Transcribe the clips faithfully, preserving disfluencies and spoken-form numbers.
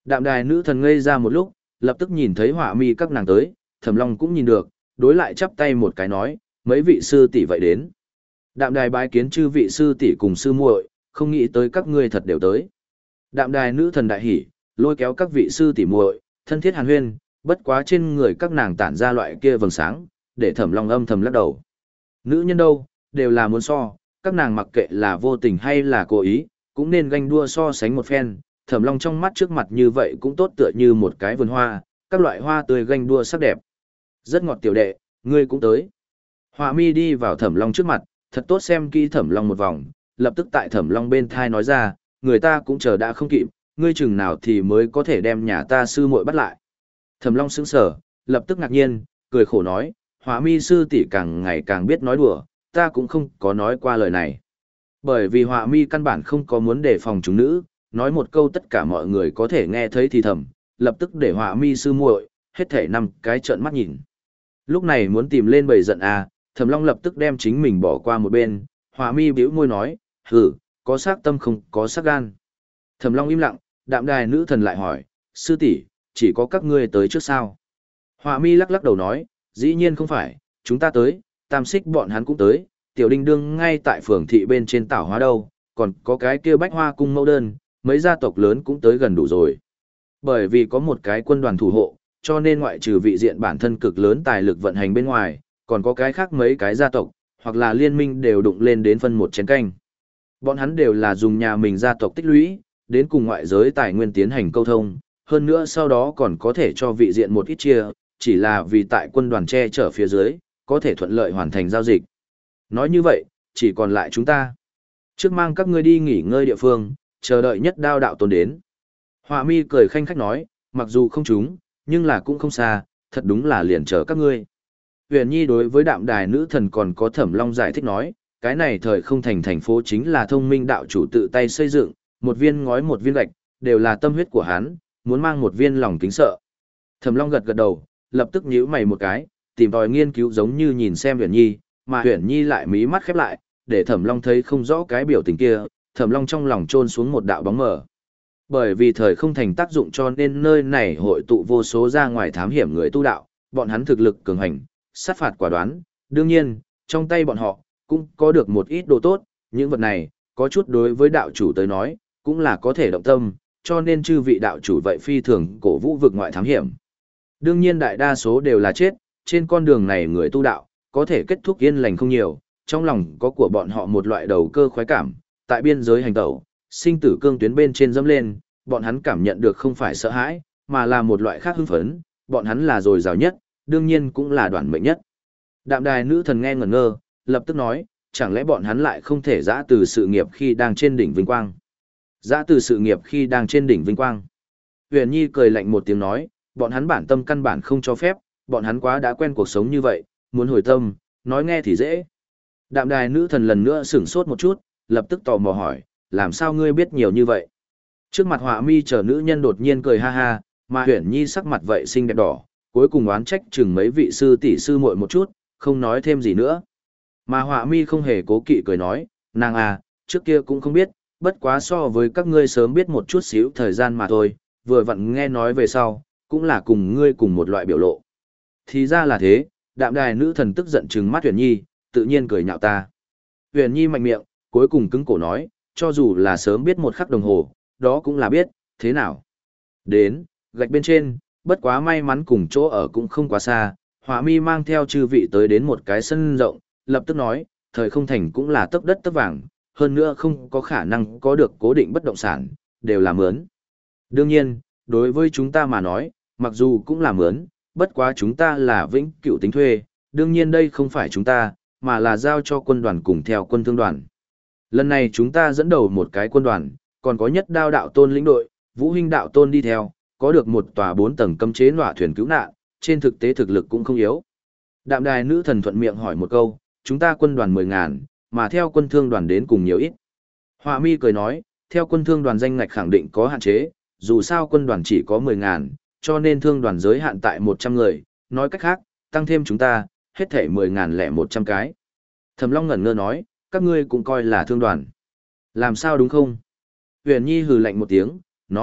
Đạm đài nữ thần ngây ra một lúc, lập tức nhìn thấy họa mi các nàng tới, Thẩm Long cũng nhìn được, đối lại chắp tay một cái nói, mấy vị sư tỷ vậy đến. Đạm đài bái kiến chư vị sư tỷ cùng sư muội, không nghĩ tới các ngươi thật đều tới. Đạm đài nữ thần đại hỉ, lôi kéo các vị sư tỷ muội, thân thiết hàn huyên, bất quá trên người các nàng tản ra loại kia vầng sáng, để Thẩm Long âm thầm lắc đầu. Nữ nhân đâu, đều là muốn so, các nàng mặc kệ là vô tình hay là cố ý, cũng nên ganh đua so sánh một phen. Thẩm Long trong mắt trước mặt như vậy cũng tốt tựa như một cái vườn hoa, các loại hoa tươi ganh đua sắc đẹp. Rất ngọt tiểu đệ, ngươi cũng tới. Họa mi đi vào Thẩm Long trước mặt, thật tốt xem kỹ Thẩm Long một vòng, lập tức tại Thẩm Long bên thai nói ra, người ta cũng chờ đã không kịp, ngươi chừng nào thì mới có thể đem nhà ta sư muội bắt lại. Thẩm Long sững sờ, lập tức ngạc nhiên, cười khổ nói, Họa mi sư tỷ càng ngày càng biết nói đùa, ta cũng không có nói qua lời này. Bởi vì Họa mi căn bản không có muốn đề phòng chúng nữ, nói một câu tất cả mọi người có thể nghe thấy thì thầm, lập tức để Họa mi sư muội hết thể năm cái trợn mắt nhìn. Lúc này muốn tìm lên bầy giận à, Thẩm Long lập tức đem chính mình bỏ qua một bên, Họa mi bĩu môi nói, hừ, có sắc tâm không có sắc gan. Thẩm Long im lặng, đạm đài nữ thần lại hỏi, sư tỷ, chỉ có các ngươi tới trước sao? Họa mi lắc lắc đầu nói, dĩ nhiên không phải, chúng ta tới, tam xích bọn hắn cũng tới, tiểu đinh đương ngay tại phường thị bên trên tảo hóa đâu, còn có cái kia bách hoa cung mẫu đơn, mấy gia tộc lớn cũng tới gần đủ rồi. Bởi vì có một cái quân đoàn thủ hộ, cho nên ngoại trừ vị diện bản thân cực lớn tài lực vận hành bên ngoài, còn có cái khác mấy cái gia tộc, hoặc là liên minh đều đụng lên đến phân một chén canh. Bọn hắn đều là dùng nhà mình gia tộc tích lũy, đến cùng ngoại giới tài nguyên tiến hành câu thông, hơn nữa sau đó còn có thể cho vị diện một ít chia, chỉ là vì tại quân đoàn che chở phía dưới, có thể thuận lợi hoàn thành giao dịch. Nói như vậy, chỉ còn lại chúng ta. Trước mang các ngươi đi nghỉ ngơi địa phương, chờ đợi nhất đao đạo tôn đến. Họa mi cười khanh khách nói, mặc dù không trúng, nhưng là cũng không xa, thật đúng là liền chờ các ngươi. Huyền Nhi đối với đạm đài nữ thần còn có Thẩm Long giải thích nói, cái này thời không thành thành phố chính là thông minh đạo chủ tự tay xây dựng, một viên ngói một viên gạch, đều là tâm huyết của hắn, muốn mang một viên lòng kính sợ. Thẩm Long gật gật đầu, lập tức nhíu mày một cái, tìm tòi nghiên cứu giống như nhìn xem Huyền Nhi, mà Huyền Nhi lại mí mắt khép lại, để Thẩm Long thấy không rõ cái biểu tình kia, Thẩm Long trong lòng chôn xuống một đạo bóng mờ. Bởi vì thời không thành tác dụng cho nên nơi này hội tụ vô số ra ngoài thám hiểm người tu đạo, bọn hắn thực lực cường hành, sát phạt quả đoán, đương nhiên, trong tay bọn họ cũng có được một ít đồ tốt, những vật này, có chút đối với đạo chủ tới nói, cũng là có thể động tâm, cho nên chư vị đạo chủ vậy phi thường cổ vũ vực ngoại thám hiểm. Đương nhiên đại đa số đều là chết, trên con đường này người tu đạo, có thể kết thúc yên lành không nhiều, trong lòng có của bọn họ một loại đầu cơ khoái cảm, tại biên giới hành tẩu, sinh tử cương tuyến bên trên dẫm lên, bọn hắn cảm nhận được không phải sợ hãi, mà là một loại khác hưng phấn, bọn hắn là dồi dào nhất, đương nhiên cũng là đoản mệnh nhất. Đạm đài nữ thần nghe ngẩn ngơ, lập tức nói, chẳng lẽ bọn hắn lại không thể giã từ sự nghiệp khi đang trên đỉnh vinh quang. Giã từ sự nghiệp khi đang trên đỉnh vinh quang. Huyền Nhi cười lạnh một tiếng nói, bọn hắn bản tâm căn bản không cho phép, bọn hắn quá đã quen cuộc sống như vậy, muốn hồi tâm, nói nghe thì dễ. Đạm đài nữ thần lần nữa sửng sốt một chút, lập tức tò mò hỏi, làm sao ngươi biết nhiều như vậy? Trước mặt Họa mi chờ nữ nhân đột nhiên cười ha ha, mà Huyền Nhi sắc mặt vậy xinh đẹp đỏ, cuối cùng oán trách chừng mấy vị sư tỷ sư muội một chút, không nói thêm gì nữa. Mà Họa mi không hề cố kỵ cười nói, nàng à, trước kia cũng không biết, bất quá so với các ngươi sớm biết một chút xíu thời gian mà thôi, vừa vặn nghe nói về sau, cũng là cùng ngươi cùng một loại biểu lộ. Thì ra là thế, đạm đài nữ thần tức giận trừng mắt Huyền Nhi, tự nhiên cười nhạo ta. Huyền Nhi mạnh miệng, cuối cùng cứng cổ nói, cho dù là sớm biết một khắc đồng hồ, đó cũng là biết, thế nào. Đến, gạch bên trên, bất quá may mắn cùng chỗ ở cũng không quá xa, Họa mi mang theo chư vị tới đến một cái sân rộng, lập tức nói, thời không thành cũng là tấc đất tấc vàng, hơn nữa không có khả năng có được cố định bất động sản, đều là mướn. Đương nhiên, đối với chúng ta mà nói, mặc dù cũng là mướn, bất quá chúng ta là vĩnh cửu tính thuê, đương nhiên đây không phải chúng ta, mà là giao cho quân đoàn cùng theo quân thương đoàn. Lần này chúng ta dẫn đầu một cái quân đoàn, còn có nhất đao đạo tôn lĩnh đội, vũ huynh đạo tôn đi theo, có được một tòa bốn tầng cấm chế nọa thuyền cứu nạn, trên thực tế thực lực cũng không yếu. Đạm đài nữ thần thuận miệng hỏi một câu, chúng ta quân đoàn mười ngàn, mà theo quân thương đoàn đến cùng nhiều ít. Họa mi cười nói, theo quân thương đoàn danh ngạch khẳng định có hạn chế, dù sao quân đoàn chỉ có mười ngàn, cho nên thương đoàn giới hạn tại một trăm người, nói cách khác, tăng thêm chúng ta, hết thể mười ngàn lẻ một trăm cái. Thẩm Long ngẩn ngơ nói, các ngươi cũng coi là thương đoàn. Làm sao đúng không? Huyền Nhi hừ lạnh một tiếng, nói,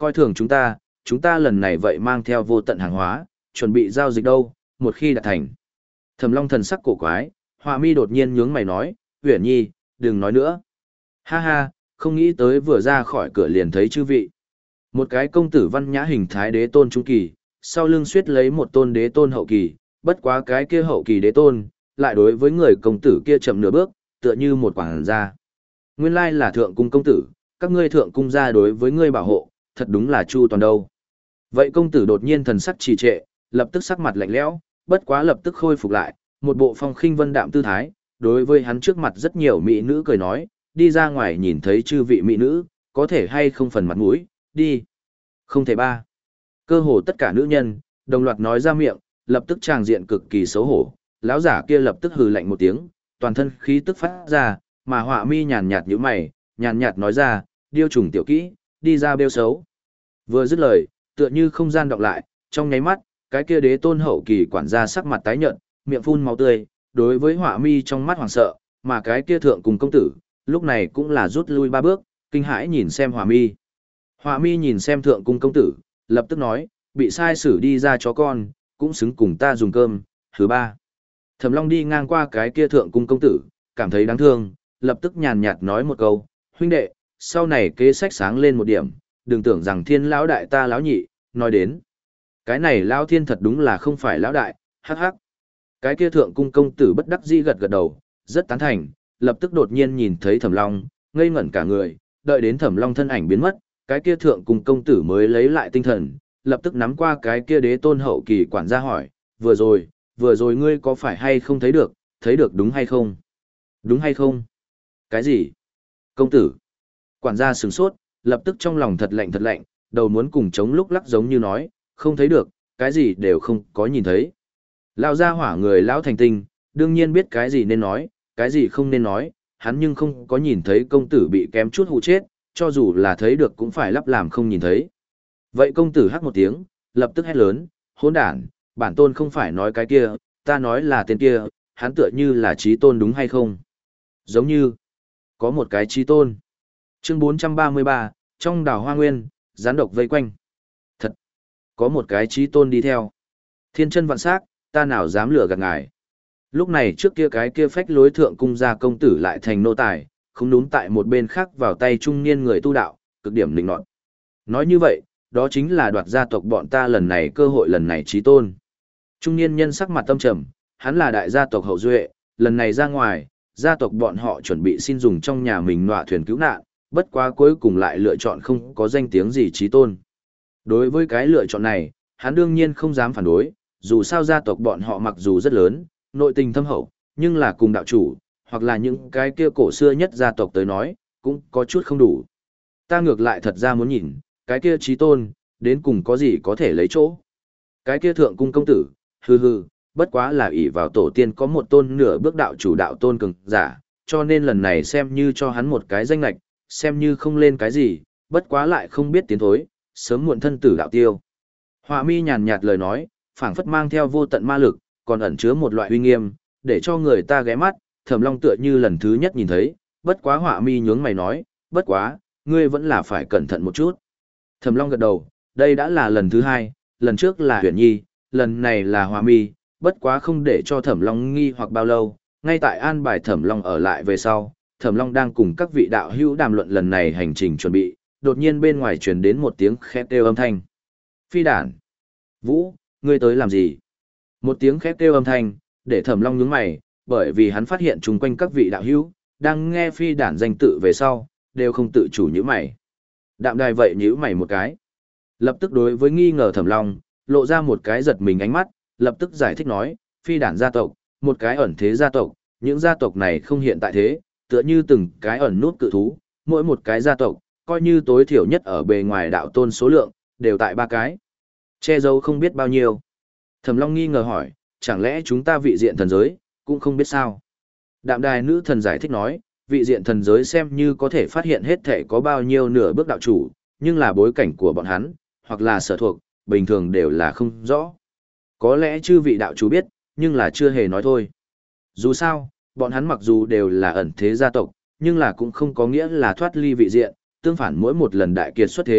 Coi thường chúng ta, chúng ta lần này vậy mang theo vô tận hàng hóa, chuẩn bị giao dịch đâu, một khi đạt thành. Thẩm Long thần sắc cổ quái, Họa Mi đột nhiên nhướng mày nói, Uyển Nhi, đừng nói nữa. Ha ha, không nghĩ tới vừa ra khỏi cửa liền thấy chư vị. Một cái công tử văn nhã hình thái đế tôn trung kỳ, sau lưng suýt lấy một tôn đế tôn hậu kỳ, bất quá cái kia hậu kỳ đế tôn, lại đối với người công tử kia chậm nửa bước, tựa như một quảng gia. Nguyên lai là thượng cung công tử, các ngươi thượng cung gia đối với ngươi bảo hộ, thật đúng là chu toàn đâu. Vậy công tử đột nhiên thần sắc trì trệ, lập tức sắc mặt lạnh lẽo, bất quá lập tức khôi phục lại, một bộ phong khinh vân đạm tư thái, đối với hắn trước mặt rất nhiều mỹ nữ cười nói, đi ra ngoài nhìn thấy chư vị mỹ nữ, có thể hay không phần mặt mũi, đi. Không thể ba. Cơ hồ tất cả nữ nhân, đồng loạt nói ra miệng, lập tức tràng diện cực kỳ xấu hổ, lão giả kia lập tức hừ lạnh một tiếng, toàn thân khí tức phát ra, mà Họa Mi nhàn nhạt nhíu mày, nhàn nhạt nói ra, điêu trùng tiểu kỹ, đi ra bêu xấu. Vừa dứt lời, tựa như không gian đọc lại, trong nháy mắt, cái kia đế tôn hậu kỳ quản gia sắc mặt tái nhợt, miệng phun máu tươi, đối với Họa Mi trong mắt hoảng sợ, mà cái kia thượng cùng công tử, lúc này cũng là rút lui ba bước, kinh hãi nhìn xem Họa Mi. Họa Mi nhìn xem thượng cung công tử, lập tức nói, bị sai xử đi ra chó con, cũng xứng cùng ta dùng cơm, thứ ba. Thẩm Long đi ngang qua cái kia thượng cung công tử, cảm thấy đáng thương, lập tức nhàn nhạt nói một câu, huynh đệ, sau này kế sách sáng lên một điểm, đừng tưởng rằng thiên lão đại ta lão nhị, nói đến. Cái này lão thiên thật đúng là không phải lão đại, hắc hắc. Cái kia thượng cung công tử bất đắc dĩ gật gật đầu, rất tán thành, lập tức đột nhiên nhìn thấy Thẩm Long, ngây ngẩn cả người, đợi đến Thẩm Long thân ảnh biến mất, cái kia thượng cung công tử mới lấy lại tinh thần, lập tức nắm qua cái kia đế tôn hậu kỳ quản gia hỏi, vừa rồi, vừa rồi ngươi có phải hay không thấy được, thấy được đúng hay không? Đúng hay không? Cái gì? Công tử. Quản gia sửng sốt, lập tức trong lòng thật lạnh thật lạnh, đầu muốn cùng chống lúc lắc giống như nói, không thấy được, cái gì đều không có nhìn thấy. Lão gia hỏa người lão thành tinh, đương nhiên biết cái gì nên nói, cái gì không nên nói, hắn nhưng không có nhìn thấy công tử bị kém chút hụ chết, cho dù là thấy được cũng phải lắp làm không nhìn thấy. Vậy công tử hắc một tiếng, lập tức hét lớn, hỗn đản, bản tôn không phải nói cái kia, ta nói là tên kia, hắn tựa như là trí tôn đúng hay không? Giống như, có một cái trí tôn. Chương bốn trăm ba mươi ba, trong đảo Hoa Nguyên, gián độc vây quanh. Thật, có một cái trí tôn đi theo. Thiên chân vạn sắc, ta nào dám lừa gạt ngài. Lúc này trước kia cái kia phách lối thượng cung gia công tử lại thành nô tài, không đúng tại một bên khác vào tay trung niên người tu đạo, cực điểm lĩnh nọt. Nói như vậy, đó chính là đoạt gia tộc bọn ta lần này cơ hội lần này trí tôn. Trung niên nhân sắc mặt tâm trầm, hắn là đại gia tộc hậu duệ, lần này ra ngoài, gia tộc bọn họ chuẩn bị xin dùng trong nhà mình nọa thuyền cứu nạn, bất quá cuối cùng lại lựa chọn không có danh tiếng gì trí tôn. Đối với cái lựa chọn này, hắn đương nhiên không dám phản đối, dù sao gia tộc bọn họ mặc dù rất lớn, nội tình thâm hậu, nhưng là cùng đạo chủ, hoặc là những cái kia cổ xưa nhất gia tộc tới nói, cũng có chút không đủ. Ta ngược lại thật ra muốn nhìn, cái kia trí tôn, đến cùng có gì có thể lấy chỗ. Cái kia thượng cung công tử, hừ hừ, bất quá là ỷ vào tổ tiên có một tôn nửa bước đạo chủ đạo tôn cường giả, cho nên lần này xem như cho hắn một cái danh lạch, xem như không lên cái gì, bất quá lại không biết tiến thối, sớm muộn thân tử đạo tiêu. Họa Mi nhàn nhạt lời nói, phảng phất mang theo vô tận ma lực, còn ẩn chứa một loại uy nghiêm, để cho người ta ghé mắt, Thẩm Long tựa như lần thứ nhất nhìn thấy, bất quá Họa Mi nhướng mày nói, bất quá, ngươi vẫn là phải cẩn thận một chút. Thẩm Long gật đầu, đây đã là lần thứ hai, lần trước là Huyền Nhi, lần này là Họa Mi, bất quá không để cho Thẩm Long nghi hoặc bao lâu, ngay tại an bài Thẩm Long ở lại về sau, Thẩm Long đang cùng các vị đạo hữu đàm luận lần này hành trình chuẩn bị, đột nhiên bên ngoài truyền đến một tiếng khét kêu âm thanh. Phi đản! Vũ, ngươi tới làm gì? Một tiếng khét kêu âm thanh, để Thẩm Long nhướng mày, bởi vì hắn phát hiện chung quanh các vị đạo hữu, đang nghe phi đản danh tự về sau, đều không tự chủ nhíu mày. Đạm Đài vậy nhíu mày một cái. Lập tức đối với nghi ngờ Thẩm Long, lộ ra một cái giật mình ánh mắt, lập tức giải thích nói, phi đản gia tộc, một cái ẩn thế gia tộc, những gia tộc này không hiện tại thế, tựa như từng cái ẩn nút cự thú, mỗi một cái gia tộc, coi như tối thiểu nhất ở bề ngoài đạo tôn số lượng, đều tại ba cái. Che giấu không biết bao nhiêu. Thẩm Long nghi ngờ hỏi, chẳng lẽ chúng ta vị diện thần giới, cũng không biết sao? Đạm Đài nữ thần giải thích nói, vị diện thần giới xem như có thể phát hiện hết thể có bao nhiêu nửa bước đạo chủ, nhưng là bối cảnh của bọn hắn, hoặc là sở thuộc, bình thường đều là không rõ. Có lẽ chư vị đạo chủ biết, nhưng là chưa hề nói thôi. Dù sao, bọn hắn mặc dù đều là ẩn thế gia tộc, nhưng là cũng không có nghĩa là thoát ly vị diện, tương phản mỗi một lần đại kiệt xuất thế,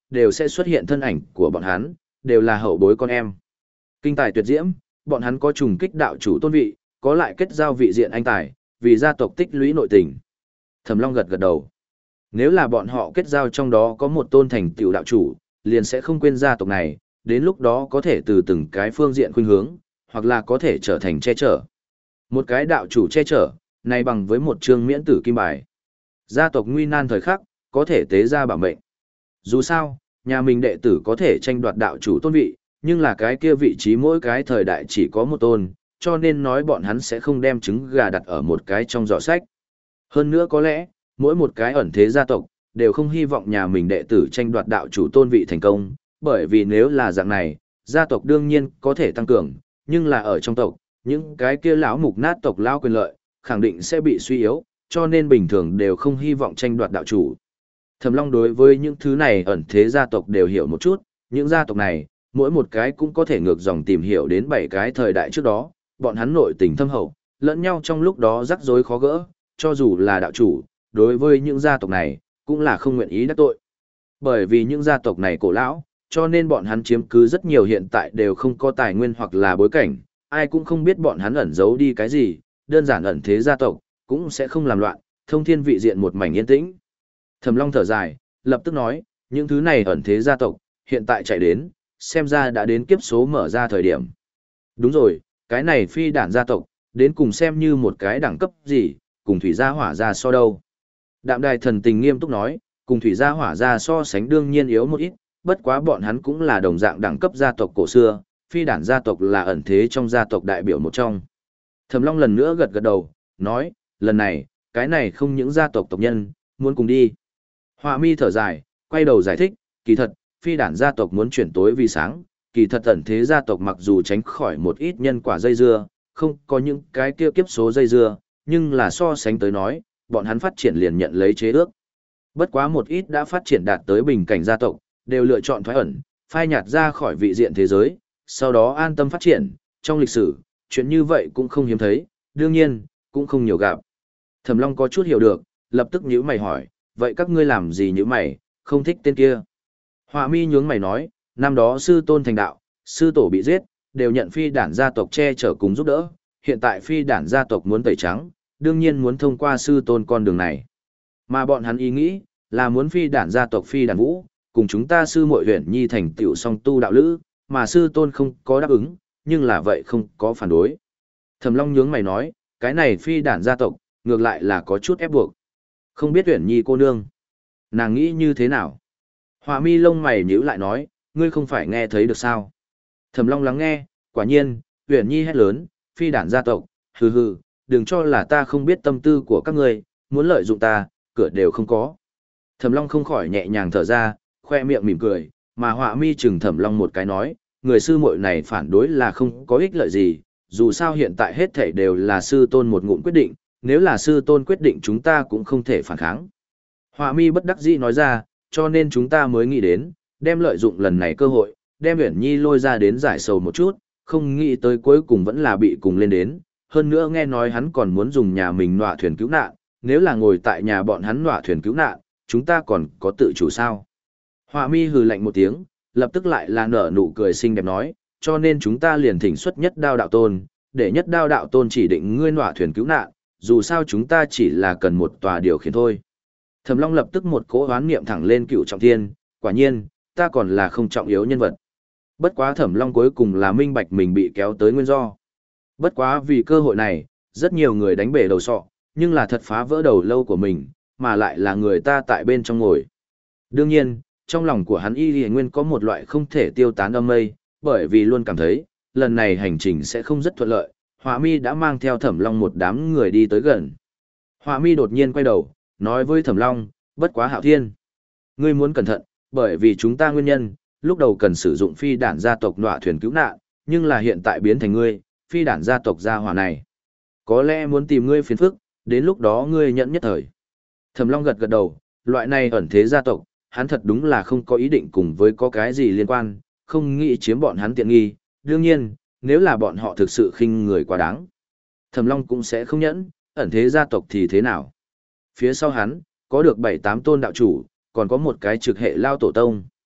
đều sẽ xuất hiện thân ảnh của bọn hắn, đều là hậu bối con em. Kinh tài tuyệt diễm, bọn hắn có trùng kích đạo chủ tôn vị, có lại kết giao vị diện anh tài, vì gia tộc tích lũy nội tình. Thẩm Long gật gật đầu. Nếu là bọn họ kết giao trong đó có một tôn thành tiểu đạo chủ, liền sẽ không quên gia tộc này, đến lúc đó có thể từ từng cái phương diện khuynh hướng, hoặc là có thể trở thành che chở. Một cái đạo chủ che chở, này bằng với một chương miễn tử kim bài. Gia tộc nguy nan thời khắc, có thể tế ra bảo mệnh. Dù sao, nhà mình đệ tử có thể tranh đoạt đạo chủ tôn vị, nhưng là cái kia vị trí mỗi cái thời đại chỉ có một tôn, cho nên nói bọn hắn sẽ không đem trứng gà đặt ở một cái trong giỏ sách. Hơn nữa có lẽ, mỗi một cái ẩn thế gia tộc, đều không hy vọng nhà mình đệ tử tranh đoạt đạo chủ tôn vị thành công, bởi vì nếu là dạng này, gia tộc đương nhiên có thể tăng cường, nhưng là ở trong tộc, những cái kia lão mục nát tộc lão quyền lợi, khẳng định sẽ bị suy yếu, cho nên bình thường đều không hy vọng tranh đoạt đạo chủ. Thẩm Long đối với những thứ này ẩn thế gia tộc đều hiểu một chút, những gia tộc này, mỗi một cái cũng có thể ngược dòng tìm hiểu đến bảy cái thời đại trước đó, bọn hắn nội tình thâm hậu, lẫn nhau trong lúc đó rắc rối khó gỡ, cho dù là đạo chủ, đối với những gia tộc này, cũng là không nguyện ý đắc tội. Bởi vì những gia tộc này cổ lão, cho nên bọn hắn chiếm cứ rất nhiều hiện tại đều không có tài nguyên hoặc là bối cảnh, ai cũng không biết bọn hắn ẩn giấu đi cái gì, đơn giản ẩn thế gia tộc, cũng sẽ không làm loạn, thông thiên vị diện một mảnh yên tĩnh. Thẩm Long thở dài, lập tức nói, những thứ này ẩn thế gia tộc, hiện tại chạy đến, xem ra đã đến kiếp số mở ra thời điểm. Đúng rồi, cái này phi đản gia tộc, đến cùng xem như một cái đẳng cấp gì, cùng thủy gia hỏa gia so đâu. Đạm Đài thần tình nghiêm túc nói, cùng thủy gia hỏa gia so sánh đương nhiên yếu một ít, bất quá bọn hắn cũng là đồng dạng đẳng cấp gia tộc cổ xưa, phi đản gia tộc là ẩn thế trong gia tộc đại biểu một trong. Thẩm Long lần nữa gật gật đầu, nói, lần này, cái này không những gia tộc tộc nhân, muốn cùng đi. Họa mi thở dài, quay đầu giải thích, kỳ thật, phi đản gia tộc muốn chuyển tối vì sáng, kỳ thật ẩn thế gia tộc mặc dù tránh khỏi một ít nhân quả dây dưa, không có những cái kia kiếp số dây dưa, nhưng là so sánh tới nói, bọn hắn phát triển liền nhận lấy chế ước. Bất quá một ít đã phát triển đạt tới bình cảnh gia tộc, đều lựa chọn thoái ẩn, phai nhạt ra khỏi vị diện thế giới, sau đó an tâm phát triển, trong lịch sử, chuyện như vậy cũng không hiếm thấy, đương nhiên, cũng không nhiều gặp. Thẩm Long có chút hiểu được, lập tức nhíu mày hỏi, vậy các ngươi làm gì nhíu mày, không thích tên kia? Họa mi nhướng mày nói, năm đó sư tôn thành đạo, sư tổ bị giết, đều nhận phi đản gia tộc che chở cùng giúp đỡ, hiện tại phi đản gia tộc muốn tẩy trắng, đương nhiên muốn thông qua sư tôn con đường này. Mà bọn hắn ý nghĩ, là muốn phi đản gia tộc phi đản vũ, cùng chúng ta sư muội Huyền Nhi thành tiểu song tu đạo lữ, mà sư tôn không có đáp ứng, nhưng là vậy không có phản đối. Thẩm Long nhướng mày nói, cái này phi đản gia tộc, ngược lại là có chút ép buộc. Không biết Huyền Nhi cô nương, nàng nghĩ như thế nào? Họa mi lông mày nhíu lại nói, ngươi không phải nghe thấy được sao? Thẩm Long lắng nghe, quả nhiên, Huyền Nhi hét lớn, phi đản gia tộc, hừ hừ, đừng cho là ta không biết tâm tư của các ngươi, muốn lợi dụng ta, cửa đều không có. Thẩm Long không khỏi nhẹ nhàng thở ra, khoe miệng mỉm cười, mà Họa mi chừng Thẩm Long một cái nói, người sư muội này phản đối là không có ích lợi gì, dù sao hiện tại hết thảy đều là sư tôn một ngụm quyết định, nếu là sư tôn quyết định chúng ta cũng không thể phản kháng. Họa mi bất đắc dĩ nói ra, cho nên chúng ta mới nghĩ đến, đem lợi dụng lần này cơ hội, đem Uyển Nhi lôi ra đến giải sầu một chút, không nghĩ tới cuối cùng vẫn là bị cùng lên đến, hơn nữa nghe nói hắn còn muốn dùng nhà mình nọa thuyền cứu nạn, nếu là ngồi tại nhà bọn hắn nọa thuyền cứu nạn, chúng ta còn có tự chủ sao? Họa mi hừ lạnh một tiếng, lập tức lại là nở nụ cười xinh đẹp nói, cho nên chúng ta liền thỉnh xuất nhất đao đạo tôn, để nhất đao đạo tôn chỉ định ngươi nọa thuyền cứu nạn, dù sao chúng ta chỉ là cần một tòa điều khiển thôi. Thẩm Long lập tức một cỗ hoán niệm thẳng lên Cựu Trọng Thiên, quả nhiên, ta còn là không trọng yếu nhân vật. Bất quá Thẩm Long cuối cùng là minh bạch mình bị kéo tới nguyên do. Bất quá vì cơ hội này, rất nhiều người đánh bể đầu sọ, nhưng là thật phá vỡ đầu lâu của mình, mà lại là người ta tại bên trong ngồi. Đương nhiên, trong lòng của hắn Y Lì Nguyên có một loại không thể tiêu tán âm mây, bởi vì luôn cảm thấy, lần này hành trình sẽ không rất thuận lợi. Họa mi đã mang theo Thẩm Long một đám người đi tới gần. Họa mi đột nhiên quay đầu, nói với Thẩm Long, bất quá Hạo Thiên. Ngươi muốn cẩn thận, bởi vì chúng ta nguyên nhân, lúc đầu cần sử dụng phi đản gia tộc nọa thuyền cứu nạn, nhưng là hiện tại biến thành ngươi, phi đản gia tộc gia hỏa này. Có lẽ muốn tìm ngươi phiền phức, đến lúc đó ngươi nhận nhất thời. Thẩm Long gật gật đầu, loại này ẩn thế gia tộc, hắn thật đúng là không có ý định cùng với có cái gì liên quan, không nghĩ chiếm bọn hắn tiện nghi, đương nhiên, nếu là bọn họ thực sự khinh người quá đáng. Thẩm Long cũng sẽ không nhẫn, ẩn thế gia tộc thì thế nào. Phía sau hắn, có được bảy tám tôn đạo chủ, còn có một cái trực hệ lao tổ tông.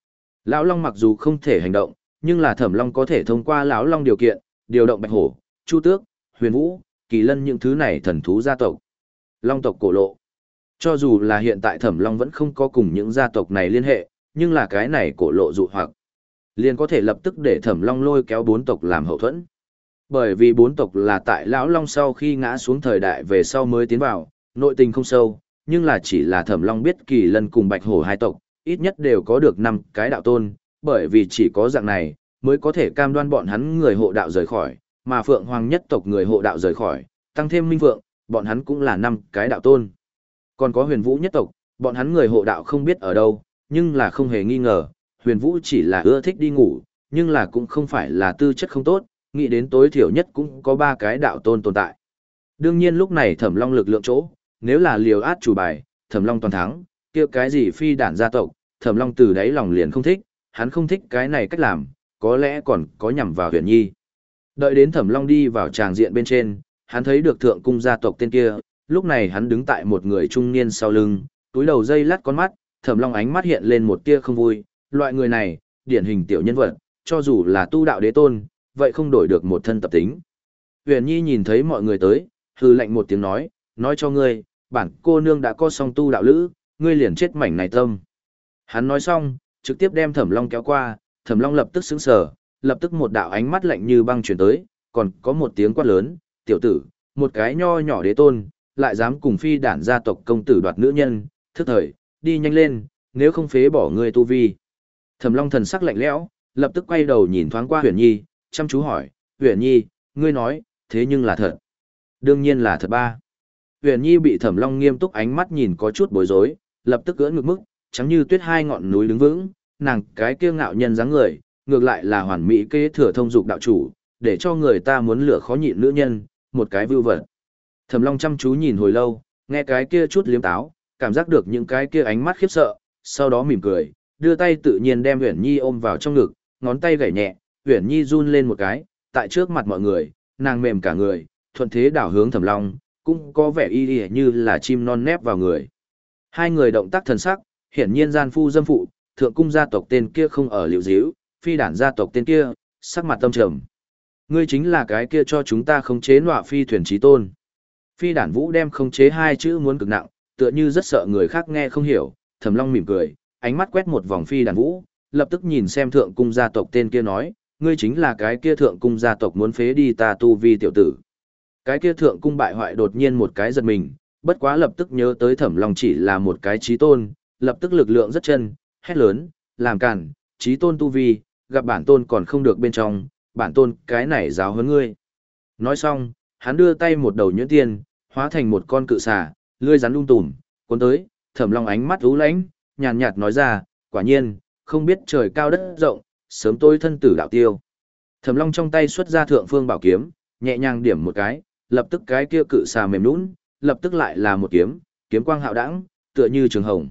Lão Long mặc dù không thể hành động, nhưng là Thẩm Long có thể thông qua lão Long điều kiện, điều động Bạch Hổ, Chu Tước, Huyền Vũ, Kỳ Lân những thứ này thần thú gia tộc. Long tộc cổ lộ. Cho dù là hiện tại Thẩm Long vẫn không có cùng những gia tộc này liên hệ, nhưng là cái này cổ lộ dụ hoặc liền có thể lập tức để Thẩm Long lôi kéo bốn tộc làm hậu thuẫn. Bởi vì bốn tộc là tại lão Long sau khi ngã xuống thời đại về sau mới tiến vào, nội tình không sâu, nhưng là chỉ là Thẩm Long biết Kỳ Lân cùng Bạch Hổ hai tộc, ít nhất đều có được năm cái đạo tôn, bởi vì chỉ có dạng này mới có thể cam đoan bọn hắn người hộ đạo rời khỏi, mà Phượng Hoàng nhất tộc người hộ đạo rời khỏi, tăng thêm Minh Phượng, bọn hắn cũng là năm cái đạo tôn. Còn có Huyền Vũ nhất tộc, bọn hắn người hộ đạo không biết ở đâu, nhưng là không hề nghi ngờ, Huyền Vũ chỉ là ưa thích đi ngủ, nhưng là cũng không phải là tư chất không tốt, nghĩ đến tối thiểu nhất cũng có ba cái đạo tôn tồn tại. Đương nhiên lúc này Thẩm Long lực lượng chỗ, nếu là liều át chủ bài, Thẩm Long toàn thắng, kia cái gì phi đản gia tộc, Thẩm Long từ đáy lòng liền không thích, hắn không thích cái này cách làm, có lẽ còn có nhằm vào Huyền Nhi. Đợi đến Thẩm Long đi vào tràng diện bên trên, hắn thấy được thượng cung gia tộc tên kia, lúc này hắn đứng tại một người trung niên sau lưng, túi đầu dây lắt con mắt, Thẩm Long ánh mắt hiện lên một tia không vui, loại người này, điển hình tiểu nhân vật, cho dù là tu đạo đế tôn, vậy không đổi được một thân tập tính. Huyền Nhi nhìn thấy mọi người tới, hừ lạnh một tiếng nói, nói cho ngươi, bản cô nương đã có song tu đạo lữ, ngươi liền chết mảnh này tâm. Hắn nói xong, trực tiếp đem Thẩm Long kéo qua, Thẩm Long lập tức sững sờ, lập tức một đạo ánh mắt lạnh như băng truyền tới, còn có một tiếng quát lớn, tiểu tử, một cái nho nhỏ đế tôn, lại dám cùng phi đản gia tộc công tử đoạt nữ nhân, thức thời, đi nhanh lên, nếu không phế bỏ ngươi tu vi. Thẩm Long thần sắc lạnh lẽo, lập tức quay đầu nhìn thoáng qua Huyền Nhi, chăm chú hỏi, Huyền Nhi, ngươi nói, thế nhưng là thật. Đương nhiên là thật ba. Huyền Nhi bị Thẩm Long nghiêm túc ánh mắt nhìn có chút bối rối, lập tức gỡ ngực mức, trắng như tuyết hai ngọn núi đứng vững, nàng cái kiêu ngạo nhân dáng người, ngược lại là hoàn mỹ kế thừa thông dục đạo chủ, để cho người ta muốn lửa khó nhịn nữ nhân, một cái vưu vật. Thẩm Long chăm chú nhìn hồi lâu, nghe cái kia chút liếm táo, cảm giác được những cái kia ánh mắt khiếp sợ, sau đó mỉm cười, đưa tay tự nhiên đem Uyển Nhi ôm vào trong ngực, ngón tay gảy nhẹ, Uyển Nhi run lên một cái, tại trước mặt mọi người, nàng mềm cả người, thuận thế đảo hướng Thẩm Long, cũng có vẻ y y như là chim non nép vào người. Hai người động tác thần sắc, hiển nhiên gian phu dâm phụ, thượng cung gia tộc tên kia không ở liệu díu, phi đản gia tộc tên kia, sắc mặt tâm trầm. Ngươi chính là cái kia cho chúng ta khống chế nọa phi thuyền chí tôn. Phi đản vũ đem khống chế hai chữ muốn cực nặng, tựa như rất sợ người khác nghe không hiểu, Thẩm Long mỉm cười, ánh mắt quét một vòng phi đản vũ, lập tức nhìn xem thượng cung gia tộc tên kia nói, ngươi chính là cái kia thượng cung gia tộc muốn phế đi ta tu vi tiểu tử. Cái kia thượng cung bại hoại đột nhiên một cái giật mình, bất quá lập tức nhớ tới Thẩm Long chỉ là một cái chí tôn, lập tức lực lượng rất chân, hét lớn, làm cản, chí tôn tu vi, gặp bản tôn còn không được bên trong, bản tôn cái này giáo huấn ngươi. Nói xong, hắn đưa tay một đầu nhuyễn tiên, hóa thành một con cự xà, lưỡi rắn lung tùm, cuốn tới, Thẩm Long ánh mắt u lãnh, nhàn nhạt nói ra, quả nhiên, không biết trời cao đất rộng, sớm tôi thân tử đạo tiêu. Thẩm Long trong tay xuất ra thượng phương bảo kiếm, nhẹ nhàng điểm một cái, lập tức cái kia cự xà mềm nhũn, lập tức lại là một kiếm, kiếm quang hạo đãng, tựa như trường hồng.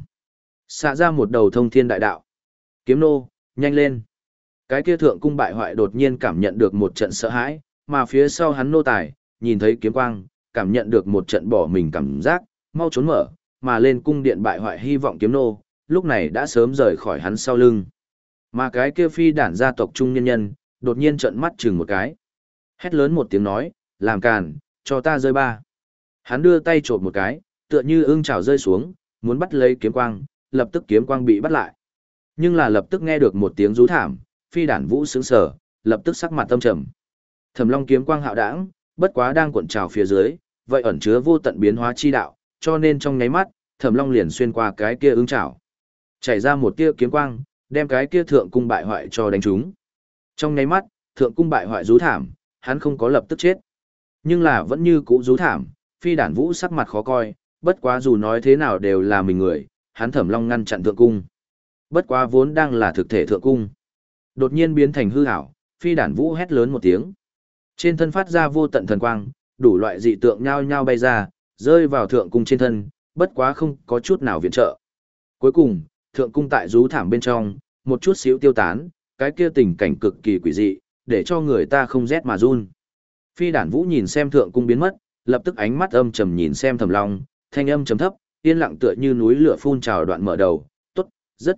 Xạ ra một đầu thông thiên đại đạo. Kiếm nô, nhanh lên. Cái kia thượng cung bại hoại đột nhiên cảm nhận được một trận sợ hãi, mà phía sau hắn nô tài, nhìn thấy kiếm quang, cảm nhận được một trận bỏ mình cảm giác, mau trốn mở, mà lên cung điện bại hoại hy vọng kiếm nô, lúc này đã sớm rời khỏi hắn sau lưng. Mà cái kia phi đản gia tộc trung nhân nhân, đột nhiên trợn mắt chừng một cái. Hét lớn một tiếng nói, làm càn, cho ta rơi ba. Hắn đưa tay chộp một cái, tựa như ưng chảo rơi xuống, muốn bắt lấy kiếm quang, lập tức kiếm quang bị bắt lại. Nhưng là lập tức nghe được một tiếng rú thảm, phi đản vũ sướng sở, lập tức sắc mặt tâm trầm. Thẩm Long kiếm quang hạo đãng, bất quá đang cuộn trào phía dưới, vậy ẩn chứa vô tận biến hóa chi đạo, cho nên trong nháy mắt, Thẩm Long liền xuyên qua cái kia ưng chảo, chảy ra một tia kiếm quang, đem cái kia thượng cung bại hoại cho đánh trúng. Trong nháy mắt, thượng cung bại hoại rú thảm, hắn không có lập tức chết, nhưng là vẫn như cũ rú thảm, phi đản vũ sắc mặt khó coi, bất quá dù nói thế nào đều là mình người, hắn Thẩm Long ngăn chặn thượng cung. Bất quá vốn đang là thực thể thượng cung, đột nhiên biến thành hư ảo, phi đản vũ hét lớn một tiếng. Trên thân phát ra vô tận thần quang, đủ loại dị tượng nhao nhao bay ra, rơi vào thượng cung trên thân, bất quá không có chút nào viện trợ. Cuối cùng, thượng cung tại rú thảm bên trong, một chút xíu tiêu tán, cái kia tình cảnh cực kỳ quỷ dị, để cho người ta không rét mà run. Phi đản vũ nhìn xem thượng cung biến mất, lập tức ánh mắt âm trầm nhìn xem Thẩm Long, thanh âm trầm thấp, yên lặng tựa như núi lửa phun trào đoạn mở đầu, tốt, rất tốt,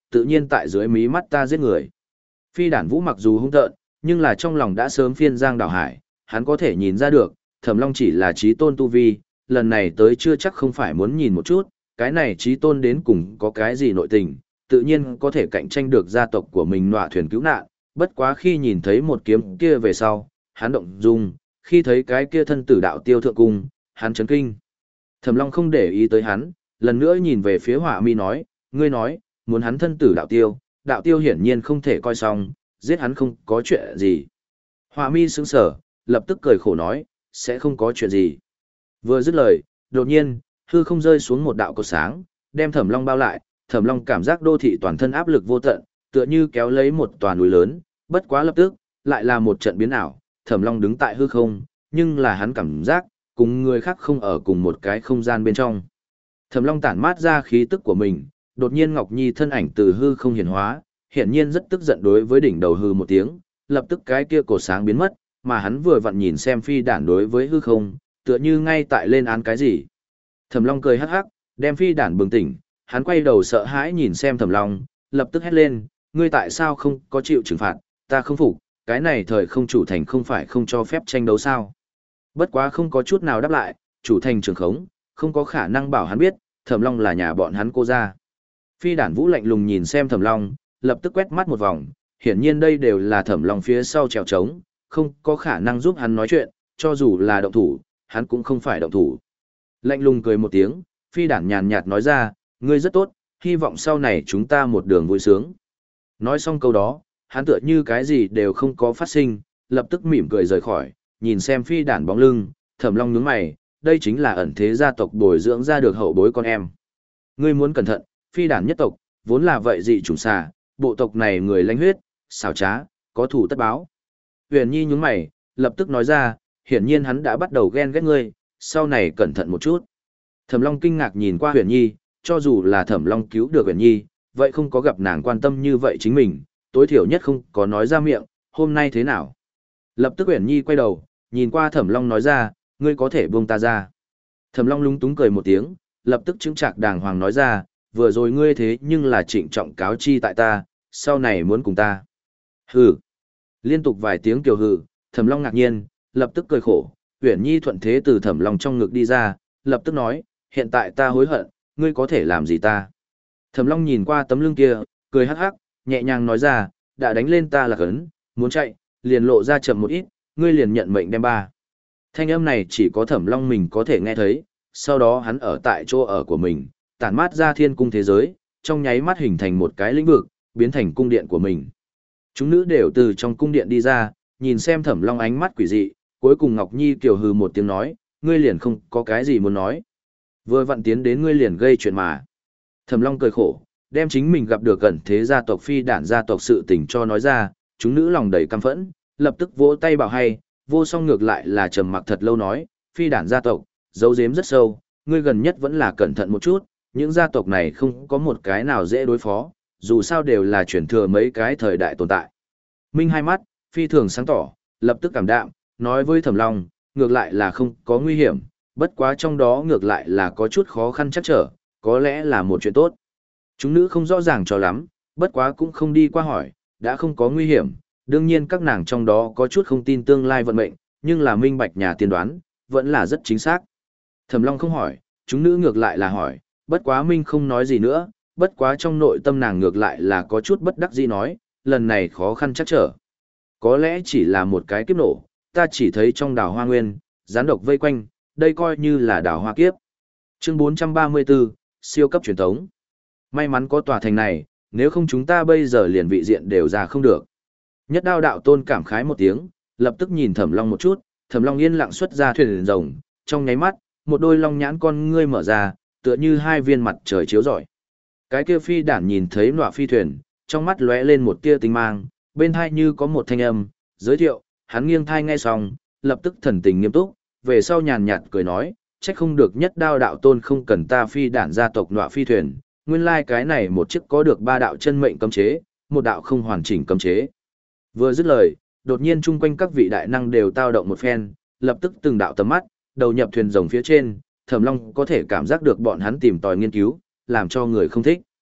tự nhiên tại dưới mí mắt ta giết người. Phi đản vũ mặc dù hung tợn, nhưng là trong lòng đã sớm phiên giang đảo hải, hắn có thể nhìn ra được, Thẩm Long chỉ là trí tôn tu vi, lần này tới chưa chắc không phải muốn nhìn một chút, cái này trí tôn đến cùng có cái gì nội tình, tự nhiên có thể cạnh tranh được gia tộc của mình nọa thuyền cứu nạn, bất quá khi nhìn thấy một kiếm kia về sau, hắn động dung, khi thấy cái kia thân tử đạo tiêu thượng cung, hắn chấn kinh. Thẩm Long không để ý tới hắn, lần nữa nhìn về phía Hỏa Mi nói, ngươi nói, muốn hắn thân tử đạo tiêu, đạo tiêu hiển nhiên không thể coi xong, giết hắn không có chuyện gì. Hỏa Mi sững sờ, lập tức cười khổ nói, sẽ không có chuyện gì. Vừa dứt lời, đột nhiên, hư không rơi xuống một đạo cột sáng, đem Thẩm Long bao lại, Thẩm Long cảm giác đô thị toàn thân áp lực vô tận, tựa như kéo lấy một tòa núi lớn, bất quá lập tức, lại là một trận biến ảo, Thẩm Long đứng tại hư không, nhưng là hắn cảm giác, cùng người khác không ở cùng một cái không gian bên trong. Thẩm Long tản mát ra khí tức của mình, đột nhiên Ngọc Nhi thân ảnh từ hư không hiển hóa, hiển nhiên rất tức giận đối với đỉnh đầu hư một tiếng, lập tức cái kia cổ sáng biến mất, mà hắn vừa vặn nhìn xem phi đản đối với hư không, tựa như ngay tại lên án cái gì. Thẩm Long cười hắc hắc, đem phi đản bừng tỉnh, hắn quay đầu sợ hãi nhìn xem Thẩm Long, lập tức hét lên, ngươi tại sao không có chịu trừng phạt, ta không phục, cái này thời không chủ thành không phải không cho phép tranh đấu sao. Bất quá không có chút nào đáp lại, chủ thành trường khống, không có khả năng bảo hắn biết, Thẩm Long là nhà bọn hắn cô ra. Phi đản vũ lạnh lùng nhìn xem Thẩm Long, lập tức quét mắt một vòng, hiển nhiên đây đều là Thẩm Long phía sau trèo trống, không có khả năng giúp hắn nói chuyện, cho dù là động thủ, hắn cũng không phải động thủ. Lạnh lùng cười một tiếng, phi đản nhàn nhạt nói ra, ngươi rất tốt, hy vọng sau này chúng ta một đường vui sướng. Nói xong câu đó, hắn tựa như cái gì đều không có phát sinh, lập tức mỉm cười rời khỏi, nhìn xem phi đản bóng lưng, Thẩm Long nhướng mày, đây chính là ẩn thế gia tộc bồi dưỡng ra được hậu bối con em. Ngươi muốn cẩn thận, phi đản nhất tộc, vốn là vậy dị chủng xà, bộ tộc này người lãnh huyết, xảo trá, có thủ tất báo. Huyền Nhi nhướng mày, lập tức nói ra, hiển nhiên hắn đã bắt đầu ghen ghét ngươi, sau này cẩn thận một chút. Thẩm Long kinh ngạc nhìn qua Huyền Nhi, cho dù là Thẩm Long cứu được Huyền Nhi, vậy không có gặp nàng quan tâm như vậy chính mình, tối thiểu nhất không có nói ra miệng, hôm nay thế nào. Lập tức Huyền Nhi quay đầu, nhìn qua Thẩm Long nói ra, ngươi có thể buông ta ra. Thẩm Long lúng túng cười một tiếng, lập tức chứng trạc đàng hoàng nói ra, vừa rồi ngươi thế nhưng là trịnh trọng cáo chi tại ta, sau này muốn cùng ta. Hừ. Liên tục vài tiếng kiều hừ, Thẩm Long ngạc nhiên, lập tức cười khổ, Uyển Nhi thuận thế từ Thẩm Long trong ngực đi ra, lập tức nói, hiện tại ta hối hận, ngươi có thể làm gì ta. Thẩm Long nhìn qua tấm lưng kia, cười hắc hắc, nhẹ nhàng nói ra, đã đánh lên ta là cấn, muốn chạy, liền lộ ra chậm một ít, ngươi liền nhận mệnh đem ba. Thanh âm này chỉ có Thẩm Long mình có thể nghe thấy, sau đó hắn ở tại chỗ ở của mình, tản mát ra thiên cung thế giới, trong nháy mắt hình thành một cái lĩnh vực, biến thành cung điện của mình. Chúng nữ đều từ trong cung điện đi ra, nhìn xem Thẩm Long ánh mắt quỷ dị, cuối cùng Ngọc Nhi kiều hừ một tiếng nói, ngươi liền không có cái gì muốn nói. Vừa vặn tiến đến ngươi liền gây chuyện mà. Thẩm Long cười khổ, đem chính mình gặp được gần thế gia tộc phi đản gia tộc sự tình cho nói ra, chúng nữ lòng đầy căm phẫn, lập tức vỗ tay bảo hay, vô song ngược lại là trầm mặc thật lâu nói, phi đản gia tộc, giấu giếm rất sâu, ngươi gần nhất vẫn là cẩn thận một chút, những gia tộc này không có một cái nào dễ đối phó, dù sao đều là chuyển thừa mấy cái thời đại tồn tại. Minh hai mắt, phi thường sáng tỏ, lập tức cảm đạm, nói với Thẩm Long, ngược lại là không có nguy hiểm, bất quá trong đó ngược lại là có chút khó khăn chắc trở, có lẽ là một chuyện tốt. Chúng nữ không rõ ràng cho lắm, bất quá cũng không đi qua hỏi, đã không có nguy hiểm, đương nhiên các nàng trong đó có chút không tin tương lai vận mệnh, nhưng là minh bạch nhà tiên đoán, vẫn là rất chính xác. Thẩm Long không hỏi, chúng nữ ngược lại là hỏi, bất quá Minh không nói gì nữa, bất quá trong nội tâm nàng ngược lại là có chút bất đắc dĩ nói, lần này khó khăn chắc trở. Có lẽ chỉ là một cái kiếp nổ, ta chỉ thấy trong đảo hoa nguyên, gián độc vây quanh, đây coi như là đảo hoa kiếp. Chương bốn trăm ba mươi tư, siêu cấp truyền thống. May mắn có tòa thành này, nếu không chúng ta bây giờ liền vị diện đều ra không được. Nhất Đao đạo tôn cảm khái một tiếng, lập tức nhìn Thẩm Long một chút, Thẩm Long yên lặng xuất ra thuyền rồng, trong nháy mắt, một đôi long nhãn con ngươi mở ra, tựa như hai viên mặt trời chiếu rọi. Cái kia phi đản nhìn thấy nọa phi thuyền, trong mắt lóe lên một tia tinh mang, bên tai như có một thanh âm, giới thiệu, hắn nghiêng thai nghe xong, lập tức thần tình nghiêm túc, về sau nhàn nhạt cười nói, trách không được Nhất Đao đạo tôn không cần ta phi đản gia tộc nọa phi thuyền, nguyên lai cái này một chiếc có được ba đạo chân mệnh cấm chế, một đạo không hoàn chỉnh cấm chế. Vừa dứt lời, đột nhiên chung quanh các vị đại năng đều tao động một phen, lập tức từng đạo tầm mắt, đầu nhập thuyền rồng phía trên, Thẩm Long có thể cảm giác được bọn hắn tìm tòi nghiên cứu, làm cho người không thích.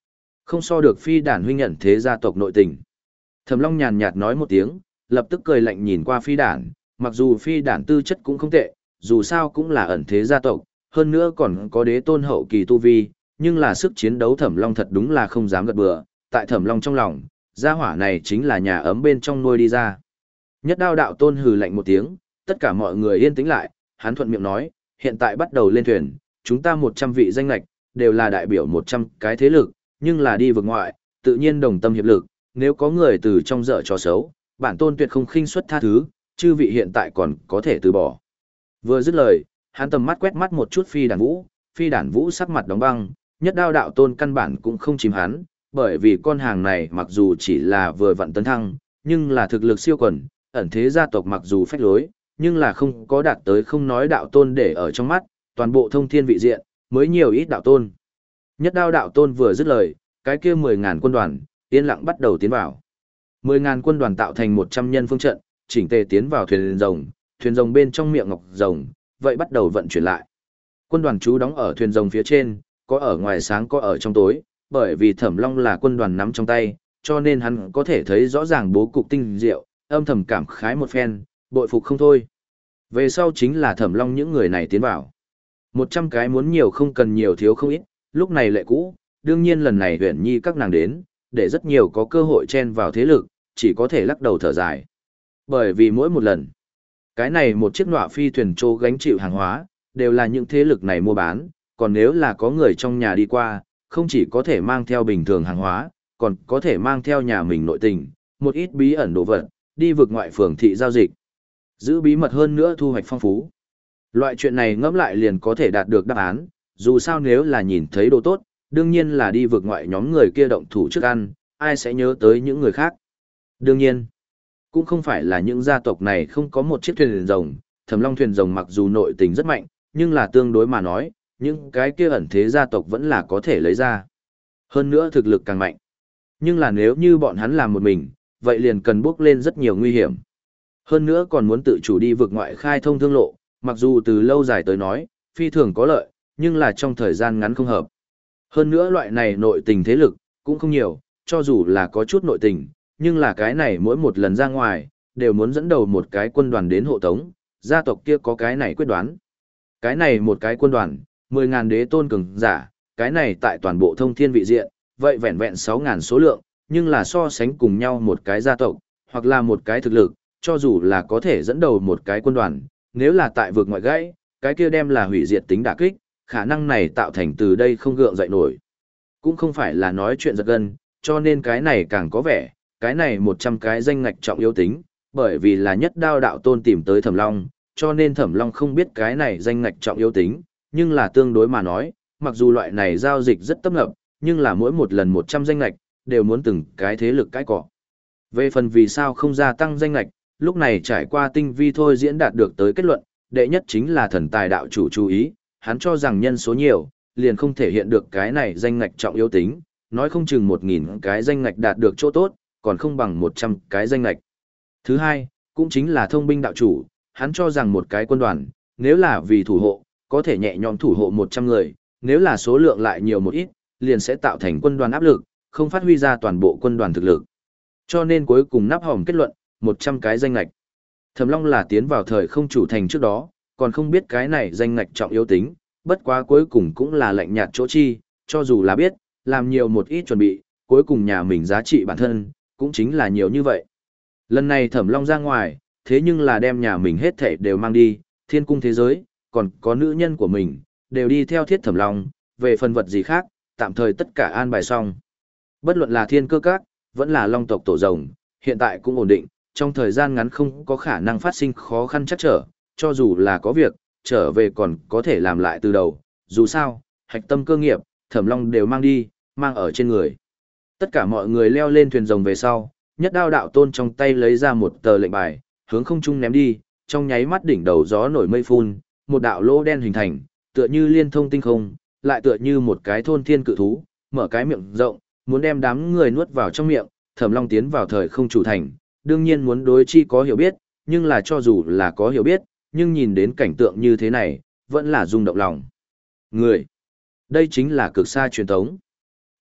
Không so được phi đản huynh nhận thế gia tộc nội tình. Thẩm Long nhàn nhạt nói một tiếng, lập tức cười lạnh nhìn qua phi đản, mặc dù phi đản tư chất cũng không tệ, dù sao cũng là ẩn thế gia tộc, hơn nữa còn có đế tôn hậu kỳ tu vi, nhưng là sức chiến đấu Thẩm Long thật đúng là không dám gật bừa, tại Thẩm Long trong lòng, gia hỏa này chính là nhà ấm bên trong nuôi đi ra. Nhất Đao đạo tôn hừ lạnh một tiếng, tất cả mọi người yên tĩnh lại, hắn thuận miệng nói, hiện tại bắt đầu lên thuyền, chúng ta một trăm vị danh lạch, đều là đại biểu một trăm cái thế lực, nhưng là đi vực ngoại, tự nhiên đồng tâm hiệp lực, nếu có người từ trong dở trò xấu, bản tôn tuyệt không khinh suất tha thứ, chư vị hiện tại còn có thể từ bỏ. Vừa dứt lời, hắn tầm mắt quét mắt một chút phi đản vũ, phi đản vũ sắc mặt đóng băng, Nhất Đao đạo tôn căn bản cũng không chìm hắn, bởi vì con hàng này mặc dù chỉ là vừa vặn tấn thăng, nhưng là thực lực siêu quần, ẩn thế gia tộc mặc dù phách lối, nhưng là không có đạt tới không nói đạo tôn để ở trong mắt, toàn bộ thông thiên vị diện, mới nhiều ít đạo tôn. Nhất Đao đạo tôn vừa dứt lời, cái kia mười ngàn quân đoàn, yên lặng bắt đầu tiến vào. Mười ngàn quân đoàn tạo thành một trăm nhân phương trận, chỉnh tề tiến vào thuyền rồng, thuyền rồng bên trong miệng ngọc rồng, vậy bắt đầu vận chuyển lại. Quân đoàn trú đóng ở thuyền rồng phía trên, có ở ngoài sáng có ở trong tối, bởi vì Thẩm Long là quân đoàn nắm trong tay, cho nên hắn có thể thấy rõ ràng bố cục tinh diệu, âm thầm cảm khái một phen, bội phục không thôi. Về sau chính là Thẩm Long những người này tiến vào. Một trăm cái muốn nhiều không cần nhiều thiếu không ít, lúc này lệ cũ, đương nhiên lần này Huyền Nhi các nàng đến, để rất nhiều có cơ hội chen vào thế lực, chỉ có thể lắc đầu thở dài. Bởi vì mỗi một lần, cái này một chiếc nọa phi thuyền trô gánh chịu hàng hóa, đều là những thế lực này mua bán, còn nếu là có người trong nhà đi qua, không chỉ có thể mang theo bình thường hàng hóa, còn có thể mang theo nhà mình nội tình, một ít bí ẩn đồ vật, đi vực ngoại phường thị giao dịch. Giữ bí mật hơn nữa thu hoạch phong phú. Loại chuyện này ngẫm lại liền có thể đạt được đáp án, dù sao nếu là nhìn thấy đồ tốt, đương nhiên là đi vực ngoại nhóm người kia động thủ trước ăn, ai sẽ nhớ tới những người khác. Đương nhiên, cũng không phải là những gia tộc này không có một chiếc thuyền rồng, Thẩm Long thuyền rồng mặc dù nội tình rất mạnh, nhưng là tương đối mà nói, những cái kia ẩn thế gia tộc vẫn là có thể lấy ra. Hơn nữa thực lực càng mạnh. Nhưng là nếu như bọn hắn làm một mình, vậy liền cần bước lên rất nhiều nguy hiểm. Hơn nữa còn muốn tự chủ đi vực ngoại khai thông thương lộ, mặc dù từ lâu dài tới nói, phi thường có lợi, nhưng là trong thời gian ngắn không hợp. Hơn nữa loại này nội tình thế lực, cũng không nhiều, cho dù là có chút nội tình, nhưng là cái này mỗi một lần ra ngoài, đều muốn dẫn đầu một cái quân đoàn đến hộ tống, gia tộc kia có cái này quyết đoán. Cái này một cái quân đoàn, mười ngàn đế tôn cường giả, cái này tại toàn bộ thông thiên vị diện, vậy vẹn vẹn sáu ngàn số lượng, nhưng là so sánh cùng nhau một cái gia tộc, hoặc là một cái thực lực, cho dù là có thể dẫn đầu một cái quân đoàn, nếu là tại vực ngoại gãy, cái kia đem là hủy diệt tính đả kích, khả năng này tạo thành từ đây không gượng dậy nổi. Cũng không phải là nói chuyện giật gân, cho nên cái này càng có vẻ, cái này một trăm cái danh ngạch trọng yếu tính, bởi vì là Nhất Đao đạo tôn tìm tới Thẩm Long, cho nên Thẩm Long không biết cái này danh ngạch trọng yếu tính, nhưng là tương đối mà nói, mặc dù loại này giao dịch rất tấp nập, nhưng là mỗi một lần một trăm danh ngạch, đều muốn từng cái thế lực cái cỏ. Về phần vì sao không gia tăng danh ngạch, lúc này trải qua tinh vi thôi diễn đạt được tới kết luận, đệ nhất chính là thần tài đạo chủ chú ý, hắn cho rằng nhân số nhiều, liền không thể hiện được cái này danh ngạch trọng yếu tính, nói không chừng một nghìn cái danh ngạch đạt được chỗ tốt, còn không bằng một trăm cái danh ngạch. Thứ hai, cũng chính là thông binh đạo chủ, hắn cho rằng một cái quân đoàn, nếu là vì thủ hộ, có thể nhẹ nhõm thủ hộ một trăm người, nếu là số lượng lại nhiều một ít, liền sẽ tạo thành quân đoàn áp lực, không phát huy ra toàn bộ quân đoàn thực lực. Cho nên cuối cùng nắp hòm kết luận, một trăm cái danh ngạch. Thẩm Long là tiến vào thời không chủ thành trước đó, còn không biết cái này danh ngạch trọng yếu tính, bất quá cuối cùng cũng là lạnh nhạt chỗ chi, cho dù là biết, làm nhiều một ít chuẩn bị, cuối cùng nhà mình giá trị bản thân, cũng chính là nhiều như vậy. Lần này Thẩm Long ra ngoài, thế nhưng là đem nhà mình hết thảy đều mang đi, thiên cung thế giới, còn có nữ nhân của mình, đều đi theo thiết Thẩm Long, về phần vật gì khác, tạm thời tất cả an bài xong. Bất luận là thiên cơ các, vẫn là long tộc tổ rồng, hiện tại cũng ổn định, trong thời gian ngắn không có khả năng phát sinh khó khăn chắc trở, cho dù là có việc, trở về còn có thể làm lại từ đầu, dù sao, hạch tâm cơ nghiệp, Thẩm Long đều mang đi, mang ở trên người. Tất cả mọi người leo lên thuyền rồng về sau, Nhất Đao đạo tôn trong tay lấy ra một tờ lệnh bài, hướng không trung ném đi, trong nháy mắt đỉnh đầu gió nổi mây phun, một đạo lỗ đen hình thành, tựa như liên thông tinh không, lại tựa như một cái thôn thiên cự thú, mở cái miệng rộng, muốn đem đám người nuốt vào trong miệng, Thẩm Long tiến vào thời không chủ thành, đương nhiên muốn đối chi có hiểu biết, nhưng là cho dù là có hiểu biết, nhưng nhìn đến cảnh tượng như thế này, vẫn là rung động lòng. Người, đây chính là cực xa truyền thống.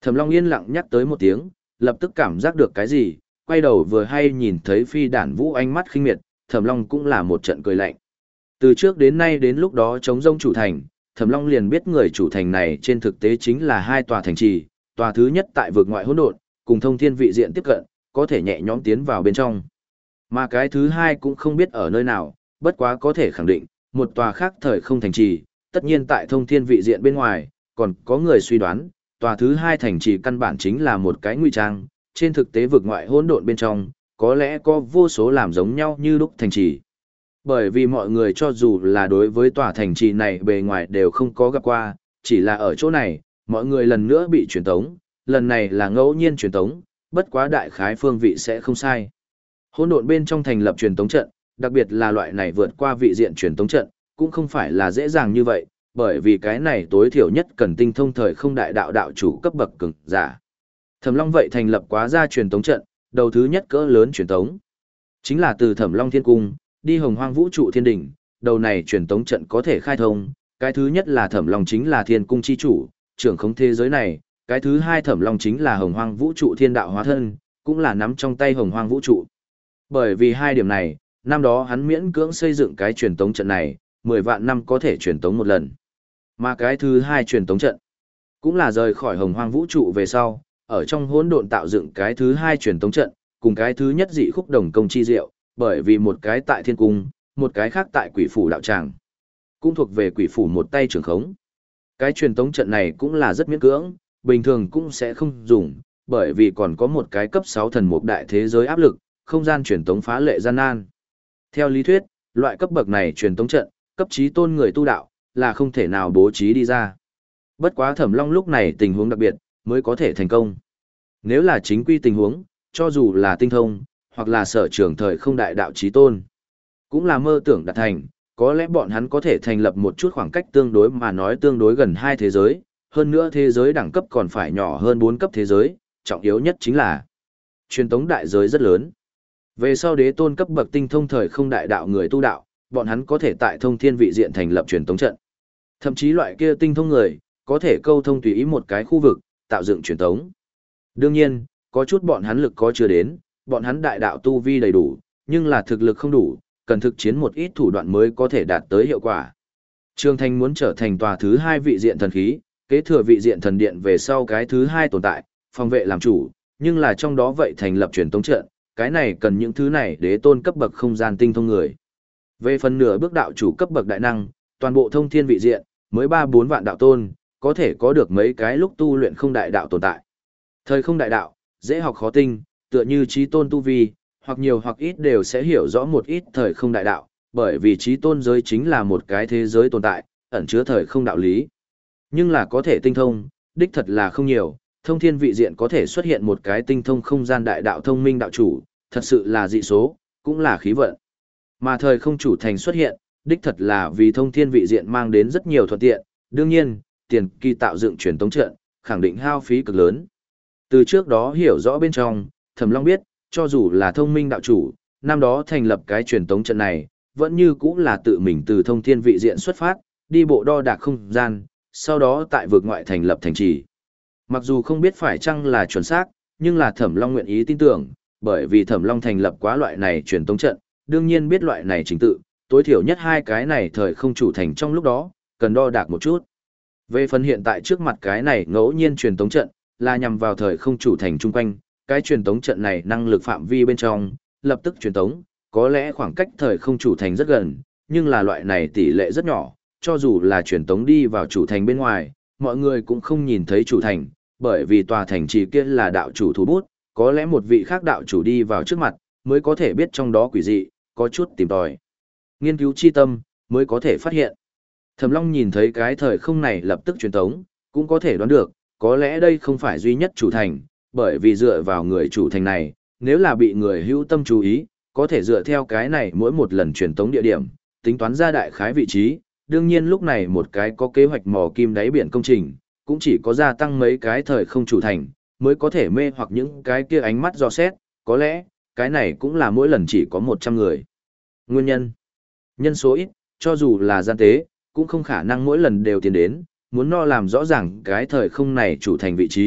Thẩm Long yên lặng nhắc tới một tiếng, lập tức cảm giác được cái gì, quay đầu vừa hay nhìn thấy phi đản vũ ánh mắt khinh miệt, Thẩm Long cũng là một trận cười lạnh. Từ trước đến nay đến lúc đó chống rông chủ thành, Thẩm Long liền biết người chủ thành này trên thực tế chính là hai tòa thành trì, tòa thứ nhất tại vực ngoại hỗn độn, cùng thông thiên vị diện tiếp cận, có thể nhẹ nhõm tiến vào bên trong. Mà cái thứ hai cũng không biết ở nơi nào, bất quá có thể khẳng định, một tòa khác thời không thành trì, tất nhiên tại thông thiên vị diện bên ngoài, còn có người suy đoán, tòa thứ hai thành trì căn bản chính là một cái ngụy trang, trên thực tế vực ngoại hỗn độn bên trong, có lẽ có vô số làm giống nhau như lúc thành trì. Bởi vì mọi người cho dù là đối với tòa thành trì này bề ngoài đều không có gặp qua, chỉ là ở chỗ này, mọi người lần nữa bị truyền tống, lần này là ngẫu nhiên truyền tống, bất quá đại khái phương vị sẽ không sai. Hỗn độn bên trong thành lập truyền tống trận, đặc biệt là loại này vượt qua vị diện truyền tống trận, cũng không phải là dễ dàng như vậy, bởi vì cái này tối thiểu nhất cần tinh thông thời không đại đạo đạo chủ cấp bậc cường giả. Thẩm Long vậy thành lập quá ra truyền tống trận, đầu thứ nhất cỡ lớn truyền tống, chính là từ Thẩm Long Thiên Cung đi Hồng Hoang Vũ trụ Thiên Đỉnh, đầu này truyền tống trận có thể khai thông, cái thứ nhất là Thẩm Long chính là Thiên Cung chi chủ, trưởng khống thế giới này, cái thứ hai Thẩm Long chính là Hồng Hoang Vũ trụ Thiên Đạo hóa thân, cũng là nắm trong tay Hồng Hoang Vũ trụ. Bởi vì hai điểm này, năm đó hắn miễn cưỡng xây dựng cái truyền tống trận này, mười vạn năm có thể truyền tống một lần. Mà cái thứ hai truyền tống trận, cũng là rời khỏi Hồng Hoang Vũ trụ về sau, ở trong hỗn độn tạo dựng cái thứ hai truyền tống trận, cùng cái thứ nhất dị khúc đồng công chi diệu, bởi vì một cái tại Thiên Cung, một cái khác tại Quỷ phủ đạo tràng, cũng thuộc về Quỷ phủ một tay trưởng khống. Cái truyền tống trận này cũng là rất miễn cưỡng, bình thường cũng sẽ không dùng, bởi vì còn có một cái cấp sáu thần mục đại thế giới áp lực, không gian truyền tống phá lệ gian nan. Theo lý thuyết, loại cấp bậc này truyền tống trận, cấp trí tôn người tu đạo, là không thể nào bố trí đi ra. Bất quá Thẩm Long lúc này tình huống đặc biệt, mới có thể thành công. Nếu là chính quy tình huống, cho dù là tinh thông, hoặc là sở trường thời không đại đạo trí tôn, cũng là mơ tưởng đạt thành, có lẽ bọn hắn có thể thành lập một chút khoảng cách tương đối mà nói tương đối gần hai thế giới, hơn nữa thế giới đẳng cấp còn phải nhỏ hơn bốn cấp thế giới, trọng yếu nhất chính là truyền tống đại giới rất lớn. Về sau đế tôn cấp bậc tinh thông thời không đại đạo người tu đạo, bọn hắn có thể tại thông thiên vị diện thành lập truyền tống trận. Thậm chí loại kia tinh thông người, có thể câu thông tùy ý một cái khu vực, tạo dựng truyền tống. Đương nhiên, có chút bọn hắn lực có chưa đến, bọn hắn đại đạo tu vi đầy đủ, nhưng là thực lực không đủ, cần thực chiến một ít thủ đoạn mới có thể đạt tới hiệu quả. Trương Thanh muốn trở thành tòa thứ hai vị diện thần khí, kế thừa vị diện thần điện về sau cái thứ hai tồn tại, phòng vệ làm chủ, nhưng là trong đó vậy thành lập truyền tống trận, cái này cần những thứ này đế tôn cấp bậc không gian tinh thông người. Về phần nửa bước đạo chủ cấp bậc đại năng, toàn bộ thông thiên vị diện, mới ba bốn vạn đạo tôn, có thể có được mấy cái lúc tu luyện không đại đạo tồn tại. Thời không đại đạo, dễ học khó tinh, tựa như trí tôn tu vi, hoặc nhiều hoặc ít đều sẽ hiểu rõ một ít thời không đại đạo, bởi vì trí tôn giới chính là một cái thế giới tồn tại, ẩn chứa thời không đạo lý. Nhưng là có thể tinh thông, đích thật là không nhiều, thông thiên vị diện có thể xuất hiện một cái tinh thông không gian đại đạo thông minh đạo chủ, thật sự là dị số, cũng là khí vận. Mà thời không chủ thành xuất hiện, đích thật là vì thông thiên vị diện mang đến rất nhiều thuận tiện, đương nhiên, tiền kỳ tạo dựng truyền tống trận, khẳng định hao phí cực lớn. Từ trước đó hiểu rõ bên trong, Thẩm Long biết, cho dù là thông minh đạo chủ, năm đó thành lập cái truyền tống trận này, vẫn như cũng là tự mình từ thông thiên vị diện xuất phát, đi bộ đo đạc không gian, sau đó tại vực ngoại thành lập thành trì. Mặc dù không biết phải chăng là chuẩn xác, nhưng là Thẩm Long nguyện ý tin tưởng, bởi vì Thẩm Long thành lập quá loại này truyền tống trận, đương nhiên biết loại này trình tự, tối thiểu nhất hai cái này thời không chủ thành trong lúc đó, cần đo đạc một chút. Về phần hiện tại trước mặt cái này ngẫu nhiên truyền tống trận, là nhằm vào thời không chủ thành chung quanh, cái truyền tống trận này năng lực phạm vi bên trong, lập tức truyền tống, có lẽ khoảng cách thời không chủ thành rất gần, nhưng là loại này tỷ lệ rất nhỏ, cho dù là truyền tống đi vào chủ thành bên ngoài, mọi người cũng không nhìn thấy chủ thành, bởi vì tòa thành trì kia là đạo chủ thủ bút, có lẽ một vị khác đạo chủ đi vào trước mặt, mới có thể biết trong đó quỷ dị, có chút tìm tòi. Nghiên cứu chi tâm, mới có thể phát hiện. Thẩm Long nhìn thấy cái thời không này lập tức truyền tống, cũng có thể đoán được, có lẽ đây không phải duy nhất chủ thành, bởi vì dựa vào người chủ thành này, nếu là bị người hữu tâm chú ý, có thể dựa theo cái này mỗi một lần truyền tống địa điểm, tính toán ra đại khái vị trí, đương nhiên lúc này một cái có kế hoạch mò kim đáy biển công trình, cũng chỉ có gia tăng mấy cái thời không chủ thành, mới có thể mê hoặc những cái kia ánh mắt dò xét, có lẽ, cái này cũng là mỗi lần chỉ có một trăm người. Nguyên nhân, nhân số ít, cho dù là gian tế, cũng không khả năng mỗi lần đều tiến đến, muốn no làm rõ ràng cái thời không này chủ thành vị trí,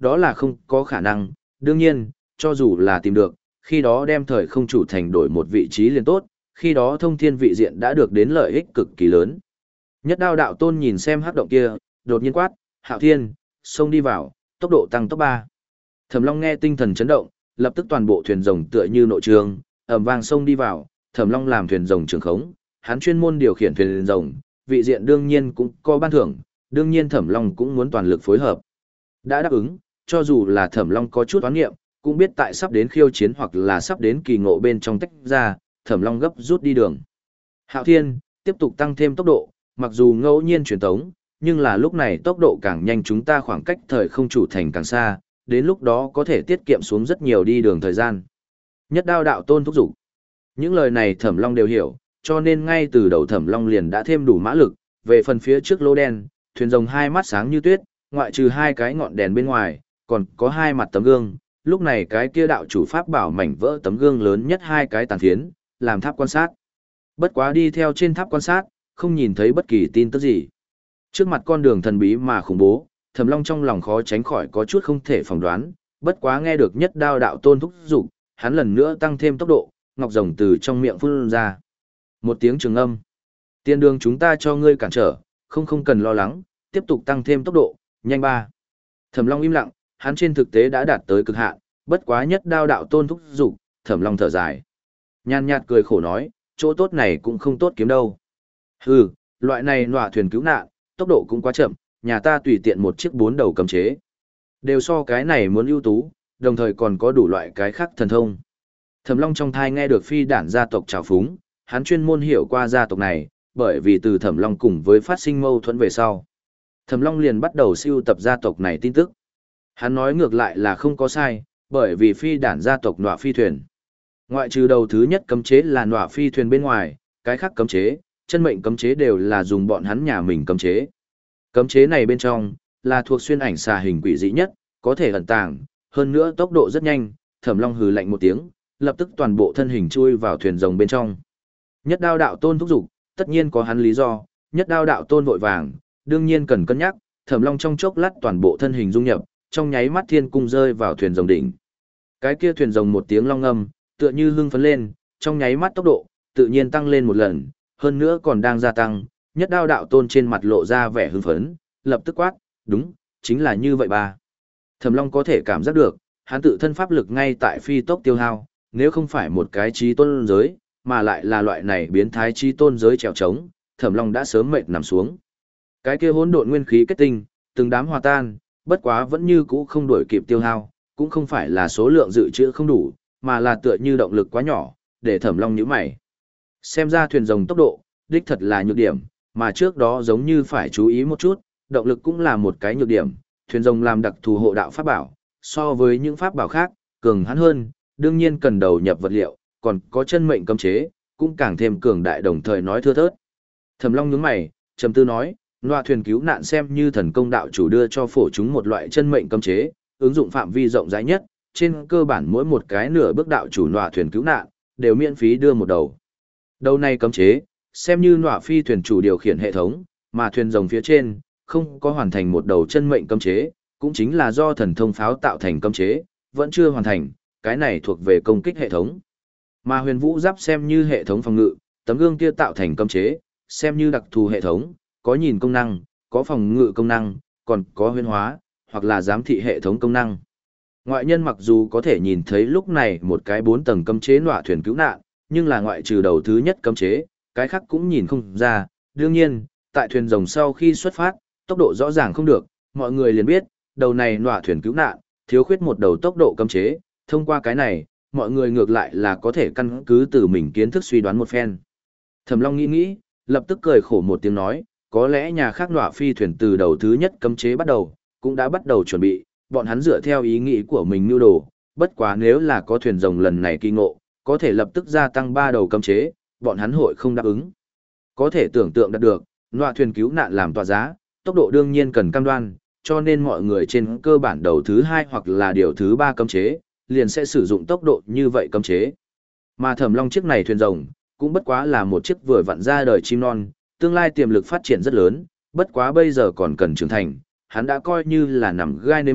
đó là không có khả năng, đương nhiên, cho dù là tìm được, khi đó đem thời không chủ thành đổi một vị trí liền tốt, khi đó thông thiên vị diện đã được đến lợi ích cực kỳ lớn. Nhất đao đạo tôn nhìn xem hắc động kia, đột nhiên quát, Hạo Thiên, xông đi vào, tốc độ tăng tốc ba. Thẩm Long nghe tinh thần chấn động, lập tức toàn bộ thuyền rồng tựa như nội trường, ầm vang xông đi vào, Thẩm Long làm thuyền rồng trường khống, hắn chuyên môn điều khiển thuyền rồng, vị diện đương nhiên cũng có ban thưởng, đương nhiên Thẩm Long cũng muốn toàn lực phối hợp. Đã đáp ứng, cho dù là Thẩm Long có chút oán nghiệm, cũng biết tại sắp đến khiêu chiến hoặc là sắp đến kỳ ngộ bên trong tách ra, Thẩm Long gấp rút đi đường. Hạo Thiên, tiếp tục tăng thêm tốc độ, mặc dù ngẫu nhiên truyền tống, nhưng là lúc này tốc độ càng nhanh chúng ta khoảng cách thời không chủ thành càng xa, đến lúc đó có thể tiết kiệm xuống rất nhiều đi đường thời gian. Nhất đao đạo tôn thúc giục. Những lời này Thẩm Long đều hiểu, cho nên ngay từ đầu Thẩm Long liền đã thêm đủ mã lực, về phần phía trước lô đen, thuyền rồng hai mắt sáng như tuyết, ngoại trừ hai cái ngọn đèn bên ngoài, còn có hai mặt tấm gương, lúc này cái kia đạo chủ pháp bảo mảnh vỡ tấm gương lớn nhất hai cái tàn phiến, làm tháp quan sát. Bất quá đi theo trên tháp quan sát, không nhìn thấy bất kỳ tin tức gì. Trước mặt con đường thần bí mà khủng bố, Thẩm Long trong lòng khó tránh khỏi có chút không thể phỏng đoán, bất quá nghe được nhất đao đạo tôn thúc giục, hắn lần nữa tăng thêm tốc độ, ngọc rồng từ trong miệng phun ra. Một tiếng trường âm. Tiên đường chúng ta cho ngươi cản trở, không không cần lo lắng, tiếp tục tăng thêm tốc độ, nhanh ba. Thẩm Long im lặng, hắn trên thực tế đã đạt tới cực hạn, bất quá nhất đao đạo tôn thúc giục, Thẩm Long thở dài. Nhàn nhạt cười khổ nói, chỗ tốt này cũng không tốt kiếm đâu. Hừ, loại này nọa thuyền cứu nạn, tốc độ cũng quá chậm, nhà ta tùy tiện một chiếc bốn đầu cấm chế. Đều so cái này muốn ưu tú, đồng thời còn có đủ loại cái khác thần thông. Thẩm Long trong thai nghe được phi đản gia tộc trào phúng, hắn chuyên môn hiểu qua gia tộc này, bởi vì từ Thẩm Long cùng với phát sinh mâu thuẫn về sau. Thẩm Long liền bắt đầu siêu tập gia tộc này tin tức. Hắn nói ngược lại là không có sai, bởi vì phi đản gia tộc nọa phi thuyền. Ngoại trừ đầu thứ nhất cấm chế là nọa phi thuyền bên ngoài, cái khác cấm chế, chân mệnh cấm chế đều là dùng bọn hắn nhà mình cấm chế. Cấm chế này bên trong, là thuộc xuyên ảnh xà hình quỷ dị nhất, có thể ẩn tàng, hơn nữa tốc độ rất nhanh, Thẩm Long hừ lạnh một tiếng, lập tức toàn bộ thân hình chui vào thuyền rồng bên trong. Nhất đao đạo tôn thúc giục, tất nhiên có hắn lý do, nhất đao đạo tôn vội vàng, đương nhiên cần cân nhắc, Thẩm Long trong chốc lát toàn bộ thân hình dung nhập, trong nháy mắt thiên cung rơi vào thuyền rồng đỉnh. Cái kia thuyền rồng một tiếng long ngâm, tựa như hưng phấn lên, trong nháy mắt tốc độ, tự nhiên tăng lên một lần, hơn nữa còn đang gia tăng, nhất đao đạo tôn trên mặt lộ ra vẻ hưng phấn, lập tức quát, đúng, chính là như vậy ba. Thẩm Long có thể cảm giác được, hắn tự thân pháp lực ngay tại phi tốc tiêu hao, nếu không phải một cái trí tôn giới, mà lại là loại này biến thái trí tôn giới trèo trống, Thẩm Long đã sớm mệt nằm xuống. Cái kia hỗn độn nguyên khí kết tinh, từng đám hòa tan, bất quá vẫn như cũ không đuổi kịp tiêu hao, cũng không phải là số lượng dự trữ không đủ, mà là tựa như động lực quá nhỏ, để Thẩm Long nhíu mày. Xem ra thuyền rồng tốc độ, đích thật là nhược điểm, mà trước đó giống như phải chú ý một chút, động lực cũng là một cái nhược điểm, thuyền rồng làm đặc thù hộ đạo pháp bảo, so với những pháp bảo khác, cường hãn hơn, đương nhiên cần đầu nhập vật liệu, còn có chân mệnh cấm chế, cũng càng thêm cường đại đồng thời nói thưa thớt. Thẩm Long nhướng mày, trầm tư nói, loa thuyền cứu nạn xem như thần công đạo chủ đưa cho phổ chúng một loại chân mệnh cấm chế, ứng dụng phạm vi rộng rãi nhất, trên cơ bản mỗi một cái nửa bước đạo chủ loa thuyền cứu nạn, đều miễn phí đưa một đầu. Đầu này cấm chế, xem như nọa phi thuyền chủ điều khiển hệ thống, mà thuyền rồng phía trên, không có hoàn thành một đầu chân mệnh cấm chế, cũng chính là do thần thông pháo tạo thành cấm chế, vẫn chưa hoàn thành, cái này thuộc về công kích hệ thống. Mà huyền vũ giáp xem như hệ thống phòng ngự, tấm gương kia tạo thành cấm chế, xem như đặc thù hệ thống, có nhìn công năng, có phòng ngự công năng, còn có huyền hóa, hoặc là giám thị hệ thống công năng. Ngoại nhân mặc dù có thể nhìn thấy lúc này một cái bốn tầng cấm chế nọa thuyền cứu nạn, nhưng là ngoại trừ đầu thứ nhất cấm chế, cái khác cũng nhìn không ra. Đương nhiên, tại thuyền rồng sau khi xuất phát, tốc độ rõ ràng không được, mọi người liền biết, đầu này nọa thuyền cứu nạn, thiếu khuyết một đầu tốc độ cấm chế, thông qua cái này, mọi người ngược lại là có thể căn cứ từ mình kiến thức suy đoán một phen. Thẩm Long nghĩ nghĩ, lập tức cười khổ một tiếng nói, có lẽ nhà khác nọa phi thuyền từ đầu thứ nhất cấm chế bắt đầu, cũng đã bắt đầu chuẩn bị, bọn hắn dựa theo ý nghĩ của mình nưu đồ, bất quá nếu là có thuyền rồng lần này kỳ ngộ, có thể lập tức gia tăng ba đầu cấm chế, bọn hắn hội không đáp ứng. Có thể tưởng tượng đạt được, nọa thuyền cứu nạn làm tọa giá, tốc độ đương nhiên cần cam đoan, cho nên mọi người trên cơ bản đầu thứ hai hoặc là điều thứ ba cấm chế, liền sẽ sử dụng tốc độ như vậy cấm chế. Mà Thẩm Long chiếc này thuyền rồng, cũng bất quá là một chiếc vừa vặn ra đời chim non, tương lai tiềm lực phát triển rất lớn, bất quá bây giờ còn cần trưởng thành, hắn đã coi như là nằm gai nếm mật,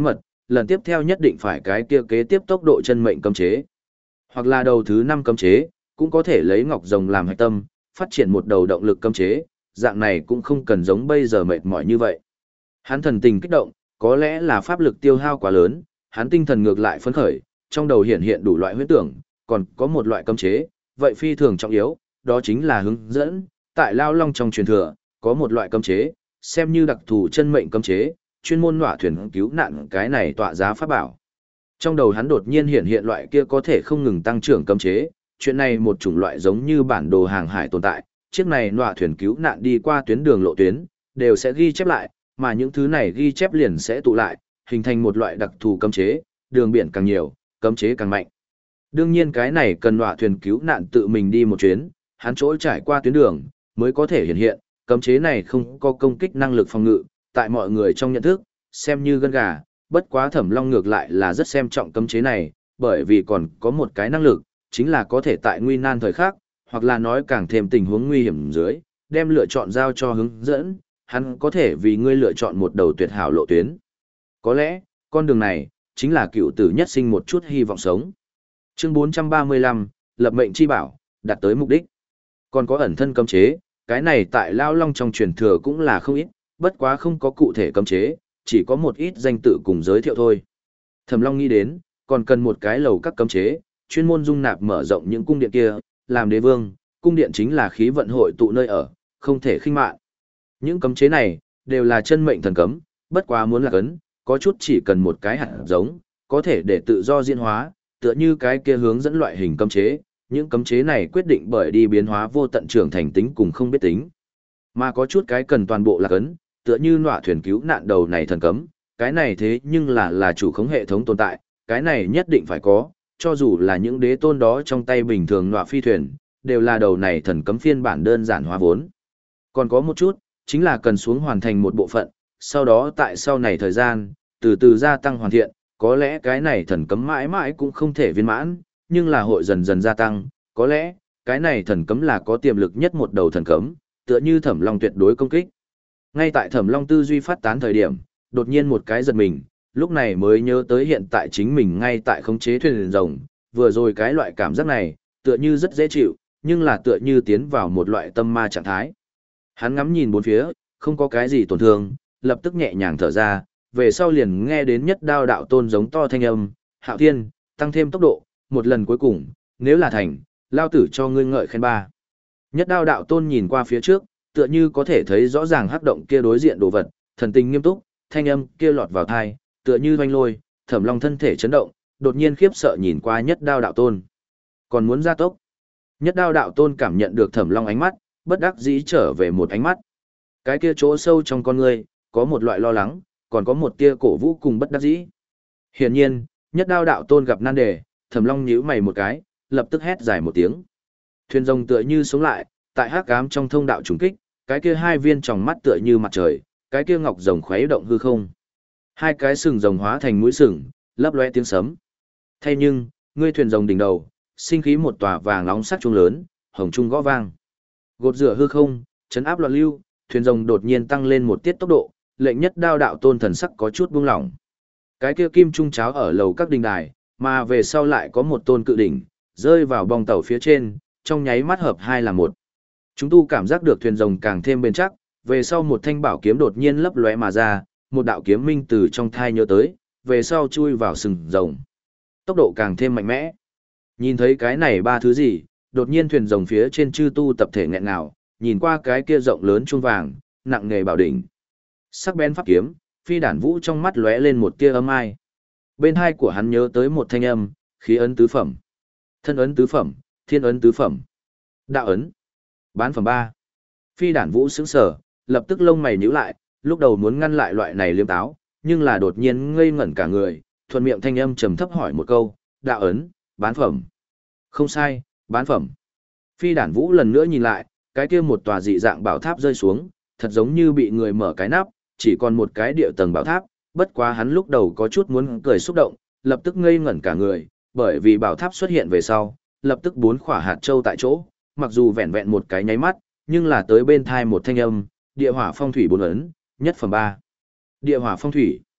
lần tiếp theo nhất định phải cái kia kế tiếp tốc độ chân mệnh cấm chế. Hoặc là đầu thứ năm cấm chế, cũng có thể lấy ngọc rồng làm hạch tâm, phát triển một đầu động lực cấm chế, dạng này cũng không cần giống bây giờ mệt mỏi như vậy. Hắn thần tình kích động, có lẽ là pháp lực tiêu hao quá lớn, hắn tinh thần ngược lại phấn khởi, trong đầu hiện hiện đủ loại huyễn tưởng, còn có một loại cấm chế, vậy phi thường trọng yếu, đó chính là hướng dẫn, tại Lao Long trong truyền thừa, có một loại cấm chế, xem như đặc thù chân mệnh cấm chế, chuyên môn nọa thuyền cứu nạn cái này tọa giá pháp bảo. Trong đầu hắn đột nhiên hiện hiện loại kia có thể không ngừng tăng trưởng cấm chế, chuyện này một chủng loại giống như bản đồ hàng hải tồn tại, chiếc này nọa thuyền cứu nạn đi qua tuyến đường lộ tuyến, đều sẽ ghi chép lại, mà những thứ này ghi chép liền sẽ tụ lại, hình thành một loại đặc thù cấm chế, đường biển càng nhiều, cấm chế càng mạnh. Đương nhiên cái này cần nọa thuyền cứu nạn tự mình đi một chuyến, hắn chỗ trải qua tuyến đường, mới có thể hiện hiện, cấm chế này không có công kích năng lực phòng ngự, tại mọi người trong nhận thức, xem như gân gà, bất quá Thẩm Long ngược lại là rất xem trọng cấm chế này, bởi vì còn có một cái năng lực, chính là có thể tại nguy nan thời khắc, hoặc là nói càng thêm tình huống nguy hiểm dưới, đem lựa chọn giao cho hướng dẫn, hắn có thể vì ngươi lựa chọn một đầu tuyệt hảo lộ tuyến. Có lẽ, con đường này, chính là cựu tử nhất sinh một chút hy vọng sống. Chương bốn trăm ba mươi lăm, Lập mệnh chi bảo, đạt tới mục đích. Còn có ẩn thân cấm chế, cái này tại Lao Long trong truyền thừa cũng là không ít, bất quá không có cụ thể cấm chế, chỉ có một ít danh tự cùng giới thiệu thôi. Thẩm Long nghĩ đến, còn cần một cái lầu các cấm chế, chuyên môn dung nạp mở rộng những cung điện kia, làm đế vương, cung điện chính là khí vận hội tụ nơi ở, không thể khinh mạn. Những cấm chế này, đều là chân mệnh thần cấm, bất quá muốn là cấn, có chút chỉ cần một cái hạt giống, có thể để tự do diễn hóa, tựa như cái kia hướng dẫn loại hình cấm chế, những cấm chế này quyết định bởi đi biến hóa vô tận trưởng thành tính cùng không biết tính. Mà có chút cái cần toàn bộ là cấn, tựa như nọa thuyền cứu nạn đầu này thần cấm, cái này thế nhưng là là chủ khống hệ thống tồn tại, cái này nhất định phải có, cho dù là những đế tôn đó trong tay bình thường nọa phi thuyền, đều là đầu này thần cấm phiên bản đơn giản hóa vốn. Còn có một chút, chính là cần xuống hoàn thành một bộ phận, sau đó tại sau này thời gian, từ từ gia tăng hoàn thiện, có lẽ cái này thần cấm mãi mãi cũng không thể viên mãn, nhưng là hội dần dần gia tăng, có lẽ, cái này thần cấm là có tiềm lực nhất một đầu thần cấm, tựa như Thẩm Long tuyệt đối công kích. Ngay tại Thẩm Long tư duy phát tán thời điểm, đột nhiên một cái giật mình, lúc này mới nhớ tới hiện tại chính mình ngay tại khống chế thuyền rồng, vừa rồi cái loại cảm giác này, tựa như rất dễ chịu, nhưng là tựa như tiến vào một loại tâm ma trạng thái. Hắn ngắm nhìn bốn phía, không có cái gì tổn thương, lập tức nhẹ nhàng thở ra, về sau liền nghe đến Nhất Đao đạo tôn giống to thanh âm, Hạo Thiên, tăng thêm tốc độ, một lần cuối cùng, nếu là thành, lao tử cho ngươi ngợi khen ba. Nhất Đao đạo tôn nhìn qua phía trước, tựa như có thể thấy rõ ràng hắc động kia đối diện đồ vật, thần tình nghiêm túc, thanh âm kia lọt vào tai, tựa như oanh lôi, Thẩm Long thân thể chấn động, đột nhiên khiếp sợ nhìn qua Nhất Đao đạo tôn. Còn muốn gia tốc. Nhất Đao đạo tôn cảm nhận được Thẩm Long ánh mắt, bất đắc dĩ trở về một ánh mắt. Cái kia chỗ sâu trong con người, có một loại lo lắng, còn có một tia cổ vũ cùng bất đắc dĩ. Hiển nhiên, Nhất Đao đạo tôn gặp nan đề, Thẩm Long nhíu mày một cái, lập tức hét dài một tiếng. Thuyền rồng tựa như sống lại, tại hắc ám trong thông đạo trùng kích, cái kia hai viên tròng mắt tựa như mặt trời, cái kia ngọc rồng khuấy động hư không. Hai cái sừng rồng hóa thành mũi sừng, lấp lóe tiếng sấm. Thay nhưng, ngươi thuyền rồng đỉnh đầu, sinh khí một tòa vàng nóng sắc trung lớn, hồng trung gõ vang. Gột rửa hư không, chấn áp loạn lưu, thuyền rồng đột nhiên tăng lên một tiết tốc độ, lệnh Nhất Đao đạo tôn thần sắc có chút buông lỏng. Cái kia kim trung cháo ở lầu các đình đài, mà về sau lại có một tôn cự đỉnh, rơi vào bong tàu phía trên, trong nháy mắt hợp hai là một. Chúng tu cảm giác được thuyền rồng càng thêm bền chắc, về sau một thanh bảo kiếm đột nhiên lấp lóe mà ra, một đạo kiếm minh từ trong thai nhớ tới, về sau chui vào sừng rồng. Tốc độ càng thêm mạnh mẽ. Nhìn thấy cái này ba thứ gì, đột nhiên thuyền rồng phía trên chư tu tập thể nghẹn ngào, nhìn qua cái kia rộng lớn chuông vàng, nặng nghề bảo đỉnh. Sắc bén pháp kiếm, Phi Đản Vũ trong mắt lóe lên một tia âm ai. Bên hai của hắn nhớ tới một thanh âm, khí ấn tứ phẩm, thân ấn tứ phẩm, thiên ấn tứ phẩm, đạo ấn, bán phẩm ba. Phi Đản Vũ sững sờ, lập tức lông mày nhíu lại, lúc đầu muốn ngăn lại loại này liêm táo, nhưng là đột nhiên ngây ngẩn cả người, thuận miệng thanh âm trầm thấp hỏi một câu, đạo ấn, bán phẩm. Không sai, bán phẩm. Phi Đản Vũ lần nữa nhìn lại, cái kia một tòa dị dạng bảo tháp rơi xuống, thật giống như bị người mở cái nắp, chỉ còn một cái địa tầng bảo tháp, bất quá hắn lúc đầu có chút muốn cười xúc động, lập tức ngây ngẩn cả người, bởi vì bảo tháp xuất hiện về sau, lập tức bốn khỏa hạt châu tại chỗ, mặc dù vẹn vẹn một cái nháy mắt, nhưng là tới bên thai một thanh âm, địa hỏa phong thủy bốn ấn, nhất phẩm ba. Địa hỏa phong thủy.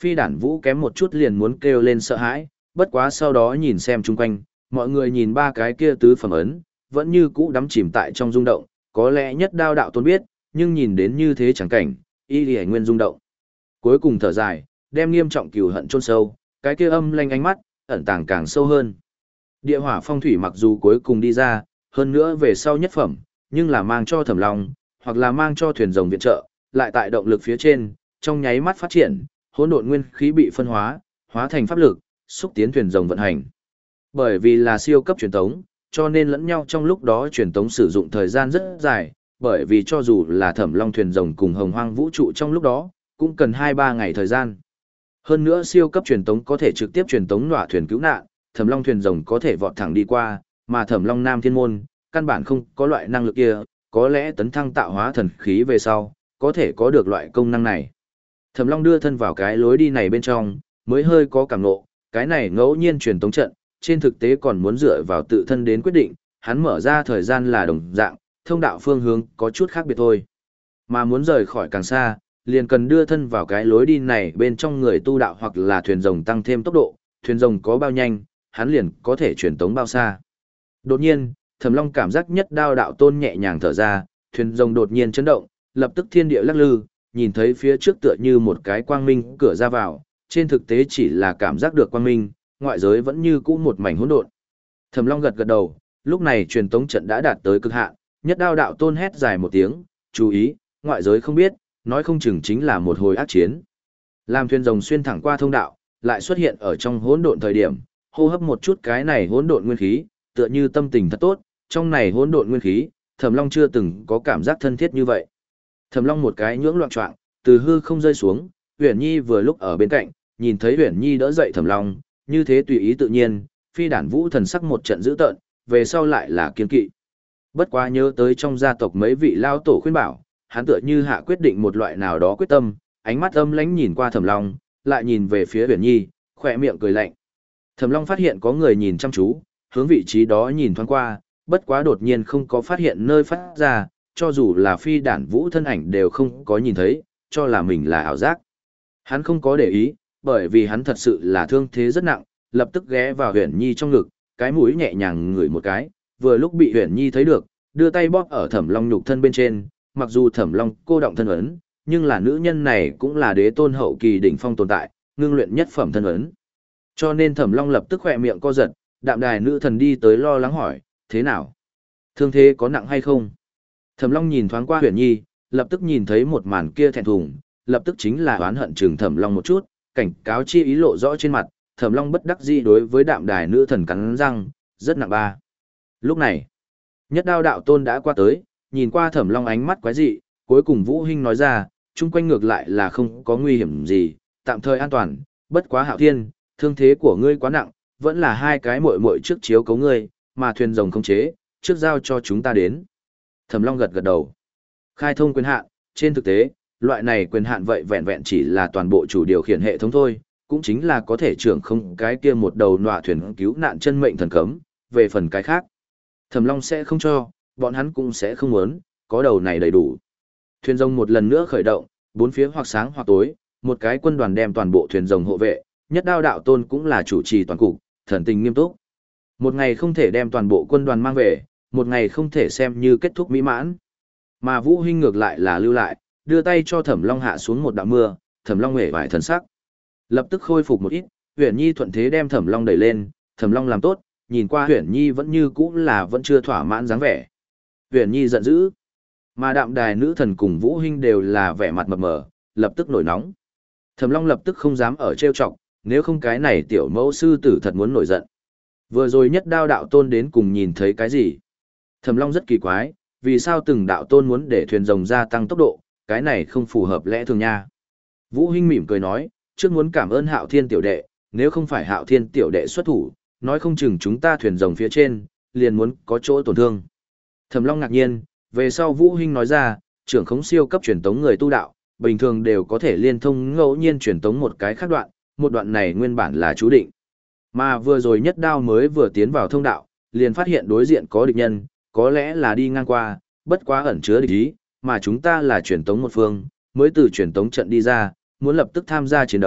Phi đản vũ kém một chút liền muốn kêu lên sợ hãi, bất quá sau đó nhìn xem chung quanh, mọi người nhìn ba cái kia tứ phẩm ấn, vẫn như cũ đắm chìm tại trong rung động, có lẽ nhất đao đạo tôn biết, nhưng nhìn đến như thế chẳng cảnh, y lì nguyên rung động. Cuối cùng thở dài, đem nghiêm trọng cừu hận chôn sâu, cái kia âm lanh ánh mắt, ẩn tàng càng sâu hơn. Địa hỏa phong thủy mặc dù cuối cùng đi ra, hơn nữa về sau nhất phẩm, nhưng là mang cho Thẩm Long, hoặc là mang cho thuyền rồng viện trợ, lại tại động lực phía trên, trong nháy mắt phát triển, hỗn độn nguyên khí bị phân hóa, hóa thành pháp lực, xúc tiến thuyền rồng vận hành. Bởi vì là siêu cấp truyền tống, cho nên lẫn nhau trong lúc đó truyền tống sử dụng thời gian rất dài, bởi vì cho dù là Thẩm Long thuyền rồng cùng Hồng Hoang vũ trụ trong lúc đó, cũng cần hai ba ngày thời gian. Hơn nữa siêu cấp truyền tống có thể trực tiếp truyền tống nọa thuyền cứu nạn, Thẩm Long thuyền rồng có thể vọt thẳng đi qua, mà Thẩm Long Nam Thiên Môn, căn bản không có loại năng lực kia, có lẽ tấn thăng tạo hóa thần khí về sau, có thể có được loại công năng này. Thẩm Long đưa thân vào cái lối đi này bên trong, mới hơi có cảm ngộ, cái này ngẫu nhiên truyền tống trận, trên thực tế còn muốn dựa vào tự thân đến quyết định, hắn mở ra thời gian là đồng dạng, thông đạo phương hướng có chút khác biệt thôi. Mà muốn rời khỏi càng xa, liền cần đưa thân vào cái lối đi này bên trong người tu đạo hoặc là thuyền rồng tăng thêm tốc độ, thuyền rồng có bao nhanh, hắn liền có thể truyền tống bao xa. Đột nhiên, Thẩm Long cảm giác nhất đao đạo tôn nhẹ nhàng thở ra, thuyền rồng đột nhiên chấn động, lập tức thiên địa lắc lư, nhìn thấy phía trước tựa như một cái quang minh cửa ra vào, trên thực tế chỉ là cảm giác được quang minh, ngoại giới vẫn như cũ một mảnh hỗn độn. Thẩm Long gật gật đầu, lúc này truyền tống trận đã đạt tới cực hạn, nhất đao đạo tôn hét dài một tiếng, chú ý, ngoại giới không biết, nói không chừng chính là một hồi ác chiến. Làm thuyền rồng xuyên thẳng qua thông đạo, lại xuất hiện ở trong hỗn độn thời điểm, hô hấp một chút cái này hỗn độn nguyên khí, tựa như tâm tình thật tốt, trong này hỗn độn nguyên khí, Thẩm Long chưa từng có cảm giác thân thiết như vậy. Thẩm Long một cái nhưỡng loạn choạng, từ hư không rơi xuống, Uyển Nhi vừa lúc ở bên cạnh, nhìn thấy Uyển Nhi đỡ dậy Thẩm Long, như thế tùy ý tự nhiên, Phi Đản Vũ thần sắc một trận dữ tợn, về sau lại là kiên kỵ. Bất quá nhớ tới trong gia tộc mấy vị lao tổ khuyên bảo, hắn tựa như hạ quyết định một loại nào đó quyết tâm, ánh mắt âm lãnh nhìn qua Thẩm Long, lại nhìn về phía Uyển Nhi, khỏe miệng cười lạnh. Thẩm Long phát hiện có người nhìn chăm chú, hướng vị trí đó nhìn thoáng qua, bất quá đột nhiên không có phát hiện nơi phát ra, cho dù là Phi Đản Vũ thân ảnh đều không có nhìn thấy, cho là mình là ảo giác. Hắn không có để ý, bởi vì hắn thật sự là thương thế rất nặng, lập tức ghé vào Uyển Nhi trong ngực, cái mũi nhẹ nhàng ngửi một cái, vừa lúc bị Uyển Nhi thấy được, đưa tay bóp ở Thẩm Long nhục thân bên trên, mặc dù Thẩm Long cô động thân ấn, nhưng là nữ nhân này cũng là đế tôn hậu kỳ đỉnh phong tồn tại, ngưng luyện nhất phẩm thân ấn. Cho nên Thẩm Long lập tức khỏe miệng co giật, đạm đài nữ thần đi tới lo lắng hỏi, thế nào? Thương thế có nặng hay không? Thẩm Long nhìn thoáng qua Uyển Nhi, lập tức nhìn thấy một màn kia thẹn thùng, lập tức chính là oán hận chừng Thẩm Long một chút, cảnh cáo chi ý lộ rõ trên mặt, Thẩm Long bất đắc dĩ đối với đạm đài nữ thần cắn răng, rất nặng ba. Lúc này, nhất đao đạo tôn đã qua tới, nhìn qua Thẩm Long ánh mắt quái dị, cuối cùng Vũ Hinh nói ra, chung quanh ngược lại là không có nguy hiểm gì, tạm thời an toàn, bất quá Hạo Thiên, thương thế của ngươi quá nặng, vẫn là hai cái muội muội trước chiếu cố ngươi, mà thuyền rồng không chế, trước giao cho chúng ta đến. Thẩm Long gật gật đầu. Khai thông quyền hạn, trên thực tế, loại này quyền hạn vậy vẹn vẹn chỉ là toàn bộ chủ điều khiển hệ thống thôi, cũng chính là có thể trưởng không cái kia một đầu nọa thuyền cứu nạn chân mệnh thần cấm, về phần cái khác. Thẩm Long sẽ không cho, bọn hắn cũng sẽ không muốn, có đầu này đầy đủ. Thuyền rồng một lần nữa khởi động, bốn phía hoặc sáng hoặc tối, một cái quân đoàn đem toàn bộ thuyền rồng hộ vệ, nhất đao đạo tôn cũng là chủ trì toàn cục, thần tình nghiêm túc. Một ngày không thể đem toàn bộ quân đoàn mang về, một ngày không thể xem như kết thúc mỹ mãn. Mà Vũ Hinh ngược lại là lưu lại, đưa tay cho Thẩm Long hạ xuống một đạo mưa, Thẩm Long hề vải thần sắc. Lập tức khôi phục một ít, Uyển Nhi thuận thế đem Thẩm Long đẩy lên, Thẩm Long làm tốt, nhìn qua Uyển Nhi vẫn như cũ là vẫn chưa thỏa mãn dáng vẻ. Uyển Nhi giận dữ, mà đạm đài nữ thần cùng Vũ Hinh đều là vẻ mặt mập mờ, lập tức nổi nóng. Thẩm Long lập tức không dám ở trêu chọc, nếu không cái này tiểu mẫu sư tử thật muốn nổi giận. Vừa rồi nhất đao đạo tôn đến cùng nhìn thấy cái gì? Thẩm Long rất kỳ quái, vì sao từng đạo tôn muốn để thuyền rồng gia tăng tốc độ, cái này không phù hợp lẽ thường nha. Vũ Hinh mỉm cười nói, trước muốn cảm ơn Hạo Thiên tiểu đệ, nếu không phải Hạo Thiên tiểu đệ xuất thủ, nói không chừng chúng ta thuyền rồng phía trên, liền muốn có chỗ tổn thương. Thẩm Long ngạc nhiên, về sau Vũ Hinh nói ra, trưởng khống siêu cấp truyền tống người tu đạo, bình thường đều có thể liên thông ngẫu nhiên truyền tống một cái khác đoạn, một đoạn này nguyên bản là chú định. Mà vừa rồi nhất đao mới vừa tiến vào thông đạo, liền phát hiện đối diện có địch nhân, có lẽ là đi ngang qua, bất quá ẩn chứa địch ý, mà chúng ta là truyền tống một phương, mới từ truyền tống trận đi ra, muốn lập tức tham gia chiến đấu,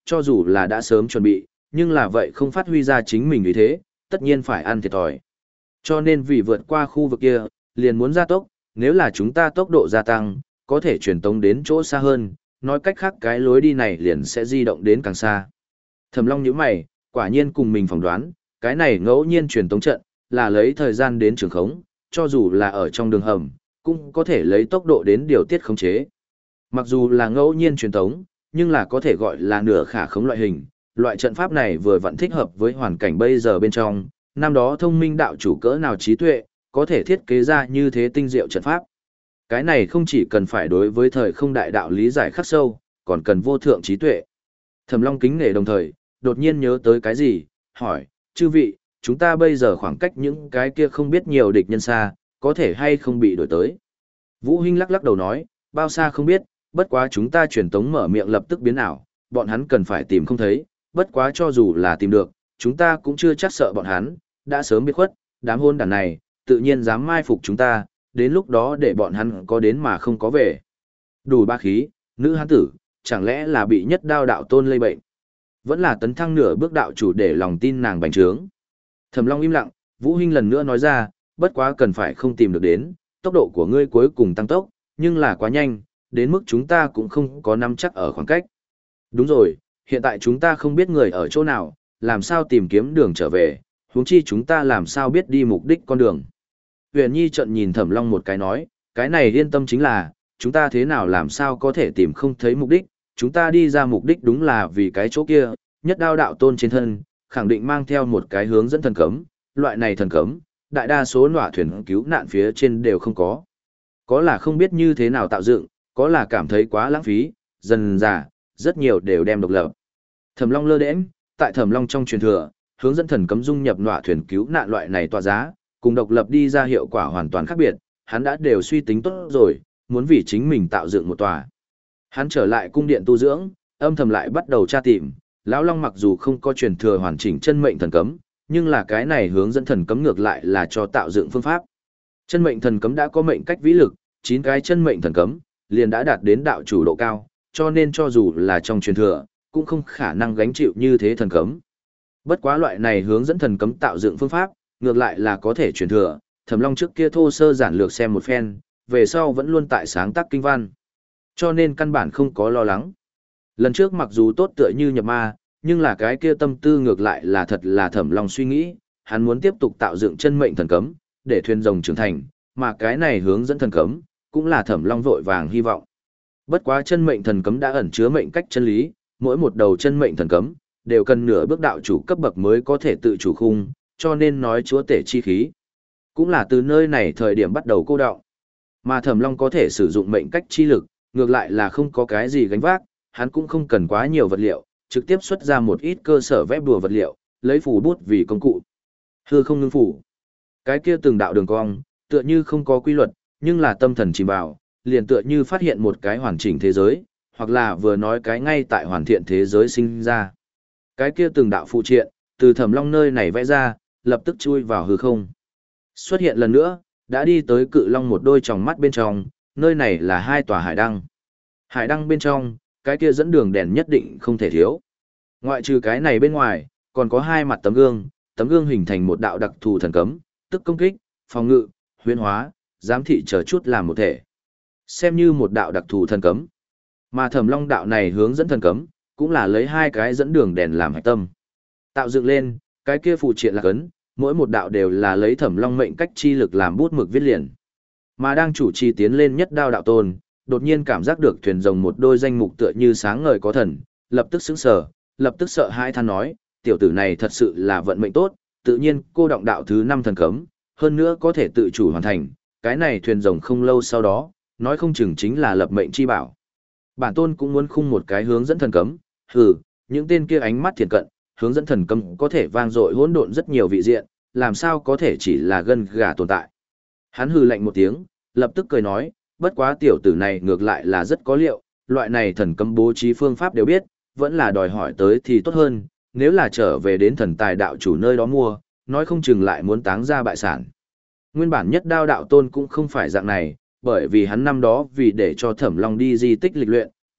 cho dù là đã sớm chuẩn bị, nhưng là vậy không phát huy ra chính mình như thế, tất nhiên phải ăn thiệt thòi. Cho nên vì vượt qua khu vực kia, liền muốn gia tốc, nếu là chúng ta tốc độ gia tăng, có thể truyền tống đến chỗ xa hơn, nói cách khác cái lối đi này liền sẽ di động đến càng xa. Thẩm Long nhíu mày, quả nhiên cùng mình phỏng đoán, cái này ngẫu nhiên truyền tống trận, là lấy thời gian đến trường khống, cho dù là ở trong đường hầm, cũng có thể lấy tốc độ đến điều tiết khống chế. Mặc dù là ngẫu nhiên truyền tống, nhưng là có thể gọi là nửa khả khống loại hình, loại trận pháp này vừa vẫn thích hợp với hoàn cảnh bây giờ bên trong, năm đó thông minh đạo chủ cỡ nào trí tuệ, có thể thiết kế ra như thế tinh diệu trận pháp. Cái này không chỉ cần phải đối với thời không đại đạo lý giải khắc sâu, còn cần vô thượng trí tuệ. Thẩm Long kính nể đồng thời, đột nhiên nhớ tới cái gì, hỏi, chư vị, chúng ta bây giờ khoảng cách những cái kia không biết nhiều địch nhân xa, có thể hay không bị đổi tới. Vũ Hinh lắc lắc đầu nói, bao xa không biết, bất quá chúng ta truyền tống mở miệng lập tức biến ảo, bọn hắn cần phải tìm không thấy, bất quá cho dù là tìm được, chúng ta cũng chưa chắc sợ bọn hắn, đã sớm biết khuất, đám hôn đàn này, tự nhiên dám mai phục chúng ta, đến lúc đó để bọn hắn có đến mà không có về. Đủ ba khí, nữ hán tử, chẳng lẽ là bị nhất đao đạo tôn lây bệnh. Vẫn là tấn thăng nửa bước đạo chủ để lòng tin nàng bành trướng. Thẩm Long im lặng, Vũ Hinh lần nữa nói ra, bất quá cần phải không tìm được đến, tốc độ của ngươi cuối cùng tăng tốc, nhưng là quá nhanh, đến mức chúng ta cũng không có nắm chắc ở khoảng cách. Đúng rồi, hiện tại chúng ta không biết người ở chỗ nào, làm sao tìm kiếm đường trở về, huống chi chúng ta làm sao biết đi mục đích con đường. Huyền Nhi trợn nhìn Thẩm Long một cái nói, cái này yên tâm chính là, chúng ta thế nào làm sao có thể tìm không thấy mục đích, chúng ta đi ra mục đích đúng là vì cái chỗ kia, nhất đao đạo tôn trên thân, khẳng định mang theo một cái hướng dẫn thần cấm, loại này thần cấm, đại đa số nọa thuyền cứu nạn phía trên đều không có. Có là không biết như thế nào tạo dựng, có là cảm thấy quá lãng phí, dần dà, rất nhiều đều đem độc lập. Thẩm Long lơ đễnh, tại Thẩm Long trong truyền thừa, hướng dẫn thần cấm dung nhập nọa thuyền cứu nạn loại này tỏa giá, cùng độc lập đi ra hiệu quả hoàn toàn khác biệt, hắn đã đều suy tính tốt rồi, muốn vì chính mình tạo dựng một tòa. Hắn trở lại cung điện tu dưỡng, âm thầm lại bắt đầu tra tìm, lão Long mặc dù không có truyền thừa hoàn chỉnh chân mệnh thần cấm, nhưng là cái này hướng dẫn thần cấm ngược lại là cho tạo dựng phương pháp. Chân mệnh thần cấm đã có mệnh cách vĩ lực, chín cái chân mệnh thần cấm liền đã đạt đến đạo chủ độ cao, cho nên cho dù là trong truyền thừa, cũng không khả năng gánh chịu như thế thần cấm. Bất quá loại này hướng dẫn thần cấm tạo dựng phương pháp, ngược lại là có thể truyền thừa, Thẩm Long trước kia thô sơ giản lược xem một phen, về sau vẫn luôn tại sáng tác kinh văn. Cho nên căn bản không có lo lắng. Lần trước mặc dù tốt tựa như nhập ma, nhưng là cái kia tâm tư ngược lại là thật là Thẩm Long suy nghĩ, hắn muốn tiếp tục tạo dựng chân mệnh thần cấm, để thuyền rồng trưởng thành, mà cái này hướng dẫn thần cấm, cũng là Thẩm Long vội vàng hy vọng. Bất quá chân mệnh thần cấm đã ẩn chứa mệnh cách chân lý, mỗi một đầu chân mệnh thần cấm đều cần nửa bước đạo chủ cấp bậc mới có thể tự chủ khung, cho nên nói chúa tể chi khí. Cũng là từ nơi này thời điểm bắt đầu cô đọng. Mà Thẩm Long có thể sử dụng mệnh cách chi lực, ngược lại là không có cái gì gánh vác, hắn cũng không cần quá nhiều vật liệu, trực tiếp xuất ra một ít cơ sở vẽ bùa vật liệu, lấy phù bút vì công cụ. Hư không ngưng phủ. Cái kia từng đạo đường cong, tựa như không có quy luật, nhưng là tâm thần chìm vào, liền tựa như phát hiện một cái hoàn chỉnh thế giới, hoặc là vừa nói cái ngay tại hoàn thiện thế giới sinh ra. Cái kia từng đạo phụ triện, từ Thẩm Long nơi này vẽ ra, lập tức chui vào hư không. Xuất hiện lần nữa, đã đi tới Cự Long một đôi tròng mắt bên trong, nơi này là hai tòa hải đăng. Hải đăng bên trong, cái kia dẫn đường đèn nhất định không thể thiếu. Ngoại trừ cái này bên ngoài, còn có hai mặt tấm gương, tấm gương hình thành một đạo đặc thù thần cấm, tức công kích, phòng ngự, huyễn hóa, giám thị chờ chút làm một thể. Xem như một đạo đặc thù thần cấm. Mà Thẩm Long đạo này hướng dẫn thần cấm, cũng là lấy hai cái dẫn đường đèn làm hạch tâm. Tạo dựng lên, cái kia phụ triện là cấn, mỗi một đạo đều là lấy Thẩm Long mệnh cách chi lực làm bút mực viết liền. Mà đang chủ trì tiến lên nhất đao đạo tôn, đột nhiên cảm giác được thuyền rồng một đôi danh mục tựa như sáng ngời có thần, lập tức sững sờ, lập tức sợ hãi than nói, tiểu tử này thật sự là vận mệnh tốt, tự nhiên cô động đạo thứ năm thần cấm, hơn nữa có thể tự chủ hoàn thành, cái này thuyền rồng không lâu sau đó, nói không chừng chính là lập mệnh chi bảo. Bản tôn cũng muốn khung một cái hướng dẫn thần cấm, hừ, những tên kia ánh mắt thiện cận, hướng dẫn thần cấm có thể vang dội hỗn độn rất nhiều vị diện, làm sao có thể chỉ là gân gà tồn tại. Hắn hừ lạnh một tiếng, lập tức cười nói, bất quá tiểu tử này ngược lại là rất có liệu, loại này thần cấm bố trí phương pháp đều biết, vẫn là đòi hỏi tới thì tốt hơn, nếu là trở về đến thần tài đạo chủ nơi đó mua, nói không chừng lại muốn táng ra bại sản. Nguyên bản nhất đao đạo tôn cũng không phải dạng này, bởi vì hắn năm đó vì để cho Thẩm Long đi di tích lịch luyện,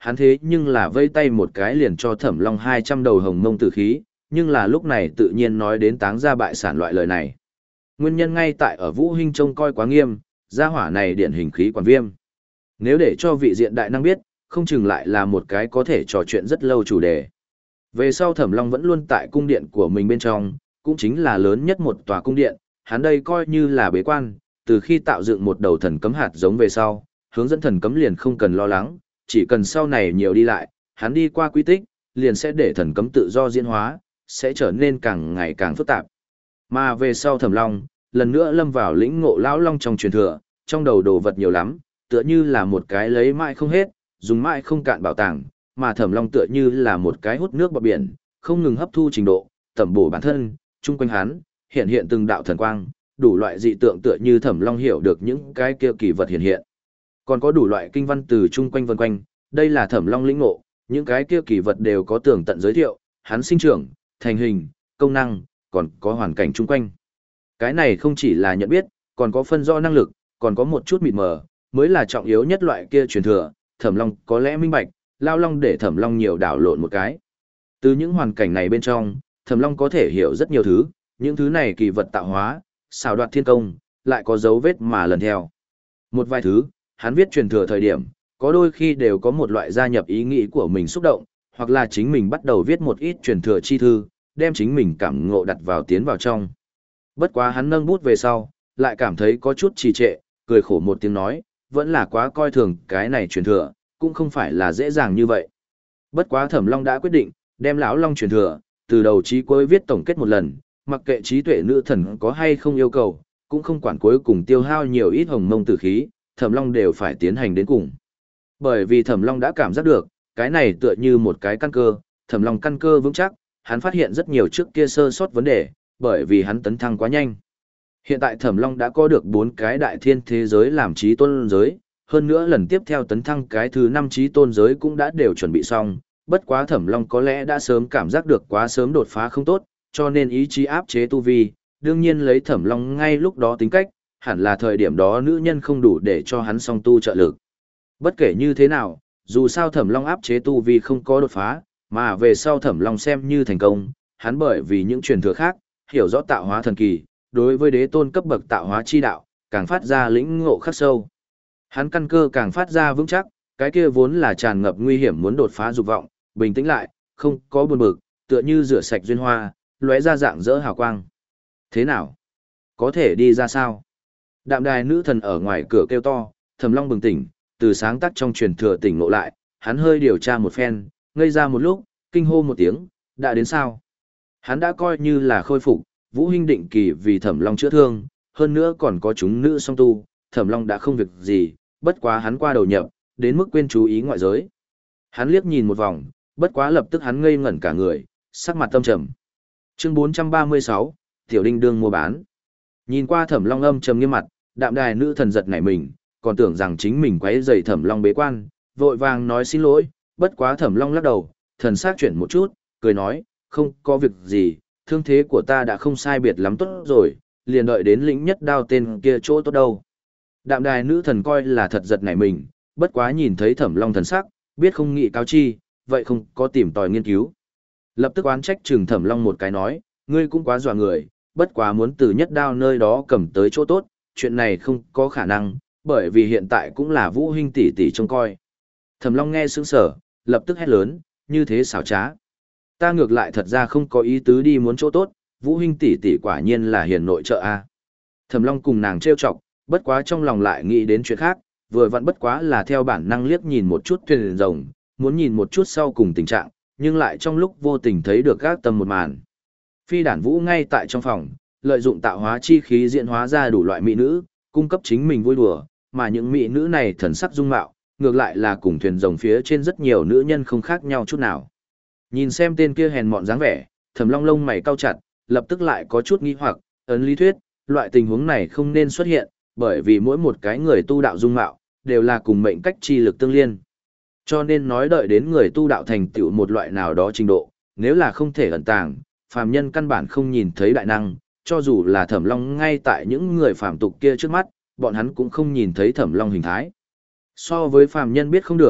hắn thế nhưng là vây tay một cái liền cho Thẩm Long hai trăm đầu hồng mông tử khí, nhưng là lúc này tự nhiên nói đến táng ra bại sản loại lời này. Nguyên nhân ngay tại ở Vũ Hinh trông coi quá nghiêm, gia hỏa này điển hình khí quản viêm. Nếu để cho vị diện đại năng biết, không chừng lại là một cái có thể trò chuyện rất lâu chủ đề. Về sau Thẩm Long vẫn luôn tại cung điện của mình bên trong, cũng chính là lớn nhất một tòa cung điện, hắn đây coi như là bế quan, từ khi tạo dựng một đầu thần cấm hạt giống về sau, hướng dẫn thần cấm liền không cần lo lắng, chỉ cần sau này nhiều đi lại, hắn đi qua quy tích, liền sẽ để thần cấm tự do diễn hóa, sẽ trở nên càng ngày càng phức tạp. Mà về sau Thẩm Long, lần nữa lâm vào lĩnh ngộ lão long trong truyền thừa, trong đầu đồ vật nhiều lắm, tựa như là một cái lấy mãi không hết, dùng mãi không cạn bảo tàng, mà Thẩm Long tựa như là một cái hút nước bọt biển, không ngừng hấp thu trình độ, tẩm bổ bản thân, chung quanh hắn, hiện hiện từng đạo thần quang, đủ loại dị tượng tựa như Thẩm Long hiểu được những cái kia kỳ vật hiện hiện. Còn có đủ loại kinh văn từ chung quanh vân quanh, đây là Thẩm Long lĩnh ngộ, những cái kia kỳ vật đều có tường tận giới thiệu, hắn sinh trưởng, thành hình, công năng, còn có hoàn cảnh chung quanh. Cái này không chỉ là nhận biết, còn có phân rõ năng lực, còn có một chút mịt mờ, mới là trọng yếu nhất loại kia truyền thừa, Thẩm Long có lẽ minh bạch, Lao Long để Thẩm Long nhiều đảo lộn một cái. Từ những hoàn cảnh này bên trong, Thẩm Long có thể hiểu rất nhiều thứ, những thứ này kỳ vật tạo hóa, xảo đoạt thiên công, lại có dấu vết mà lần theo. Một vài thứ, hắn viết truyền thừa thời điểm, có đôi khi đều có một loại gia nhập ý nghĩ của mình xúc động, hoặc là chính mình bắt đầu viết một ít truyền thừa chi thư, đem chính mình cảm ngộ đặt vào tiến vào trong. Bất quá hắn nâng bút về sau, lại cảm thấy có chút trì trệ, cười khổ một tiếng nói, vẫn là quá coi thường cái này truyền thừa, cũng không phải là dễ dàng như vậy. Bất quá Thẩm Long đã quyết định, đem lão long truyền thừa, từ đầu chí cuối viết tổng kết một lần, mặc kệ trí tuệ nữ thần có hay không yêu cầu, cũng không quản cuối cùng tiêu hao nhiều ít hồng mông tử khí, Thẩm Long đều phải tiến hành đến cùng. Bởi vì Thẩm Long đã cảm giác được, cái này tựa như một cái căn cơ, Thẩm Long căn cơ vững chắc, hắn phát hiện rất nhiều trước kia sơ sót vấn đề, bởi vì hắn tấn thăng quá nhanh. Hiện tại Thẩm Long đã có được bốn cái đại thiên thế giới làm chí tôn giới, hơn nữa lần tiếp theo tấn thăng cái thứ năm chí tôn giới cũng đã đều chuẩn bị xong, bất quá Thẩm Long có lẽ đã sớm cảm giác được quá sớm đột phá không tốt, cho nên ý chí áp chế tu vi, đương nhiên lấy Thẩm Long ngay lúc đó tính cách, hẳn là thời điểm đó nữ nhân không đủ để cho hắn song tu trợ lực. Bất kể như thế nào, dù sao Thẩm Long áp chế tu vi không có đột phá, mà về sau Thẩm Long xem như thành công, hắn bởi vì những truyền thừa khác, hiểu rõ tạo hóa thần kỳ, đối với đế tôn cấp bậc tạo hóa chi đạo, càng phát ra lĩnh ngộ khắc sâu. Hắn căn cơ càng phát ra vững chắc, cái kia vốn là tràn ngập nguy hiểm muốn đột phá dục vọng, bình tĩnh lại, không có buồn bực, tựa như rửa sạch duyên hoa, lóe ra dạng dỡ hào quang. Thế nào? Có thể đi ra sao? Đạm đài nữ thần ở ngoài cửa kêu to, Thẩm Long bừng tỉnh, từ sáng tác trong truyền thừa tỉnh ngộ lại, hắn hơi điều tra một phen, ngây ra một lúc, kinh hô một tiếng, đã đến sao? Hắn đã coi như là khôi phục, Vũ Hinh định kỳ vì Thẩm Long chữa thương, hơn nữa còn có chúng nữ song tu, Thẩm Long đã không việc gì, bất quá hắn qua đầu nhập, đến mức quên chú ý ngoại giới. Hắn liếc nhìn một vòng, bất quá lập tức hắn ngây ngẩn cả người, sắc mặt tâm trầm. Chương bốn trăm ba mươi sáu, Tiểu Đinh đương mua bán. Nhìn qua Thẩm Long âm trầm nghiêm mặt, đạm đài nữ thần giật nảy mình, còn tưởng rằng chính mình quấy rầy Thẩm Long bế quan, vội vàng nói xin lỗi, bất quá Thẩm Long lắc đầu, thần sắc chuyển một chút, cười nói, không có việc gì, thương thế của ta đã không sai biệt lắm tốt rồi, liền đợi đến lĩnh nhất đao tên kia chỗ tốt đâu. Đạm đài nữ thần coi là thật giật nảy mình, bất quá nhìn thấy Thẩm Long thần sắc, biết không nghị cáo chi, vậy không có tìm tòi nghiên cứu. Lập tức oán trách trừng Thẩm Long một cái nói, ngươi cũng quá dọa người, bất quá muốn từ nhất đao nơi đó cầm tới chỗ tốt, chuyện này không có khả năng, bởi vì hiện tại cũng là Vũ Hinh tỷ tỷ trông coi. Thẩm Long nghe sững sờ, lập tức hét lớn, như thế xảo trá. Ta ngược lại thật ra không có ý tứ đi muốn chỗ tốt, Vũ Hinh tỷ tỷ quả nhiên là hiền nội trợ a. Thẩm Long cùng nàng trêu chọc, bất quá trong lòng lại nghĩ đến chuyện khác, vừa vặn bất quá là theo bản năng liếc nhìn một chút thuyền rồng, muốn nhìn một chút sau cùng tình trạng, nhưng lại trong lúc vô tình thấy được gác tâm một màn. Phi Đản Vũ ngay tại trong phòng, lợi dụng tạo hóa chi khí diễn hóa ra đủ loại mỹ nữ, cung cấp chính mình vui đùa, mà những mỹ nữ này thần sắc dung mạo, ngược lại là cùng thuyền rồng phía trên rất nhiều nữ nhân không khác nhau chút nào. Nhìn xem tên kia hèn mọn dáng vẻ, Thẩm Long lông mày cau chặt, lập tức lại có chút nghi hoặc, ấn lý thuyết, loại tình huống này không nên xuất hiện, bởi vì mỗi một cái người tu đạo dung mạo, đều là cùng mệnh cách chi lực tương liên. Cho nên nói đợi đến người tu đạo thành tựu một loại nào đó trình độ, nếu là không thể ẩn tàng, phàm nhân căn bản không nhìn thấy đại năng, cho dù là Thẩm Long ngay tại những người phàm tục kia trước mắt, bọn hắn cũng không nhìn thấy Thẩm Long hình thái. So với phàm nhân biết không được,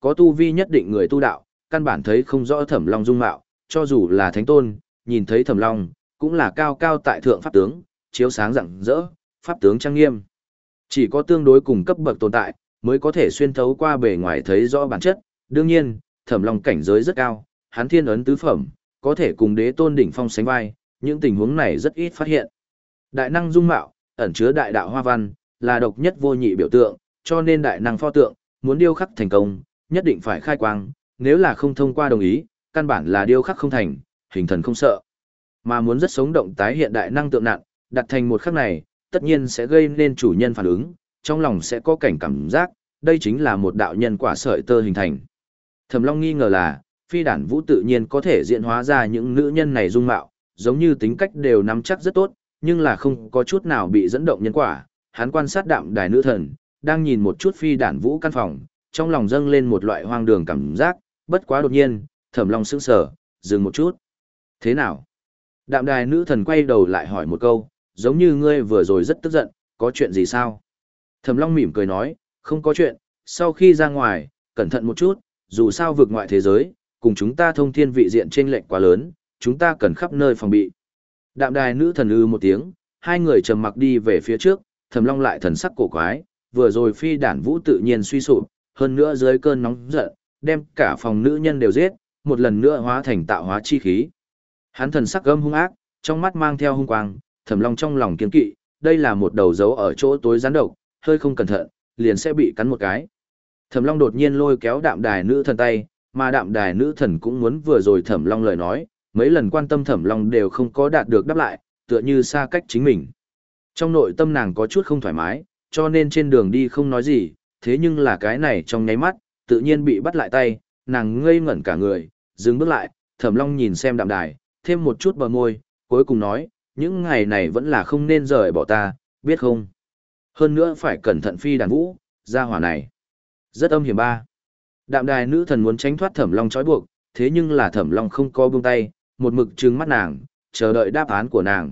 có tu vi nhất định người tu đạo, căn bản thấy không rõ Thẩm Long dung mạo, cho dù là thánh tôn, nhìn thấy Thẩm Long, cũng là cao cao tại thượng pháp tướng, chiếu sáng rạng rỡ, pháp tướng trang nghiêm. Chỉ có tương đối cùng cấp bậc tồn tại, mới có thể xuyên thấu qua bề ngoài thấy rõ bản chất. Đương nhiên, Thẩm Long cảnh giới rất cao, hắn thiên ấn tứ phẩm, có thể cùng đế tôn đỉnh phong sánh vai, những tình huống này rất ít phát hiện. Đại năng dung mạo, ẩn chứa đại đạo hoa văn, là độc nhất vô nhị biểu tượng, cho nên đại năng pho tượng, muốn điêu khắc thành công, nhất định phải khai quang, nếu là không thông qua đồng ý, căn bản là điêu khắc không thành, hình thần không sợ. Mà muốn rất sống động tái hiện đại năng tượng nặng, đặt thành một khắc này, tất nhiên sẽ gây nên chủ nhân phản ứng, trong lòng sẽ có cảnh cảm giác, đây chính là một đạo nhân quả sợi tơ hình thành. Thẩm Long nghi ngờ là, Phi Đản Vũ tự nhiên có thể diễn hóa ra những nữ nhân này dung mạo, giống như tính cách đều nắm chắc rất tốt, nhưng là không có chút nào bị dẫn động nhân quả. Hắn quan sát đạm đài nữ thần, đang nhìn một chút Phi Đản Vũ căn phòng, trong lòng dâng lên một loại hoang đường cảm giác, bất quá đột nhiên, Thẩm Long sững sờ, dừng một chút. Thế nào? Đạm đài nữ thần quay đầu lại hỏi một câu, giống như ngươi vừa rồi rất tức giận, có chuyện gì sao? Thẩm Long mỉm cười nói, không có chuyện, sau khi ra ngoài, cẩn thận một chút, dù sao vực ngoại thế giới, cùng chúng ta thông thiên vị diện chênh lệch quá lớn, chúng ta cần khắp nơi phòng bị. Đạm đài nữ thần ư một tiếng, hai người trầm mặc đi về phía trước, Thẩm Long lại thần sắc cổ quái, vừa rồi Phi Đản Vũ tự nhiên suy sụp, hơn nữa dưới cơn nóng giận, đem cả phòng nữ nhân đều giết, một lần nữa hóa thành tạo hóa chi khí. Hắn thần sắc gâm hung ác, trong mắt mang theo hung quang, Thẩm Long trong lòng kiên kỵ, đây là một đầu dấu ở chỗ tối rắn độc, hơi không cẩn thận, liền sẽ bị cắn một cái. Thẩm Long đột nhiên lôi kéo đạm đài nữ thần tay, mà đạm đài nữ thần cũng muốn vừa rồi Thẩm Long lời nói, mấy lần quan tâm Thẩm Long đều không có đạt được đáp lại, tựa như xa cách chính mình. Trong nội tâm nàng có chút không thoải mái, cho nên trên đường đi không nói gì, thế nhưng là cái này trong nháy mắt, tự nhiên bị bắt lại tay, nàng ngây ngẩn cả người, dừng bước lại, Thẩm Long nhìn xem đạm đài, thêm một chút bờ môi, cuối cùng nói, những ngày này vẫn là không nên rời bỏ ta, biết không? Hơn nữa phải cẩn thận Phi Đản Vũ, gia hỏa này. Rất âm hiểm ba. Đạm đài nữ thần muốn tránh thoát Thẩm Long trói buộc, thế nhưng là Thẩm Long không có buông tay, một mực trừng mắt nàng, chờ đợi đáp án của nàng.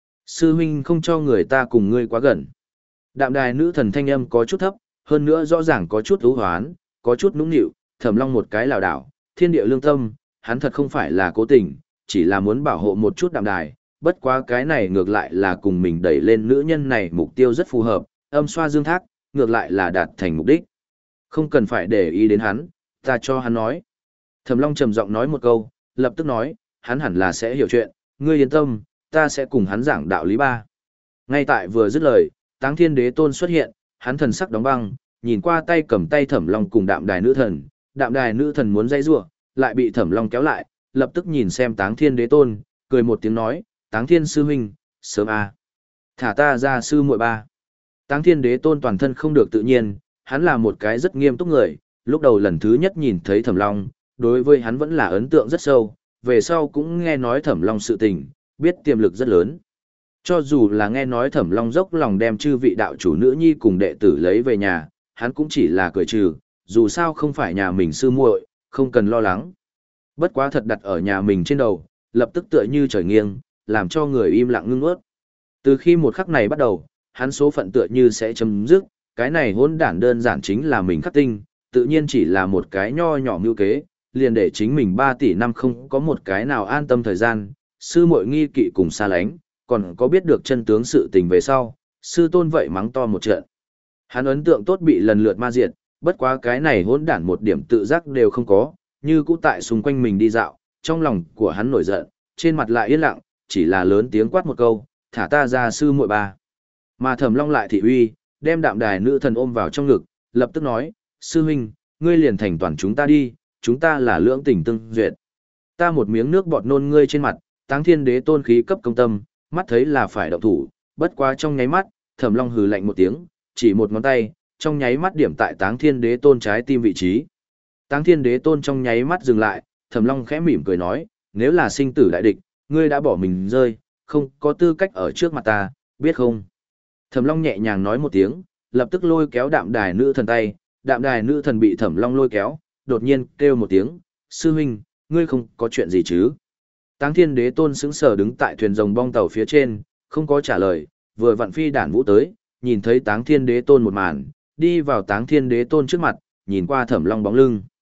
Sư huynh không cho người ta cùng ngươi quá gần. Đạm đài nữ thần thanh âm có chút thấp, hơn nữa rõ ràng có chút ưu hoán, có chút nũng nịu, Thẩm Long một cái lảo đảo, thiên địa lương tâm, hắn thật không phải là cố tình, chỉ là muốn bảo hộ một chút đạm đài, bất quá cái này ngược lại là cùng mình đẩy lên nữ nhân này mục tiêu rất phù hợp, âm xoa dương thác, ngược lại là đạt thành mục đích. Không cần phải để ý đến hắn, ta cho hắn nói. Thẩm Long trầm giọng nói một câu, lập tức nói, hắn hẳn là sẽ hiểu chuyện, ngươi yên tâm, ta sẽ cùng hắn giảng đạo lý ba. Ngay tại vừa dứt lời, Táng Thiên Đế Tôn xuất hiện, hắn thần sắc đóng băng, nhìn qua tay cầm tay Thẩm Long cùng đạm đài nữ thần, đạm đài nữ thần muốn dây rủa, lại bị Thẩm Long kéo lại, lập tức nhìn xem Táng Thiên Đế Tôn, cười một tiếng nói, Táng Thiên sư huynh, sớm a, thả ta ra sư muội ba. Táng Thiên Đế Tôn toàn thân không được tự nhiên, hắn là một cái rất nghiêm túc người, lúc đầu lần thứ nhất nhìn thấy Thẩm Long, đối với hắn vẫn là ấn tượng rất sâu, về sau cũng nghe nói Thẩm Long sự tình, biết tiềm lực rất lớn. Cho dù là nghe nói Thẩm Long dốc lòng đem chư vị đạo chủ nữ nhi cùng đệ tử lấy về nhà, hắn cũng chỉ là cười trừ, dù sao không phải nhà mình sư muội, không cần lo lắng. Bất quá thật đặt ở nhà mình trên đầu, lập tức tựa như trời nghiêng, làm cho người im lặng ngưng ướt. Từ khi một khắc này bắt đầu, hắn số phận tựa như sẽ chấm dứt, cái này hỗn đản đơn giản chính là mình khắc tinh, tự nhiên chỉ là một cái nho nhỏ mưu kế, liền để chính mình ba tỷ năm không có một cái nào an tâm thời gian, sư muội nghi kỵ cùng xa lánh, còn có biết được chân tướng sự tình về sau, sư tôn vậy mắng to một trận. Hắn ấn tượng tốt bị lần lượt ma diệt, bất quá cái này hỗn đản một điểm tự giác đều không có, như cũ tại xung quanh mình đi dạo, trong lòng của hắn nổi giận, trên mặt lại yên lặng, chỉ là lớn tiếng quát một câu, thả ta ra sư muội ba. Mà Thẩm Long lại thị uy, đem đạm đài nữ thần ôm vào trong ngực, lập tức nói, sư huynh, ngươi liền thành toàn chúng ta đi, chúng ta là lưỡng tình tương duyệt. Ta một miếng nước bọt nôn ngươi trên mặt, Táng Thiên Đế Tôn khí cấp công tâm, mắt thấy là phải động thủ, bất quá trong nháy mắt, Thẩm Long hừ lạnh một tiếng, chỉ một ngón tay, trong nháy mắt điểm tại Táng Thiên Đế Tôn trái tim vị trí. Táng Thiên Đế Tôn trong nháy mắt dừng lại, Thẩm Long khẽ mỉm cười nói, nếu là sinh tử đại địch, ngươi đã bỏ mình rơi, không có tư cách ở trước mặt ta, biết không? Thẩm Long nhẹ nhàng nói một tiếng, lập tức lôi kéo đạm đài nữ thần tay, đạm đài nữ thần bị Thẩm Long lôi kéo, đột nhiên kêu một tiếng, sư huynh, ngươi không có chuyện gì chứ? Táng Thiên Đế Tôn sững sờ đứng tại thuyền rồng bong tàu phía trên, không có trả lời, vừa vặn Phi Đản Vũ tới, nhìn thấy Táng Thiên Đế Tôn một màn, đi vào Táng Thiên Đế Tôn trước mặt, nhìn qua Thẩm Long bóng lưng.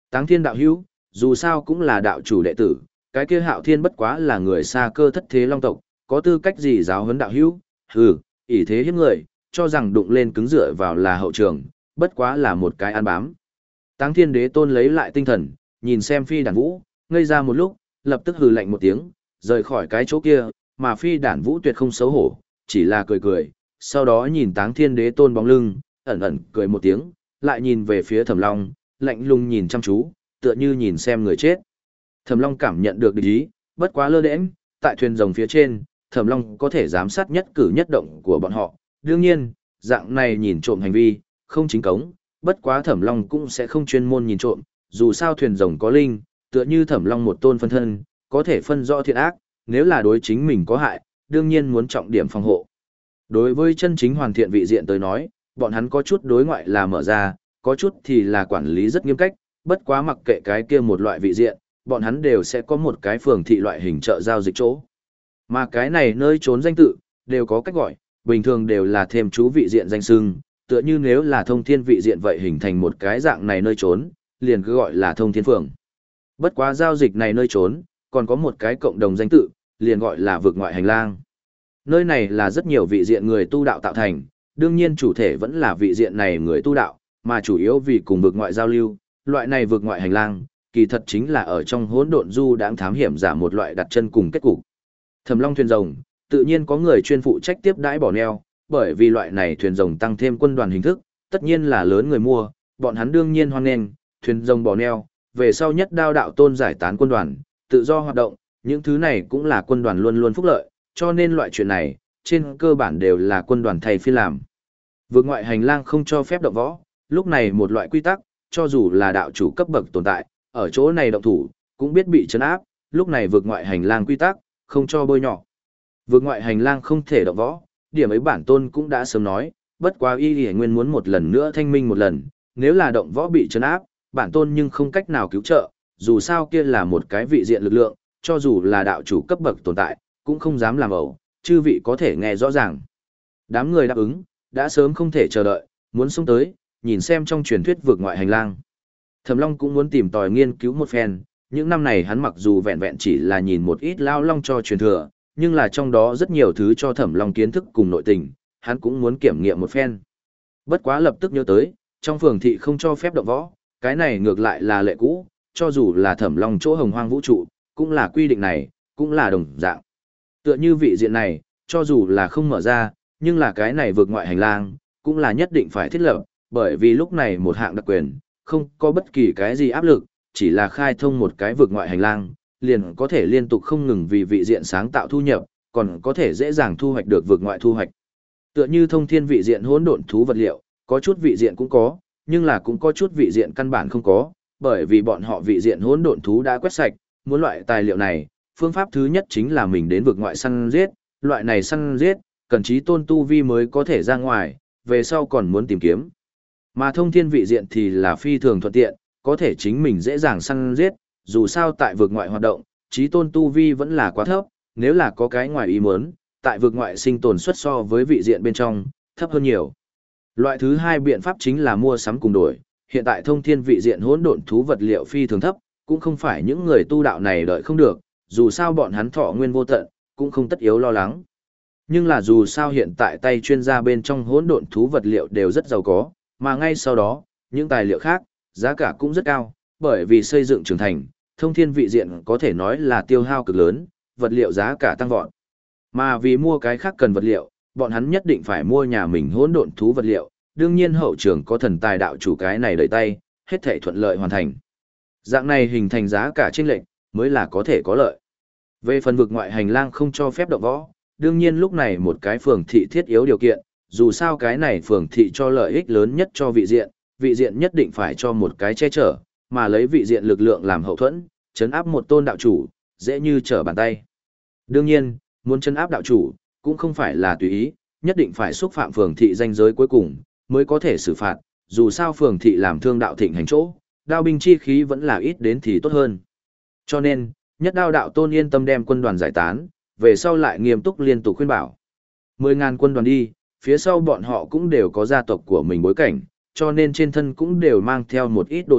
Táng Thiên đạo hữu, dù sao cũng là đạo chủ đệ tử, cái kia Hạo Thiên bất quá là người xa cơ thất thế long tộc, có tư cách gì giáo huấn đạo hữu? Hừ, ỷ thế hiếp người, cho rằng đụng lên cứng dựa vào là hậu trường, bất quá là một cái ăn bám. Táng Thiên Đế Tôn lấy lại tinh thần, nhìn xem Phi Đản Vũ, ngây ra một lúc, lập tức hừ lạnh một tiếng, rời khỏi cái chỗ kia, mà Phi Đản Vũ tuyệt không xấu hổ, chỉ là cười cười, sau đó nhìn Táng Thiên Đế Tôn bóng lưng, ẩn ẩn cười một tiếng, lại nhìn về phía Thẩm Long, lạnh lùng nhìn chăm chú, tựa như nhìn xem người chết. Thẩm Long cảm nhận được địch ý, bất quá lơ đễnh, tại thuyền rồng phía trên, Thẩm Long có thể giám sát nhất cử nhất động của bọn họ. Đương nhiên, dạng này nhìn trộm hành vi, không chính cống, bất quá Thẩm Long cũng sẽ không chuyên môn nhìn trộm, dù sao thuyền rồng có linh, tựa như Thẩm Long một tôn phân thân, có thể phân rõ thiện ác, nếu là đối chính mình có hại, đương nhiên muốn trọng điểm phòng hộ. Đối với chân chính hoàn thiện vị diện tới nói, bọn hắn có chút đối ngoại là mở ra, có chút thì là quản lý rất nghiêm cách, bất quá mặc kệ cái kia một loại vị diện, bọn hắn đều sẽ có một cái phường thị loại hình chợ giao dịch chỗ. Mà cái này nơi trốn danh tự, đều có cách gọi, bình thường đều là thêm chú vị diện danh xưng, tựa như nếu là thông thiên vị diện vậy hình thành một cái dạng này nơi trốn, liền cứ gọi là thông thiên phường. Bất quá giao dịch này nơi trốn, còn có một cái cộng đồng danh tự, liền gọi là vực ngoại hành lang. Nơi này là rất nhiều vị diện người tu đạo tạo thành, đương nhiên chủ thể vẫn là vị diện này người tu đạo, mà chủ yếu vì cùng vực ngoại giao lưu, loại này vực ngoại hành lang, kỳ thật chính là ở trong hỗn độn du đãng thám hiểm giả một loại đặt chân cùng kết cục. Thẩm Long thuyền rồng, tự nhiên có người chuyên phụ trách tiếp đãi bỏ neo, bởi vì loại này thuyền rồng tăng thêm quân đoàn hình thức, tất nhiên là lớn người mua, bọn hắn đương nhiên hoan nghênh, thuyền rồng bỏ neo, về sau nhất đao đạo tôn giải tán quân đoàn, tự do hoạt động, những thứ này cũng là quân đoàn luôn luôn phúc lợi, cho nên loại chuyện này, trên cơ bản đều là quân đoàn thay phiên làm. Vượt ngoại hành lang không cho phép động võ, lúc này một loại quy tắc, cho dù là đạo chủ cấp bậc tồn tại, ở chỗ này động thủ, cũng biết bị trấn áp, lúc này vượt ngoại hành lang quy tắc, không cho bôi nhỏ. Vượt ngoại hành lang không thể động võ, điểm ấy bản tôn cũng đã sớm nói, bất quá y y nguyên muốn một lần nữa thanh minh một lần, nếu là động võ bị trấn áp, bản tôn nhưng không cách nào cứu trợ, dù sao kia là một cái vị diện lực lượng, cho dù là đạo chủ cấp bậc tồn tại, cũng không dám làm ẩu, chư vị có thể nghe rõ ràng. Đám người đáp ứng, đã sớm không thể chờ đợi, muốn xông tới, nhìn xem trong truyền thuyết vượt ngoại hành lang. Thẩm Long cũng muốn tìm tòi nghiên cứu một phen, những năm này hắn mặc dù vẹn vẹn chỉ là nhìn một ít lao long cho truyền thừa, nhưng là trong đó rất nhiều thứ cho Thẩm Long kiến thức cùng nội tình, hắn cũng muốn kiểm nghiệm một phen. Bất quá lập tức nhớ tới, trong phường thị không cho phép động võ, cái này ngược lại là lệ cũ, cho dù là Thẩm Long chỗ hồng hoang vũ trụ, cũng là quy định này, cũng là đồng dạng. Tựa như vị diện này, cho dù là không mở ra, nhưng là cái này vượt ngoại hành lang, cũng là nhất định phải thiết lập, bởi vì lúc này một hạng đặc quyền, không có bất kỳ cái gì áp lực, chỉ là khai thông một cái vượt ngoại hành lang, liền có thể liên tục không ngừng vì vị diện sáng tạo thu nhập, còn có thể dễ dàng thu hoạch được vượt ngoại thu hoạch. Tựa như thông thiên vị diện hỗn độn thú vật liệu, có chút vị diện cũng có, nhưng là cũng có chút vị diện căn bản không có, bởi vì bọn họ vị diện hỗn độn thú đã quét sạch, muốn loại tài liệu này, phương pháp thứ nhất chính là mình đến vượt ngoại săn giết, loại này săn giết, cần chí tôn tu vi mới có thể ra ngoài, về sau còn muốn tìm kiếm. Mà thông thiên vị diện thì là phi thường thuận tiện, có thể chính mình dễ dàng săn giết, dù sao tại vượt ngoại hoạt động, chí tôn tu vi vẫn là quá thấp, nếu là có cái ngoài ý muốn, tại vượt ngoại sinh tồn suất so với vị diện bên trong, thấp hơn nhiều. Loại thứ hai biện pháp chính là mua sắm cùng đổi, hiện tại thông thiên vị diện hỗn độn thú vật liệu phi thường thấp, cũng không phải những người tu đạo này đợi không được, dù sao bọn hắn thọ nguyên vô tận, cũng không tất yếu lo lắng. Nhưng là dù sao hiện tại tay chuyên gia bên trong hỗn độn thú vật liệu đều rất giàu có, mà ngay sau đó, những tài liệu khác, giá cả cũng rất cao, bởi vì xây dựng trưởng thành, thông thiên vị diện có thể nói là tiêu hao cực lớn, vật liệu giá cả tăng vọt. Mà vì mua cái khác cần vật liệu, bọn hắn nhất định phải mua nhà mình hỗn độn thú vật liệu, đương nhiên hậu trường có thần tài đạo chủ cái này đợi tay, hết thảy thuận lợi hoàn thành. Dạng này hình thành giá cả chênh lệch, mới là có thể có lợi. Về phần vực ngoại hành lang không cho phép động võ, đương nhiên lúc này một cái phường thị thiết yếu điều kiện, dù sao cái này phường thị cho lợi ích lớn nhất cho vị diện, vị diện nhất định phải cho một cái che chở, mà lấy vị diện lực lượng làm hậu thuẫn, chấn áp một tôn đạo chủ, dễ như trở bàn tay. Đương nhiên, muốn chấn áp đạo chủ, cũng không phải là tùy ý, nhất định phải xúc phạm phường thị danh giới cuối cùng, mới có thể xử phạt, dù sao phường thị làm thương đạo thịnh hành chỗ, đao binh chi khí vẫn là ít đến thì tốt hơn. Cho nên, nhất đao đạo tôn yên tâm đem quân đoàn giải tán, về sau lại nghiêm túc liên tục khuyên bảo. Mười ngàn quân đoàn đi, phía sau bọn họ cũng đều có gia tộc của mình bối cảnh, cho nên trên thân cũng đều mang theo một ít đồ tốt,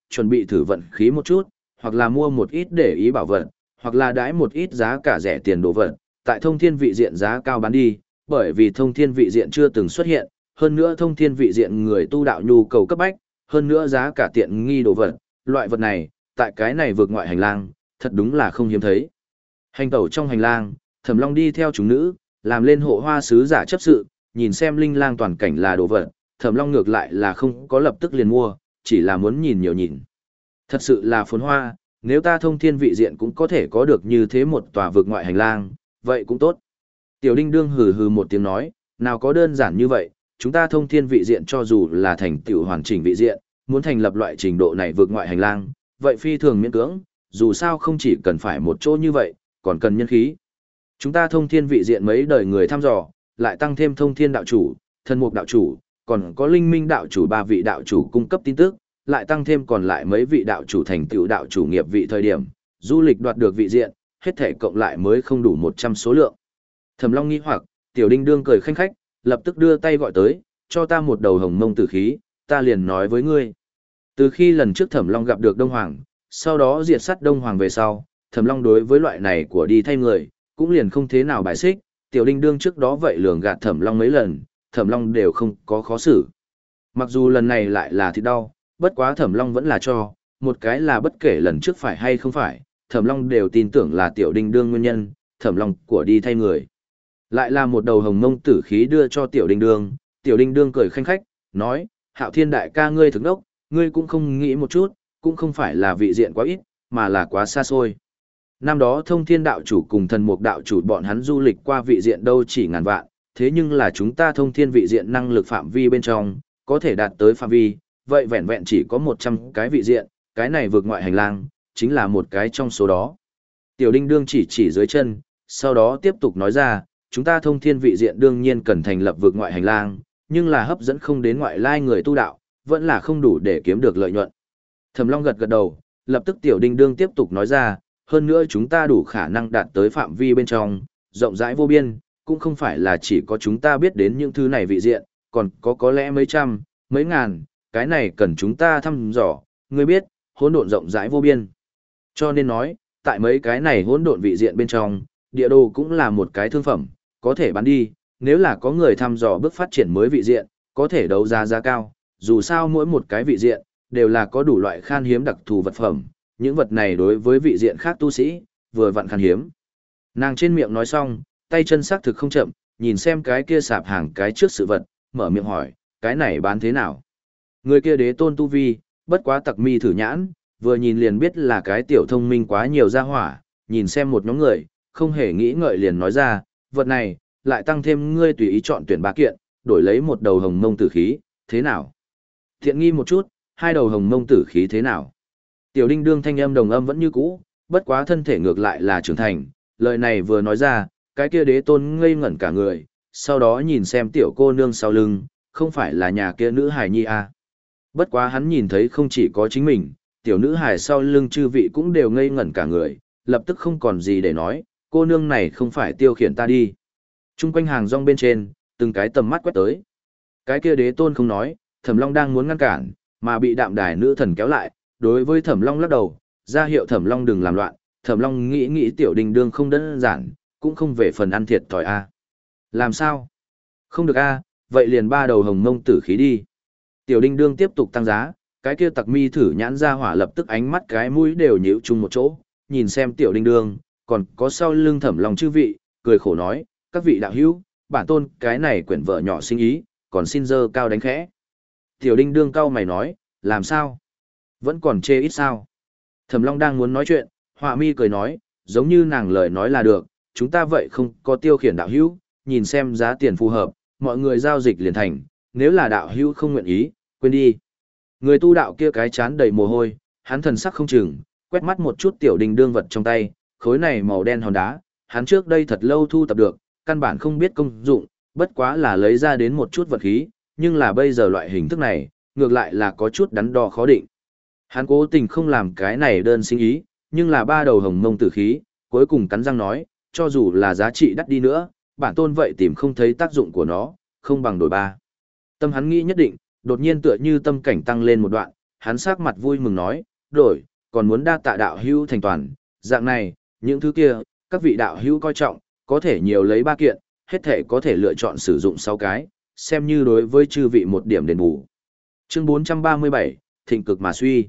chuẩn bị thử vận khí một chút, hoặc là mua một ít để ý bảo vật, hoặc là đãi một ít giá cả rẻ tiền đồ vật, tại thông thiên vị diện giá cao bán đi, bởi vì thông thiên vị diện chưa từng xuất hiện, hơn nữa thông thiên vị diện người tu đạo nhu cầu cấp bách, hơn nữa giá cả tiện nghi đồ vật, loại vật này, tại cái này vượt ngoại hành lang, thật đúng là không hiếm thấy. Hành tẩu trong hành lang, Thẩm Long đi theo chúng nữ, làm lên hộ hoa sứ giả chấp sự, nhìn xem linh lang toàn cảnh là đồ vật, Thẩm Long ngược lại là không có lập tức liền mua, chỉ là muốn nhìn nhiều nhìn. Thật sự là phồn hoa, nếu ta thông thiên vị diện cũng có thể có được như thế một tòa vực ngoại hành lang, vậy cũng tốt. Tiểu Đinh Đương hừ hừ một tiếng nói, nào có đơn giản như vậy, chúng ta thông thiên vị diện cho dù là thành tựu hoàn chỉnh vị diện, muốn thành lập loại trình độ này vực ngoại hành lang, vậy phi thường miễn cưỡng, dù sao không chỉ cần phải một chỗ như vậy, còn cần nhân khí. Chúng ta thông thiên vị diện mấy đời người thăm dò, lại tăng thêm thông thiên đạo chủ, thần mục đạo chủ, còn có linh minh đạo chủ ba vị đạo chủ cung cấp tin tức, lại tăng thêm còn lại mấy vị đạo chủ thành tựu đạo chủ nghiệp vị thời điểm, du lịch đoạt được vị diện, hết thể cộng lại mới không đủ một trăm số lượng. Thẩm Long nghi hoặc, Tiểu Đinh Đương cười khanh khách, lập tức đưa tay gọi tới, cho ta một đầu hồng mông tử khí, ta liền nói với ngươi. Từ khi lần trước Thẩm Long gặp được Đông Hoàng, sau đó diệt sát Đông Hoàng về sau, Thẩm Long đối với loại này của đi thay người, cũng liền không thế nào bài xích, Tiểu Đinh Đương trước đó vậy lường gạt Thẩm Long mấy lần, Thẩm Long đều không có khó xử. Mặc dù lần này lại là thịt đau, bất quá Thẩm Long vẫn là cho, một cái là bất kể lần trước phải hay không phải, Thẩm Long đều tin tưởng là Tiểu Đinh Đương nguyên nhân, Thẩm Long của đi thay người. Lại là một đầu hồng mông tử khí đưa cho Tiểu Đinh Đương, Tiểu Đinh Đương cười khanh khách, nói, Hạo Thiên đại ca ngươi thực đốc, ngươi cũng không nghĩ một chút, cũng không phải là vị diện quá ít, mà là quá xa xôi. Năm đó thông thiên đạo chủ cùng thần mục đạo chủ bọn hắn du lịch qua vị diện đâu chỉ ngàn vạn, thế nhưng là chúng ta thông thiên vị diện năng lực phạm vi bên trong, có thể đạt tới phạm vi, vậy vẹn vẹn chỉ có một trăm cái vị diện, cái này vượt ngoại hành lang, chính là một cái trong số đó. Tiểu Đinh Đương chỉ chỉ dưới chân, sau đó tiếp tục nói ra, chúng ta thông thiên vị diện đương nhiên cần thành lập vượt ngoại hành lang, nhưng là hấp dẫn không đến ngoại lai người tu đạo, vẫn là không đủ để kiếm được lợi nhuận. Thẩm Long gật gật đầu, lập tức Tiểu Đinh Đương tiếp tục nói ra, hơn nữa chúng ta đủ khả năng đạt tới phạm vi bên trong, rộng rãi vô biên, cũng không phải là chỉ có chúng ta biết đến những thứ này vị diện, còn có có lẽ mấy trăm, mấy ngàn, cái này cần chúng ta thăm dò, ngươi biết, hỗn độn rộng rãi vô biên. Cho nên nói, tại mấy cái này hỗn độn vị diện bên trong, địa đồ cũng là một cái thương phẩm, có thể bán đi, nếu là có người thăm dò bước phát triển mới vị diện, có thể đấu giá giá cao, dù sao mỗi một cái vị diện, đều là có đủ loại khan hiếm đặc thù vật phẩm, những vật này đối với vị diện khác tu sĩ, vừa vặn khan hiếm. Nàng trên miệng nói xong, tay chân sắc thực không chậm, nhìn xem cái kia sạp hàng cái trước sự vật, mở miệng hỏi, cái này bán thế nào? Người kia đế tôn tu vi, bất quá tặc mi thử nhãn, vừa nhìn liền biết là cái tiểu thông minh quá nhiều ra hỏa, nhìn xem một nhóm người, không hề nghĩ ngợi liền nói ra, vật này, lại tăng thêm ngươi tùy ý chọn tuyển ba kiện, đổi lấy một đầu hồng mông tử khí, thế nào? Thiện nghi một chút, hai đầu hồng mông tử khí thế nào? Tiểu Đinh Đương thanh âm đồng âm vẫn như cũ, bất quá thân thể ngược lại là trưởng thành, lời này vừa nói ra, cái kia đế tôn ngây ngẩn cả người, sau đó nhìn xem tiểu cô nương sau lưng, không phải là nhà kia nữ hài nhi à. Bất quá hắn nhìn thấy không chỉ có chính mình, tiểu nữ hài sau lưng chư vị cũng đều ngây ngẩn cả người, lập tức không còn gì để nói, cô nương này không phải tiêu khiển ta đi. Trung quanh hàng rong bên trên, từng cái tầm mắt quét tới. Cái kia đế tôn không nói, Thẩm Long đang muốn ngăn cản, mà bị đạm đài nữ thần kéo lại, đối với Thẩm Long lắc đầu, ra hiệu Thẩm Long đừng làm loạn, Thẩm Long nghĩ nghĩ Tiểu Đinh Đương không đơn giản, cũng không về phần ăn thiệt thòi a. Làm sao? Không được a, vậy liền ba đầu hồng mông tử khí đi. Tiểu Đinh Đương tiếp tục tăng giá, cái kia tặc mi thử nhãn ra hỏa lập tức ánh mắt cái mũi đều nhíu chung một chỗ, nhìn xem Tiểu Đinh Đương, còn có sau lưng Thẩm Long chư vị, cười khổ nói, các vị đạo hữu, bản tôn cái này quyển vợ nhỏ sinh ý, còn xin dơ cao đánh khẽ. Tiểu Đinh Đương cao mày nói, làm sao? Vẫn còn chê ít sao? Thẩm Long đang muốn nói chuyện, Họa Mi cười nói, giống như nàng lời nói là được, chúng ta vậy không có tiêu khiển đạo hữu, nhìn xem giá tiền phù hợp, mọi người giao dịch liền thành, nếu là đạo hữu không nguyện ý, quên đi. Người tu đạo kia cái chán đầy mồ hôi, hắn thần sắc không chừng, quét mắt một chút Tiểu Đinh Đương vật trong tay, khối này màu đen hòn đá, hắn trước đây thật lâu thu tập được, căn bản không biết công dụng, bất quá là lấy ra đến một chút vật khí, nhưng là bây giờ loại hình thức này, ngược lại là có chút đắn đo khó định. Hắn cố tình không làm cái này đơn sinh ý, nhưng là ba đầu hồng mông tử khí, cuối cùng cắn răng nói, cho dù là giá trị đắt đi nữa, bản tôn vậy tìm không thấy tác dụng của nó, không bằng đổi ba. Tâm hắn nghĩ nhất định, đột nhiên tựa như tâm cảnh tăng lên một đoạn, hắn sắc mặt vui mừng nói, đổi, còn muốn đa tạ đạo hữu thành toàn, dạng này, những thứ kia, các vị đạo hữu coi trọng, có thể nhiều lấy ba kiện, hết thể có thể lựa chọn sử dụng sáu cái, xem như đối với chư vị một điểm đền bù. Chương bốn trăm ba mươi bảy, thịnh cực mà suy.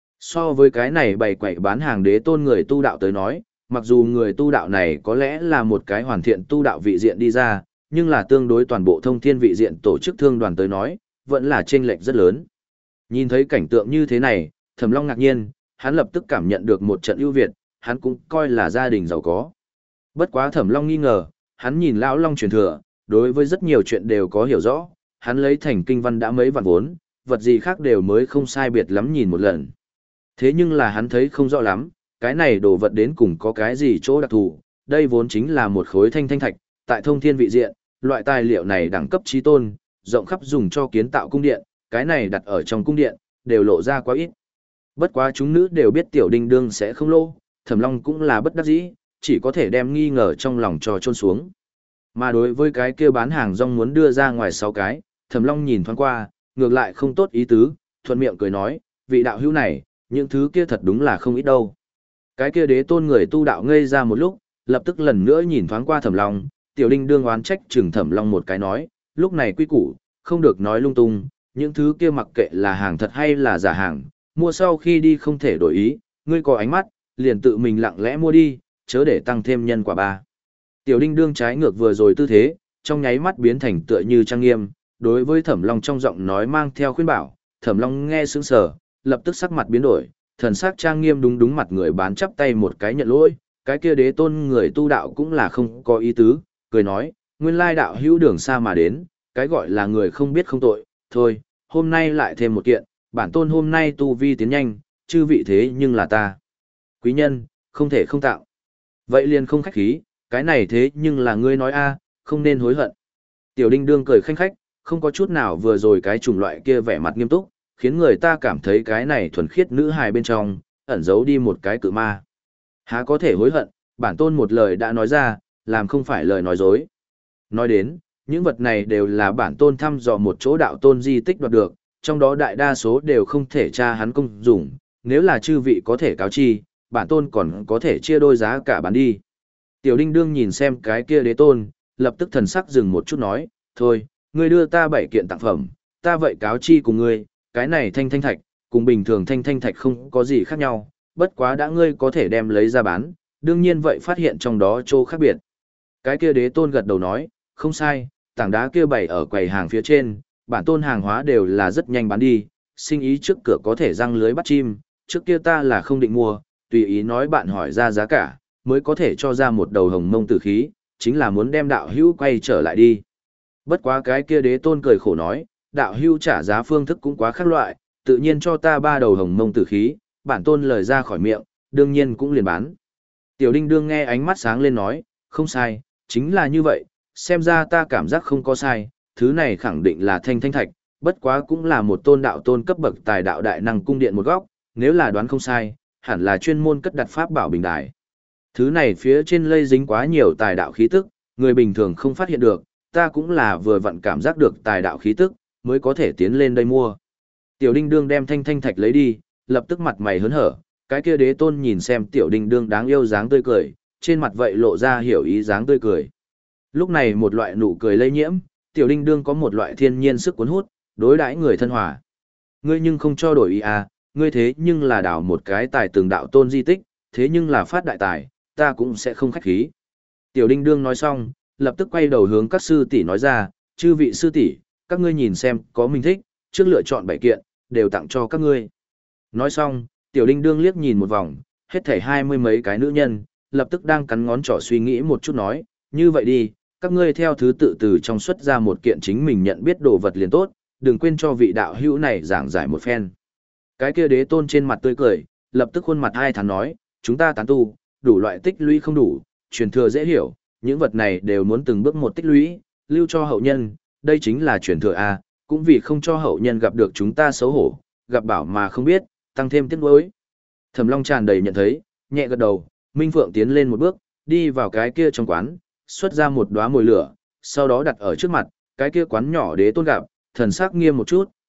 So với cái này bày quậy bán hàng đế tôn người tu đạo tới nói, mặc dù người tu đạo này có lẽ là một cái hoàn thiện tu đạo vị diện đi ra, nhưng là tương đối toàn bộ thông thiên vị diện tổ chức thương đoàn tới nói, vẫn là chênh lệch rất lớn. Nhìn thấy cảnh tượng như thế này, Thẩm Long ngạc nhiên, hắn lập tức cảm nhận được một trận ưu việt, hắn cũng coi là gia đình giàu có. Bất quá Thẩm Long nghi ngờ, hắn nhìn lão Long truyền thừa, đối với rất nhiều chuyện đều có hiểu rõ, hắn lấy thành kinh văn đã mấy vạn vốn, vật gì khác đều mới không sai biệt lắm nhìn một lần. Thế nhưng là hắn thấy không rõ lắm, cái này đồ vật đến cùng có cái gì chỗ đặc thù, đây vốn chính là một khối thanh thanh thạch, tại thông thiên vị diện, loại tài liệu này đẳng cấp chí tôn, rộng khắp dùng cho kiến tạo cung điện, cái này đặt ở trong cung điện, đều lộ ra quá ít. Bất quá chúng nữ đều biết tiểu đinh đương sẽ không lô, Thẩm Long cũng là bất đắc dĩ, chỉ có thể đem nghi ngờ trong lòng cho trôn xuống. Mà đối với cái kia bán hàng rong muốn đưa ra ngoài sáu cái, Thẩm Long nhìn thoáng qua, ngược lại không tốt ý tứ, thuận miệng cười nói, vị đạo hữu này, những thứ kia thật đúng là không ít đâu. Cái kia đế tôn người tu đạo ngây ra một lúc, lập tức lần nữa nhìn thoáng qua Thẩm Long, tiểu đinh đương oán trách chừng Thẩm Long một cái nói, lúc này quy củ, không được nói lung tung, những thứ kia mặc kệ là hàng thật hay là giả hàng, mua sau khi đi không thể đổi ý, ngươi có ánh mắt, liền tự mình lặng lẽ mua đi, chớ để tăng thêm nhân quả ba. Tiểu đinh đương trái ngược vừa rồi tư thế, trong nháy mắt biến thành tựa như trang nghiêm, đối với Thẩm Long trong giọng nói mang theo khuyên bảo, Thẩm Long nghe sững sờ, lập tức sắc mặt biến đổi, thần sắc trang nghiêm đúng đúng mặt người bán chắp tay một cái nhận lỗi, cái kia đế tôn người tu đạo cũng là không có ý tứ, cười nói, nguyên lai đạo hữu đường xa mà đến, cái gọi là người không biết không tội, thôi, hôm nay lại thêm một kiện, bản tôn hôm nay tu vi tiến nhanh, chư vị thế nhưng là ta. Quý nhân, không thể không tạo. Vậy liền không khách khí, cái này thế nhưng là ngươi nói a, không nên hối hận. Tiểu đinh đương cười khanh khách, không có chút nào vừa rồi cái chủng loại kia vẻ mặt nghiêm túc, khiến người ta cảm thấy cái này thuần khiết nữ hài bên trong, ẩn giấu đi một cái cự ma. Há có thể hối hận, bản tôn một lời đã nói ra, làm không phải lời nói dối. Nói đến, những vật này đều là bản tôn thăm dò một chỗ đạo tôn di tích đoạt được, trong đó đại đa số đều không thể tra hắn công dùng, nếu là chư vị có thể cáo chi, bản tôn còn có thể chia đôi giá cả bán đi. Tiểu đinh đương nhìn xem cái kia đế tôn, lập tức thần sắc dừng một chút nói, thôi, ngươi đưa ta bảy kiện tặng phẩm, ta vậy cáo chi cùng ngươi, cái này thanh thanh thạch, cùng bình thường thanh thanh thạch không có gì khác nhau, bất quá đã ngươi có thể đem lấy ra bán, đương nhiên vậy phát hiện trong đó chỗ khác biệt. Cái kia đế tôn gật đầu nói, không sai, tảng đá kia bày ở quầy hàng phía trên, bản tôn hàng hóa đều là rất nhanh bán đi, sinh ý trước cửa có thể răng lưới bắt chim, trước kia ta là không định mua, tùy ý nói bạn hỏi ra giá cả, mới có thể cho ra một đầu hồng mông tử khí, chính là muốn đem đạo hữu quay trở lại đi. Bất quá cái kia đế tôn cười khổ nói, đạo hữu trả giá phương thức cũng quá khác loại, tự nhiên cho ta ba đầu hồng mông tử khí, bản tôn lời ra khỏi miệng, đương nhiên cũng liền bán. Tiểu đinh đương nghe ánh mắt sáng lên nói, không sai, chính là như vậy, xem ra ta cảm giác không có sai, thứ này khẳng định là thanh thanh thạch, bất quá cũng là một tôn đạo tôn cấp bậc tài đạo đại năng cung điện một góc, nếu là đoán không sai, hẳn là chuyên môn cất đặt pháp bảo bình đài. Thứ này phía trên lây dính quá nhiều tài đạo khí tức, người bình thường không phát hiện được, ta cũng là vừa vặn cảm giác được tài đạo khí tức, mới có thể tiến lên đây mua. Tiểu đinh đương đem thanh thanh thạch lấy đi, lập tức mặt mày hớn hở, cái kia đế tôn nhìn xem tiểu đinh đương đáng yêu dáng tươi cười, trên mặt vậy lộ ra hiểu ý dáng tươi cười. Lúc này một loại nụ cười lây nhiễm, tiểu đinh đương có một loại thiên nhiên sức cuốn hút, đối đãi người thân hòa. Ngươi nhưng không cho đổi ý à, ngươi thế nhưng là đảo một cái tài từng đạo tôn di tích, thế nhưng là phát đại tài, ta cũng sẽ không khách khí. Tiểu đinh đương nói xong, lập tức quay đầu hướng các sư tỷ nói ra, chư vị sư tỷ, các ngươi nhìn xem, có mình thích, trước lựa chọn bảy kiện, đều tặng cho các ngươi. Nói xong, tiểu đinh đương liếc nhìn một vòng, hết thảy hai mươi mấy cái nữ nhân, lập tức đang cắn ngón trỏ suy nghĩ một chút nói, như vậy đi, các ngươi theo thứ tự từ trong xuất ra một kiện chính mình nhận biết đồ vật liền tốt, đừng quên cho vị đạo hữu này giảng giải một phen. Cái kia đế tôn trên mặt tươi cười, lập tức khuôn mặt hai thắn nói, chúng ta tán tu, đủ loại tích lũy không đủ, truyền thừa dễ hiểu, những vật này đều muốn từng bước một tích lũy, lưu cho hậu nhân, đây chính là truyền thừa A, cũng vì không cho hậu nhân gặp được chúng ta xấu hổ, gặp bảo mà không biết, tăng thêm tiếc nuối. Thẩm Long tràn đầy nhận thấy, nhẹ gật đầu, Minh Phượng tiến lên một bước, đi vào cái kia trong quán, xuất ra một đóa mồi lửa, sau đó đặt ở trước mặt, cái kia quán nhỏ đế tôn gặp, thần sắc nghiêm một chút,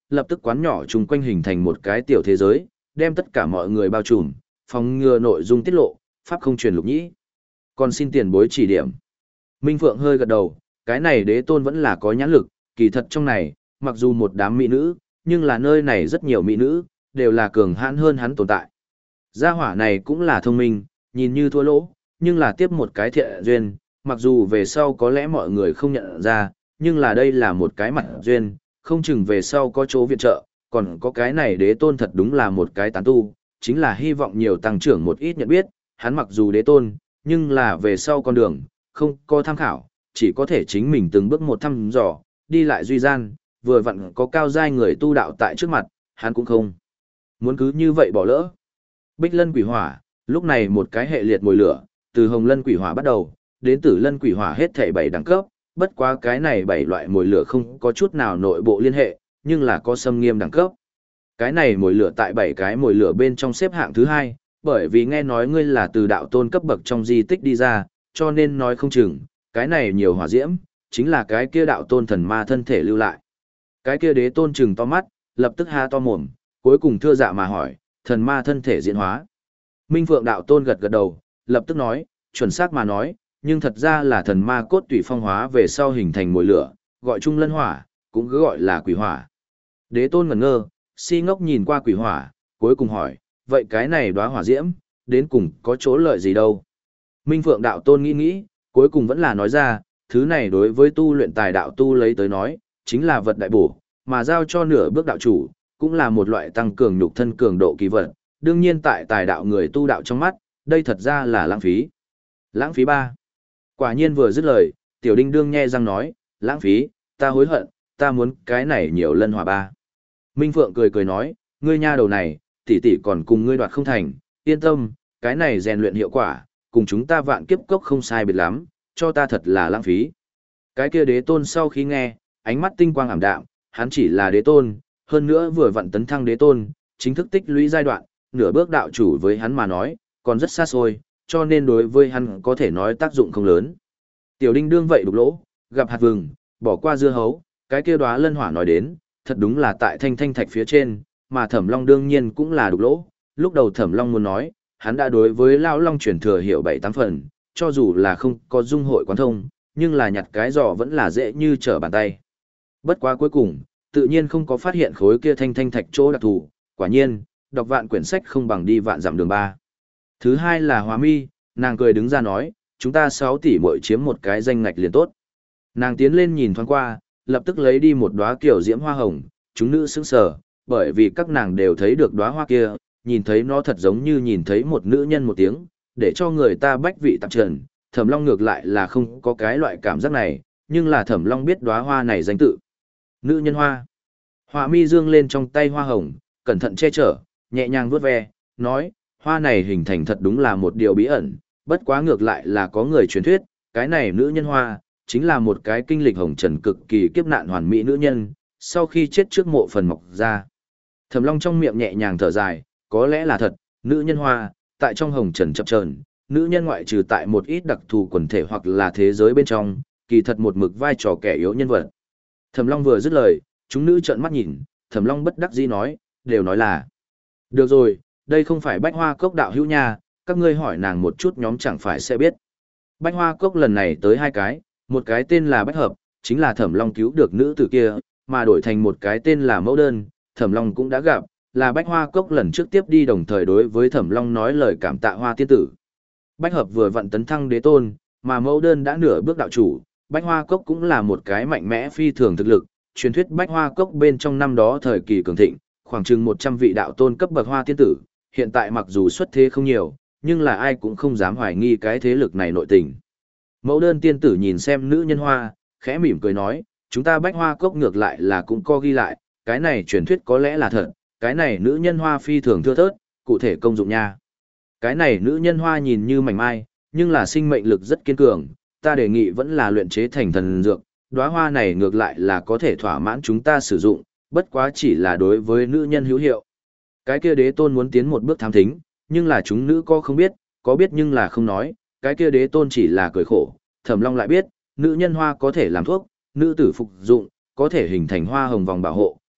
lập tức quán nhỏ chung quanh hình thành một cái tiểu thế giới, đem tất cả mọi người bao trùm, phòng ngừa nội dung tiết lộ, pháp không truyền lục nhĩ. Còn xin tiền bối chỉ điểm. Minh Phượng hơi gật đầu, cái này đế tôn vẫn là có nhãn lực, kỳ thật trong này, mặc dù một đám mỹ nữ, nhưng là nơi này rất nhiều mỹ nữ, đều là cường hãn hơn hắn tồn tại. Gia hỏa này cũng là thông minh, nhìn như thua lỗ, nhưng là tiếp một cái thiện duyên, mặc dù về sau có lẽ mọi người không nhận ra, nhưng là đây là một cái mặt duyên, không chừng về sau có chỗ viện trợ, còn có cái này đế tôn thật đúng là một cái tán tu, chính là hy vọng nhiều tăng trưởng một ít nhận biết, hắn mặc dù đế tôn, nhưng là về sau con đường, không có tham khảo, chỉ có thể chính mình từng bước một thăm dò, đi lại duy gian, vừa vặn có cao giai người tu đạo tại trước mặt, hắn cũng không muốn cứ như vậy bỏ lỡ. Bích lân quỷ hỏa, lúc này một cái hệ liệt mồi lửa, từ hồng lân quỷ hỏa bắt đầu, đến tử lân quỷ hỏa hết thảy bảy đẳng cấp, bất quá cái này bảy loại mồi lửa không có chút nào nội bộ liên hệ, nhưng là có xâm nghiêm đẳng cấp. Cái này mồi lửa tại bảy cái mồi lửa bên trong xếp hạng thứ hai, bởi vì nghe nói ngươi là từ đạo tôn cấp bậc trong di tích đi ra, cho nên nói không chừng, cái này nhiều hỏa diễm, chính là cái kia đạo tôn thần ma thân thể lưu lại. Cái kia đế tôn trừng to mắt, lập tức ha to mồm, cuối cùng thưa dạ mà hỏi, thần ma thân thể diễn hóa. Minh Phượng đạo tôn gật gật đầu, lập tức nói, chuẩn xác mà nói, nhưng thật ra là thần ma cốt tùy phong hóa về sau hình thành mồi lửa, gọi chung lân hỏa, cũng cứ gọi là quỷ hỏa. Đế tôn ngẩn ngơ, si ngốc nhìn qua quỷ hỏa, cuối cùng hỏi, vậy cái này đóa hỏa diễm, đến cùng có chỗ lợi gì đâu? Minh Phượng đạo tôn nghĩ nghĩ, cuối cùng vẫn là nói ra, thứ này đối với tu luyện tài đạo tu lấy tới nói, chính là vật đại bổ, mà giao cho nửa bước đạo chủ, cũng là một loại tăng cường nhục thân cường độ kỳ vật. Đương nhiên tại tài đạo người tu đạo trong mắt, đây thật ra là lãng phí. Lãng phí ba. Quả nhiên vừa dứt lời, tiểu đinh đương nhe răng nói, lãng phí, ta hối hận, ta muốn cái này nhiều lân hỏa ba. Minh Phượng cười cười nói, ngươi nha đầu này, tỷ tỷ còn cùng ngươi đoạt không thành, yên tâm, cái này rèn luyện hiệu quả, cùng chúng ta vạn kiếp cốc không sai biệt lắm, cho ta thật là lãng phí. Cái kia đế tôn sau khi nghe, ánh mắt tinh quang ảm đạm, hắn chỉ là đế tôn, hơn nữa vừa vặn tấn thăng đế tôn, chính thức tích lũy giai đoạn, nửa bước đạo chủ với hắn mà nói, còn rất xa xôi, cho nên đối với hắn có thể nói tác dụng không lớn. Tiểu đinh đương vậy đục lỗ, gặp hạt vừng, bỏ qua dưa hấu, cái kia đóa lân hỏa nói đến, thật đúng là tại thanh thanh thạch phía trên, mà Thẩm Long đương nhiên cũng là đục lỗ. Lúc đầu Thẩm Long muốn nói, hắn đã đối với Lão Long truyền thừa hiểu bảy tám phần, cho dù là không có dung hội quán thông, nhưng là nhặt cái giò vẫn là dễ như trở bàn tay. Bất quá cuối cùng, tự nhiên không có phát hiện khối kia thanh thanh thạch chỗ đặc thù, quả nhiên, đọc vạn quyển sách không bằng đi vạn dặm đường ba. Thứ hai là Hóa Mi, nàng cười đứng ra nói, chúng ta sáu tỷ muội chiếm một cái danh ngạch liền tốt. Nàng tiến lên nhìn thoáng qua, lập tức lấy đi một đóa kiểu diễm hoa hồng, chúng nữ sững sờ, bởi vì các nàng đều thấy được đóa hoa kia, nhìn thấy nó thật giống như nhìn thấy một nữ nhân một tiếng, để cho người ta bách vị tạp trần. Thẩm Long ngược lại là không có cái loại cảm giác này, nhưng là Thẩm Long biết đóa hoa này danh tự. Nữ nhân hoa. Họa mi dương lên trong tay hoa hồng, cẩn thận che chở, nhẹ nhàng vuốt ve, nói, hoa này hình thành thật đúng là một điều bí ẩn, bất quá ngược lại là có người truyền thuyết, cái này nữ nhân hoa, chính là một cái kinh lịch hồng trần cực kỳ kiếp nạn hoàn mỹ nữ nhân, sau khi chết trước mộ phần mọc ra. Thẩm Long trong miệng nhẹ nhàng thở dài, có lẽ là thật, nữ nhân hoa, tại trong hồng trần chập chờn, nữ nhân ngoại trừ tại một ít đặc thù quần thể hoặc là thế giới bên trong, kỳ thật một mực vai trò kẻ yếu nhân vật. Thẩm Long vừa dứt lời, chúng nữ trợn mắt nhìn, Thẩm Long bất đắc dĩ nói, đều nói là. Được rồi, đây không phải Bách Hoa Cốc đạo hữu nha, các ngươi hỏi nàng một chút nhóm chẳng phải sẽ biết. Bách Hoa Cốc lần này tới hai cái, một cái tên là Bách Hợp, chính là Thẩm Long cứu được nữ tử kia, mà đổi thành một cái tên là Mẫu Đơn, Thẩm Long cũng đã gặp, là Bách Hoa Cốc lần trước tiếp đi đồng thời đối với Thẩm Long nói lời cảm tạ Hoa tiên tử. Bách Hợp vừa vận tấn thăng đế tôn, mà Mẫu Đơn đã nửa bước đạo chủ, Bách Hoa Cốc cũng là một cái mạnh mẽ phi thường thực lực, truyền thuyết Bách Hoa Cốc bên trong năm đó thời kỳ cường thịnh, khoảng chừng một trăm vị đạo tôn cấp bậc Hoa tiên tử, hiện tại mặc dù xuất thế không nhiều, nhưng là ai cũng không dám hoài nghi cái thế lực này nội tình. Mẫu Đơn tiên tử nhìn xem nữ nhân hoa, khẽ mỉm cười nói, chúng ta Bách Hoa Cốc ngược lại là cũng có ghi lại, cái này truyền thuyết có lẽ là thật, cái này nữ nhân hoa phi thường thưa thớt, cụ thể công dụng nha. Cái này nữ nhân hoa nhìn như mảnh mai, nhưng là sinh mệnh lực rất kiên cường, ta đề nghị vẫn là luyện chế thành thần dược, đóa hoa này ngược lại là có thể thỏa mãn chúng ta sử dụng, bất quá chỉ là đối với nữ nhân hữu hiệu. Cái kia đế tôn muốn tiến một bước tham thính, nhưng là chúng nữ có không biết, có biết nhưng là không nói, cái kia đế tôn chỉ là cười khổ, Thẩm Long lại biết, nữ nhân hoa có thể làm thuốc, nữ tử phục dụng, có thể hình thành hoa hồng vòng bảo hộ,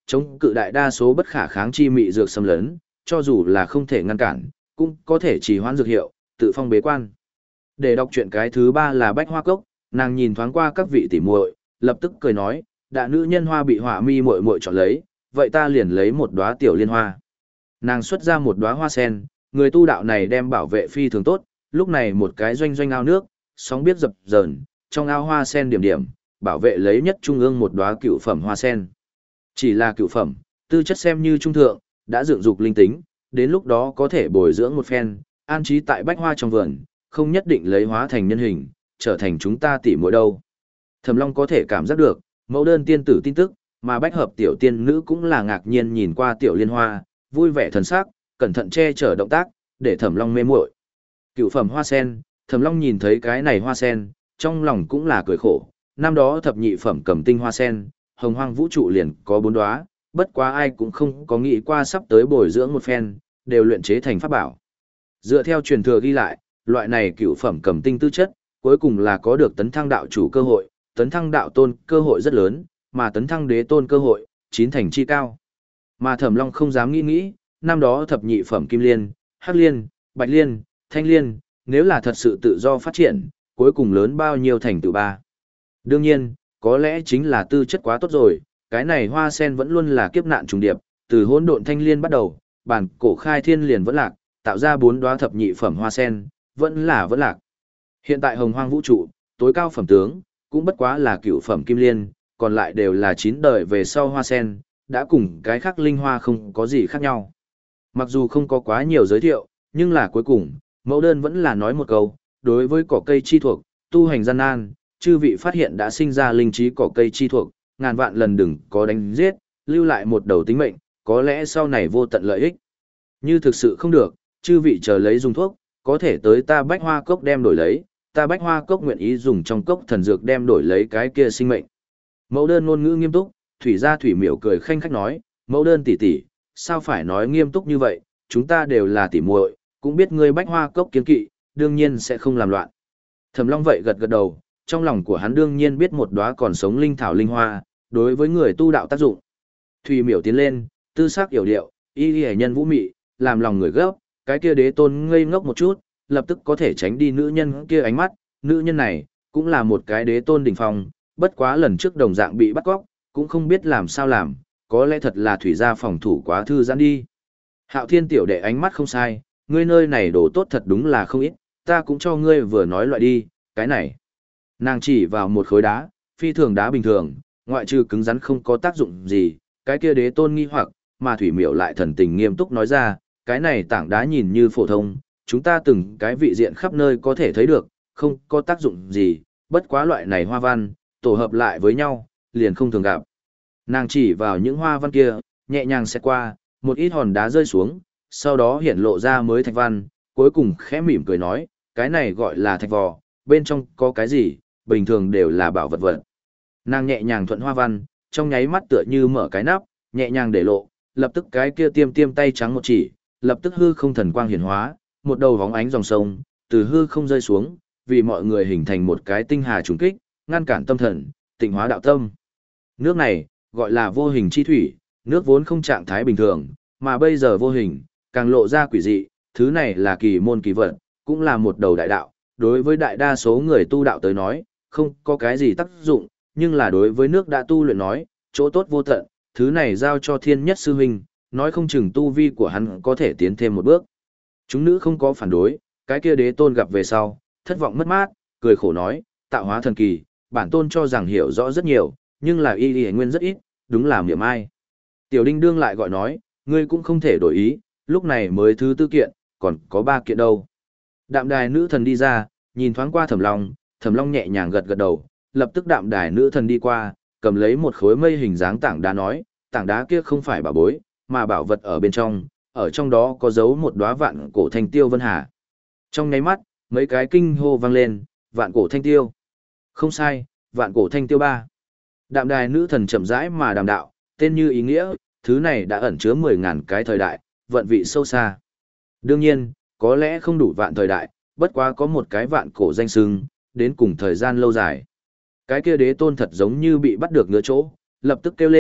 chống cự đại đa số bất khả kháng chi mị dược xâm lấn, cho dù là không thể ngăn cản, cũng có thể trì hoãn dược hiệu, tự phong bế quan. Để đọc chuyện cái thứ ba là Bách Hoa Cốc, nàng nhìn thoáng qua các vị tỉ muội, lập tức cười nói, đã nữ nhân hoa bị Họa Mi muội muội chọn lấy, vậy ta liền lấy một đóa tiểu liên hoa. Nàng xuất ra một đóa hoa sen, người tu đạo này đem bảo vệ phi thường tốt, lúc này một cái doanh doanh ao nước, sóng biết dập dờn, trong ao hoa sen điểm điểm, bảo vệ lấy nhất trung ương một đóa cựu phẩm hoa sen. Chỉ là cựu phẩm, tư chất xem như trung thượng, đã dựng dục linh tính, đến lúc đó có thể bồi dưỡng một phen, an trí tại bách hoa trong vườn, không nhất định lấy hóa thành nhân hình, trở thành chúng ta tỉ muội đâu. Thẩm Long có thể cảm giác được, mẫu đơn tiên tử tin tức, mà bách hợp tiểu tiên nữ cũng là ngạc nhiên nhìn qua tiểu liên hoa, vui vẻ thần sắc, cẩn thận che chở động tác, để Thẩm Long mê muội. Cựu phẩm hoa sen, Thẩm Long nhìn thấy cái này hoa sen, trong lòng cũng là cười khổ, năm đó thập nhị phẩm cầm tinh hoa sen, hồng hoang vũ trụ liền có bốn đóa, bất quá ai cũng không có nghĩ qua sắp tới bồi dưỡng một phen, đều luyện chế thành pháp bảo. Dựa theo truyền thừa ghi lại, loại này cựu phẩm cầm tinh tư chất, cuối cùng là có được tấn thăng đạo chủ cơ hội, tấn thăng đạo tôn cơ hội rất lớn, mà tấn thăng đế tôn cơ hội, chín thành chi cao. Mà Thẩm Long không dám nghĩ nghĩ, năm đó thập nhị phẩm kim liên, hắc liên, bạch liên, thanh liên, nếu là thật sự tự do phát triển, cuối cùng lớn bao nhiêu thành tựu ba. Đương nhiên, có lẽ chính là tư chất quá tốt rồi, cái này hoa sen vẫn luôn là kiếp nạn trùng điệp, từ hỗn độn thanh liên bắt đầu, bản cổ khai thiên liền vẫn lạc, tạo ra bốn đóa thập nhị phẩm hoa sen, vẫn là vẫn lạc. Hiện tại hồng hoang vũ trụ, tối cao phẩm tướng, cũng bất quá là cựu phẩm kim liên, còn lại đều là chín đời về sau hoa sen, đã cùng cái khác linh hoa không có gì khác nhau. Mặc dù không có quá nhiều giới thiệu, nhưng là cuối cùng, mẫu đơn vẫn là nói một câu, đối với cỏ cây chi thuộc, tu hành gian nan, chư vị phát hiện đã sinh ra linh trí cỏ cây chi thuộc, ngàn vạn lần đừng có đánh giết, lưu lại một đầu tính mệnh, có lẽ sau này vô tận lợi ích. Như thực sự không được, chư vị chờ lấy dùng thuốc, có thể tới ta bách hoa cốc đem đổi lấy, ta bách hoa cốc nguyện ý dùng trong cốc thần dược đem đổi lấy cái kia sinh mệnh. Mẫu đơn ngôn ngữ nghiêm túc, thủy gia thủy miểu cười khanh khách nói, mẫu đơn tỷ tỷ, sao phải nói nghiêm túc như vậy, chúng ta đều là tỷ muội, cũng biết ngươi bách hoa cốc kiên kỵ, đương nhiên sẽ không làm loạn. Thẩm Long vậy gật gật đầu, trong lòng của hắn đương nhiên biết một đóa còn sống linh thảo linh hoa, đối với người tu đạo tác dụng. Thủy miểu tiến lên, tư sắc yểu điệu, y y nhân vũ mị, làm lòng người gấp, cái kia đế tôn ngây ngốc một chút, lập tức có thể tránh đi nữ nhân kia ánh mắt, nữ nhân này, cũng là một cái đế tôn đỉnh phong, bất quá lần trước đồng dạng bị bắt cóc, cũng không biết làm sao làm, có lẽ thật là thủy gia phòng thủ quá thư giãn đi. Hạo Thiên tiểu đệ ánh mắt không sai, ngươi nơi này đồ tốt thật đúng là không ít, ta cũng cho ngươi vừa nói loại đi, cái này. Nàng chỉ vào một khối đá, phi thường đá bình thường, ngoại trừ cứng rắn không có tác dụng gì, cái kia đế tôn nghi hoặc, mà thủy miểu lại thần tình nghiêm túc nói ra, cái này tảng đá nhìn như phổ thông, chúng ta từng cái vị diện khắp nơi có thể thấy được, không có tác dụng gì, bất quá loại này hoa văn, tổ hợp lại với nhau, liền không thường gặp. Nàng chỉ vào những hoa văn kia, nhẹ nhàng xẹt qua, một ít hòn đá rơi xuống, sau đó hiện lộ ra mới thạch văn, cuối cùng khẽ mỉm cười nói, cái này gọi là thạch vò, bên trong có cái gì, bình thường đều là bảo vật vật. Nàng nhẹ nhàng thuận hoa văn, trong nháy mắt tựa như mở cái nắp, nhẹ nhàng để lộ, lập tức cái kia tiêm tiêm tay trắng một chỉ, lập tức hư không thần quang hiển hóa, một đầu vóng ánh dòng sông, từ hư không rơi xuống, vì mọi người hình thành một cái tinh hà trùng kích, ngăn cản tâm thần, tịnh hóa đạo tâm. Nước này, gọi là vô hình chi thủy, nước vốn không trạng thái bình thường, mà bây giờ vô hình, càng lộ ra quỷ dị, thứ này là kỳ môn kỳ vật, cũng là một đầu đại đạo, đối với đại đa số người tu đạo tới nói, không có cái gì tác dụng, nhưng là đối với nước đã tu luyện nói, chỗ tốt vô tận, thứ này giao cho thiên nhất sư huynh, nói không chừng tu vi của hắn có thể tiến thêm một bước. Chúng nữ không có phản đối, cái kia đế tôn gặp về sau, thất vọng mất mát, cười khổ nói, tạo hóa thần kỳ, bản tôn cho rằng hiểu rõ rất nhiều, nhưng là y y nguyên rất ít, đúng là miệng ai. Tiểu Đinh Đương lại gọi nói, ngươi cũng không thể đổi ý, lúc này mới thứ tư kiện, còn có ba kiện đâu. Đạm đài nữ thần đi ra, nhìn thoáng qua Thẩm Long, Thẩm Long nhẹ nhàng gật gật đầu, lập tức đạm đài nữ thần đi qua, cầm lấy một khối mây hình dáng tảng đá nói, tảng đá kia không phải bảo bối, mà bảo vật ở bên trong, ở trong đó có giấu một đóa vạn cổ thanh tiêu vân hà. Trong nháy mắt, mấy cái kinh hô vang lên, vạn cổ thanh tiêu. Không sai, vạn cổ thanh tiêu ba. Đạm đài nữ thần chậm rãi mà đàm đạo, tên như ý nghĩa, thứ này đã ẩn chứa mười ngàn cái thời đại, vận vị sâu xa. Đương nhiên, có lẽ không đủ vạn thời đại, bất quá có một cái vạn cổ danh xưng, đến cùng thời gian lâu dài. Cái kia đế tôn thật giống như bị bắt được ngứa chỗ, lập tức kêu lên,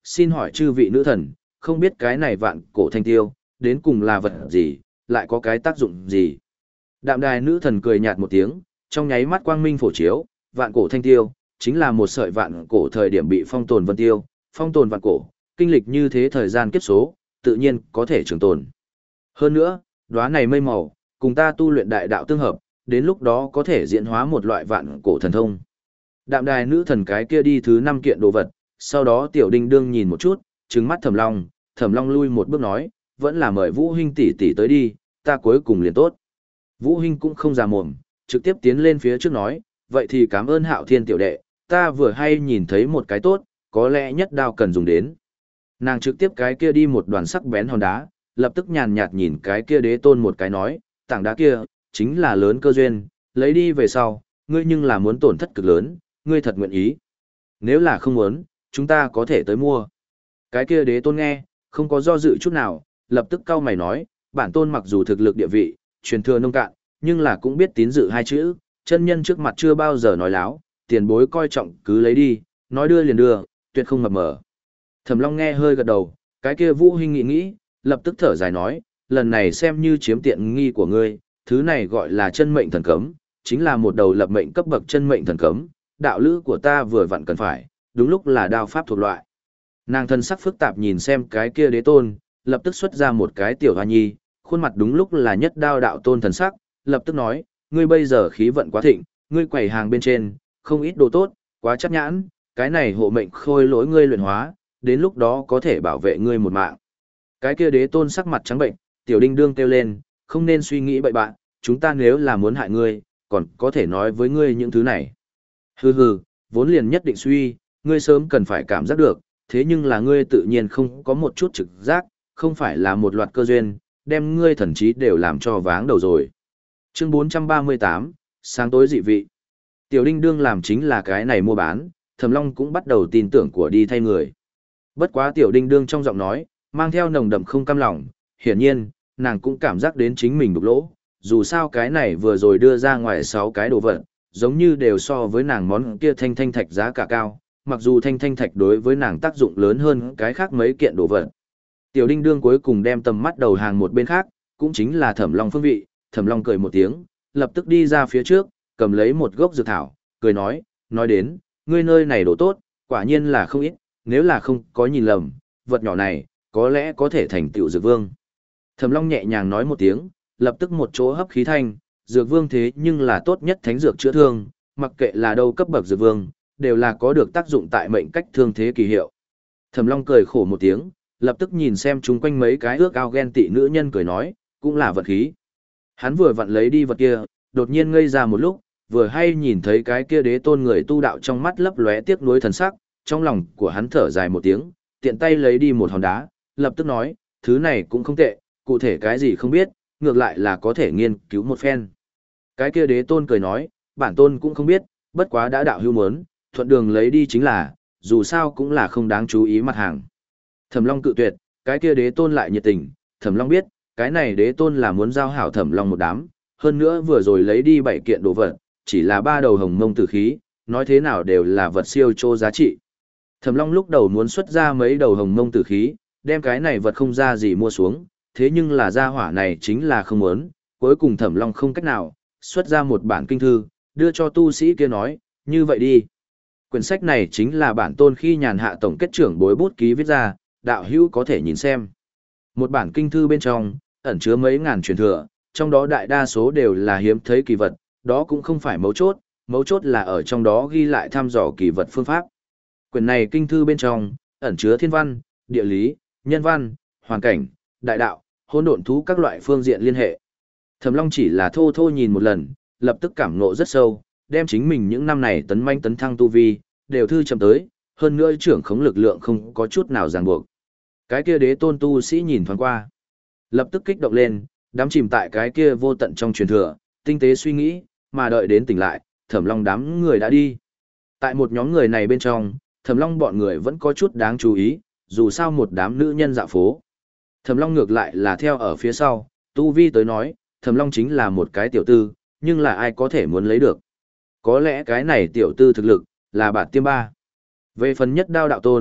xin hỏi chư vị nữ thần, không biết cái này vạn cổ thanh tiêu, đến cùng là vật gì, lại có cái tác dụng gì. Đạm đài nữ thần cười nhạt một tiếng, trong nháy mắt quang minh phổ chiếu, vạn cổ thanh tiêu, chính là một sợi vạn cổ thời điểm bị phong tồn vân tiêu, phong tồn vạn cổ, kinh lịch như thế thời gian kiếp số, tự nhiên có thể trường tồn. Hơn nữa, đóa này mây màu, cùng ta tu luyện đại đạo tương hợp, đến lúc đó có thể diễn hóa một loại vạn cổ thần thông. Đạm đài nữ thần cái kia đi thứ năm kiện đồ vật, sau đó tiểu đinh đương nhìn một chút, trừng mắt Thẩm Long, Thẩm Long lui một bước nói, vẫn là mời Vũ huynh tỷ tỷ tới đi, ta cuối cùng liền tốt. Vũ huynh cũng không già mồm, trực tiếp tiến lên phía trước nói, vậy thì cảm ơn Hạo Thiên tiểu đệ, ta vừa hay nhìn thấy một cái tốt, có lẽ nhất đao cần dùng đến. Nàng trực tiếp cái kia đi một đoàn sắc bén hòn đá, lập tức nhàn nhạt nhìn cái kia đế tôn một cái nói, tảng đá kia, chính là lớn cơ duyên, lấy đi về sau, ngươi nhưng là muốn tổn thất cực lớn, ngươi thật nguyện ý. Nếu là không muốn, chúng ta có thể tới mua. Cái kia đế tôn nghe, không có do dự chút nào, lập tức cau mày nói, bản tôn mặc dù thực lực địa vị, truyền thừa nông cạn, nhưng là cũng biết tín dự hai chữ, chân nhân trước mặt chưa bao giờ nói láo, tiền bối coi trọng cứ lấy đi, nói đưa liền đưa, tuyệt không mập mờ. Thẩm Long nghe hơi gật đầu, cái kia Vũ huynh nghĩ nghĩ, lập tức thở dài nói, lần này xem như chiếm tiện nghi của ngươi, thứ này gọi là chân mệnh thần cấm, chính là một đầu lập mệnh cấp bậc chân mệnh thần cấm, đạo lữ của ta vừa vặn cần phải, đúng lúc là đao pháp thuộc loại. Nàng thân sắc phức tạp nhìn xem cái kia đế tôn, lập tức xuất ra một cái tiểu hoa nhi, khuôn mặt đúng lúc là nhất đao đạo tôn thần sắc, lập tức nói, ngươi bây giờ khí vận quá thịnh, ngươi quầy hàng bên trên, không ít đồ tốt, quá chắc nhãn, cái này hộ mệnh khôi lỗi ngươi luyện hóa, đến lúc đó có thể bảo vệ ngươi một mạng. Cái kia đế tôn sắc mặt trắng bệnh, tiểu đinh đương kêu lên, không nên suy nghĩ bậy bạn, chúng ta nếu là muốn hại ngươi, còn có thể nói với ngươi những thứ này. Hừ hừ, vốn liền nhất định suy, ngươi sớm cần phải cảm giác được, thế nhưng là ngươi tự nhiên không có một chút trực giác, không phải là một loạt cơ duyên, đem ngươi thần trí đều làm cho váng đầu rồi. Chương bốn trăm ba mươi tám, sáng tối dị vị. Tiểu đinh đương làm chính là cái này mua bán, Thẩm Long cũng bắt đầu tin tưởng của đi thay người. Bất quá tiểu đinh đương trong giọng nói, mang theo nồng đậm không cam lòng, hiển nhiên, nàng cũng cảm giác đến chính mình đục lỗ, dù sao cái này vừa rồi đưa ra ngoài sáu cái đồ vật, giống như đều so với nàng món kia thanh thanh thạch giá cả cao, mặc dù thanh thanh thạch đối với nàng tác dụng lớn hơn cái khác mấy kiện đồ vật. Tiểu đinh đương cuối cùng đem tầm mắt đầu hàng một bên khác, cũng chính là Thẩm Long phương vị, Thẩm Long cười một tiếng, lập tức đi ra phía trước, cầm lấy một gốc dược thảo, cười nói, nói đến, ngươi nơi này đồ tốt, quả nhiên là không ít, nếu là không có nhìn lầm, vật nhỏ này, có lẽ có thể thành tựu dược vương. Thẩm Long nhẹ nhàng nói một tiếng, lập tức một chỗ hấp khí thanh, dược vương thế nhưng là tốt nhất thánh dược chữa thương, mặc kệ là đâu cấp bậc dược vương, đều là có được tác dụng tại mệnh cách thương thế kỳ hiệu. Thẩm Long cười khổ một tiếng, lập tức nhìn xem chung quanh mấy cái ước ao ghen tị nữ nhân cười nói, cũng là vật khí. Hắn vừa vặn lấy đi vật kia, đột nhiên ngây ra một lúc, vừa hay nhìn thấy cái kia đế tôn người tu đạo trong mắt lấp lóe tiếc nuối thần sắc, trong lòng của hắn thở dài một tiếng, tiện tay lấy đi một hòn đá, lập tức nói, thứ này cũng không tệ, cụ thể cái gì không biết, ngược lại là có thể nghiên cứu một phen. Cái kia đế tôn cười nói, bản tôn cũng không biết, bất quá đã đạo hưu muốn, thuận đường lấy đi chính là, dù sao cũng là không đáng chú ý mặt hàng. Thẩm Long cự tuyệt, cái kia đế tôn lại nhiệt tình, Thẩm Long biết, cái này đế tôn là muốn giao hảo Thẩm Long một đám, hơn nữa vừa rồi lấy đi bảy kiện đồ vật, chỉ là ba đầu hồng mông tử khí, nói thế nào đều là vật siêu chô giá trị. Thẩm Long lúc đầu muốn xuất ra mấy đầu hồng mông tử khí, đem cái này vật không ra gì mua xuống, thế nhưng là gia hỏa này chính là không muốn, cuối cùng Thẩm Long không cách nào, xuất ra một bản kinh thư, đưa cho tu sĩ kia nói, như vậy đi. Quyển sách này chính là bản tôn khi nhàn hạ tổng kết trưởng bối bút ký viết ra, đạo hữu có thể nhìn xem. Một bản kinh thư bên trong, ẩn chứa mấy ngàn truyền thừa, trong đó đại đa số đều là hiếm thấy kỳ vật, đó cũng không phải mấu chốt, mấu chốt là ở trong đó ghi lại thăm dò kỳ vật phương pháp. Quyển này kinh thư bên trong, ẩn chứa thiên văn, địa lý, nhân văn, hoàn cảnh, đại đạo, hỗn độn thú các loại phương diện liên hệ. Thẩm Long chỉ là thô thô nhìn một lần, lập tức cảm ngộ rất sâu, đem chính mình những năm này tấn manh tấn thăng tu vi, đều thư chậm tới, hơn nữa trưởng khống lực lượng không có chút nào ràng buộc. Cái kia đế tôn tu sĩ nhìn thoáng qua, lập tức kích động lên, đắm chìm tại cái kia vô tận trong truyền thừa, tinh tế suy nghĩ, mà đợi đến tỉnh lại, Thẩm Long đám người đã đi. Tại một nhóm người này bên trong, Thẩm Long bọn người vẫn có chút đáng chú ý, dù sao một đám nữ nhân dạo phố. Thẩm Long ngược lại là theo ở phía sau, tu vi tới nói, Thẩm Long chính là một cái tiểu tư, nhưng là ai có thể muốn lấy được. Có lẽ cái này tiểu tư thực lực, là bản tiêm ba. Về phần nhất đao đạo tôn,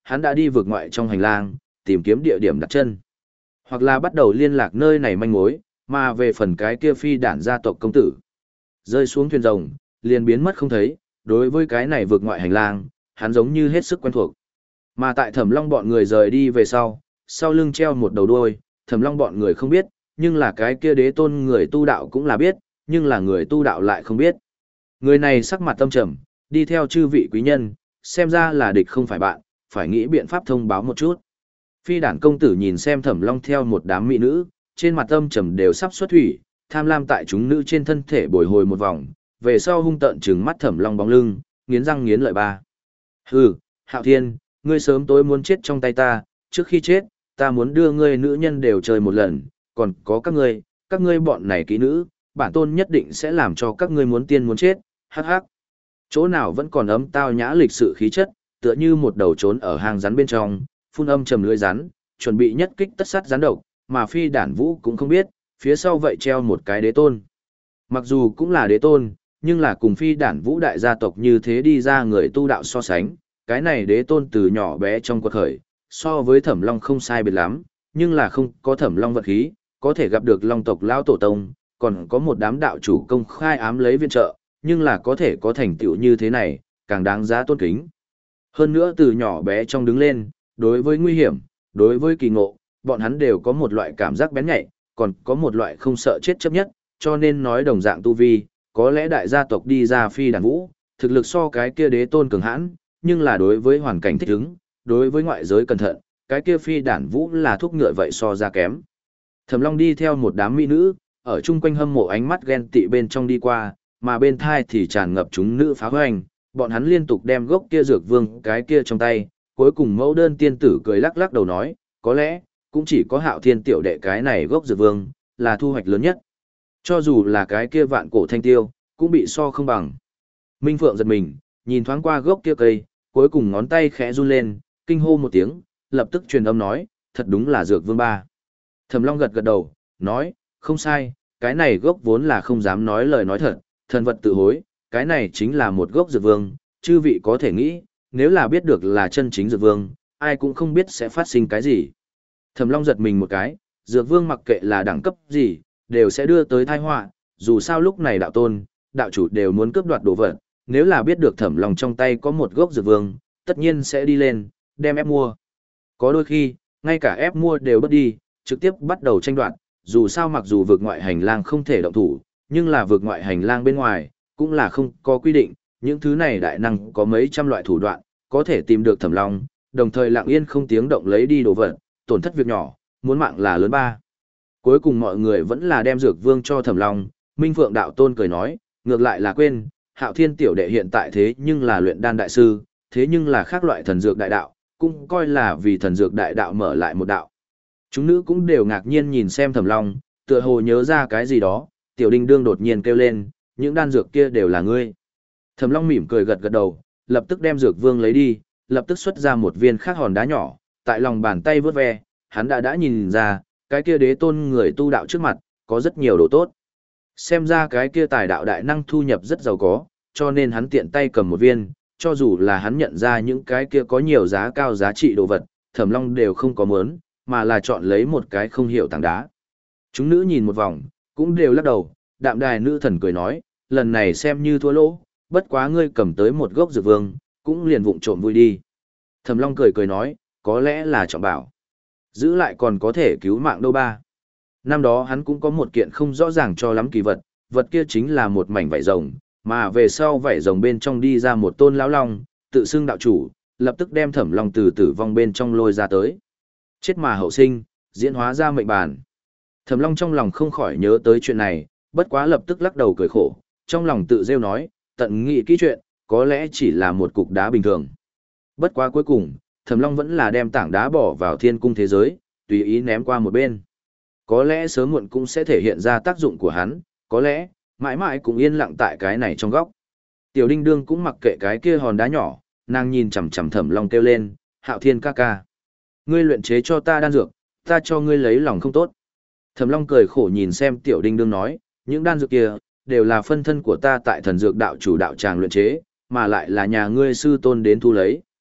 hắn đã đi vượt ngoại trong hành lang, tìm kiếm địa điểm đặt chân. Hoặc là bắt đầu liên lạc nơi này manh mối, mà về phần cái kia phi đản gia tộc công tử. Rơi xuống thuyền rồng, liền biến mất không thấy, đối với cái này vượt ngoại hành lang, hắn giống như hết sức quen thuộc. Mà tại Thẩm Long bọn người rời đi về sau, sau lưng treo một đầu đuôi, Thẩm Long bọn người không biết, nhưng là cái kia đế tôn người tu đạo cũng là biết, nhưng là người tu đạo lại không biết. Người này sắc mặt tâm trầm, đi theo chư vị quý nhân, xem ra là địch không phải bạn, phải nghĩ biện pháp thông báo một chút. Phi đản công tử nhìn xem Thẩm Long theo một đám mỹ nữ, trên mặt tâm trầm đều sắp xuất thủy, tham lam tại chúng nữ trên thân thể bồi hồi một vòng, về sau hung tợn trừng mắt Thẩm Long bóng lưng, nghiến răng nghiến lợi ba. Hừ, Hạo Thiên, ngươi sớm tối muốn chết trong tay ta, trước khi chết, ta muốn đưa ngươi nữ nhân đều chơi một lần, còn có các ngươi, các ngươi bọn này kỹ nữ, bản tôn nhất định sẽ làm cho các ngươi muốn tiên muốn chết, hắc hắc. Chỗ nào vẫn còn ấm tao nhã lịch sự khí chất, tựa như một đầu trốn ở hang rắn bên trong, phun âm trầm lưỡi rắn, chuẩn bị nhất kích tất sát rắn độc, mà phi đản vũ cũng không biết, phía sau vậy treo một cái đế tôn. Mặc dù cũng là đế tôn, nhưng là cùng phi đản vũ đại gia tộc như thế đi ra người tu đạo so sánh, cái này đế tôn từ nhỏ bé trong quật khởi, so với Thẩm Long không sai biệt lắm, nhưng là không có Thẩm Long vật khí, có thể gặp được Long tộc lão tổ tông, còn có một đám đạo chủ công khai ám lấy viện trợ, nhưng là có thể có thành tựu như thế này, càng đáng giá tôn kính. Hơn nữa từ nhỏ bé trong đứng lên, đối với nguy hiểm, đối với kỳ ngộ, bọn hắn đều có một loại cảm giác bén nhạy, còn có một loại không sợ chết chấp nhất, cho nên nói đồng dạng tu vi, có lẽ đại gia tộc đi ra phi đàn vũ, thực lực so cái kia đế tôn cường hãn, nhưng là đối với hoàn cảnh thích ứng, đối với ngoại giới cẩn thận, cái kia phi đản vũ là thuốc ngựa vậy so ra kém. Thẩm Long đi theo một đám mỹ nữ, ở chung quanh hâm mộ ánh mắt ghen tị bên trong đi qua, mà bên thai thì tràn ngập chúng nữ phá hoành, bọn hắn liên tục đem gốc kia dược vương cái kia trong tay, cuối cùng mẫu đơn tiên tử cười lắc lắc đầu nói, có lẽ, cũng chỉ có Hạo Thiên tiểu đệ cái này gốc dược vương, là thu hoạch lớn nhất. Cho dù là cái kia vạn cổ thanh tiêu, cũng bị so không bằng. Minh Phượng giật mình, nhìn thoáng qua gốc kia cây, cuối cùng ngón tay khẽ run lên, kinh hô một tiếng, lập tức truyền âm nói, thật đúng là dược vương ba. Thẩm Long gật gật đầu, nói, không sai, cái này gốc vốn là không dám nói lời nói thật, thần vật tự hối, cái này chính là một gốc dược vương, chư vị có thể nghĩ, nếu là biết được là chân chính dược vương, ai cũng không biết sẽ phát sinh cái gì. Thẩm Long giật mình một cái, dược vương mặc kệ là đẳng cấp gì, đều sẽ đưa tới tai họa, dù sao lúc này đạo tôn, đạo chủ đều muốn cướp đoạt đồ vật, nếu là biết được Thẩm Long trong tay có một gốc dược vương, tất nhiên sẽ đi lên, đem ép mua. Có đôi khi, ngay cả ép mua đều bất đi, trực tiếp bắt đầu tranh đoạt, dù sao mặc dù vượt ngoại hành lang không thể động thủ, nhưng là vượt ngoại hành lang bên ngoài, cũng là không có quy định, những thứ này đại năng có mấy trăm loại thủ đoạn, có thể tìm được Thẩm Long, đồng thời lặng yên không tiếng động lấy đi đồ vật, tổn thất việc nhỏ, muốn mạng là lớn ba. Cuối cùng mọi người vẫn là đem dược vương cho Thẩm Long, Minh Phượng đạo tôn cười nói, ngược lại là quên, Hạo Thiên tiểu đệ hiện tại thế nhưng là luyện đan đại sư, thế nhưng là khác loại thần dược đại đạo, cũng coi là vì thần dược đại đạo mở lại một đạo. Chúng nữ cũng đều ngạc nhiên nhìn xem Thẩm Long, tựa hồ nhớ ra cái gì đó, Tiểu Đinh Đương đột nhiên kêu lên, những đan dược kia đều là ngươi. Thẩm Long mỉm cười gật gật đầu, lập tức đem dược vương lấy đi, lập tức xuất ra một viên khác hòn đá nhỏ, tại lòng bàn tay vớt ve, hắn đã đã nhìn ra, cái kia đế tôn người tu đạo trước mặt, có rất nhiều đồ tốt. Xem ra cái kia tài đạo đại năng thu nhập rất giàu có, cho nên hắn tiện tay cầm một viên, cho dù là hắn nhận ra những cái kia có nhiều giá cao giá trị đồ vật, Thẩm Long đều không có muốn, mà là chọn lấy một cái không hiểu tảng đá. Chúng nữ nhìn một vòng, cũng đều lắc đầu, đạm đài nữ thần cười nói, lần này xem như thua lỗ, bất quá ngươi cầm tới một gốc dược vương, cũng liền vụng trộm vui đi. Thẩm Long cười cười nói, có lẽ là trọng bảo. Giữ lại còn có thể cứu mạng đâu ba. Năm đó hắn cũng có một kiện không rõ ràng cho lắm kỳ vật, vật kia chính là một mảnh vảy rồng, mà về sau vảy rồng bên trong đi ra một tôn lão long, tự xưng đạo chủ, lập tức đem Thẩm Long từ tử vong bên trong lôi ra tới. Chết mà hậu sinh, diễn hóa ra mệnh bản. Thẩm Long trong lòng không khỏi nhớ tới chuyện này, bất quá lập tức lắc đầu cười khổ, trong lòng tự rêu nói, tận nghĩ kỹ chuyện, có lẽ chỉ là một cục đá bình thường. Bất quá cuối cùng, Thẩm Long vẫn là đem tảng đá bỏ vào thiên cung thế giới, tùy ý ném qua một bên. Có lẽ sớm muộn cũng sẽ thể hiện ra tác dụng của hắn, có lẽ, mãi mãi cũng yên lặng tại cái này trong góc. Tiểu Đinh Đương cũng mặc kệ cái kia hòn đá nhỏ, nàng nhìn chằm chằm Thẩm Long kêu lên, Hạo Thiên ca ca. Ngươi luyện chế cho ta đan dược, ta cho ngươi lấy lòng không tốt. Thẩm Long cười khổ nhìn xem Tiểu Đinh Đương nói, những đan dược kia, đều là phân thân của ta tại thần dược đạo chủ đạo tràng luyện chế, mà lại là nhà ngươi sư tôn đến thu lấy.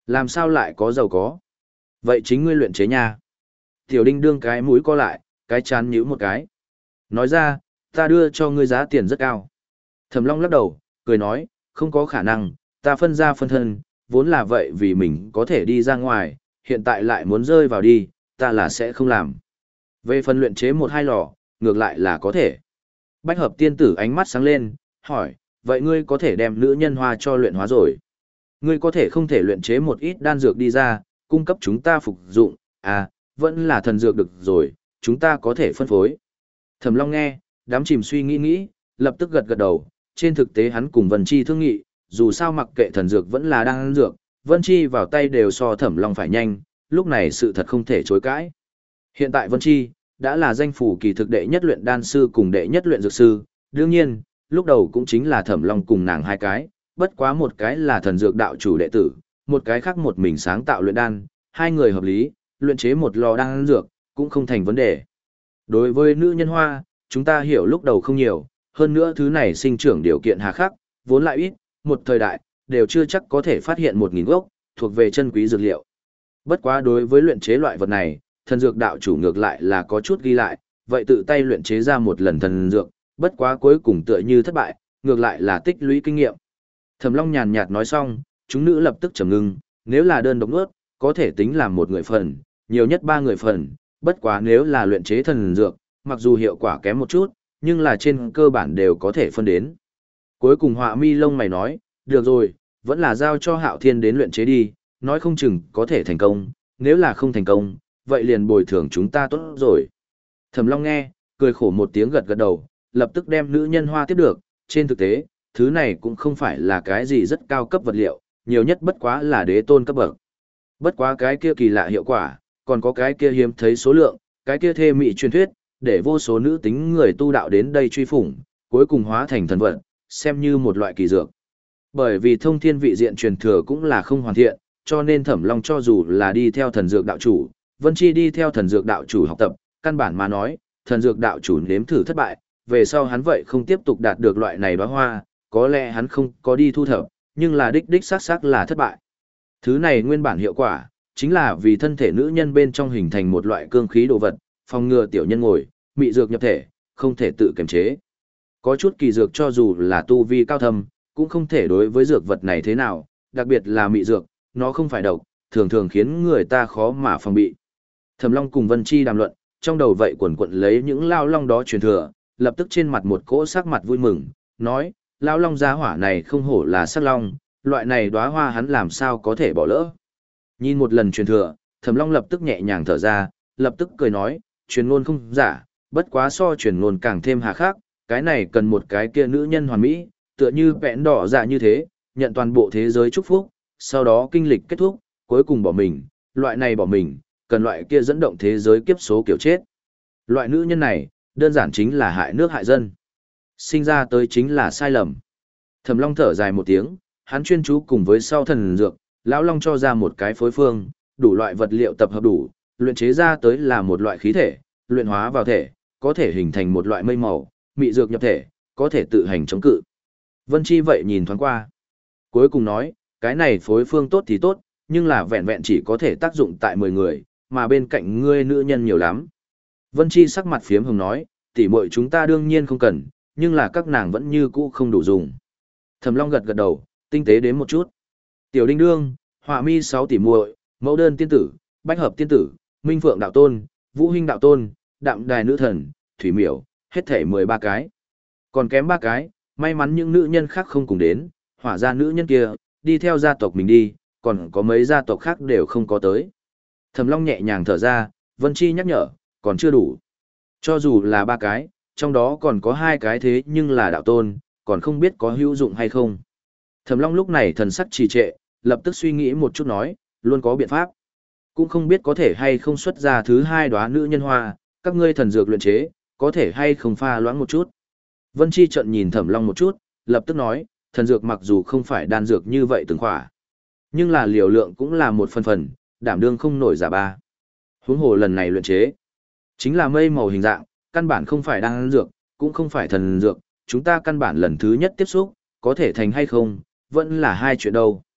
Làm sao lại có giàu có? Vậy chính ngươi luyện chế nha. Tiểu Đinh đương cái mũi co lại, cái chán nhíu một cái. Nói ra, ta đưa cho ngươi giá tiền rất cao. Thẩm Long lắc đầu, cười nói, không có khả năng, ta phân ra phân thân, vốn là vậy vì mình có thể đi ra ngoài, hiện tại lại muốn rơi vào đi, ta là sẽ không làm. Về phần luyện chế một hai lò, ngược lại là có thể. Bách hợp tiên tử ánh mắt sáng lên, hỏi, vậy ngươi có thể đem nữ nhân hoa cho luyện hóa rồi. Ngươi có thể không thể luyện chế một ít đan dược đi ra, cung cấp chúng ta phục dụng, à, vẫn là thần dược được rồi, chúng ta có thể phân phối. Thẩm Long nghe, đám chìm suy nghĩ nghĩ, lập tức gật gật đầu, trên thực tế hắn cùng Vân Chi thương nghị, dù sao mặc kệ thần dược vẫn là đan dược, Vân Chi vào tay đều so Thẩm Long phải nhanh, lúc này sự thật không thể chối cãi. Hiện tại Vân Chi đã là danh phủ kỳ thực đệ nhất luyện đan sư cùng đệ nhất luyện dược sư, đương nhiên, lúc đầu cũng chính là Thẩm Long cùng nàng hai cái, bất quá một cái là thần dược đạo chủ đệ tử, một cái khác một mình sáng tạo luyện đan, hai người hợp lý, luyện chế một lò đan dược cũng không thành vấn đề. Đối với nữ nhân hoa, chúng ta hiểu lúc đầu không nhiều, hơn nữa thứ này sinh trưởng điều kiện hà khắc, vốn lại ít, một thời đại, đều chưa chắc có thể phát hiện một nghìn gốc, thuộc về chân quý dược liệu. Bất quá đối với luyện chế loại vật này, thần dược đạo chủ ngược lại là có chút ghi lại, vậy tự tay luyện chế ra một lần thần dược, bất quá cuối cùng tựa như thất bại, ngược lại là tích lũy kinh nghiệm. Thẩm Long nhàn nhạt nói xong, chúng nữ lập tức trầm ngưng, nếu là đơn độc nuốt, có thể tính làm một người phần, nhiều nhất ba người phần, bất quá nếu là luyện chế thần dược, mặc dù hiệu quả kém một chút, nhưng là trên cơ bản đều có thể phân đến. Cuối cùng Họa Mi lông mày nói, được rồi, vẫn là giao cho Hạo Thiên đến luyện chế đi, nói không chừng có thể thành công, nếu là không thành công, vậy liền bồi thường chúng ta tốt rồi. Thẩm Long nghe, cười khổ một tiếng gật gật đầu, lập tức đem nữ nhân hoa tiếp được, trên thực tế, thứ này cũng không phải là cái gì rất cao cấp vật liệu, nhiều nhất bất quá là đế tôn cấp bậc. Bất quá cái kia kỳ lạ hiệu quả, còn có cái kia hiếm thấy số lượng, cái kia thê mị truyền thuyết, để vô số nữ tính người tu đạo đến đây truy phủng, cuối cùng hóa thành thần vật, xem như một loại kỳ dược. Bởi vì thông thiên vị diện truyền thừa cũng là không hoàn thiện, cho nên Thẩm Long cho dù là đi theo thần dược đạo chủ, Vân Chi đi theo thần dược đạo chủ học tập, căn bản mà nói, thần dược đạo chủ nếm thử thất bại, về sau hắn vậy không tiếp tục đạt được loại này đóa hoa, có lẽ hắn không có đi thu thập, nhưng là đích đích xác xác là thất bại. Thứ này nguyên bản hiệu quả, chính là vì thân thể nữ nhân bên trong hình thành một loại cương khí đồ vật, phòng ngừa tiểu nhân ngồi, mị dược nhập thể, không thể tự kiềm chế. Có chút kỳ dược cho dù là tu vi cao thâm, cũng không thể đối với dược vật này thế nào, đặc biệt là mị dược, nó không phải độc, thường thường khiến người ta khó mà phòng bị. Thẩm Long cùng Vân Chi đàm luận, trong đầu vậy quần quật lấy những lao long đó truyền thừa, lập tức trên mặt một cỗ sắc mặt vui mừng, nói, lao long gia hỏa này không hổ là sắc long, loại này đóa hoa hắn làm sao có thể bỏ lỡ. Nhìn một lần truyền thừa, Thẩm Long lập tức nhẹ nhàng thở ra, lập tức cười nói, truyền ngôn không giả, bất quá so truyền ngôn càng thêm hà khắc, cái này cần một cái kia nữ nhân hoàn mỹ, tựa như vẹn đỏ dạ như thế, nhận toàn bộ thế giới chúc phúc, sau đó kinh lịch kết thúc, cuối cùng bỏ mình, loại này bỏ mình, cần loại kia dẫn động thế giới kiếp số kiểu chết. Loại nữ nhân này, đơn giản chính là hại nước hại dân. Sinh ra tới chính là sai lầm. Thẩm Long thở dài một tiếng, hắn chuyên chú cùng với sau thần dược, lão long cho ra một cái phối phương, đủ loại vật liệu tập hợp đủ, luyện chế ra tới là một loại khí thể, luyện hóa vào thể, có thể hình thành một loại mây màu, mị dược nhập thể, có thể tự hành chống cự. Vân Chi vậy nhìn thoáng qua. Cuối cùng nói, cái này phối phương tốt thì tốt, nhưng là vẹn vẹn chỉ có thể tác dụng tại mười người, mà bên cạnh ngươi nữ nhân nhiều lắm. Vân Chi sắc mặt phiếm hồng nói, tỷ muội chúng ta đương nhiên không cần, nhưng là các nàng vẫn như cũ không đủ dùng. Thẩm Long gật gật đầu, tinh tế đến một chút. Tiểu Đinh Đương, Họa Mi sáu tỷ muội, Mẫu Đơn tiên tử, Bách Hợp tiên tử, Minh Phượng đạo tôn, Vũ Hinh đạo tôn, Đạm Đài nữ thần, Thủy Miểu, hết thể mười ba cái. Còn kém ba cái, may mắn những nữ nhân khác không cùng đến, hỏa gia nữ nhân kia, đi theo gia tộc mình đi, còn có mấy gia tộc khác đều không có tới. Thẩm Long nhẹ nhàng thở ra, Vân Chi nhắc nhở, còn chưa đủ. Cho dù là ba cái, trong đó còn có hai cái thế nhưng là đạo tôn, còn không biết có hữu dụng hay không. Thẩm Long lúc này thần sắc trì trệ, lập tức suy nghĩ một chút nói, luôn có biện pháp. Cũng không biết có thể hay không xuất ra thứ hai đóa nữ nhân hoa, các ngươi thần dược luyện chế, có thể hay không pha loãng một chút. Vân Chi trợn nhìn Thẩm Long một chút, lập tức nói, thần dược mặc dù không phải đan dược như vậy từng khỏa, nhưng là liều lượng cũng là một phần phần, đảm đương không nổi giả ba. Huống hồ lần này luyện chế, chính là mây màu hình dạng, căn bản không phải đan dược, cũng không phải thần dược, chúng ta căn bản lần thứ nhất tiếp xúc, có thể thành hay không, vẫn là hai chuyện đâu.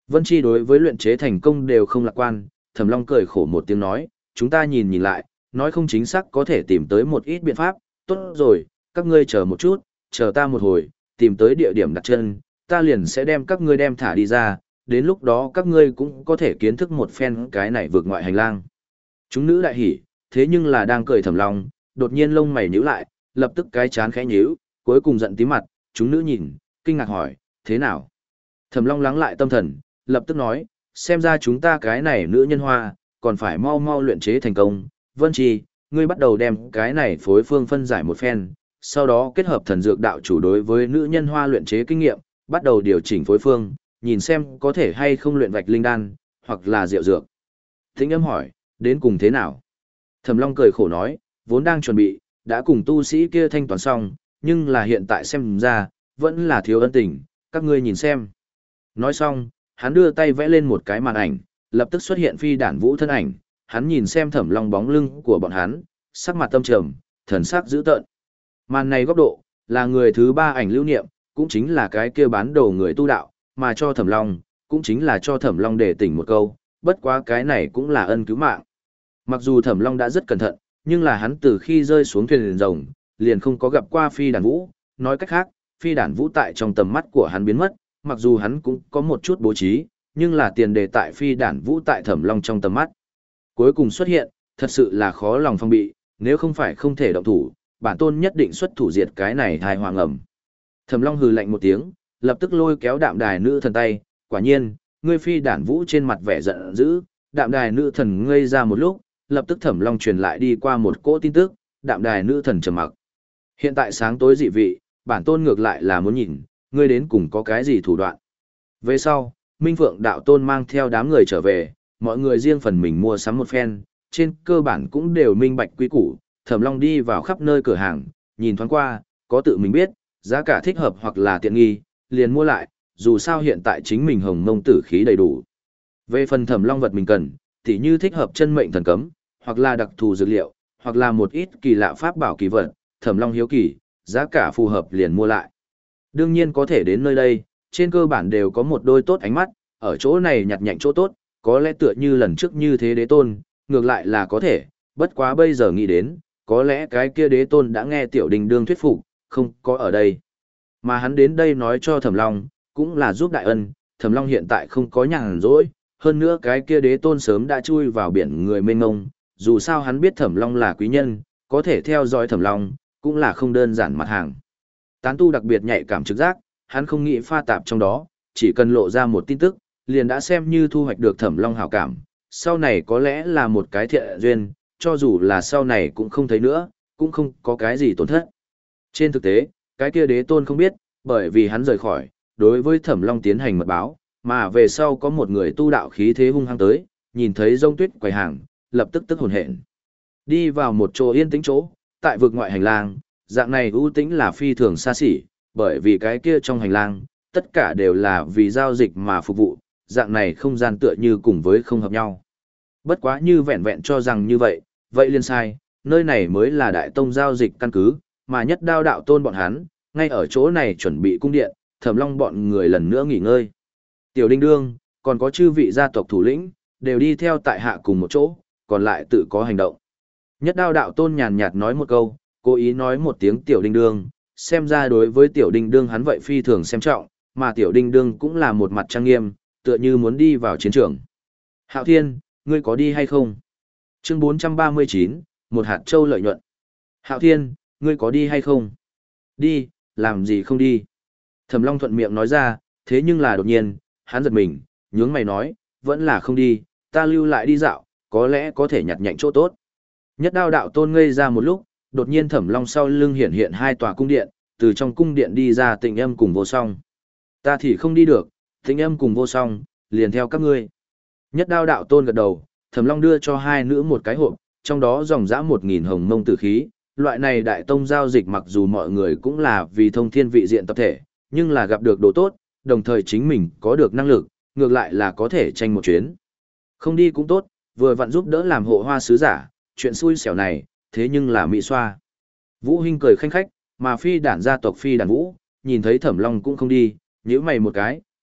Vân Chi đối với luyện chế thành công đều không lạc quan, Thẩm Long cười khổ một tiếng nói, chúng ta nhìn nhìn lại, nói không chính xác có thể tìm tới một ít biện pháp, tốt rồi, các ngươi chờ một chút, chờ ta một hồi, tìm tới địa điểm đặt chân, ta liền sẽ đem các ngươi đem thả đi ra, đến lúc đó các ngươi cũng có thể kiến thức một phen cái này vượt ngoại hành lang. Chúng nữ đại hỉ, thế nhưng là đang cười Thẩm Long, đột nhiên lông mày nhíu lại, lập tức cái chán khẽ nhíu, cuối cùng giận tím mặt, chúng nữ nhìn, kinh ngạc hỏi, thế nào? Thẩm Long lắng lại tâm thần, lập tức nói, xem ra chúng ta cái này nữ nhân hoa, còn phải mau mau luyện chế thành công. Vân Chi, ngươi bắt đầu đem cái này phối phương phân giải một phen, sau đó kết hợp thần dược đạo chủ đối với nữ nhân hoa luyện chế kinh nghiệm, bắt đầu điều chỉnh phối phương, nhìn xem có thể hay không luyện vạch linh đan, hoặc là rượu dược. Thính âm hỏi, đến cùng thế nào? Thẩm Long cười khổ nói, vốn đang chuẩn bị, đã cùng tu sĩ kia thanh toán xong, nhưng là hiện tại xem ra, vẫn là thiếu ân tình, các ngươi nhìn xem. Nói xong, hắn đưa tay vẽ lên một cái màn ảnh, lập tức xuất hiện phi đản vũ thân ảnh, hắn nhìn xem Thẩm Long bóng lưng của bọn hắn, sắc mặt tâm trầm, thần sắc dữ tợn. Màn này góc độ, là người thứ ba ảnh lưu niệm, cũng chính là cái kia bán đầu người tu đạo, mà cho Thẩm Long, cũng chính là cho Thẩm Long để tỉnh một câu, bất quá cái này cũng là ân cứu mạng. Mặc dù Thẩm Long đã rất cẩn thận, nhưng là hắn từ khi rơi xuống thuyền rồng, liền không có gặp qua phi đản vũ, nói cách khác, phi đản vũ tại trong tầm mắt của hắn biến mất, mặc dù hắn cũng có một chút bố trí, nhưng là tiền đề tại phi đản vũ tại Thẩm Long trong tầm mắt. Cuối cùng xuất hiện, thật sự là khó lòng phong bị, nếu không phải không thể động thủ, bản tôn nhất định xuất thủ diệt cái này thai hoàng ẩm. Thẩm Long hừ lạnh một tiếng, lập tức lôi kéo đạm đài nữ thần tay, quả nhiên, ngươi phi đản vũ trên mặt vẻ giận dữ, đạm đài nữ thần ngây ra một lúc, lập tức Thẩm Long truyền lại đi qua một cỗ tin tức, đạm đài nữ thần trầm mặc. Hiện tại sáng tối dị vị, bản tôn ngược lại là muốn nhìn, ngươi đến cùng có cái gì thủ đoạn. Về sau, Minh Phượng đạo tôn mang theo đám người trở về, mọi người riêng phần mình mua sắm một phen, trên cơ bản cũng đều minh bạch quý củ, Thẩm Long đi vào khắp nơi cửa hàng, nhìn thoáng qua, có tự mình biết, giá cả thích hợp hoặc là tiện nghi, liền mua lại, dù sao hiện tại chính mình hồng mông tử khí đầy đủ. Về phần Thẩm Long vật mình cần, tỉ như thích hợp chân mệnh thần cấm, hoặc là đặc thù dược liệu, hoặc là một ít kỳ lạ pháp bảo kỳ vật, Thẩm Long hiếu kỳ, giá cả phù hợp liền mua lại. Đương nhiên có thể đến nơi đây, trên cơ bản đều có một đôi tốt ánh mắt, ở chỗ này nhặt nhạnh chỗ tốt, có lẽ tựa như lần trước như thế đế tôn, ngược lại là có thể, bất quá bây giờ nghĩ đến, có lẽ cái kia đế tôn đã nghe tiểu đình đương thuyết phục, không có ở đây. Mà hắn đến đây nói cho Thẩm Long, cũng là giúp đại ân, Thẩm Long hiện tại không có nhàn rỗi, hơn nữa cái kia đế tôn sớm đã chui vào biển người mênh mông, dù sao hắn biết Thẩm Long là quý nhân, có thể theo dõi Thẩm Long, cũng là không đơn giản mặt hàng. Tán tu đặc biệt nhạy cảm trực giác, hắn không nghĩ pha tạp trong đó, chỉ cần lộ ra một tin tức, liền đã xem như thu hoạch được Thẩm Long hảo cảm, sau này có lẽ là một cái thiện duyên, cho dù là sau này cũng không thấy nữa, cũng không có cái gì tổn thất. Trên thực tế, cái kia đế tôn không biết, bởi vì hắn rời khỏi, đối với Thẩm Long tiến hành mật báo, mà về sau có một người tu đạo khí thế hung hăng tới, nhìn thấy Rông Tuyết quầy hàng, lập tức tức hồn hển. Đi vào một chỗ yên tĩnh chỗ, tại vực ngoại hành lang, dạng này ưu tĩnh là phi thường xa xỉ, bởi vì cái kia trong hành lang, tất cả đều là vì giao dịch mà phục vụ, dạng này không gian tựa như cùng với không hợp nhau. Bất quá như vẹn vẹn cho rằng như vậy, vậy liên sai, nơi này mới là đại tông giao dịch căn cứ, mà nhất đao đạo tôn bọn hắn, ngay ở chỗ này chuẩn bị cung điện, Thẩm Long bọn người lần nữa nghỉ ngơi. Tiểu Đinh Đương, còn có chư vị gia tộc thủ lĩnh, đều đi theo tại hạ cùng một chỗ, còn lại tự có hành động. Nhất đao đạo tôn nhàn nhạt nói một câu, cố ý nói một tiếng Tiểu Đinh Đương, xem ra đối với Tiểu Đinh Đương hắn vậy phi thường xem trọng, mà Tiểu Đinh Đương cũng là một mặt trang nghiêm, tựa như muốn đi vào chiến trường. Hạo Thiên, ngươi có đi hay không? Chương bốn trăm ba mươi chín, một hạt châu lợi nhuận. Hạo Thiên, ngươi có đi hay không? Đi, làm gì không đi? Thẩm Long thuận miệng nói ra, thế nhưng là đột nhiên, hắn giật mình, nhướng mày nói, vẫn là không đi, ta lưu lại đi dạo, có lẽ có thể nhặt nhạnh chỗ tốt. Nhất đao đạo tôn ngây ra một lúc, đột nhiên Thẩm Long sau lưng hiện hiện hai tòa cung điện, từ trong cung điện đi ra Tịnh Âm cùng Vô Song. Ta thì không đi được, Tịnh Âm cùng Vô Song, liền theo các ngươi. Nhất đao đạo tôn gật đầu, Thẩm Long đưa cho hai nữ một cái hộp, trong đó dòng dã một nghìn hồng mông tử khí. Loại này đại tông giao dịch mặc dù mọi người cũng là vì thông thiên vị diện tập thể, nhưng là gặp được đồ tốt, đồng thời chính mình có được năng lực, ngược lại là có thể tranh một chuyến. Không đi cũng tốt, vừa vặn giúp đỡ làm hộ hoa sứ giả, chuyện xui xẻo này, thế nhưng là mỹ xoa. Vũ Hinh cười khanh khách, mà phi đản gia tộc phi đản Vũ, nhìn thấy Thẩm Long cũng không đi, nhíu mày một cái,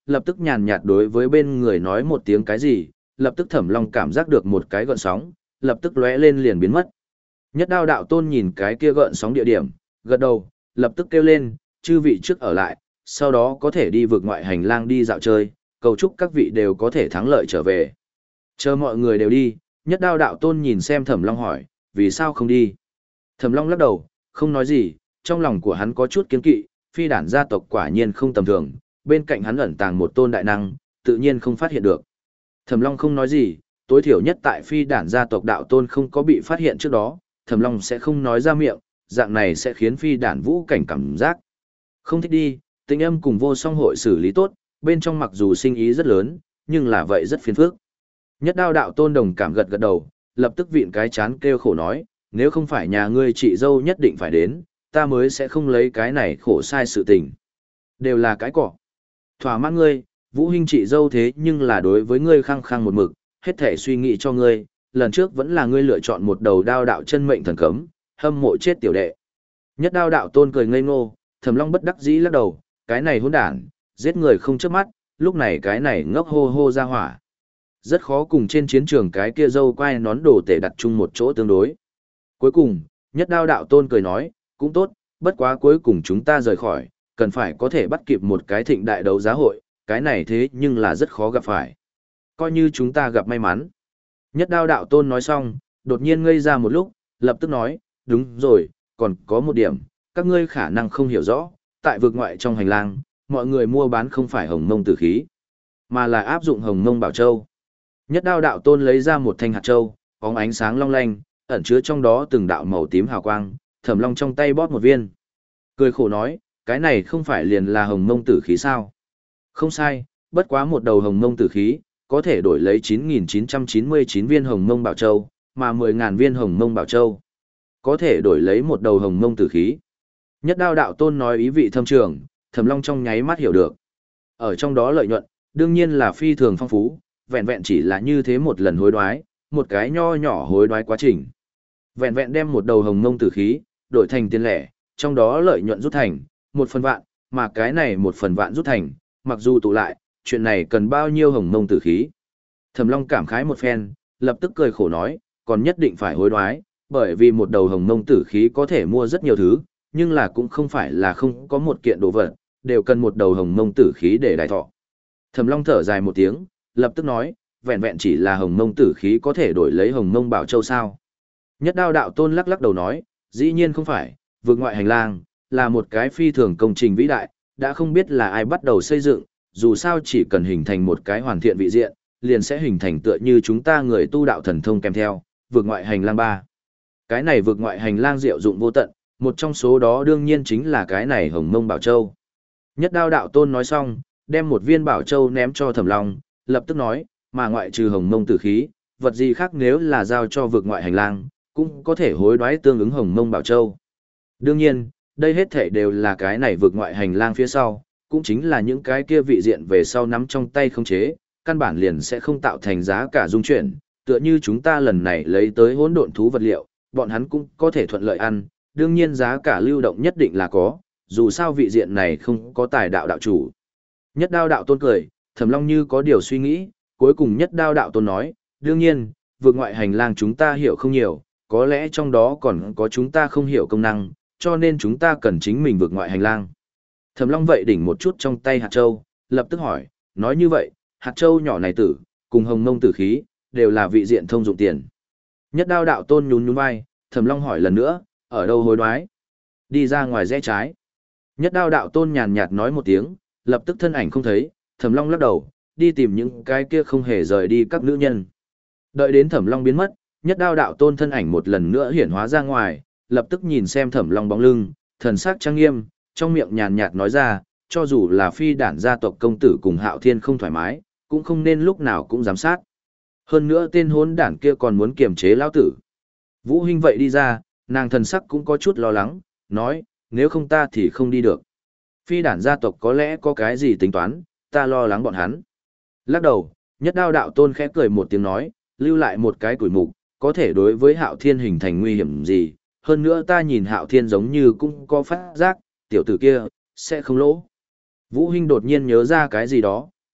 lập tức nhàn nhạt đối với bên người nói một tiếng cái gì, lập tức Thẩm Long cảm giác được một cái gợn sóng, lập tức lóe lên liền biến mất. Nhất Đao đạo tôn nhìn cái kia gợn sóng địa điểm, gật đầu, lập tức kêu lên, chư vị trước ở lại, sau đó có thể đi vượt ngoại hành lang đi dạo chơi, cầu chúc các vị đều có thể thắng lợi trở về. Chờ mọi người đều đi, Nhất Đao đạo tôn nhìn xem Thẩm Long hỏi, vì sao không đi? Thẩm Long lắc đầu, không nói gì, trong lòng của hắn có chút kiêng kỵ, phi đản gia tộc quả nhiên không tầm thường, bên cạnh hắn ẩn tàng một tôn đại năng, tự nhiên không phát hiện được. Thẩm Long không nói gì, tối thiểu nhất tại phi đản gia tộc đạo tôn không có bị phát hiện trước đó, Thẩm Long sẽ không nói ra miệng, dạng này sẽ khiến phi đản vũ cảnh cảm giác. Không thích đi, Tĩnh Âm cùng Vô Song hội xử lý tốt, bên trong mặc dù sinh ý rất lớn, nhưng là vậy rất phiền phức. Nhất Đao đạo tôn đồng cảm gật gật đầu, lập tức vịn cái chán kêu khổ nói, nếu không phải nhà ngươi chị dâu nhất định phải đến, ta mới sẽ không lấy cái này khổ sai sự tình. Đều là cái cỏ. Thỏa mãn ngươi, Vũ huynh chị dâu thế nhưng là đối với ngươi khăng khăng một mực, hết thể suy nghĩ cho ngươi, lần trước vẫn là ngươi lựa chọn một đầu đao đạo chân mệnh thần cấm, hâm mộ chết tiểu đệ. Nhất Đao đạo tôn cười ngây ngô, Thẩm Long bất đắc dĩ lắc đầu, cái này hỗn đản, giết người không chớp mắt, lúc này cái này ngốc hô hô ra hỏa. Rất khó cùng trên chiến trường cái kia dâu quai nón đồ tể đặt chung một chỗ tương đối. Cuối cùng, Nhất Đao đạo tôn cười nói, cũng tốt, bất quá cuối cùng chúng ta rời khỏi, cần phải có thể bắt kịp một cái thịnh đại đấu giá hội, cái này thế nhưng là rất khó gặp phải. Coi như chúng ta gặp may mắn. Nhất Đao đạo tôn nói xong, đột nhiên ngây ra một lúc, lập tức nói, đúng rồi, còn có một điểm, các ngươi khả năng không hiểu rõ, tại vực ngoại trong hành lang, mọi người mua bán không phải hồng mông tử khí, mà là áp dụng hồng mông bảo châu. Nhất Đao đạo tôn lấy ra một thanh hạt châu, bóng ánh sáng long lanh, ẩn chứa trong đó từng đạo màu tím hào quang, Thẩm Long trong tay bóp một viên. Cười khổ nói, cái này không phải liền là hồng mông tử khí sao? Không sai, bất quá một đầu hồng mông tử khí, có thể đổi lấy chín nghìn chín trăm chín mươi chín viên hồng mông bảo châu, mà mười nghìn viên hồng mông bảo châu, có thể đổi lấy một đầu hồng mông tử khí. Nhất Đao đạo tôn nói ý vị thâm trường, Thẩm Long trong nháy mắt hiểu được. Ở trong đó lợi nhuận, đương nhiên là phi thường phong phú, vẹn vẹn chỉ là như thế một lần hối đoái, một cái nho nhỏ hối đoái quá trình. Vẹn vẹn đem một đầu hồng mông tử khí, đổi thành tiền lẻ, trong đó lợi nhuận rút thành, một phần vạn, mà cái này một phần vạn rút thành, mặc dù tụ lại, chuyện này cần bao nhiêu hồng mông tử khí. Thẩm Long cảm khái một phen, lập tức cười khổ nói, còn nhất định phải hối đoái, bởi vì một đầu hồng mông tử khí có thể mua rất nhiều thứ, nhưng là cũng không phải là không có một kiện đồ vật, đều cần một đầu hồng mông tử khí để đại thọ. Thẩm Long thở dài một tiếng, lập tức nói, vẹn vẹn chỉ là hồng mông tử khí có thể đổi lấy hồng mông bảo châu sao. Nhất Đao đạo tôn lắc lắc đầu nói, dĩ nhiên không phải, vượt ngoại hành lang, là một cái phi thường công trình vĩ đại, đã không biết là ai bắt đầu xây dựng, dù sao chỉ cần hình thành một cái hoàn thiện vị diện, liền sẽ hình thành tựa như chúng ta người tu đạo thần thông kèm theo, vượt ngoại hành lang ba. Cái này vượt ngoại hành lang diệu dụng vô tận, một trong số đó đương nhiên chính là cái này hồng mông bảo châu. Nhất Đao đạo tôn nói xong, đem một viên bảo châu ném cho Thẩm Long, lập tức nói, mà ngoại trừ hồng mông tử khí, vật gì khác nếu là giao cho vượt ngoại hành lang, cũng có thể hối đoái tương ứng hồng mông bảo châu. Đương nhiên, đây hết thể đều là cái này vượt ngoại hành lang phía sau, cũng chính là những cái kia vị diện về sau nắm trong tay không chế, căn bản liền sẽ không tạo thành giá cả dung chuyển, tựa như chúng ta lần này lấy tới hỗn độn thú vật liệu, bọn hắn cũng có thể thuận lợi ăn, đương nhiên giá cả lưu động nhất định là có, dù sao vị diện này không có tài đạo đạo chủ. Nhất Đao đạo tôn cười, Thẩm Long như có điều suy nghĩ, cuối cùng Nhất Đao đạo tôn nói, đương nhiên, vượt ngoại hành lang chúng ta hiểu không nhiều, có lẽ trong đó còn có chúng ta không hiểu công năng, cho nên chúng ta cần chính mình vượt ngoại hành lang. Thẩm Long vậy đỉnh một chút trong tay hạt châu, lập tức hỏi, nói như vậy, hạt châu nhỏ này tử, cùng hồng mông tử khí, đều là vị diện thông dụng tiền. Nhất Đao đạo tôn nhún nhún vai, Thẩm Long hỏi lần nữa, ở đâu hối đoái? Đi ra ngoài rẽ trái. Nhất Đao đạo tôn nhàn nhạt nói một tiếng, lập tức thân ảnh không thấy, Thẩm Long lắc đầu, đi tìm những cái kia không hề rời đi các nữ nhân. Đợi đến Thẩm Long biến mất, Nhất Đao đạo tôn thân ảnh một lần nữa hiển hóa ra ngoài, lập tức nhìn xem Thẩm Long bóng lưng, thần sắc trang nghiêm, trong miệng nhàn nhạt nói ra, cho dù là phi đản gia tộc công tử cùng Hạo Thiên không thoải mái, cũng không nên lúc nào cũng giám sát. Hơn nữa tên hỗn đản kia còn muốn kiềm chế lão tử. Vũ Hinh vậy đi ra, nàng thần sắc cũng có chút lo lắng, nói, nếu không ta thì không đi được. Phi đản gia tộc có lẽ có cái gì tính toán, ta lo lắng bọn hắn. Lắc đầu, Nhất Đao đạo tôn khẽ cười một tiếng nói, lưu lại một cái củi mục, có thể đối với Hạo Thiên hình thành nguy hiểm gì. Hơn nữa ta nhìn Hạo Thiên giống như cũng có phát giác, tiểu tử kia, sẽ không lỗ. Vũ Hinh đột nhiên nhớ ra cái gì đó,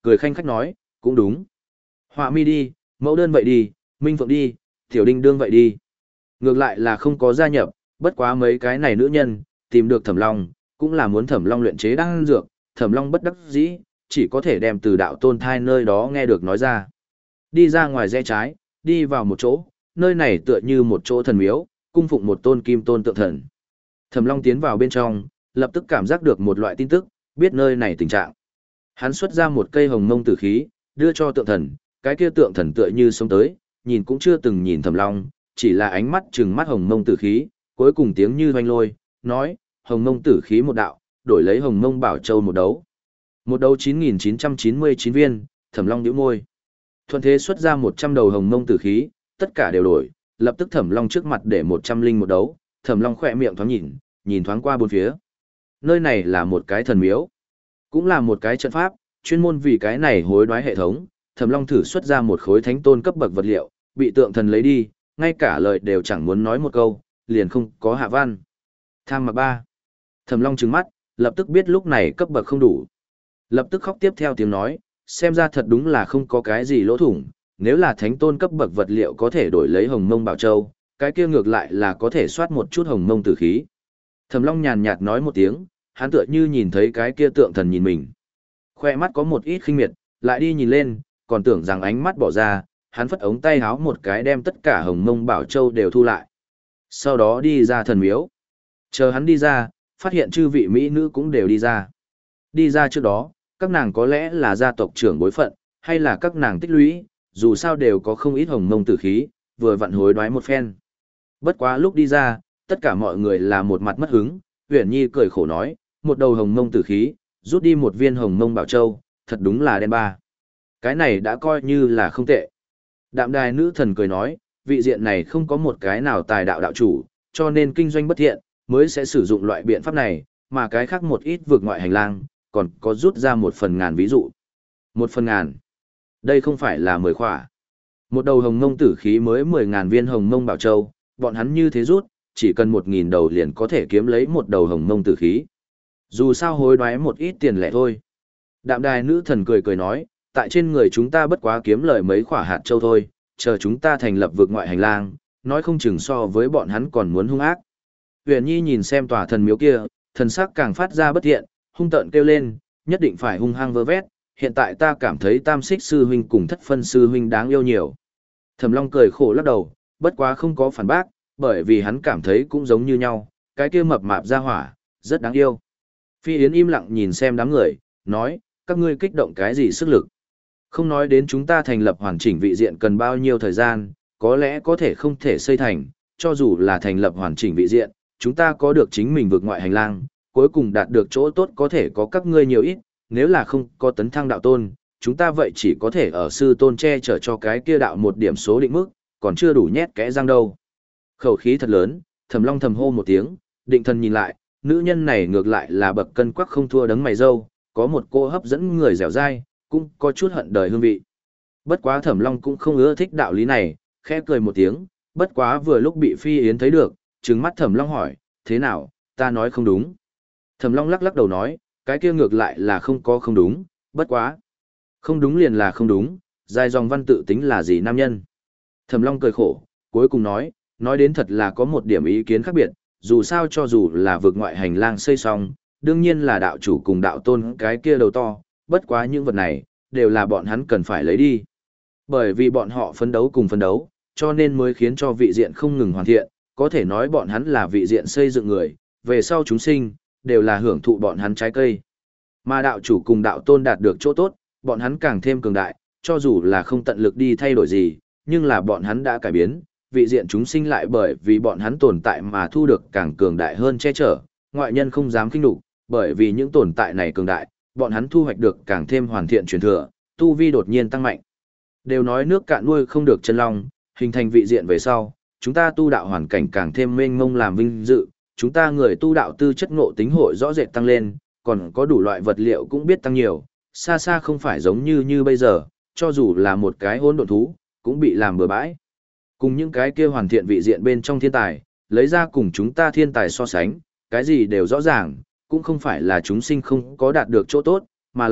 cười khanh khách nói, cũng đúng. Họa mi đi, mẫu đơn vậy đi, Minh Phượng đi, Tiểu Đinh Đương vậy đi. Ngược lại là không có gia nhập, bất quá mấy cái này nữ nhân, tìm được Thẩm Long, cũng là muốn Thẩm Long luyện chế đan dược, Thẩm Long bất đắc dĩ, chỉ có thể đem từ đạo tôn thai nơi đó nghe được nói ra. Đi ra ngoài rẽ trái, đi vào một chỗ, nơi này tựa như một chỗ thần miếu, cung phụng một tôn kim tôn tượng thần. Thẩm Long tiến vào bên trong, lập tức cảm giác được một loại tin tức, biết nơi này tình trạng. Hắn xuất ra một cây hồng mông tử khí, đưa cho tượng thần, cái kia tượng thần tựa như sống tới, nhìn cũng chưa từng nhìn Thẩm Long, chỉ là ánh mắt trừng mắt hồng mông tử khí, cuối cùng tiếng như hoanh lôi, nói, hồng mông tử khí một đạo, đổi lấy hồng mông bảo châu một đấu. Một đấu chín nghìn chín trăm chín mươi chín viên, Thẩm Long nhíu môi. Thuận thế xuất ra một trăm đầu hồng mông tử khí, tất cả đều đổi, lập tức Thẩm Long trước mặt để một trăm linh một đấu, Thẩm Long khỏe miệng thoáng nhìn, nhìn thoáng qua bốn phía. Nơi này là một cái thần miếu, cũng là một cái trận pháp, chuyên môn vì cái này hối đoái hệ thống, Thẩm Long thử xuất ra một khối thánh tôn cấp bậc vật liệu, bị tượng thần lấy đi, ngay cả lời đều chẳng muốn nói một câu, liền không có hạ văn. Tham mặc ba. Thẩm Long trừng mắt, lập tức biết lúc này cấp bậc không đủ. Lập tức khóc tiếp theo tiếng nói, xem ra thật đúng là không có cái gì lỗ thủng, nếu là thánh tôn cấp bậc vật liệu có thể đổi lấy hồng mông bảo châu, cái kia ngược lại là có thể soát một chút hồng mông tử khí. Thẩm Long nhàn nhạt nói một tiếng, hắn tựa như nhìn thấy cái kia tượng thần nhìn mình. Khoe mắt có một ít khinh miệt, lại đi nhìn lên, còn tưởng rằng ánh mắt bỏ ra, hắn phất ống tay háo một cái đem tất cả hồng mông bảo châu đều thu lại. Sau đó đi ra thần miếu. Chờ hắn đi ra, phát hiện chư vị mỹ nữ cũng đều đi ra. Đi ra trước đó, các nàng có lẽ là gia tộc trưởng bối phận, hay là các nàng tích lũy, dù sao đều có không ít hồng mông tử khí, vừa vặn hối đoái một phen. Bất quá lúc đi ra, tất cả mọi người là một mặt mất hứng, Uyển Nhi cười khổ nói, một đầu hồng mông tử khí, rút đi một viên hồng mông bảo châu, thật đúng là đen ba. Cái này đã coi như là không tệ. Đạm đài nữ thần cười nói, vị diện này không có một cái nào tài đạo đạo chủ, cho nên kinh doanh bất thiện, mới sẽ sử dụng loại biện pháp này, mà cái khác một ít vượt ngoại hành lang, còn có rút ra một phần ngàn ví dụ. Một phần ngàn. Đây không phải là mười khỏa. Một đầu hồng mông tử khí mới mười ngàn viên hồng mông bảo châu, bọn hắn như thế rút, chỉ cần một nghìn đầu liền có thể kiếm lấy một đầu hồng mông tử khí. Dù sao hối đoái một ít tiền lẻ thôi. Đạm đài nữ thần cười cười nói, tại trên người chúng ta bất quá kiếm lời mấy khỏa hạt châu thôi, chờ chúng ta thành lập vượt ngoại hành lang, nói không chừng so với bọn hắn còn muốn hung ác. Huyền Nhi nhìn xem tòa thần miếu kia, thần sắc càng phát ra bất thiện, hung tợn kêu lên, nhất định phải hung hăng vơ vét, hiện tại ta cảm thấy tam xích sư huynh cùng thất phân sư huynh đáng yêu nhiều. Thẩm Long cười khổ lắc đầu, bất quá không có phản bác, bởi vì hắn cảm thấy cũng giống như nhau, cái kia mập mạp ra hỏa, rất đáng yêu. Phi Yến im lặng nhìn xem đám người, nói, các ngươi kích động cái gì sức lực. Không nói đến chúng ta thành lập hoàn chỉnh vị diện cần bao nhiêu thời gian, có lẽ có thể không thể xây thành, cho dù là thành lập hoàn chỉnh vị diện, chúng ta có được chính mình vượt ngoại hành lang, cuối cùng đạt được chỗ tốt có thể có các ngươi nhiều ít, nếu là không có tấn thăng đạo tôn, chúng ta vậy chỉ có thể ở sư tôn che chở cho cái kia đạo một điểm số định mức, còn chưa đủ nhét kẽ răng đâu. Khẩu khí thật lớn, Thẩm Long thầm hô một tiếng, định thần nhìn lại, nữ nhân này ngược lại là bậc cân quắc không thua đấng mày râu, có một cô hấp dẫn người dẻo dai, cũng có chút hận đời hương vị. Bất quá Thẩm Long cũng không ưa thích đạo lý này, khẽ cười một tiếng, bất quá vừa lúc bị Phi Yến thấy được, trừng mắt Thẩm Long hỏi, thế nào, ta nói không đúng. Thẩm Long lắc lắc đầu nói, cái kia ngược lại là không có không đúng, bất quá. Không đúng liền là không đúng, dài dòng văn tự tính là gì nam nhân. Thẩm Long cười khổ, cuối cùng nói, nói đến thật là có một điểm ý kiến khác biệt, dù sao cho dù là vượt ngoại hành lang xây xong, đương nhiên là đạo chủ cùng đạo tôn cái kia đầu to, bất quá những vật này, đều là bọn hắn cần phải lấy đi. Bởi vì bọn họ phấn đấu cùng phấn đấu, cho nên mới khiến cho vị diện không ngừng hoàn thiện, có thể nói bọn hắn là vị diện xây dựng người, về sau chúng sinh, đều là hưởng thụ bọn hắn trái cây. Mà đạo chủ cùng đạo tôn đạt được chỗ tốt, bọn hắn càng thêm cường đại, cho dù là không tận lực đi thay đổi gì, nhưng là bọn hắn đã cải biến, vị diện chúng sinh lại bởi vì bọn hắn tồn tại mà thu được càng cường đại hơn che chở, ngoại nhân không dám khinh nhục, bởi vì những tồn tại này cường đại, bọn hắn thu hoạch được càng thêm hoàn thiện truyền thừa, tu vi đột nhiên tăng mạnh. Đều nói nước cạn nuôi không được chân long, hình thành vị diện về sau, chúng ta tu đạo hoàn cảnh càng thêm mênh mông làm vinh dự, chúng ta người tu đạo tư chất ngộ tính hội rõ rệt tăng lên, còn có đủ loại vật liệu cũng biết tăng nhiều, xa xa không phải giống như như bây giờ, cho dù là một cái hỗn độn thú, cũng bị làm bừa bãi. Cùng những cái kia hoàn thiện vị diện bên trong thiên tài, lấy ra cùng chúng ta thiên tài so sánh, cái gì đều rõ ràng, cũng không phải là chúng sinh không có đạt được chỗ tốt, mà là,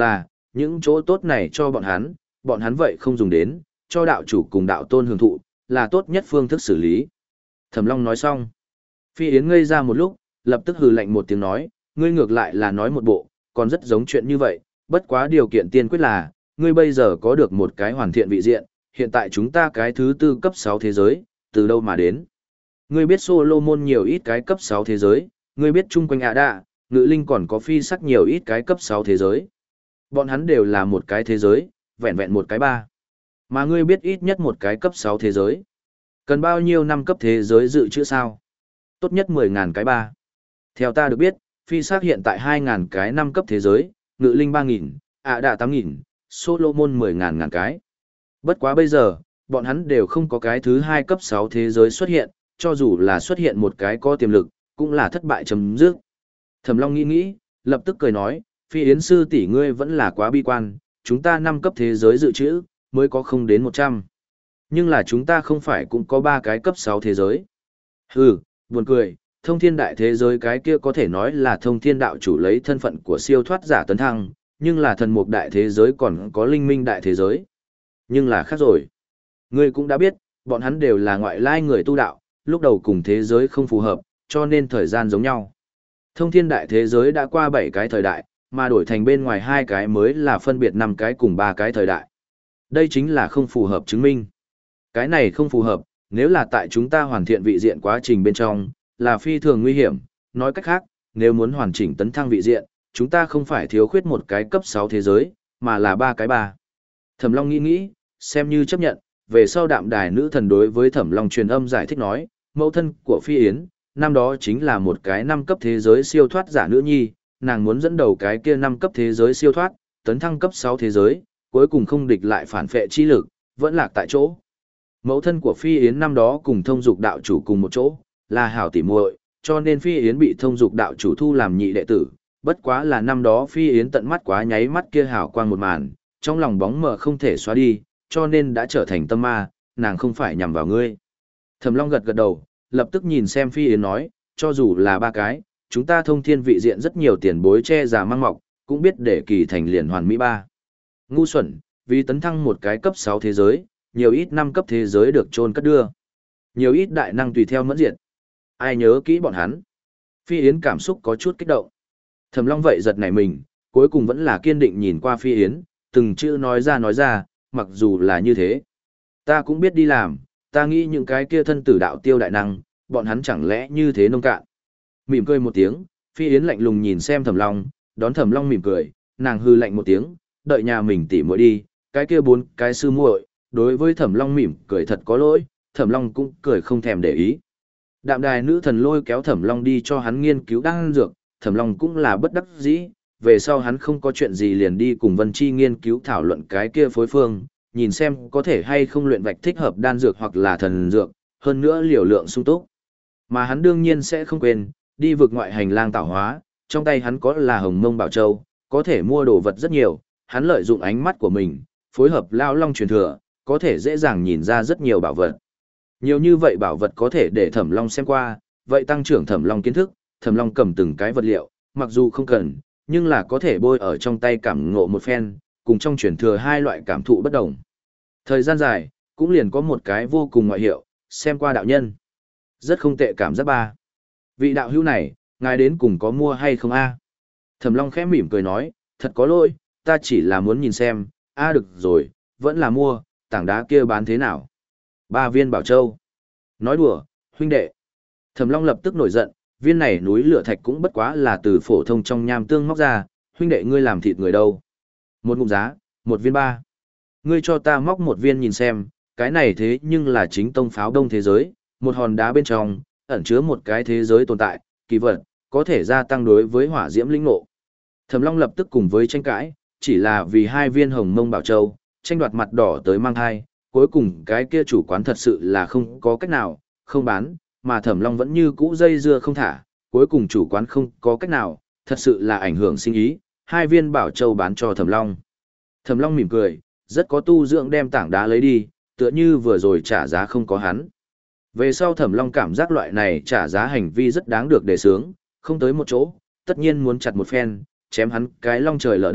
những chỗ tốt này cho bọn hắn, bọn hắn vậy không dùng đến, cho đạo chủ cùng đạo tôn hưởng thụ, là tốt nhất phương thức xử lý. Thẩm Long nói xong. Phi Yến ngây ra một lúc, lập tức hừ lạnh một tiếng nói, ngươi ngược lại là nói một bộ, còn rất giống chuyện như vậy, bất quá điều kiện tiên quyết là, ngươi bây giờ có được một cái hoàn thiện vị diện, hiện tại chúng ta cái thứ tư cấp sáu thế giới, từ đâu mà đến? Ngươi biết Solomon nhiều ít cái cấp sáu thế giới, ngươi biết chung quanh ạ đạ, ngự linh còn có phi sắc nhiều ít cái cấp sáu thế giới. Bọn hắn đều là một cái thế giới, vẹn vẹn một cái ba. Mà ngươi biết ít nhất một cái cấp sáu thế giới. Cần bao nhiêu năm cấp thế giới dự trữ sao? Tốt nhất mười ngàn cái ba. Theo ta được biết, phi sắc hiện tại hai ngàn cái năm cấp thế giới, ngự linh ba nghìn, ạ đạ tám nghìn, Solomon mười ngàn ngàn cái. Bất quá bây giờ, bọn hắn đều không có cái thứ hai cấp sáu thế giới xuất hiện, cho dù là xuất hiện một cái có tiềm lực, cũng là thất bại chấm dứt. Thẩm Long nghĩ nghĩ, lập tức cười nói, Phi Yến sư tỷ ngươi vẫn là quá bi quan, chúng ta năm cấp thế giới dự trữ, mới có không đến một trăm. Nhưng là chúng ta không phải cũng có ba cái cấp sáu thế giới. Hừ, buồn cười, thông thiên đại thế giới cái kia có thể nói là thông thiên đạo chủ lấy thân phận của siêu thoát giả tấn thăng, nhưng là thần mục đại thế giới còn có linh minh đại thế giới. Nhưng là khác rồi. Ngươi cũng đã biết, bọn hắn đều là ngoại lai người tu đạo, lúc đầu cùng thế giới không phù hợp, cho nên thời gian giống nhau. Thông thiên đại thế giới đã qua bảy cái thời đại, mà đổi thành bên ngoài hai cái mới là phân biệt năm cái cùng ba cái thời đại. Đây chính là không phù hợp chứng minh. Cái này không phù hợp, nếu là tại chúng ta hoàn thiện vị diện quá trình bên trong, là phi thường nguy hiểm. Nói cách khác, nếu muốn hoàn chỉnh tấn thăng vị diện, chúng ta không phải thiếu khuyết một cái cấp sáu thế giới, mà là ba cái ba. Thẩm Long nghĩ nghĩ, xem như chấp nhận, về sau đạm đài nữ thần đối với Thẩm Long truyền âm giải thích nói, mẫu thân của Phi Yến, năm đó chính là một cái năm cấp thế giới siêu thoát giả nữ nhi, nàng muốn dẫn đầu cái kia năm cấp thế giới siêu thoát, tấn thăng cấp sáu thế giới, cuối cùng không địch lại phản phệ chi lực, vẫn lạc tại chỗ. Mẫu thân của Phi Yến năm đó cùng thông dục đạo chủ cùng một chỗ, là hảo tỉ muội, cho nên Phi Yến bị thông dục đạo chủ thu làm nhị đệ tử, bất quá là năm đó Phi Yến tận mắt quá nháy mắt kia hảo quang một màn, trong lòng bóng mờ không thể xóa đi, cho nên đã trở thành tâm ma, nàng không phải nhằm vào ngươi. Thẩm Long gật gật đầu, lập tức nhìn xem Phi Yến nói, cho dù là ba cái, chúng ta thông thiên vị diện rất nhiều tiền bối che giả mang mọc, cũng biết để kỳ thành liền hoàn mỹ ba. Ngu xuẩn, vì tấn thăng một cái cấp sáu thế giới, nhiều ít năm cấp thế giới được chôn cất đưa. Nhiều ít đại năng tùy theo mẫn diệt. Ai nhớ kỹ bọn hắn? Phi Yến cảm xúc có chút kích động. Thẩm Long vậy giật nảy mình, cuối cùng vẫn là kiên định nhìn qua Phi Yến, từng chữ nói ra nói ra, mặc dù là như thế. Ta cũng biết đi làm, ta nghĩ những cái kia thân tử đạo tiêu đại năng, bọn hắn chẳng lẽ như thế nông cạn. Mỉm cười một tiếng, Phi Yến lạnh lùng nhìn xem Thẩm Long, đón Thẩm Long mỉm cười, nàng hư lạnh một tiếng, đợi nhà mình tỉ muội đi, cái kia bốn cái sư muội, đối với Thẩm Long mỉm cười thật có lỗi, Thẩm Long cũng cười không thèm để ý. Đạm đài nữ thần lôi kéo Thẩm Long đi cho hắn nghiên cứu đan dược, Thẩm Long cũng là bất đắc dĩ, về sau hắn không có chuyện gì liền đi cùng Vân Chi nghiên cứu thảo luận cái kia phối phương, nhìn xem có thể hay không luyện vạch thích hợp đan dược hoặc là thần dược, hơn nữa liều lượng sung túc. Mà hắn đương nhiên sẽ không quên, đi vực ngoại hành lang tạo hóa, trong tay hắn có là Hồng Mông Bảo Châu, có thể mua đồ vật rất nhiều, hắn lợi dụng ánh mắt của mình, phối hợp Lao Long truyền thừa, có thể dễ dàng nhìn ra rất nhiều bảo vật. Nhiều như vậy bảo vật có thể để Thẩm Long xem qua, vậy tăng trưởng Thẩm Long kiến thức, Thẩm Long cầm từng cái vật liệu, mặc dù không cần, nhưng là có thể bôi ở trong tay cảm ngộ một phen, cùng trong truyền thừa hai loại cảm thụ bất đồng. Thời gian dài, cũng liền có một cái vô cùng ngoại hiệu, xem qua đạo nhân. Rất không tệ cảm giác ba. Vị đạo hữu này, ngài đến cùng có mua hay không a? Thẩm Long khẽ mỉm cười nói, thật có lỗi, ta chỉ là muốn nhìn xem, a được rồi, vẫn là mua, tảng đá kia bán thế nào? Ba viên bảo châu. Nói đùa, huynh đệ. Thẩm Long lập tức nổi giận, viên này núi lửa thạch cũng bất quá là từ phổ thông trong nham tương móc ra, huynh đệ ngươi làm thịt người đâu? Một ngụm giá, một viên ba. Ngươi cho ta móc một viên nhìn xem, cái này thế nhưng là chính tông pháo đông thế giới, một hòn đá bên trong, ẩn chứa một cái thế giới tồn tại, kỳ vật, có thể gia tăng đối với hỏa diễm linh ngộ. Thẩm Long lập tức cùng với tranh cãi, chỉ là vì hai viên Hồng Mông Bảo Châu, tranh đoạt mặt đỏ tới mang hai, cuối cùng cái kia chủ quán thật sự là không có cách nào, không bán, mà Thẩm Long vẫn như cũ dây dưa không thả, cuối cùng chủ quán không có cách nào, thật sự là ảnh hưởng sinh ý, hai viên Bảo Châu bán cho Thẩm Long. Thẩm Long mỉm cười, rất có tu dưỡng đem tảng đá lấy đi, tựa như vừa rồi trả giá không có hắn. Về sau Thẩm Long cảm giác loại này trả giá hành vi rất đáng được đề xướng, không tới một chỗ, tất nhiên muốn chặt một phen, chém hắn cái long trời lở đất,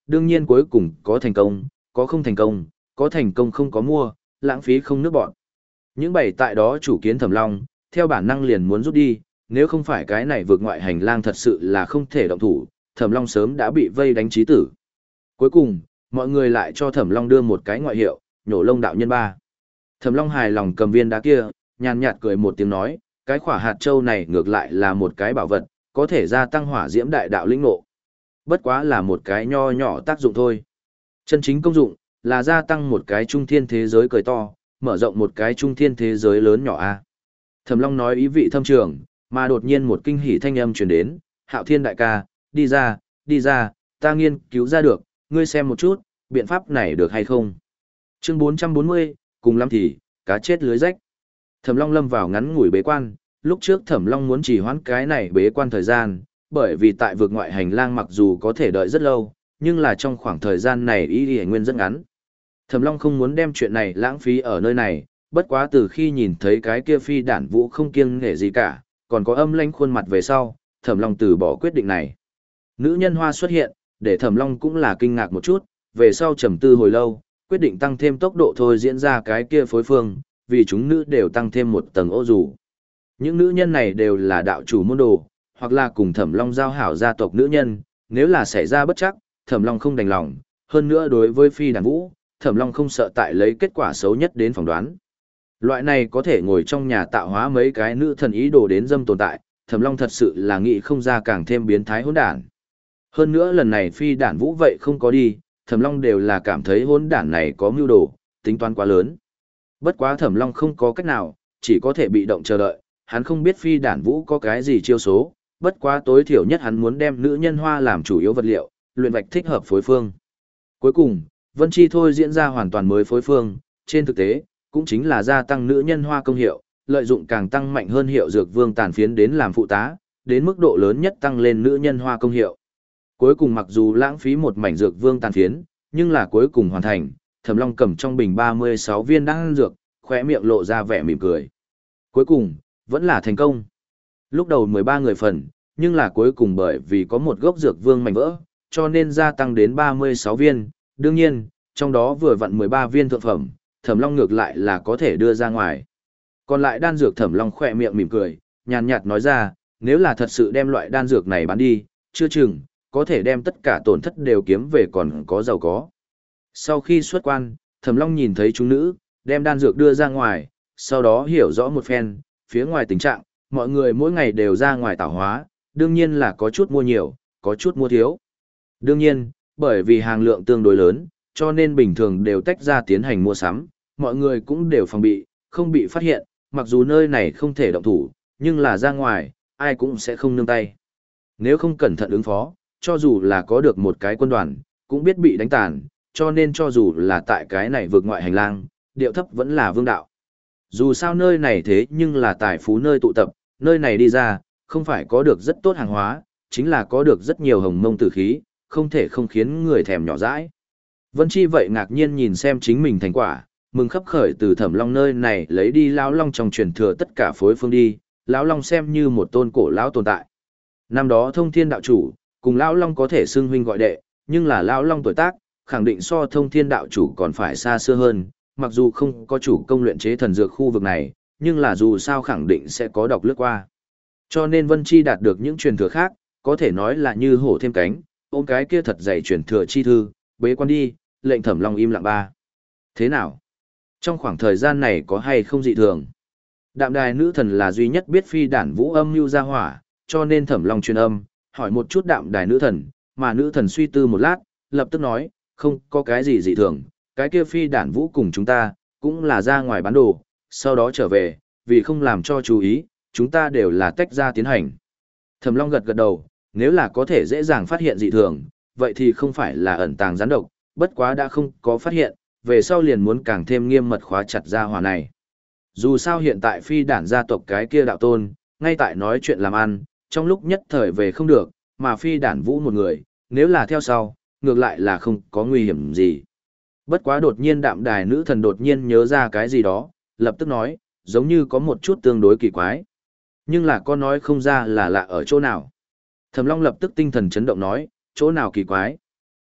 đương nhiên cuối cùng có thành công, có không thành công, có thành công không có mua, lãng phí không nước bọn. Những bảy tại đó chủ kiến Thẩm Long, theo bản năng liền muốn rút đi, nếu không phải cái này vượt ngoại hành lang thật sự là không thể động thủ, Thẩm Long sớm đã bị vây đánh chí tử. Cuối cùng, mọi người lại cho Thẩm Long đưa một cái ngoại hiệu, nhổ lông đạo nhân ba. Thẩm Long hài lòng cầm viên đá kia, nhàn nhạt cười một tiếng nói, cái khỏa hạt châu này ngược lại là một cái bảo vật, có thể gia tăng hỏa diễm đại đạo lĩnh ngộ. Bất quá là một cái nho nhỏ tác dụng thôi. Chân chính công dụng là gia tăng một cái trung thiên thế giới cười to, mở rộng một cái trung thiên thế giới lớn nhỏ a. Thẩm Long nói ý vị thâm trường, mà đột nhiên một kinh hỉ thanh âm truyền đến, Hạo Thiên đại ca, đi ra, đi ra, ta nghiên cứu ra được, ngươi xem một chút, biện pháp này được hay không? Chương bốn trăm bốn mươi, cùng lắm thì, cá chết lưới rách. Thẩm Long lâm vào ngắn ngủi bế quan, lúc trước Thẩm Long muốn trì hoãn cái này bế quan thời gian, bởi vì tại vực ngoại hành lang mặc dù có thể đợi rất lâu, nhưng là trong khoảng thời gian này ý y nguyên rất ngắn. Thẩm Long không muốn đem chuyện này lãng phí ở nơi này, bất quá từ khi nhìn thấy cái kia phi đản vũ không kiêng nể gì cả, còn có âm lãnh khuôn mặt về sau, Thẩm Long từ bỏ quyết định này. Nữ nhân hoa xuất hiện, để Thẩm Long cũng là kinh ngạc một chút, về sau trầm tư hồi lâu, quyết định tăng thêm tốc độ thôi diễn ra cái kia phối phương, vì chúng nữ đều tăng thêm một tầng ô dù. Những nữ nhân này đều là đạo chủ môn đồ, hoặc là cùng Thẩm Long giao hảo gia tộc nữ nhân, nếu là xảy ra bất chắc, Thẩm Long không đành lòng, hơn nữa đối với phi đàn vũ, Thẩm Long không sợ tại lấy kết quả xấu nhất đến phỏng đoán. Loại này có thể ngồi trong nhà tạo hóa mấy cái nữ thần ý đồ đến dâm tồn tại, Thẩm Long thật sự là nghĩ không ra càng thêm biến thái hỗn đản. Hơn nữa lần này phi đản vũ vậy không có đi, Thẩm Long đều là cảm thấy hỗn đản này có mưu đồ, tính toán quá lớn. Bất quá Thẩm Long không có cách nào, chỉ có thể bị động chờ đợi, hắn không biết phi đản vũ có cái gì chiêu số, bất quá tối thiểu nhất hắn muốn đem nữ nhân hoa làm chủ yếu vật liệu, luyện vạch thích hợp phối phương. Cuối cùng, Vân Chi thôi diễn ra hoàn toàn mới phối phương, trên thực tế, cũng chính là gia tăng nữ nhân hoa công hiệu, lợi dụng càng tăng mạnh hơn hiệu dược vương tàn phiến đến làm phụ tá, đến mức độ lớn nhất tăng lên nữ nhân hoa công hiệu. Cuối cùng mặc dù lãng phí một mảnh dược vương tàn phiến, nhưng là cuối cùng hoàn thành, Thẩm Long cầm trong bình ba mươi sáu viên đan dược, khóe miệng lộ ra vẻ mỉm cười. Cuối cùng, vẫn là thành công. Lúc đầu mười ba người phần, nhưng là cuối cùng bởi vì có một gốc dược vương mảnh vỡ, cho nên gia tăng đến ba mươi sáu viên, đương nhiên, trong đó vừa vặn mười ba viên thượng phẩm, Thẩm Long ngược lại là có thể đưa ra ngoài. Còn lại đan dược Thẩm Long khỏe miệng mỉm cười, nhàn nhạt nói ra, nếu là thật sự đem loại đan dược này bán đi, chưa chừng, có thể đem tất cả tổn thất đều kiếm về còn có giàu có. Sau khi xuất quan, Thẩm Long nhìn thấy chúng nữ, đem đan dược đưa ra ngoài, sau đó hiểu rõ một phen, phía ngoài tình trạng, mọi người mỗi ngày đều ra ngoài tảo hóa, đương nhiên là có chút mua nhiều, có chút mua thiếu. Đương nhiên, bởi vì hàng lượng tương đối lớn, cho nên bình thường đều tách ra tiến hành mua sắm, mọi người cũng đều phòng bị, không bị phát hiện, mặc dù nơi này không thể động thủ, nhưng là ra ngoài, ai cũng sẽ không nương tay. Nếu không cẩn thận ứng phó, cho dù là có được một cái quân đoàn, cũng biết bị đánh tàn, cho nên cho dù là tại cái này vượt ngoại hành lang, điệu thấp vẫn là vương đạo. Dù sao nơi này thế nhưng là tài phú nơi tụ tập, nơi này đi ra, không phải có được rất tốt hàng hóa, chính là có được rất nhiều hồng mông tử khí, không thể không khiến người thèm nhỏ dãi. Vân Chi vậy ngạc nhiên nhìn xem chính mình thành quả, mừng khấp khởi từ Thẩm Long nơi này lấy đi lão long trong truyền thừa tất cả phối phương đi, lão long xem như một tôn cổ lão tồn tại. Năm đó Thông Thiên đạo chủ, cùng lão long có thể xưng huynh gọi đệ, nhưng là lão long tuổi tác, khẳng định so Thông Thiên đạo chủ còn phải xa xưa hơn, mặc dù không có chủ công luyện chế thần dược khu vực này, nhưng là dù sao khẳng định sẽ có đọc lướt qua. Cho nên Vân Chi đạt được những truyền thừa khác, có thể nói là như hổ thêm cánh, ôm cái kia thật dày truyền thừa chi thư, bế quan đi, lệnh Thẩm Long im lặng ba. Thế nào? Trong khoảng thời gian này có hay không dị thường? Đạm đài nữ thần là duy nhất biết phi đản vũ âm mưu ra hỏa, cho nên Thẩm Long truyền âm, hỏi một chút đạm đài nữ thần, mà nữ thần suy tư một lát, lập tức nói, không có cái gì dị thường, cái kia phi đản vũ cùng chúng ta, cũng là ra ngoài bán đồ, sau đó trở về, vì không làm cho chú ý, chúng ta đều là tách ra tiến hành. Thẩm Long gật gật đầu, nếu là có thể dễ dàng phát hiện dị thường, vậy thì không phải là ẩn tàng gián độc, bất quá đã không có phát hiện, về sau liền muốn càng thêm nghiêm mật khóa chặt gia hỏa này. Dù sao hiện tại phi đản gia tộc cái kia đạo tôn, ngay tại nói chuyện làm ăn, trong lúc nhất thời về không được, mà phi đản vũ một người, nếu là theo sau, ngược lại là không có nguy hiểm gì. Bất quá đột nhiên đạm đài nữ thần đột nhiên nhớ ra cái gì đó, lập tức nói, giống như có một chút tương đối kỳ quái. Nhưng là có nói không ra là lạ ở chỗ nào. Thẩm Long lập tức tinh thần chấn động nói, chỗ nào kỳ quái.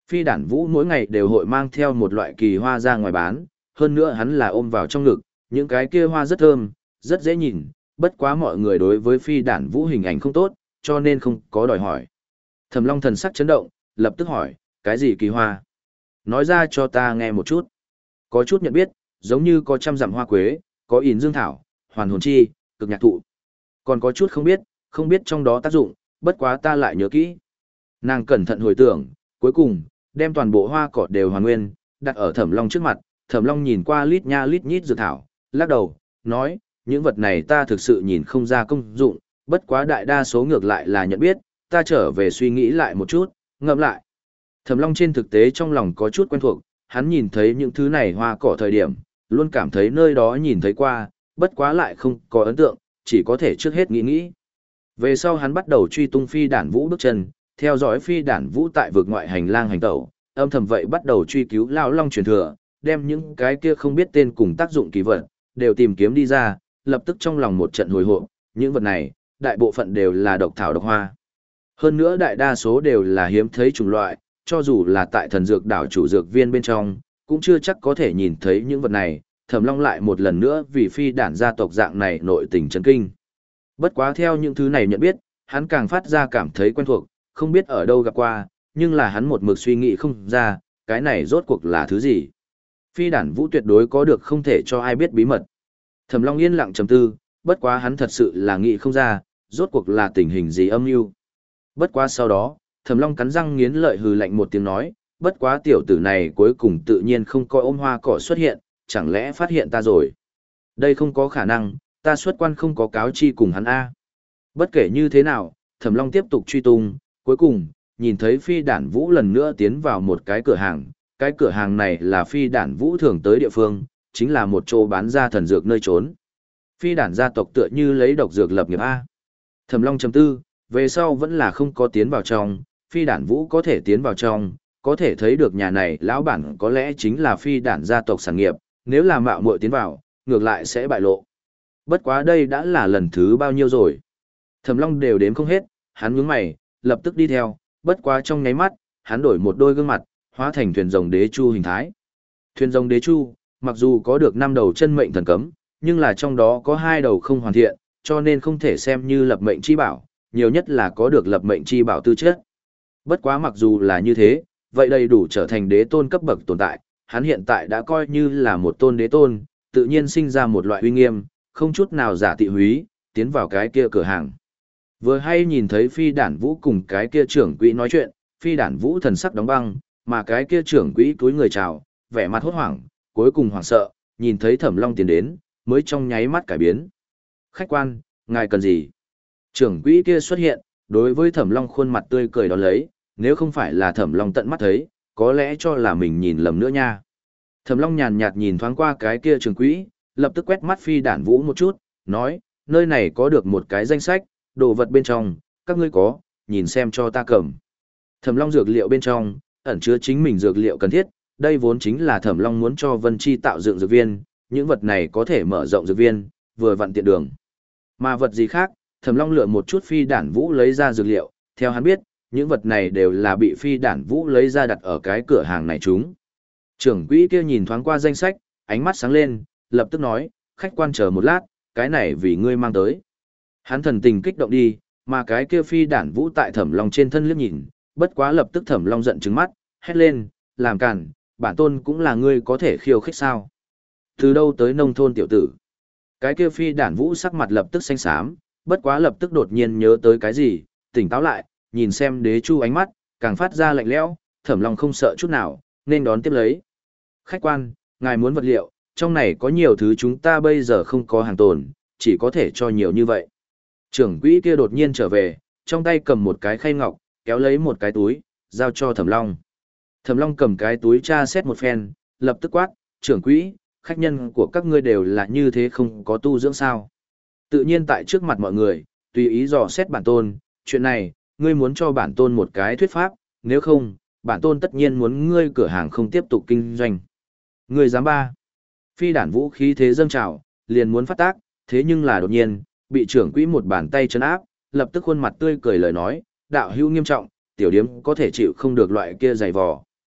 Phi đản vũ mỗi ngày đều hội mang theo một loại kỳ hoa ra ngoài bán, hơn nữa hắn là ôm vào trong ngực, những cái kia hoa rất thơm, rất dễ nhìn, bất quá mọi người đối với phi đản vũ hình ảnh không tốt, cho nên không có đòi hỏi. Thẩm Long thần sắc chấn động, lập tức hỏi, cái gì kỳ hoa? Nói ra cho ta nghe một chút. Có chút nhận biết, giống như có trăm dặm hoa quế, có ỉn dương thảo, hoàn hồn chi, cực nhạc thụ. Còn có chút không biết, không biết trong đó tác dụng, bất quá ta lại nhớ kỹ. Nàng cẩn thận hồi tưởng, cuối cùng, đem toàn bộ hoa cỏ đều hoàn nguyên, đặt ở Thẩm Long trước mặt. Thẩm Long nhìn qua lít nha lít nhít dược thảo, lắc đầu, nói, những vật này ta thực sự nhìn không ra công dụng, bất quá đại đa số ngược lại là nhận biết, ta trở về suy nghĩ lại một chút, ngẫm lại. Thẩm Long trên thực tế trong lòng có chút quen thuộc, hắn nhìn thấy những thứ này hoa cỏ thời điểm, luôn cảm thấy nơi đó nhìn thấy qua, bất quá lại không có ấn tượng, chỉ có thể trước hết nghĩ nghĩ. Về sau hắn bắt đầu truy tung phi đản vũ bước chân, theo dõi phi đản vũ tại vực ngoại hành lang hành tẩu, âm thầm vậy bắt đầu truy cứu Lão Long truyền thừa, đem những cái kia không biết tên cùng tác dụng kỳ vật, đều tìm kiếm đi ra, lập tức trong lòng một trận hồi hộp, những vật này, đại bộ phận đều là độc thảo độc hoa. Hơn nữa đại đa số đều là hiếm thấy chủng loại, cho dù là tại thần dược đảo chủ dược viên bên trong, cũng chưa chắc có thể nhìn thấy những vật này, Thẩm Long lại một lần nữa vì phi đản gia tộc dạng này nội tình chấn kinh. Bất quá theo những thứ này nhận biết, hắn càng phát ra cảm thấy quen thuộc, không biết ở đâu gặp qua, nhưng là hắn một mực suy nghĩ không ra, cái này rốt cuộc là thứ gì. Phi đản vũ tuyệt đối có được không thể cho ai biết bí mật. Thẩm Long yên lặng trầm tư, bất quá hắn thật sự là nghĩ không ra, rốt cuộc là tình hình gì âm mưu. Bất quá sau đó, Thẩm Long cắn răng nghiến lợi hừ lạnh một tiếng nói, bất quá tiểu tử này cuối cùng tự nhiên không coi ôm hoa cỏ xuất hiện, chẳng lẽ phát hiện ta rồi. Đây không có khả năng, ta xuất quan không có cáo chi cùng hắn A. Bất kể như thế nào, Thẩm Long tiếp tục truy tung, cuối cùng, nhìn thấy phi đản vũ lần nữa tiến vào một cái cửa hàng, cái cửa hàng này là phi đản vũ thường tới địa phương, chính là một chỗ bán ra thần dược nơi trốn. Phi đản gia tộc tựa như lấy độc dược lập nghiệp A. Thẩm Long chấm tư, về sau vẫn là không có tiến vào trong, phi đản vũ có thể tiến vào trong, có thể thấy được nhà này lão bản có lẽ chính là phi đản gia tộc sản nghiệp, nếu là mạo muội tiến vào, ngược lại sẽ bại lộ. Bất quá đây đã là lần thứ bao nhiêu rồi. Thẩm Long đều đếm không hết, hắn nhướng mày, lập tức đi theo, bất quá trong nháy mắt, hắn đổi một đôi gương mặt, hóa thành thuyền rồng đế chu hình thái. Thuyền rồng đế chu, mặc dù có được năm đầu chân mệnh thần cấm, nhưng là trong đó có hai đầu không hoàn thiện, cho nên không thể xem như lập mệnh chi bảo, nhiều nhất là có được lập mệnh chi bảo tư chất. Bất quá mặc dù là như thế, vậy đầy đủ trở thành đế tôn cấp bậc tồn tại, hắn hiện tại đã coi như là một tôn đế tôn, tự nhiên sinh ra một loại uy nghiêm, không chút nào giả tị húy, tiến vào cái kia cửa hàng. Vừa hay nhìn thấy phi đản vũ cùng cái kia trưởng quỹ nói chuyện, phi đản vũ thần sắc đóng băng, mà cái kia trưởng quỹ cúi người chào, vẻ mặt hốt hoảng, cuối cùng hoảng sợ, nhìn thấy Thẩm Long tiến đến, mới trong nháy mắt cải biến. Khách quan, ngài cần gì? Trưởng quỹ kia xuất hiện, đối với Thẩm Long khuôn mặt tươi cười đón lấy, nếu không phải là Thẩm Long tận mắt thấy, có lẽ cho là mình nhìn lầm nữa nha. Thẩm Long nhàn nhạt nhìn thoáng qua cái kia trưởng quỹ, lập tức quét mắt phi đản vũ một chút, nói, nơi này có được một cái danh sách, đồ vật bên trong, các ngươi có, nhìn xem cho ta cầm. Thẩm Long dược liệu bên trong, ẩn chứa chính mình dược liệu cần thiết, đây vốn chính là Thẩm Long muốn cho Vân Chi tạo dựng dược viên, những vật này có thể mở rộng dược viên, vừa vặn tiện đường. Mà vật gì khác, Thẩm Long lựa một chút phi đản vũ lấy ra dược liệu, theo hắn biết, những vật này đều là bị phi đản vũ lấy ra đặt ở cái cửa hàng này chúng. Trưởng quỹ kia nhìn thoáng qua danh sách, ánh mắt sáng lên, lập tức nói, khách quan chờ một lát, cái này vì ngươi mang tới. Hắn thần tình kích động đi, mà cái kia phi đản vũ tại Thẩm Long trên thân liếc nhìn, bất quá lập tức Thẩm Long giận trừng mắt, hét lên, làm cản, bản tôn cũng là ngươi có thể khiêu khích sao? Từ đâu tới nông thôn tiểu tử? Cái kia phi đản vũ sắc mặt lập tức xanh xám, bất quá lập tức đột nhiên nhớ tới cái gì, tỉnh táo lại, nhìn xem đế chu ánh mắt, càng phát ra lạnh lẽo, Thẩm Long không sợ chút nào, nên đón tiếp lấy. Khách quan, ngài muốn vật liệu, trong này có nhiều thứ chúng ta bây giờ không có hàng tồn, chỉ có thể cho nhiều như vậy. Trưởng quỹ kia đột nhiên trở về, trong tay cầm một cái khay ngọc, kéo lấy một cái túi, giao cho Thẩm Long. Thẩm Long cầm cái túi tra xét một phen, lập tức quát, trưởng quỹ, khách nhân của các ngươi đều là như thế không có tu dưỡng sao. Tự nhiên tại trước mặt mọi người, tùy ý dò xét bản tôn, chuyện này, ngươi muốn cho bản tôn một cái thuyết pháp, nếu không, bản tôn tất nhiên muốn ngươi cửa hàng không tiếp tục kinh doanh. Ngươi dám ba. Phi đản vũ khí thế dâng trào, liền muốn phát tác, thế nhưng là đột nhiên, bị trưởng quỹ một bàn tay chấn áp, lập tức khuôn mặt tươi cười lời nói, đạo hữu nghiêm trọng, tiểu điếm có thể chịu không được loại kia dày vò.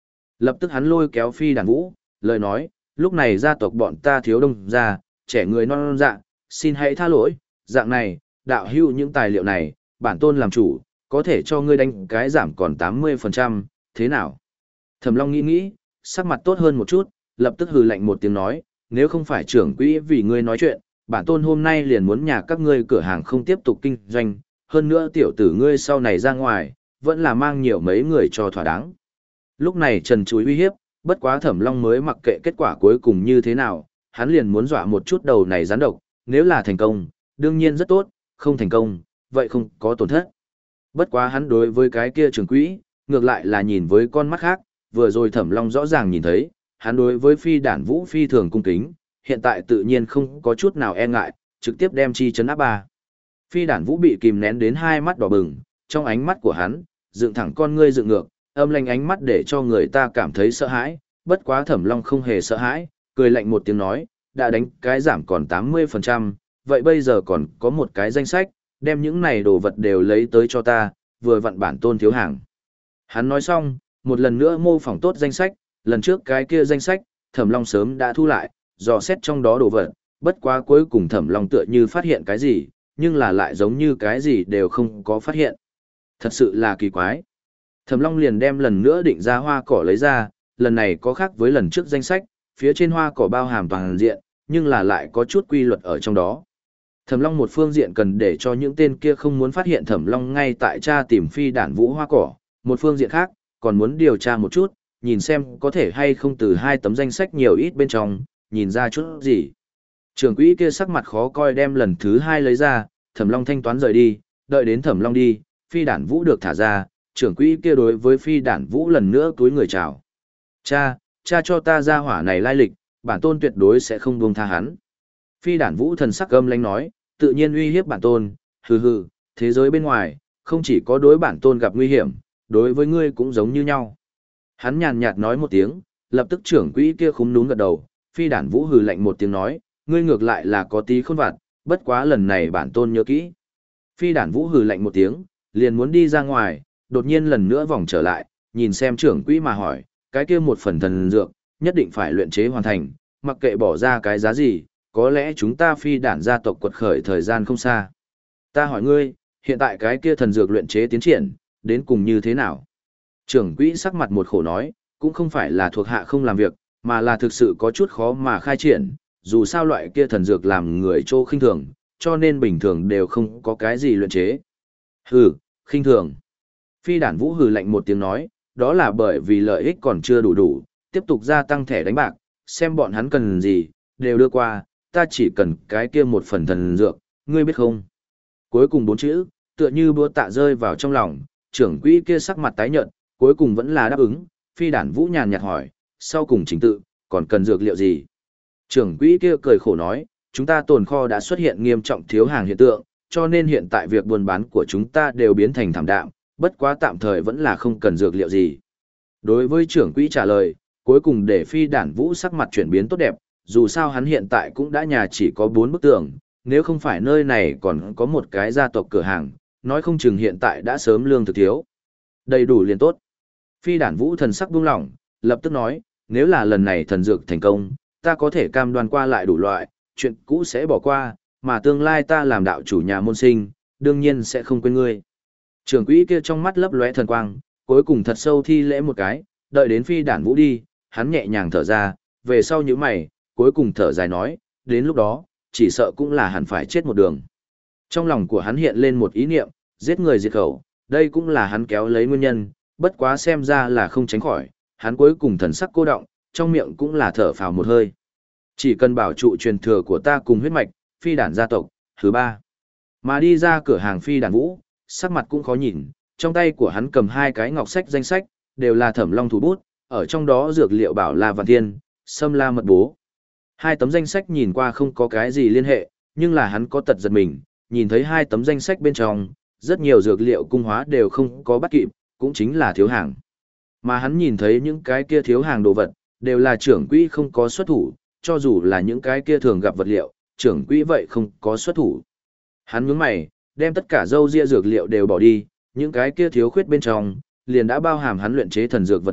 Lập tức hắn lôi kéo Phi Đản Vũ, lời nói, lúc này gia tộc bọn ta thiếu đông gia, trẻ người non non dạ, xin hãy tha lỗi, dạng này, đạo hữu những tài liệu này, bản tôn làm chủ, có thể cho ngươi đánh cái giảm còn tám mươi phần trăm, thế nào? Thẩm Long nghĩ nghĩ, sắc mặt tốt hơn một chút, lập tức hừ lạnh một tiếng nói, nếu không phải trưởng quỹ vì ngươi nói chuyện, bản tôn hôm nay liền muốn nhà các ngươi cửa hàng không tiếp tục kinh doanh, hơn nữa tiểu tử ngươi sau này ra ngoài, vẫn là mang nhiều mấy người cho thỏa đáng. Lúc này Trần Chuối uy hiếp, bất quá Thẩm Long mới mặc kệ kết quả cuối cùng như thế nào, hắn liền muốn dọa một chút đầu này rắn độc, nếu là thành công, đương nhiên rất tốt, không thành công, vậy không có tổn thất. Bất quá hắn đối với cái kia trưởng quỹ, ngược lại là nhìn với con mắt khác, vừa rồi Thẩm Long rõ ràng nhìn thấy, hắn đối với Phi Đản Vũ phi thường cung kính, hiện tại tự nhiên không có chút nào e ngại, trực tiếp đem chi chấn áp ba. Phi Đản Vũ bị kìm nén đến hai mắt đỏ bừng, trong ánh mắt của hắn, dựng thẳng con ngươi dựng ngược, âm lanh ánh mắt để cho người ta cảm thấy sợ hãi, bất quá Thẩm Long không hề sợ hãi, cười lạnh một tiếng nói, đã đánh cái giảm còn tám mươi phần trăm, vậy bây giờ còn có một cái danh sách, đem những này đồ vật đều lấy tới cho ta, vừa vặn bản tôn thiếu hàng. Hắn nói xong, một lần nữa mô phỏng tốt danh sách, lần trước cái kia danh sách, Thẩm Long sớm đã thu lại, dò xét trong đó đồ vật, bất quá cuối cùng Thẩm Long tựa như phát hiện cái gì, nhưng là lại giống như cái gì đều không có phát hiện. Thật sự là kỳ quái. Thẩm Long liền đem lần nữa định ra hoa cỏ lấy ra, lần này có khác với lần trước danh sách, phía trên hoa cỏ bao hàm toàn diện, nhưng là lại có chút quy luật ở trong đó. Thẩm Long một phương diện cần để cho những tên kia không muốn phát hiện Thẩm Long ngay tại tra tìm Phi Đản Vũ hoa cỏ, một phương diện khác, còn muốn điều tra một chút, nhìn xem có thể hay không từ hai tấm danh sách nhiều ít bên trong, nhìn ra chút gì. Trưởng quỹ kia sắc mặt khó coi đem lần thứ hai lấy ra, Thẩm Long thanh toán rời đi, đợi đến Thẩm Long đi, Phi Đản Vũ được thả ra, trưởng quỹ kia đối với Phi Đản Vũ lần nữa túi người chào. Cha, cha cho ta ra hỏa này lai lịch, bản tôn tuyệt đối sẽ không buông tha hắn. Phi Đản Vũ thần sắc gâm lãnh nói, tự nhiên uy hiếp bản tôn, hừ hừ, thế giới bên ngoài, không chỉ có đối bản tôn gặp nguy hiểm, đối với ngươi cũng giống như nhau. Hắn nhàn nhạt nói một tiếng, lập tức trưởng quỹ kia khúm núm gật đầu, Phi Đản Vũ hừ lạnh một tiếng nói, ngươi ngược lại là có tí khôn vặt, bất quá lần này bản tôn nhớ kỹ. Phi Đản Vũ hừ lạnh một tiếng, liền muốn đi ra ngoài, đột nhiên lần nữa vòng trở lại, nhìn xem trưởng quỹ mà hỏi, cái kia một phần thần dược, nhất định phải luyện chế hoàn thành, mặc kệ bỏ ra cái giá gì, có lẽ chúng ta Phi Đản gia tộc quật khởi thời gian không xa. Ta hỏi ngươi, hiện tại cái kia thần dược luyện chế tiến triển, đến cùng như thế nào? Trưởng quỹ sắc mặt một khổ nói, cũng không phải là thuộc hạ không làm việc, mà là thực sự có chút khó mà khai triển, dù sao loại kia thần dược làm người trô khinh thường, cho nên bình thường đều không có cái gì luyện chế. Hừ, khinh thường. Phi Đản Vũ hừ lạnh một tiếng nói, đó là bởi vì lợi ích còn chưa đủ đủ, tiếp tục gia tăng thẻ đánh bạc, xem bọn hắn cần gì, đều đưa qua, ta chỉ cần cái kia một phần thần dược, ngươi biết không? Cuối cùng bốn chữ, tựa như búa tạ rơi vào trong lòng, trưởng quỹ kia sắc mặt tái nhợt, cuối cùng vẫn là đáp ứng, Phi Đản Vũ nhàn nhạt hỏi, sau cùng chính tự, còn cần dược liệu gì? Trưởng quỹ kia cười khổ nói, chúng ta tồn kho đã xuất hiện nghiêm trọng thiếu hàng hiện tượng, cho nên hiện tại việc buôn bán của chúng ta đều biến thành thảm đạm, bất quá tạm thời vẫn là không cần dược liệu gì. Đối với trưởng quỹ trả lời, cuối cùng để Phi Đản Vũ sắc mặt chuyển biến tốt đẹp, dù sao hắn hiện tại cũng đã nhà chỉ có bốn bức tường, nếu không phải nơi này còn có một cái gia tộc cửa hàng, nói không chừng hiện tại đã sớm lương thực thiếu. Đầy đủ liền tốt. Phi Đản Vũ thần sắc buông lỏng, lập tức nói, nếu là lần này thần dược thành công, ta có thể cam đoan qua lại đủ loại, chuyện cũ sẽ bỏ qua, mà tương lai ta làm đạo chủ nhà môn sinh, đương nhiên sẽ không quên ngươi. Trưởng quỹ kia trong mắt lấp lóe thần quang, cuối cùng thật sâu thi lễ một cái, đợi đến Phi Đản Vũ đi, hắn nhẹ nhàng thở ra, về sau những mày, cuối cùng thở dài nói, đến lúc đó, chỉ sợ cũng là hẳn phải chết một đường. Trong lòng của hắn hiện lên một ý niệm, giết người diệt khẩu, đây cũng là hắn kéo lấy nguyên nhân, bất quá xem ra là không tránh khỏi, hắn cuối cùng thần sắc cô động, trong miệng cũng là thở phào một hơi. Chỉ cần bảo trụ truyền thừa của ta cùng huyết mạch, Phi Đản gia tộc, thứ ba. Mà đi ra cửa hàng Phi Đản Vũ, sắc mặt cũng khó nhìn, trong tay của hắn cầm hai cái ngọc sách danh sách, đều là Thẩm Long thủ bút, ở trong đó dược liệu bảo La Vạn Thiên, Sâm La Mật Bố. Hai tấm danh sách nhìn qua không có cái gì liên hệ, nhưng là hắn có tật giật mình, nhìn thấy hai tấm danh sách bên trong, rất nhiều dược liệu cung hóa đều không có bắt kịp, cũng chính là thiếu hàng. Mà hắn nhìn thấy những cái kia thiếu hàng đồ vật, đều là trưởng quỹ không có xuất thủ, cho dù là những cái kia thường gặp vật liệu, trưởng quỹ vậy không có xuất thủ. Hắn nhướng mày, đem tất cả dâu ria dược liệu đều bỏ đi, những cái kia thiếu khuyết bên trong, liền đã bao hàm hắn luyện chế thần dược vật liệu,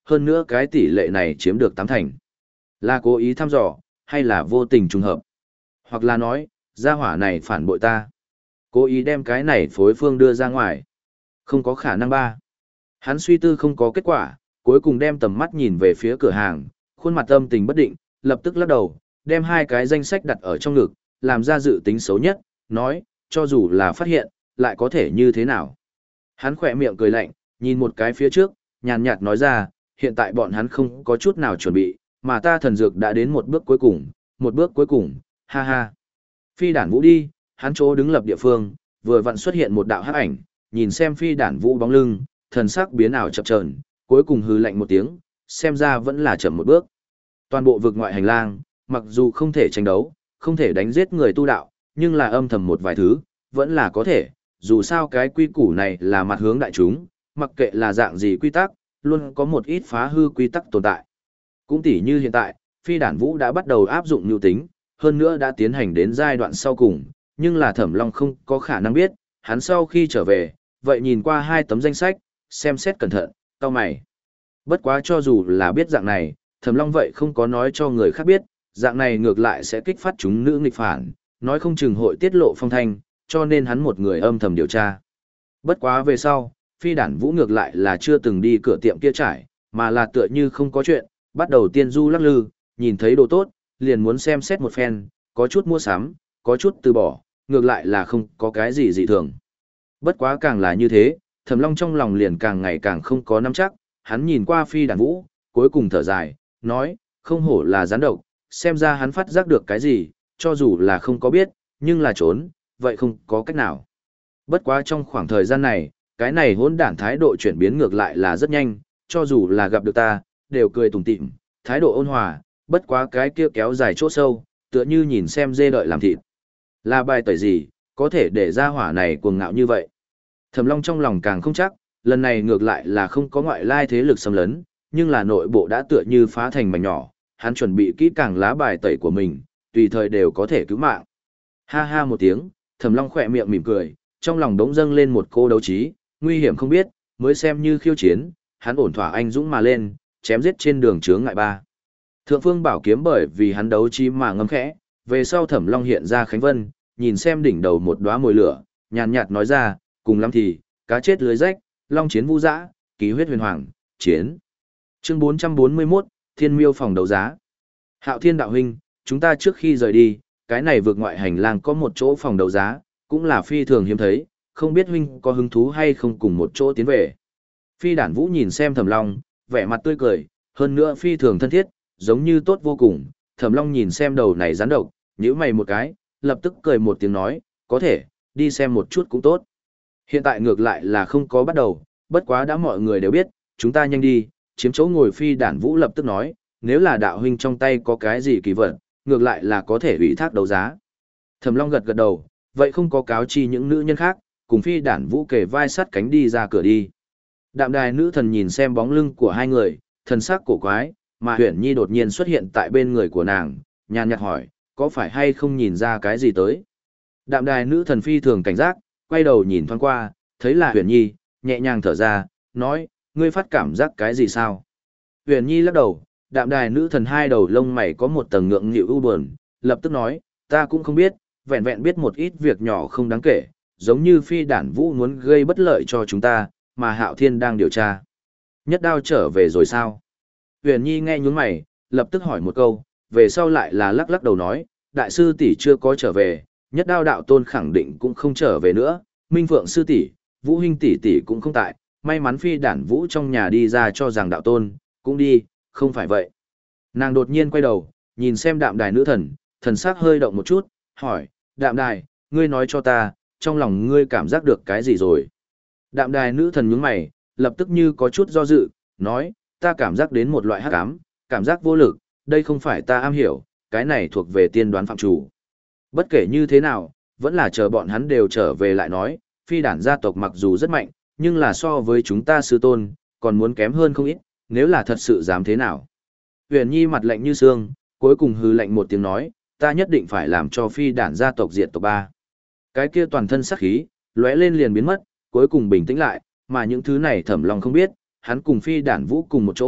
hơn nữa cái tỷ lệ này chiếm được tám thành. Là cố ý thăm dò, hay là vô tình trùng hợp? Hoặc là nói, gia hỏa này phản bội ta. Cố ý đem cái này phối phương đưa ra ngoài. Không có khả năng ba. Hắn suy tư không có kết quả, cuối cùng đem tầm mắt nhìn về phía cửa hàng, khuôn mặt âm tình bất định, lập tức lắc đầu, đem hai cái danh sách đặt ở trong ngực, làm ra dự tính xấu nhất, nói, cho dù là phát hiện, lại có thể như thế nào. Hắn khỏe miệng cười lạnh, nhìn một cái phía trước, nhàn nhạt nói ra, hiện tại bọn hắn không có chút nào chuẩn bị, mà ta thần dược đã đến một bước cuối cùng, một bước cuối cùng, ha ha. Phi đản vũ đi, hắn chỗ đứng lập địa phương, vừa vặn xuất hiện một đạo hắc ảnh, nhìn xem phi đản vũ bóng lưng, thần sắc biến ảo chập chờn, cuối cùng hừ lạnh một tiếng, xem ra vẫn là chậm một bước. Toàn bộ vực ngoại hành lang, mặc dù không thể tranh đấu, không thể đánh giết người tu đạo, nhưng là âm thầm một vài thứ, vẫn là có thể, dù sao cái quy củ này là mặt hướng đại chúng, mặc kệ là dạng gì quy tắc, luôn có một ít phá hư quy tắc tồn tại. Cũng tỉ như hiện tại, phi đản vũ đã bắt đầu áp dụng nhu tính, hơn nữa đã tiến hành đến giai đoạn sau cùng, nhưng là Thẩm Long không có khả năng biết, hắn sau khi trở về, vậy nhìn qua hai tấm danh sách, xem xét cẩn thận, cau mày. Bất quá cho dù là biết dạng này, Thẩm Long vậy không có nói cho người khác biết, dạng này ngược lại sẽ kích phát chúng nữ nghịch phản, nói không chừng hội tiết lộ phong thanh, cho nên hắn một người âm thầm điều tra. Bất quá về sau, phi đản vũ ngược lại là chưa từng đi cửa tiệm kia trải, mà là tựa như không có chuyện, bắt đầu tiên du lắc lư, nhìn thấy đồ tốt, liền muốn xem xét một phen, có chút mua sắm, có chút từ bỏ, ngược lại là không có cái gì dị thường. Bất quá càng là như thế, Thẩm Long trong lòng liền càng ngày càng không có nắm chắc, hắn nhìn qua phi đản vũ, cuối cùng thở dài, nói, không hổ là gián độc, xem ra hắn phát giác được cái gì, cho dù là không có biết, nhưng là trốn, vậy không có cách nào. Bất quá trong khoảng thời gian này, cái này hỗn đản thái độ chuyển biến ngược lại là rất nhanh, cho dù là gặp được ta, đều cười tủm tỉm, thái độ ôn hòa, bất quá cái kia kéo dài chỗ sâu, tựa như nhìn xem dê đợi làm thịt. Là bài tẩy gì, có thể để ra hỏa này cuồng ngạo như vậy. Thẩm Long trong lòng càng không chắc, lần này ngược lại là không có ngoại lai thế lực xâm lấn, nhưng là nội bộ đã tựa như phá thành mảnh nhỏ, hắn chuẩn bị kỹ càng lá bài tẩy của mình, tùy thời đều có thể cứu mạng. Ha ha một tiếng, Thẩm Long khỏe miệng mỉm cười, trong lòng đống dâng lên một cô đấu trí, nguy hiểm không biết, mới xem như khiêu chiến, hắn ổn thỏa anh dũng mà lên, chém giết trên đường chướng ngại ba. Thượng Phương Bảo kiếm bởi vì hắn đấu trí mà ngâm khẽ, về sau Thẩm Long hiện ra Khánh Vân, nhìn xem đỉnh đầu một đóa mồi lửa, nhàn nhạt nói ra, cùng lắm thì, cá chết lưới rách, long chiến vũ dã, ký huyết huyền hoàng, chiến. Chương bốn trăm bốn mươi mốt, Thiên Miêu phòng đấu giá. Hạo Thiên đạo huynh, chúng ta trước khi rời đi, cái này vượt ngoại hành lang có một chỗ phòng đấu giá, cũng là phi thường hiếm thấy, không biết huynh có hứng thú hay không cùng một chỗ tiến về. Phi Đản Vũ nhìn xem Thẩm Long, vẻ mặt tươi cười, hơn nữa phi thường thân thiết, giống như tốt vô cùng. Thẩm Long nhìn xem đầu này rắn độc, nhíu mày một cái, lập tức cười một tiếng nói, có thể, đi xem một chút cũng tốt. Hiện tại ngược lại là không có bắt đầu, bất quá đã mọi người đều biết, chúng ta nhanh đi, chiếm chỗ ngồi. Phi Đản Vũ lập tức nói, nếu là đạo huynh trong tay có cái gì kỳ vật, ngược lại là có thể ủy thác đấu giá. Thẩm Long gật gật đầu, vậy không có cáo chi những nữ nhân khác, cùng Phi Đản Vũ kề vai sát cánh đi ra cửa đi. Đạm đài nữ thần nhìn xem bóng lưng của hai người, thần sắc cổ quái, mà Huyền Nhi đột nhiên xuất hiện tại bên người của nàng, nhàn nhạt hỏi, có phải hay không nhìn ra cái gì tới? Đạm đài nữ thần phi thường cảnh giác, quay đầu nhìn thoáng qua, thấy là Huyền Nhi, nhẹ nhàng thở ra, nói, ngươi phát cảm giác cái gì sao? Huyền Nhi lắc đầu, đạm đài nữ thần hai đầu lông mày có một tầng ngượng nghịu u buồn, lập tức nói, ta cũng không biết, vẹn vẹn biết một ít việc nhỏ không đáng kể, giống như Phi Đản Vũ muốn gây bất lợi cho chúng ta, mà Hạo Thiên đang điều tra. Nhất Đao trở về rồi sao? Huyền Nhi nghe nhướng mày, lập tức hỏi một câu, về sau lại là lắc lắc đầu nói, đại sư tỷ chưa có trở về, Nhất Đao đạo tôn khẳng định cũng không trở về nữa, Minh Phượng sư tỷ, Vũ huynh tỷ tỷ cũng không tại, may mắn Phi Đản Vũ trong nhà đi ra cho rằng đạo tôn, cũng đi, không phải vậy. Nàng đột nhiên quay đầu, nhìn xem đạm đài nữ thần, thần sắc hơi động một chút, hỏi, đạm đài, ngươi nói cho ta, trong lòng ngươi cảm giác được cái gì rồi? Đạm đài nữ thần nhướng mày, lập tức như có chút do dự, nói, ta cảm giác đến một loại hắc ám, cảm giác vô lực, đây không phải ta am hiểu, cái này thuộc về tiên đoán phạm chủ. Bất kể như thế nào, vẫn là chờ bọn hắn đều trở về lại nói, Phi Đản gia tộc mặc dù rất mạnh, nhưng là so với chúng ta sư tôn, còn muốn kém hơn không ít, nếu là thật sự dám thế nào. Huyền Nhi mặt lạnh như xương, cuối cùng hừ lạnh một tiếng nói, ta nhất định phải làm cho Phi Đản gia tộc diệt tộc ba. Cái kia toàn thân sắc khí, lóe lên liền biến mất, cuối cùng bình tĩnh lại, mà những thứ này Thẩm Long không biết, hắn cùng Phi Đản Vũ cùng một chỗ,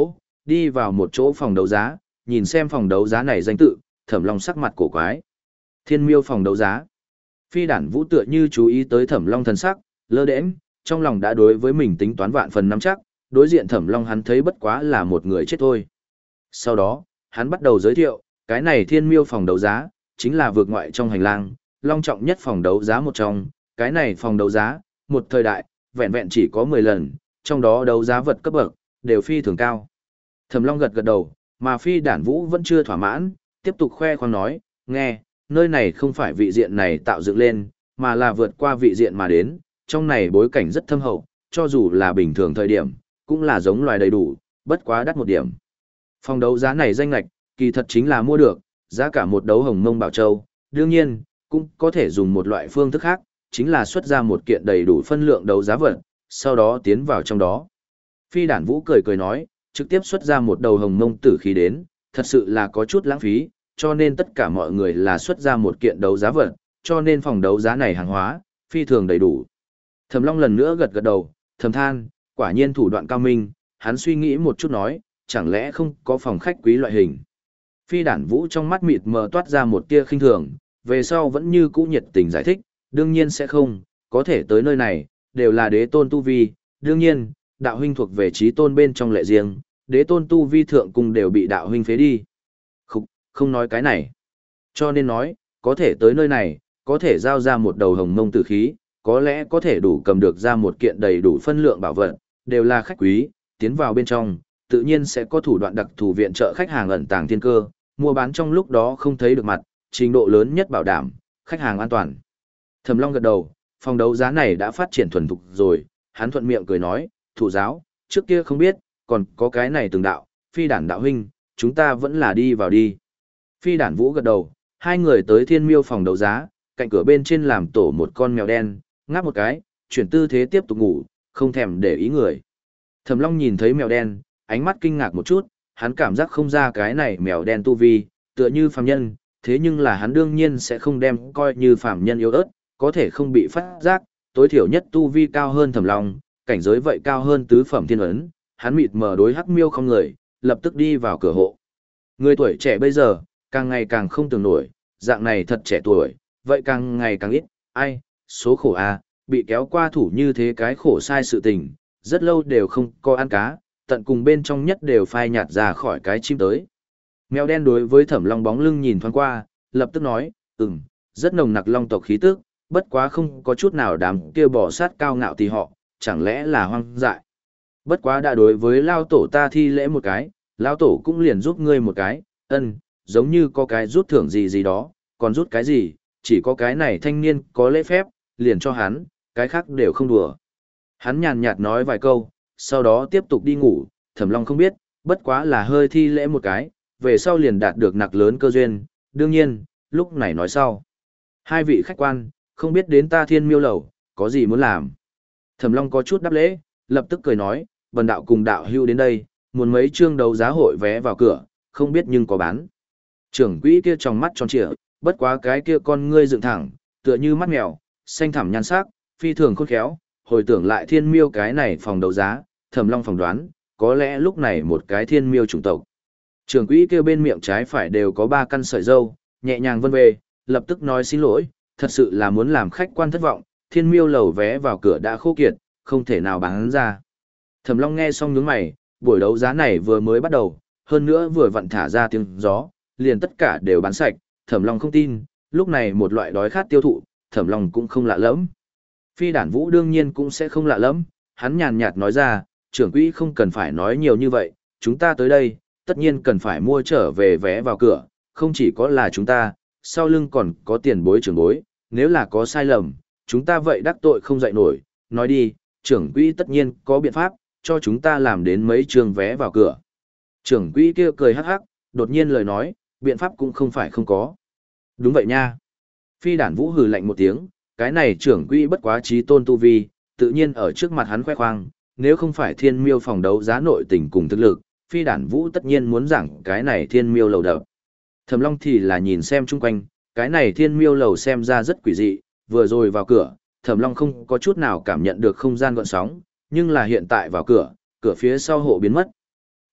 đi vào một chỗ phòng đấu giá, nhìn xem phòng đấu giá này danh tự, Thẩm Long sắc mặt cổ quái. Thiên Miêu phòng đấu giá. Phi Đản Vũ tựa như chú ý tới Thẩm Long thần sắc, lơ đễnh, trong lòng đã đối với mình tính toán vạn phần nắm chắc, đối diện Thẩm Long hắn thấy bất quá là một người chết thôi. Sau đó, hắn bắt đầu giới thiệu, cái này Thiên Miêu phòng đấu giá, chính là vượt ngoại trong hành lang, long trọng nhất phòng đấu giá một trong, cái này phòng đấu giá, một thời đại, vẹn vẹn chỉ có mười lần, trong đó đấu giá vật cấp bậc, đều phi thường cao. Thẩm Long gật gật đầu, mà Phi Đản Vũ vẫn chưa thỏa mãn, tiếp tục khoe khoang nói, nghe, nơi này không phải vị diện này tạo dựng lên, mà là vượt qua vị diện mà đến, trong này bối cảnh rất thâm hậu, cho dù là bình thường thời điểm, cũng là giống loài đầy đủ, bất quá đắt một điểm. Phòng đấu giá này danh lệch, kỳ thật chính là mua được, giá cả một đấu hồng mông bảo châu, đương nhiên, cũng có thể dùng một loại phương thức khác, chính là xuất ra một kiện đầy đủ phân lượng đấu giá vật, sau đó tiến vào trong đó. Phi Đản Vũ cười cười nói, trực tiếp xuất ra một đầu hồng mông tử khí đến, thật sự là có chút lãng phí, cho nên tất cả mọi người là xuất ra một kiện đấu giá vật, cho nên phòng đấu giá này hàng hóa, phi thường đầy đủ. Thẩm Long lần nữa gật gật đầu, thầm than, quả nhiên thủ đoạn cao minh, hắn suy nghĩ một chút nói, chẳng lẽ không có phòng khách quý loại hình. Phi Đản Vũ trong mắt mịt mờ toát ra một tia khinh thường, về sau vẫn như cũ nhiệt tình giải thích, đương nhiên sẽ không, có thể tới nơi này, đều là đế tôn tu vi, đương nhiên, đạo huynh thuộc về trí tôn bên trong lệ riêng, đế tôn tu vi thượng cung đều bị đạo huynh phế đi. Không, không nói cái này. Cho nên nói, có thể tới nơi này, có thể giao ra một đầu hồng mông tử khí, có lẽ có thể đủ cầm được ra một kiện đầy đủ phân lượng bảo vật, đều là khách quý, tiến vào bên trong, tự nhiên sẽ có thủ đoạn đặc thù viện trợ khách hàng ẩn tàng thiên cơ, mua bán trong lúc đó không thấy được mặt, trình độ lớn nhất bảo đảm, khách hàng an toàn. Thẩm Long gật đầu, phòng đấu giá này đã phát triển thuần thục rồi, hắn thuận miệng cười nói, thủ giáo, trước kia không biết, còn có cái này từng đạo, Phi Đản đạo huynh, chúng ta vẫn là đi vào đi. Phi Đản Vũ gật đầu, hai người tới Thiên Miêu phòng đấu giá, cạnh cửa bên trên làm tổ một con mèo đen, ngáp một cái, chuyển tư thế tiếp tục ngủ, không thèm để ý người. Thẩm Long nhìn thấy mèo đen, ánh mắt kinh ngạc một chút, hắn cảm giác không ra cái này mèo đen tu vi, tựa như phàm nhân, thế nhưng là hắn đương nhiên sẽ không đem coi như phàm nhân yếu ớt, có thể không bị phát giác, tối thiểu nhất tu vi cao hơn Thẩm Long, cảnh giới vậy cao hơn tứ phẩm thiên ấn, hắn mịt mờ đối hắc miêu không người, lập tức đi vào cửa hộ. Người tuổi trẻ bây giờ, càng ngày càng không tưởng nổi, dạng này thật trẻ tuổi, vậy càng ngày càng ít, ai, số khổ a, bị kéo qua thủ như thế cái khổ sai sự tình, rất lâu đều không có ăn cá, tận cùng bên trong nhất đều phai nhạt ra khỏi cái chim tới. Mèo đen đối với Thẩm Long bóng lưng nhìn thoáng qua, lập tức nói, ừm, rất nồng nặc long tộc khí tức, bất quá không có chút nào đám kia bỏ sát cao ngạo thì họ, chẳng lẽ là hoang dại. Bất quá đã đối với lao tổ ta thi lễ một cái, lao tổ cũng liền giúp ngươi một cái, ân, giống như có cái rút thưởng gì gì đó, còn rút cái gì, chỉ có cái này thanh niên có lễ phép, liền cho hắn, cái khác đều không đùa. Hắn nhàn nhạt nói vài câu, sau đó tiếp tục đi ngủ, Thẩm Long không biết, bất quá là hơi thi lễ một cái, về sau liền đạt được nặc lớn cơ duyên, đương nhiên, lúc này nói sau. Hai vị khách quan, không biết đến ta Thiên Miêu lầu, có gì muốn làm. Thẩm Long có chút đáp lễ, lập tức cười nói, bần đạo cùng đạo hưu đến đây, muốn mấy chương đấu giá hội vé vào cửa, không biết nhưng có bán. Trưởng quỹ kia trong mắt tròn trịa, bất quá cái kia con ngươi dựng thẳng, tựa như mắt mèo, xanh thẳm nhan sắc, phi thường khôn khéo, hồi tưởng lại Thiên Miêu cái này phòng đấu giá, Thẩm Long phỏng đoán, có lẽ lúc này một cái Thiên Miêu chủng tộc. Trưởng quỹ kia bên miệng trái phải đều có ba căn sợi râu, nhẹ nhàng vân về, lập tức nói xin lỗi, thật sự là muốn làm khách quan thất vọng, Thiên Miêu lầu vé vào cửa đã khô kiệt, không thể nào bán ra. Thẩm Long nghe xong nhướng mày, buổi đấu giá này vừa mới bắt đầu, hơn nữa vừa vặn thả ra tiếng gió, liền tất cả đều bán sạch, Thẩm Long không tin, lúc này một loại đói khát tiêu thụ, Thẩm Long cũng không lạ lẫm. Phi Đản Vũ đương nhiên cũng sẽ không lạ lẫm, hắn nhàn nhạt nói ra, trưởng quỹ không cần phải nói nhiều như vậy, chúng ta tới đây, tất nhiên cần phải mua trở về vé vào cửa, không chỉ có là chúng ta, sau lưng còn có tiền bối trưởng bối, nếu là có sai lầm, chúng ta vậy đắc tội không dậy nổi, nói đi, trưởng quỹ tất nhiên có biện pháp, cho chúng ta làm đến mấy trường vé vào cửa. Trưởng quỹ kia cười hắc hắc, đột nhiên lời nói, biện pháp cũng không phải không có. Đúng vậy nha. Phi Đản Vũ hừ lạnh một tiếng, cái này trưởng quỹ bất quá trí tôn tu vi, tự nhiên ở trước mặt hắn khoe khoang, nếu không phải Thiên Miêu phòng đấu giá nội tình cùng thực lực, Phi Đản Vũ tất nhiên muốn giảng cái này Thiên Miêu lầu đập. Thẩm Long thì là nhìn xem chung quanh, cái này Thiên Miêu lầu xem ra rất quỷ dị, vừa rồi vào cửa, Thẩm Long không có chút nào cảm nhận được không gian gợn sóng, nhưng là hiện tại vào cửa, cửa phía sau hộ biến mất.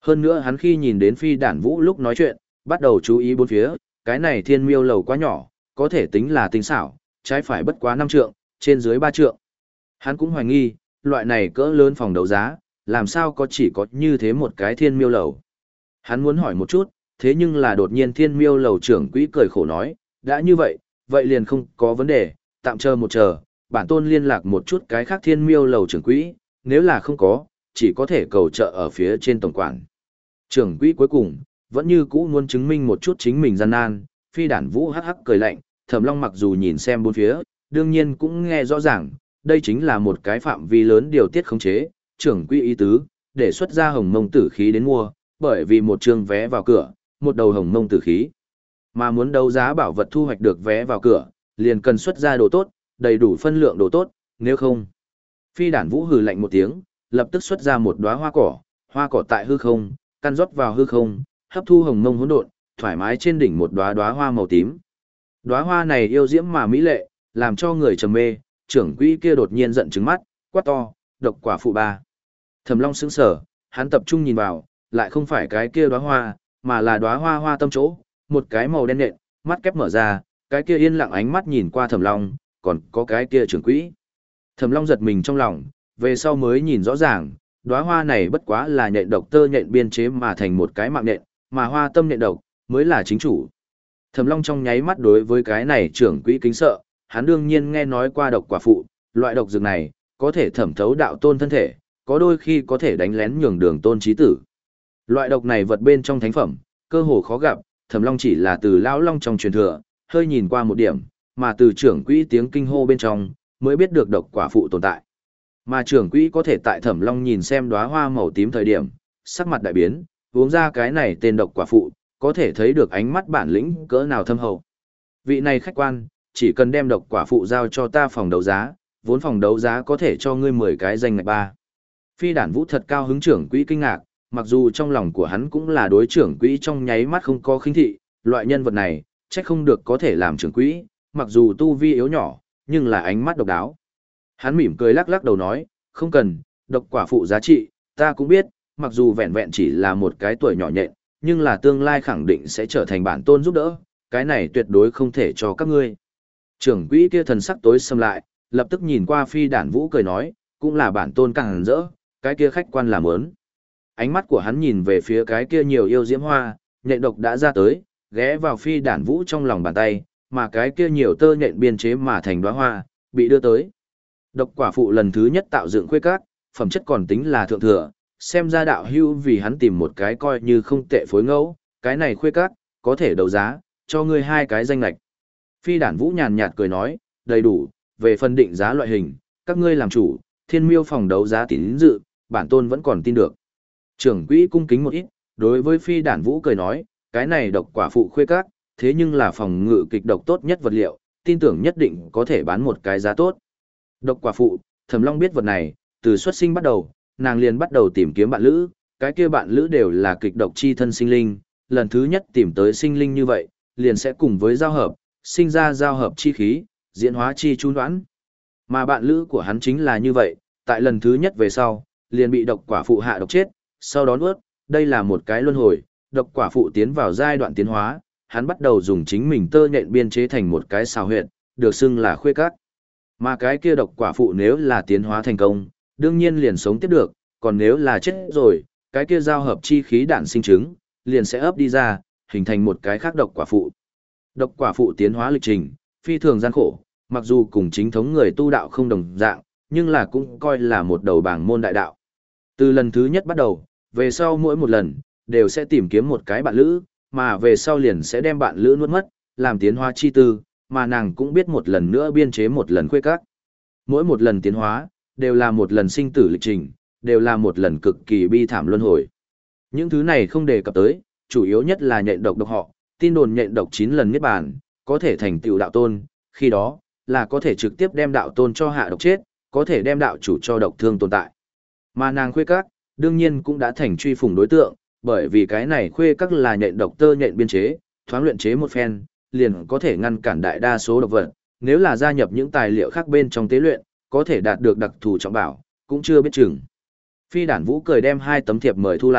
Hơn nữa hắn khi nhìn đến phi đản vũ lúc nói chuyện, bắt đầu chú ý bốn phía, cái này thiên miêu lầu quá nhỏ, có thể tính là tinh xảo, trái phải bất quá năm trượng, trên dưới ba trượng. Hắn cũng hoài nghi, loại này cỡ lớn phòng đấu giá, làm sao có chỉ có như thế một cái thiên miêu lầu. Hắn muốn hỏi một chút, thế nhưng là đột nhiên thiên miêu lầu trưởng quỹ cười khổ nói, đã như vậy, vậy liền không có vấn đề, tạm chờ một chờ, bản tôn liên lạc một chút cái khác thiên miêu lầu trưởng quỹ, nếu là không có, chỉ có thể cầu trợ ở phía trên tổng quản. Trưởng quỹ cuối cùng, vẫn như cũ muốn chứng minh một chút chính mình gian nan, phi đản vũ hắc hắc cười lạnh, Thẩm Long mặc dù nhìn xem bốn phía, đương nhiên cũng nghe rõ ràng, đây chính là một cái phạm vi lớn điều tiết khống chế, trưởng quỹ ý tứ, để xuất ra hồng mông tử khí đến mua, bởi vì một trường vé vào cửa, một đầu hồng mông tử khí. Mà muốn đấu giá bảo vật thu hoạch được vé vào cửa, liền cần xuất ra đồ tốt, đầy đủ phân lượng đồ tốt, nếu không. Phi đản vũ hừ lạnh một tiếng, lập tức xuất ra một đóa hoa cỏ, hoa cỏ tại hư không, căn rót vào hư không, hấp thu hồng mông hỗn độn, thoải mái trên đỉnh một đóa đóa hoa màu tím. Đóa hoa này yêu diễm mà mỹ lệ, làm cho người trầm mê, trưởng quỹ kia đột nhiên giận trừng mắt, quát to, độc quả phụ ba. Thẩm Long sững sờ, hắn tập trung nhìn vào, lại không phải cái kia đóa hoa, mà là đóa hoa hoa tâm chỗ, một cái màu đen nện, mắt kép mở ra, cái kia yên lặng ánh mắt nhìn qua Thẩm Long, còn có cái kia trưởng quỹ. Thẩm Long giật mình trong lòng, về sau mới nhìn rõ ràng, đóa hoa này bất quá là nhện độc tơ nhện biên chế mà thành một cái mạng nhện, mà hoa tâm nhện độc mới là chính chủ. Thẩm Long trong nháy mắt đối với cái này trưởng quỹ kính sợ, hắn đương nhiên nghe nói qua độc quả phụ, loại độc dược này có thể thẩm thấu đạo tôn thân thể, có đôi khi có thể đánh lén nhường đường tôn chí tử. Loại độc này vật bên trong thánh phẩm, cơ hồ khó gặp, Thẩm Long chỉ là từ lão long trong truyền thừa, hơi nhìn qua một điểm, mà từ trưởng quỹ tiếng kinh hô bên trong, mới biết được độc quả phụ tồn tại. Mà trưởng quỹ có thể tại Thẩm Long nhìn xem đóa hoa màu tím thời điểm, sắc mặt đại biến, uống ra cái này tên độc quả phụ, có thể thấy được ánh mắt bản lĩnh cỡ nào thâm hậu. Vị này khách quan, chỉ cần đem độc quả phụ giao cho ta phòng đấu giá, vốn phòng đấu giá có thể cho ngươi mười cái danh ngạch ba. Phi đản vũ thật cao hứng trưởng quỹ kinh ngạc, mặc dù trong lòng của hắn cũng là đối trưởng quỹ trong nháy mắt không có khinh thị, loại nhân vật này, chắc không được có thể làm trưởng quỹ, mặc dù tu vi yếu nhỏ, nhưng là ánh mắt độc đáo. Hắn mỉm cười lắc lắc đầu nói, không cần, độc quả phụ giá trị, ta cũng biết, mặc dù vẹn vẹn chỉ là một cái tuổi nhỏ nhện, nhưng là tương lai khẳng định sẽ trở thành bản tôn giúp đỡ, cái này tuyệt đối không thể cho các ngươi. Trưởng quỹ kia thần sắc tối sầm lại, lập tức nhìn qua phi đản vũ cười nói, cũng là bản tôn càng rỡ, cái kia khách quan làm ớn. Ánh mắt của hắn nhìn về phía cái kia nhiều yêu diễm hoa, nhện độc đã ra tới, ghé vào phi đản vũ trong lòng bàn tay, mà cái kia nhiều tơ nhện biên chế mà thành đóa hoa, bị đưa tới. Độc quả phụ lần thứ nhất tạo dựng khuê các, phẩm chất còn tính là thượng thừa, xem ra đạo hưu vì hắn tìm một cái coi như không tệ phối ngẫu, cái này khuê các, có thể đấu giá, cho ngươi hai cái danh lạch. Phi đản vũ nhàn nhạt cười nói, đầy đủ, về phân định giá loại hình, các ngươi làm chủ, thiên miêu phòng đấu giá tín dự, bản tôn vẫn còn tin được. Trưởng quỹ cung kính một ít, đối với phi đản vũ cười nói, cái này độc quả phụ khuê các, thế nhưng là phòng ngự kịch độc tốt nhất vật liệu, tin tưởng nhất định có thể bán một cái giá tốt. Độc quả phụ, Thẩm Long biết vật này, từ xuất sinh bắt đầu, nàng liền bắt đầu tìm kiếm bạn lữ, cái kia bạn lữ đều là kịch độc chi thân sinh linh, lần thứ nhất tìm tới sinh linh như vậy, liền sẽ cùng với giao hợp, sinh ra giao hợp chi khí, diễn hóa chi chu đoán. Mà bạn lữ của hắn chính là như vậy, tại lần thứ nhất về sau, liền bị độc quả phụ hạ độc chết, sau đó nuốt, đây là một cái luân hồi, độc quả phụ tiến vào giai đoạn tiến hóa, hắn bắt đầu dùng chính mình tơ nhện biên chế thành một cái xào huyệt, được xưng là khuê các. Mà cái kia độc quả phụ nếu là tiến hóa thành công, đương nhiên liền sống tiếp được, còn nếu là chết rồi, cái kia giao hợp chi khí đản sinh trứng, liền sẽ ấp đi ra, hình thành một cái khác độc quả phụ. Độc quả phụ tiến hóa lịch trình, phi thường gian khổ, mặc dù cùng chính thống người tu đạo không đồng dạng, nhưng là cũng coi là một đầu bảng môn đại đạo. Từ lần thứ nhất bắt đầu, về sau mỗi một lần, đều sẽ tìm kiếm một cái bạn lữ, mà về sau liền sẽ đem bạn lữ nuốt mất, làm tiến hóa chi tư, mà nàng cũng biết một lần nữa biên chế một lần khuê các. Mỗi một lần tiến hóa, đều là một lần sinh tử lịch trình, đều là một lần cực kỳ bi thảm luân hồi. Những thứ này không đề cập tới, chủ yếu nhất là nhện độc độc họ, tin đồn nhện độc chín lần niết bàn, có thể thành tựu đạo tôn, khi đó, là có thể trực tiếp đem đạo tôn cho hạ độc chết, có thể đem đạo chủ cho độc thương tồn tại. Mà nàng khuê các, đương nhiên cũng đã thành truy phùng đối tượng, bởi vì cái này khuê các là nhện độc tơ nhện biên chế, thoáng luyện chế một phen, liền có thể ngăn cản đại đa số độc vật, nếu là gia nhập những tài liệu khác bên trong tế luyện, có thể đạt được đặc thù trọng bảo, cũng chưa biết chừng. Phi đản vũ cười đem hai tấm thiệp mời thu lại,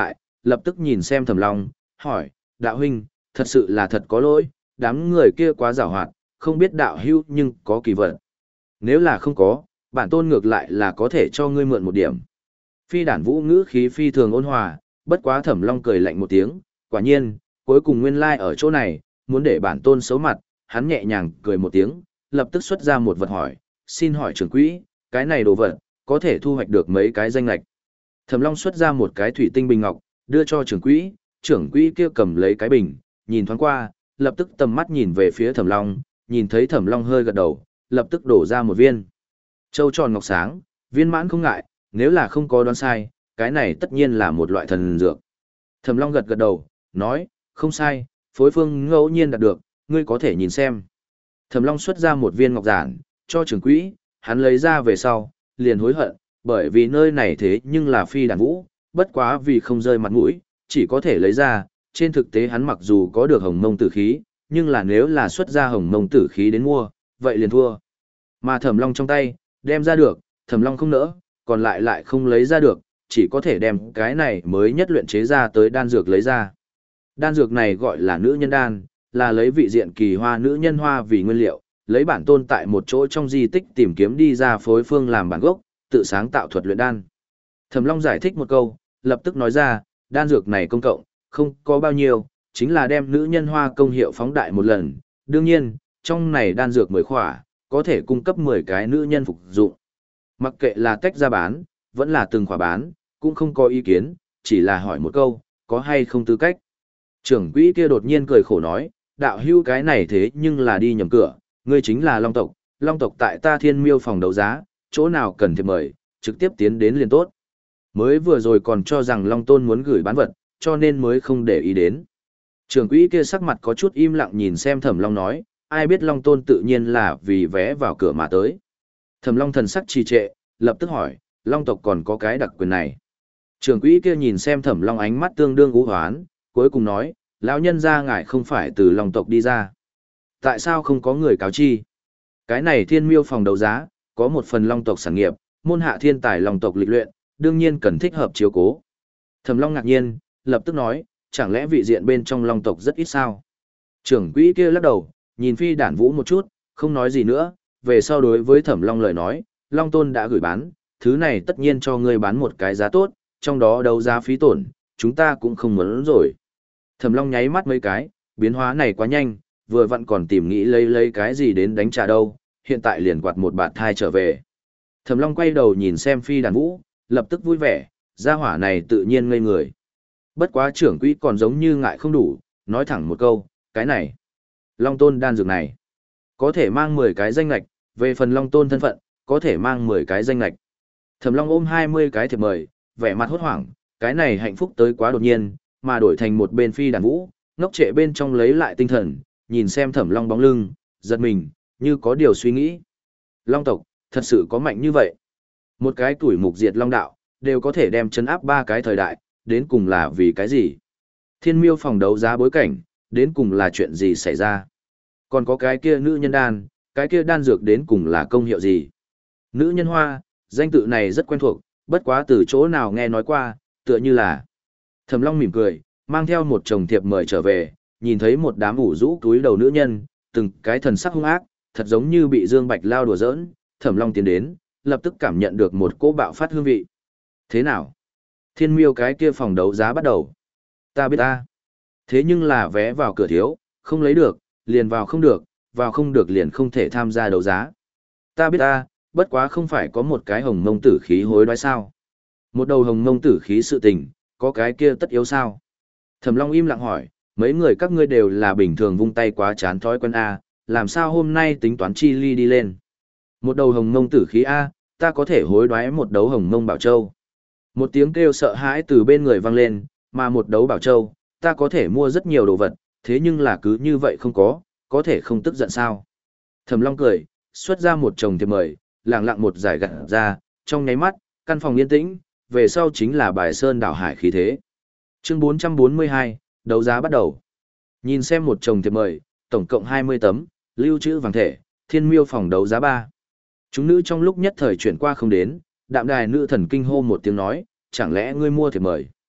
lập tức nhìn xem Thẩm Long, hỏi, đạo huynh, thật sự là thật có lỗi, đám người kia quá giàu hoạt, không biết đạo hữu nhưng có kỳ vật. Nếu là không có, bản tôn ngược lại là có thể cho ngươi mượn một điểm. Phi đản vũ ngữ khí phi thường ôn hòa, bất quá Thẩm Long cười lạnh một tiếng, quả nhiên, cuối cùng nguyên lai like ở chỗ này, muốn để bản tôn xấu mặt, hắn nhẹ nhàng cười một tiếng, lập tức xuất ra một vật hỏi, xin hỏi trưởng quỹ, cái này đồ vật, có thể thu hoạch được mấy cái danh lạch. Thẩm Long xuất ra một cái thủy tinh bình ngọc, đưa cho trưởng quỹ, trưởng quỹ kia cầm lấy cái bình, nhìn thoáng qua, lập tức tầm mắt nhìn về phía Thẩm Long, nhìn thấy Thẩm Long hơi gật đầu, lập tức đổ ra một viên. Châu tròn ngọc sáng, viên mãn không ngại, nếu là không có đoán sai, cái này tất nhiên là một loại thần dược. Thẩm Long gật gật đầu, nói, không sai, phối phương ngẫu nhiên đạt được, ngươi có thể nhìn xem. Thẩm Long xuất ra một viên ngọc giản, cho trưởng quỹ, hắn lấy ra về sau, liền hối hận, bởi vì nơi này thế nhưng là phi đàn vũ, bất quá vì không rơi mặt mũi, chỉ có thể lấy ra, trên thực tế hắn mặc dù có được hồng mông tử khí, nhưng là nếu là xuất ra hồng mông tử khí đến mua, vậy liền thua. Mà Thẩm Long trong tay, đem ra được, Thẩm Long không nỡ, còn lại lại không lấy ra được, chỉ có thể đem cái này mới nhất luyện chế ra tới đan dược lấy ra. Đan dược này gọi là nữ nhân đan, là lấy vị diện kỳ hoa nữ nhân hoa vì nguyên liệu, lấy bản tôn tại một chỗ trong di tích tìm kiếm đi ra phối phương làm bản gốc, tự sáng tạo thuật luyện đan. Thẩm Long giải thích một câu, lập tức nói ra, đan dược này công cộng, không có bao nhiêu, chính là đem nữ nhân hoa công hiệu phóng đại một lần. Đương nhiên, trong này đan dược mười khỏa, có thể cung cấp mười cái nữ nhân phục dụng. Mặc kệ là tách ra bán, vẫn là từng khỏa bán, cũng không có ý kiến, chỉ là hỏi một câu, có hay không tư cách. Trưởng quỹ kia đột nhiên cười khổ nói, đạo hưu cái này thế nhưng là đi nhầm cửa, ngươi chính là Long tộc, Long tộc tại ta Thiên Miêu phòng đấu giá, chỗ nào cần thiệp mời, trực tiếp tiến đến liền tốt. Mới vừa rồi còn cho rằng Long Tôn muốn gửi bán vật, cho nên mới không để ý đến. Trưởng quỹ kia sắc mặt có chút im lặng nhìn xem Thẩm Long nói, ai biết Long Tôn tự nhiên là vì vé vào cửa mà tới. Thẩm Long thần sắc trì trệ, lập tức hỏi, Long tộc còn có cái đặc quyền này. Trưởng quỹ kia nhìn xem Thẩm Long ánh mắt tương đương u hoán, cuối cùng nói, lão nhân gia ngài không phải từ Long tộc đi ra. Tại sao không có người cáo chi? Cái này Thiên Miêu phòng đấu giá, có một phần Long tộc sản nghiệp, môn hạ thiên tài Long tộc lịch luyện, đương nhiên cần thích hợp chiếu cố. Thẩm Long ngạc nhiên, lập tức nói, chẳng lẽ vị diện bên trong Long tộc rất ít sao? Trưởng quỹ kia lắc đầu, nhìn Phi Đản Vũ một chút, không nói gì nữa, về sau đối với Thẩm Long lời nói, Long Tôn đã gửi bán, thứ này tất nhiên cho ngươi bán một cái giá tốt, trong đó đấu giá phí tổn, chúng ta cũng không muốn rồi. Thẩm Long nháy mắt mấy cái, biến hóa này quá nhanh, vừa vặn còn tìm nghĩ lấy lấy cái gì đến đánh trả đâu, hiện tại liền quạt một bạt thai trở về. Thẩm Long quay đầu nhìn xem Phi Đản Vũ, lập tức vui vẻ, gia hỏa này tự nhiên ngây người. Bất quá trưởng quỹ còn giống như ngại không đủ, nói thẳng một câu, cái này, Long Tôn đan dược này, có thể mang mười cái danh lạch, về phần Long Tôn thân phận, có thể mang mười cái danh lạch. Thẩm Long ôm hai mươi cái thiệp mời, vẻ mặt hốt hoảng, cái này hạnh phúc tới quá đột nhiên, mà đổi thành một bên Phi Đản Vũ, ngốc trệ bên trong lấy lại tinh thần, nhìn xem Thẩm Long bóng lưng, giật mình, như có điều suy nghĩ. Long tộc, thật sự có mạnh như vậy. Một cái tuổi mục diệt Long đạo, đều có thể đem chấn áp ba cái thời đại, đến cùng là vì cái gì? Thiên Miêu phòng đấu giá bối cảnh, đến cùng là chuyện gì xảy ra? Còn có cái kia nữ nhân đan, cái kia đan dược đến cùng là công hiệu gì? Nữ nhân hoa, danh tự này rất quen thuộc, bất quá từ chỗ nào nghe nói qua, tựa như là. Thẩm Long mỉm cười, mang theo một chồng thiệp mời trở về, nhìn thấy một đám ủ rũ túi đầu nữ nhân, từng cái thần sắc hung ác, thật giống như bị Dương Bạch lao đùa giỡn, Thẩm Long tiến đến, lập tức cảm nhận được một cỗ bạo phát hương vị. Thế nào? Thiên Miêu cái kia phòng đấu giá bắt đầu. Ta biết ta. Thế nhưng là vé vào cửa thiếu, không lấy được, liền vào không được, vào không được liền không thể tham gia đấu giá. Ta biết ta, bất quá không phải có một cái hồng mông tử khí hối đoái sao? Một đầu hồng mông tử khí sự tình, có cái kia tất yếu sao? Thẩm Long im lặng hỏi, mấy người các ngươi đều là bình thường vung tay quá chán thói quen A, làm sao hôm nay tính toán chi ly đi lên? Một đầu hồng mông tử khí A, ta có thể hối đoái một đấu hồng mông bảo châu. Một tiếng kêu sợ hãi từ bên người vang lên, mà một đấu bảo châu, ta có thể mua rất nhiều đồ vật, thế nhưng là cứ như vậy không có, có thể không tức giận sao? Thẩm Long cười, xuất ra một chồng thiệp mời, lặng lặng một giải gặt ra, trong nháy mắt, căn phòng yên tĩnh, về sau chính là bài sơn đảo hải khí thế. Chương bốn trăm bốn mươi hai, đấu giá bắt đầu. Nhìn xem một chồng thiệp mời, tổng cộng hai mươi tấm, lưu trữ vàng thể, Thiên Miêu phòng đấu giá ba. Chúng nữ trong lúc nhất thời chuyển qua không đến, đạm đài nữ thần kinh hô một tiếng nói, chẳng lẽ ngươi mua thiệp mời?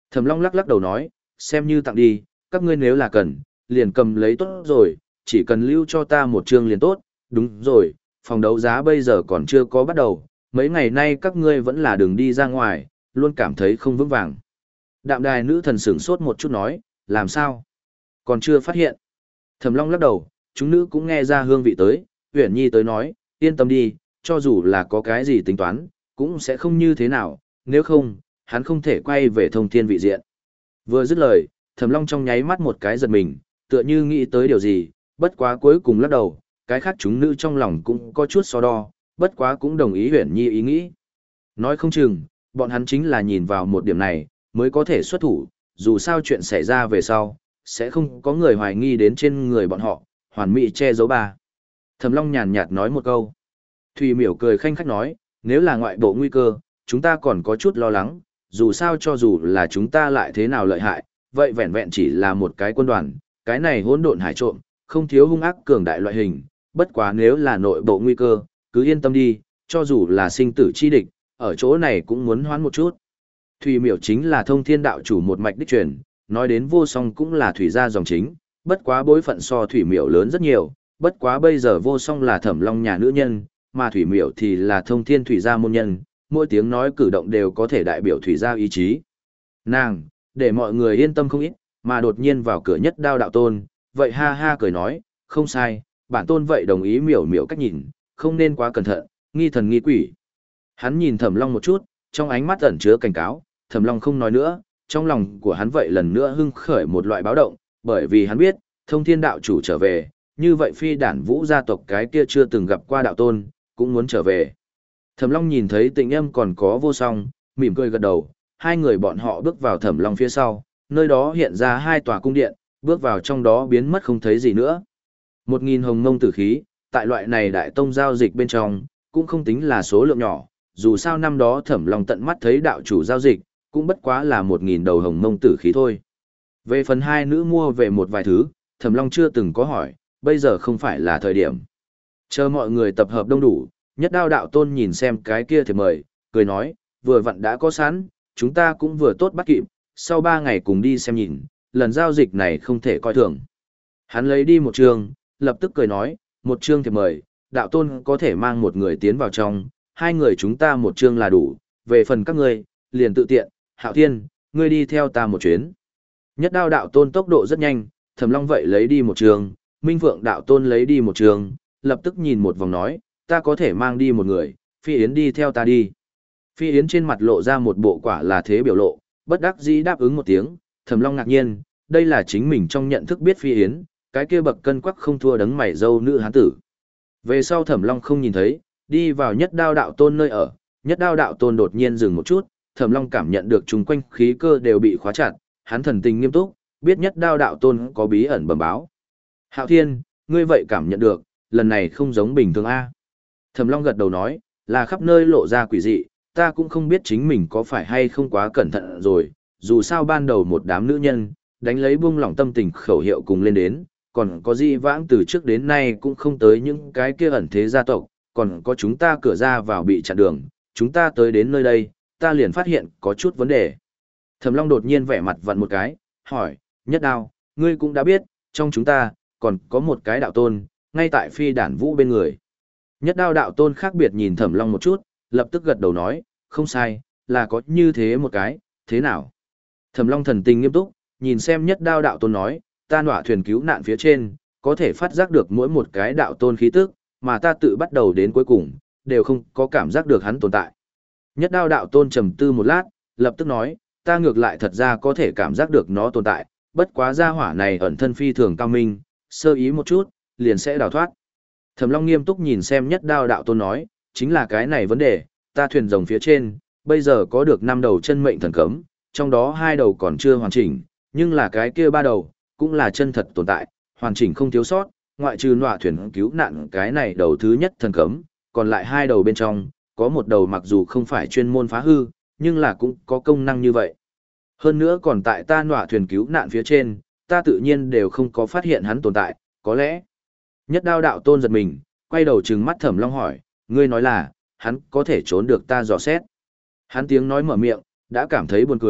Thẩm Long lắc lắc đầu nói, xem như tặng đi, các ngươi nếu là cần, liền cầm lấy tốt rồi, chỉ cần lưu cho ta một chương liền tốt, đúng rồi, phòng đấu giá bây giờ còn chưa có bắt đầu, mấy ngày nay các ngươi vẫn là đường đi ra ngoài, luôn cảm thấy không vững vàng. Đạm đài nữ thần sửng sốt một chút nói, làm sao? Còn chưa phát hiện. Thẩm Long lắc đầu, chúng nữ cũng nghe ra hương vị tới, Uyển Nhi tới nói, yên tâm đi, cho dù là có cái gì tính toán, cũng sẽ không như thế nào, nếu không, hắn không thể quay về thông thiên vị diện. Vừa dứt lời, Thẩm Long trong nháy mắt một cái giật mình, tựa như nghĩ tới điều gì, bất quá cuối cùng lắc đầu, cái khác chúng nữ trong lòng cũng có chút so đo, bất quá cũng đồng ý Uyển Nhi ý nghĩ. Nói không chừng, bọn hắn chính là nhìn vào một điểm này, mới có thể xuất thủ, dù sao chuyện xảy ra về sau, sẽ không có người hoài nghi đến trên người bọn họ, hoàn mỹ che giấu ba. Thẩm Long nhàn nhạt nói một câu. Thùy Miểu cười khanh khách nói, nếu là ngoại bộ nguy cơ, chúng ta còn có chút lo lắng, dù sao cho dù là chúng ta lại thế nào lợi hại, vậy vẹn vẹn chỉ là một cái quân đoàn, cái này hỗn độn hải trộm, không thiếu hung ác cường đại loại hình, bất quá nếu là nội bộ nguy cơ, cứ yên tâm đi, cho dù là sinh tử chi địch, ở chỗ này cũng muốn hoán một chút. Thùy Miểu chính là thông thiên đạo chủ một mạch đích truyền, nói đến vô song cũng là thủy gia dòng chính, bất quá bối phận so Thủy Miểu lớn rất nhiều, bất quá bây giờ vô song là Thẩm Long nhà nữ nhân, mà Thủy Miểu thì là thông thiên thủy gia môn nhân, mỗi tiếng nói cử động đều có thể đại biểu thủy gia ý chí. Nàng, để mọi người yên tâm không ít, mà đột nhiên vào cửa Nhất Đao đạo tôn, vậy ha ha cười nói, không sai, bản tôn vậy đồng ý Miểu Miểu cách nhìn, không nên quá cẩn thận, nghi thần nghi quỷ. Hắn nhìn Thẩm Long một chút, trong ánh mắt ẩn chứa cảnh cáo, Thẩm Long không nói nữa, trong lòng của hắn vậy lần nữa hưng khởi một loại báo động, bởi vì hắn biết, thông thiên đạo chủ trở về, như vậy phi đản vũ gia tộc cái kia chưa từng gặp qua đạo tôn, cũng muốn trở về. Thẩm Long nhìn thấy Tịnh Âm còn có Vô Song, mỉm cười gật đầu, hai người bọn họ bước vào Thẩm Long phía sau, nơi đó hiện ra hai tòa cung điện, bước vào trong đó biến mất không thấy gì nữa. Một nghìn hồng mông tử khí, tại loại này đại tông giao dịch bên trong, cũng không tính là số lượng nhỏ, dù sao năm đó Thẩm Long tận mắt thấy đạo chủ giao dịch, cũng bất quá là một nghìn đầu hồng mông tử khí thôi. Về phần hai nữ mua về một vài thứ, Thẩm Long chưa từng có hỏi, bây giờ không phải là thời điểm. Chờ mọi người tập hợp đông đủ, Nhất Đao đạo tôn nhìn xem cái kia thì mời, cười nói, vừa vặn đã có sẵn, chúng ta cũng vừa tốt bắt kịp, sau ba ngày cùng đi xem nhìn, lần giao dịch này không thể coi thường. Hắn lấy đi một chương, lập tức cười nói, một chương thì mời, đạo tôn có thể mang một người tiến vào trong, hai người chúng ta một chương là đủ, về phần các ngươi, liền tự tiện, Hạo Thiên, ngươi đi theo ta một chuyến. Nhất Đao đạo tôn tốc độ rất nhanh, Thẩm Long vậy lấy đi một trường, Minh Vượng đạo tôn lấy đi một trường, lập tức nhìn một vòng nói, ta có thể mang đi một người, Phi Yến đi theo ta đi. Phi Yến trên mặt lộ ra một bộ quả là thế biểu lộ, bất đắc dĩ đáp ứng một tiếng, Thẩm Long ngạc nhiên, đây là chính mình trong nhận thức biết Phi Yến, cái kia bậc cân quắc không thua đấng mày dâu nữ hán tử. Về sau Thẩm Long không nhìn thấy, đi vào Nhất Đao đạo tôn nơi ở, Nhất Đao đạo tôn đột nhiên dừng một chút, Thẩm Long cảm nhận được chung quanh khí cơ đều bị khóa chặt, hắn thần tình nghiêm túc, biết Nhất Đao đạo tôn có bí ẩn bẩm báo. Hạo Thiên, ngươi vậy cảm nhận được, lần này không giống bình thường a. Thẩm Long gật đầu nói, là khắp nơi lộ ra quỷ dị, ta cũng không biết chính mình có phải hay không quá cẩn thận rồi, dù sao ban đầu một đám nữ nhân, đánh lấy buông lỏng tâm tình khẩu hiệu cùng lên đến, còn có gì vãng từ trước đến nay cũng không tới những cái kia ẩn thế gia tộc, còn có chúng ta cửa ra vào bị chặn đường, chúng ta tới đến nơi đây, ta liền phát hiện có chút vấn đề. Thẩm Long đột nhiên vẻ mặt vặn một cái, hỏi, Nhất Đao, ngươi cũng đã biết, trong chúng ta, còn có một cái đạo tôn, ngay tại phi đản vũ bên người. Nhất Đao đạo tôn khác biệt nhìn Thẩm Long một chút, lập tức gật đầu nói, không sai, là có như thế một cái, thế nào? Thẩm Long thần tình nghiêm túc, nhìn xem Nhất Đao đạo tôn nói, ta nọa thuyền cứu nạn phía trên, có thể phát giác được mỗi một cái đạo tôn khí tức, mà ta tự bắt đầu đến cuối cùng, đều không có cảm giác được hắn tồn tại. Nhất Đao đạo tôn trầm tư một lát, lập tức nói, ta ngược lại thật ra có thể cảm giác được nó tồn tại, bất quá gia hỏa này ẩn thân phi thường cao minh, sơ ý một chút, liền sẽ đào thoát. Thẩm Long nghiêm túc nhìn xem Nhất Đao đạo tôn nói, chính là cái này vấn đề, ta thuyền rồng phía trên, bây giờ có được năm đầu chân mệnh thần cấm, trong đó hai đầu còn chưa hoàn chỉnh, nhưng là cái kia ba đầu, cũng là chân thật tồn tại, hoàn chỉnh không thiếu sót, ngoại trừ nọa thuyền cứu nạn cái này đầu thứ nhất thần cấm, còn lại hai đầu bên trong, có một đầu mặc dù không phải chuyên môn phá hư, nhưng là cũng có công năng như vậy. Hơn nữa còn tại ta nọa thuyền cứu nạn phía trên, ta tự nhiên đều không có phát hiện hắn tồn tại, có lẽ. Nhất Đao đạo tôn giật mình, quay đầu trừng mắt Thẩm Long hỏi, ngươi nói là, hắn có thể trốn được ta dò xét. Hắn tiếng nói mở miệng, đã cảm thấy buồn cười,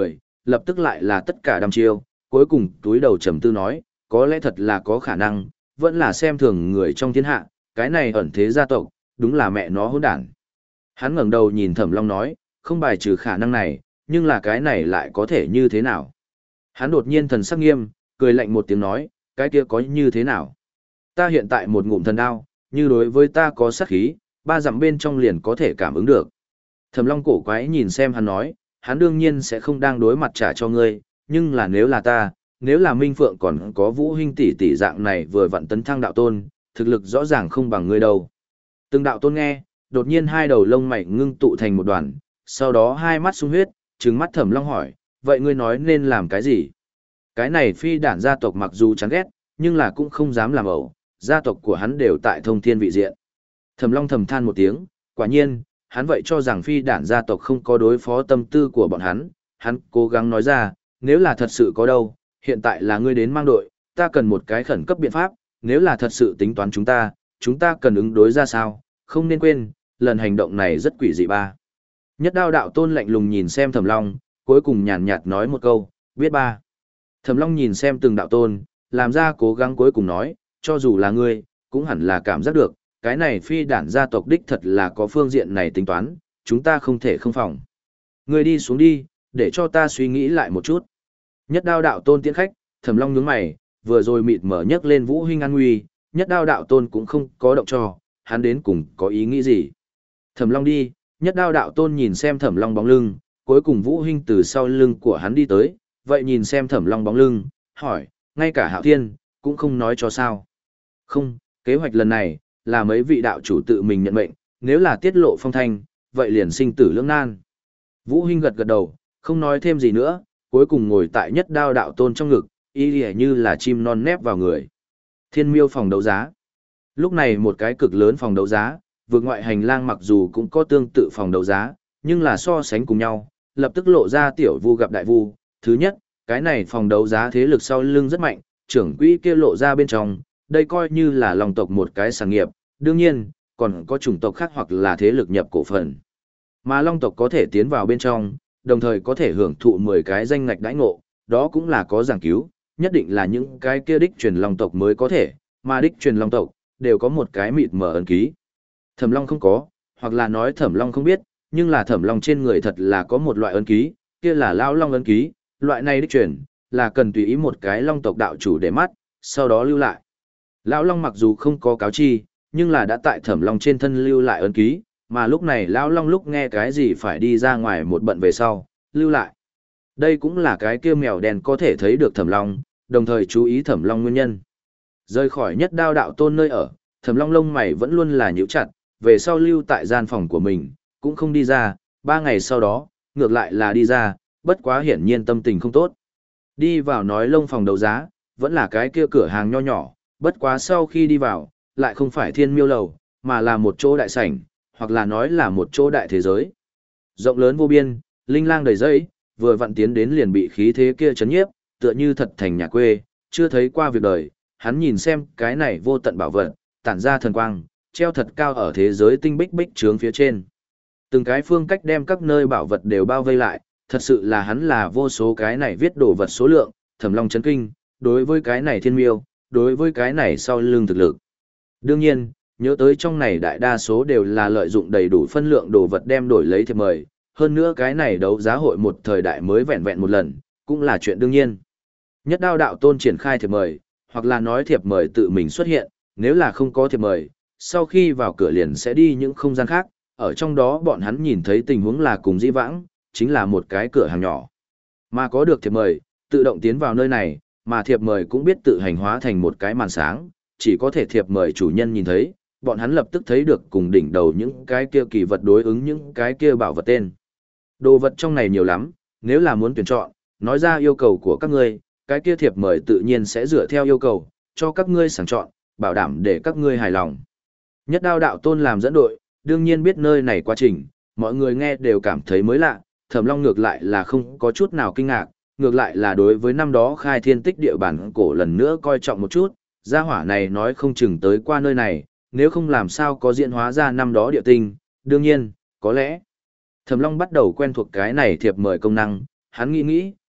lập tức lại là tất cả đăm chiêu, cuối cùng túi đầu trầm tư nói, có lẽ thật là có khả năng, vẫn là xem thường người trong thiên hạ, cái này ẩn thế gia tộc, đúng là mẹ nó hỗn đản. Hắn ngẩng đầu nhìn Thẩm Long nói, không bài trừ khả năng này, nhưng là cái này lại có thể như thế nào? Hắn đột nhiên thần sắc nghiêm, cười lạnh một tiếng nói, cái kia có như thế nào? Ta hiện tại một ngụm thần đao, như đối với ta có sát khí, ba dặm bên trong liền có thể cảm ứng được. Thẩm Long cổ quái nhìn xem hắn nói, hắn đương nhiên sẽ không đang đối mặt trả cho ngươi, nhưng là nếu là ta, nếu là Minh Phượng còn có Vũ Hinh tỷ tỷ dạng này vừa vặn tấn thăng đạo tôn, thực lực rõ ràng không bằng ngươi đâu. Từng đạo tôn nghe, đột nhiên hai đầu lông mày ngưng tụ thành một đoàn, sau đó hai mắt sung huyết, trừng mắt Thẩm Long hỏi, vậy ngươi nói nên làm cái gì? Cái này phi đản gia tộc mặc dù chán ghét, nhưng là cũng không dám làm ẩu, gia tộc của hắn đều tại thông thiên vị diện. Thẩm Long thầm than một tiếng, quả nhiên, hắn vậy cho rằng phi đản gia tộc không có đối phó tâm tư của bọn hắn, hắn cố gắng nói ra, nếu là thật sự có đâu, hiện tại là ngươi đến mang đội, ta cần một cái khẩn cấp biện pháp, nếu là thật sự tính toán chúng ta, chúng ta cần ứng đối ra sao, không nên quên, lần hành động này rất quỷ dị ba. Nhất Đao đạo tôn lạnh lùng nhìn xem Thẩm Long, cuối cùng nhàn nhạt nói một câu, biết ba. Thẩm Long nhìn xem từng đạo tôn, làm ra cố gắng cuối cùng nói, cho dù là ngươi, cũng hẳn là cảm giác được, cái này phi đản gia tộc đích thật là có phương diện này tính toán, chúng ta không thể không phòng. Ngươi đi xuống đi, để cho ta suy nghĩ lại một chút. Nhất Đao đạo tôn tiễn khách, Thẩm Long nhướng mày, vừa rồi mịt mở nhấc lên Vũ Hinh an nguy, Nhất Đao đạo tôn cũng không có động cho, hắn đến cùng có ý nghĩ gì. Thẩm Long đi, Nhất Đao đạo tôn nhìn xem Thẩm Long bóng lưng, cuối cùng Vũ Hinh từ sau lưng của hắn đi tới, vậy nhìn xem Thẩm Long bóng lưng, hỏi, ngay cả Hạo Thiên, cũng không nói cho sao. Không, kế hoạch lần này, là mấy vị đạo chủ tự mình nhận mệnh, nếu là tiết lộ phong thanh, vậy liền sinh tử lưỡng nan. Vũ Hinh gật gật đầu, không nói thêm gì nữa, cuối cùng ngồi tại Nhất Đao đạo tôn trong ngực, y lìa như là chim non nép vào người. Thiên Miêu phòng đấu giá. Lúc này một cái cực lớn phòng đấu giá, vượt ngoại hành lang mặc dù cũng có tương tự phòng đấu giá, nhưng là so sánh cùng nhau, lập tức lộ ra tiểu vu gặp đại vu. Thứ nhất, cái này phòng đấu giá thế lực sau lưng rất mạnh, trưởng quỹ kia lộ ra bên trong, đây coi như là lòng tộc một cái sản nghiệp, đương nhiên, còn có chủng tộc khác hoặc là thế lực nhập cổ phần. Mà long tộc có thể tiến vào bên trong, đồng thời có thể hưởng thụ mười cái danh ngạch đãi ngộ, đó cũng là có giảng cứu, nhất định là những cái kia đích truyền long tộc mới có thể, mà đích truyền long tộc, đều có một cái mịt mở ấn ký. Thẩm Long không có, hoặc là nói Thẩm Long không biết, nhưng là Thẩm Long trên người thật là có một loại ấn ký, kia là lão long ấn ký, loại này đích truyền, là cần tùy ý một cái long tộc đạo chủ để mắt, sau đó lưu lại. Lão long mặc dù không có cáo chi, nhưng là đã tại Thẩm Long trên thân lưu lại ấn ký, mà lúc này lão long lúc nghe cái gì phải đi ra ngoài một bận về sau, lưu lại. Đây cũng là cái kia mèo đen có thể thấy được Thẩm Long, đồng thời chú ý Thẩm Long nguyên nhân. Rời khỏi Nhất Đao đạo tôn nơi ở, Thẩm Long lông mày vẫn luôn là nhíu chặt, về sau lưu tại gian phòng của mình, cũng không đi ra, ba ngày sau đó, ngược lại là đi ra, bất quá hiển nhiên tâm tình không tốt. Đi vào nói lông phòng đấu giá, vẫn là cái kia cửa hàng nho nhỏ, bất quá sau khi đi vào, lại không phải Thiên Miêu lầu, mà là một chỗ đại sảnh, hoặc là nói là một chỗ đại thế giới. Rộng lớn vô biên, linh lang đầy dẫy, vừa vặn tiến đến liền bị khí thế kia chấn nhiếp, tựa như thật thành nhà quê, chưa thấy qua việc đời, hắn nhìn xem cái này vô tận bảo vật, tản ra thần quang, treo thật cao ở thế giới tinh bích bích trướng phía trên. Từng cái phương cách đem các nơi bảo vật đều bao vây lại, thật sự là hắn là vô số cái này viết đồ vật số lượng, Thẩm Long chấn kinh, đối với cái này Thiên Miêu, đối với cái này sau lưng thực lực. Đương nhiên, nhớ tới trong này đại đa số đều là lợi dụng đầy đủ phân lượng đồ vật đem đổi lấy thiệp mời, hơn nữa cái này đấu giá hội một thời đại mới vẹn vẹn một lần, cũng là chuyện đương nhiên. Nhất Đao đạo tôn triển khai thiệp mời, hoặc là nói thiệp mời tự mình xuất hiện, nếu là không có thiệp mời, sau khi vào cửa liền sẽ đi những không gian khác, ở trong đó bọn hắn nhìn thấy tình huống là cùng di vãng, chính là một cái cửa hàng nhỏ. Mà có được thiệp mời, tự động tiến vào nơi này, mà thiệp mời cũng biết tự hành hóa thành một cái màn sáng, chỉ có thể thiệp mời chủ nhân nhìn thấy, bọn hắn lập tức thấy được cùng đỉnh đầu những cái kia kỳ vật đối ứng những cái kia bảo vật tên. Đồ vật trong này nhiều lắm, nếu là muốn tuyển chọn, nói ra yêu cầu của các ngươi, cái kia thiệp mời tự nhiên sẽ dựa theo yêu cầu, cho các ngươi sàng chọn, bảo đảm để các ngươi hài lòng. Nhất Đao đạo tôn làm dẫn đội, đương nhiên biết nơi này quá trình, mọi người nghe đều cảm thấy mới lạ, Thẩm Long ngược lại là không có chút nào kinh ngạc, ngược lại là đối với năm đó khai thiên tích địa bản cổ lần nữa coi trọng một chút, gia hỏa này nói không chừng tới qua nơi này, nếu không làm sao có diễn hóa ra năm đó địa tinh, đương nhiên, có lẽ. Thẩm Long bắt đầu quen thuộc cái này thiệp mời công năng, hắn nghĩ nghĩ,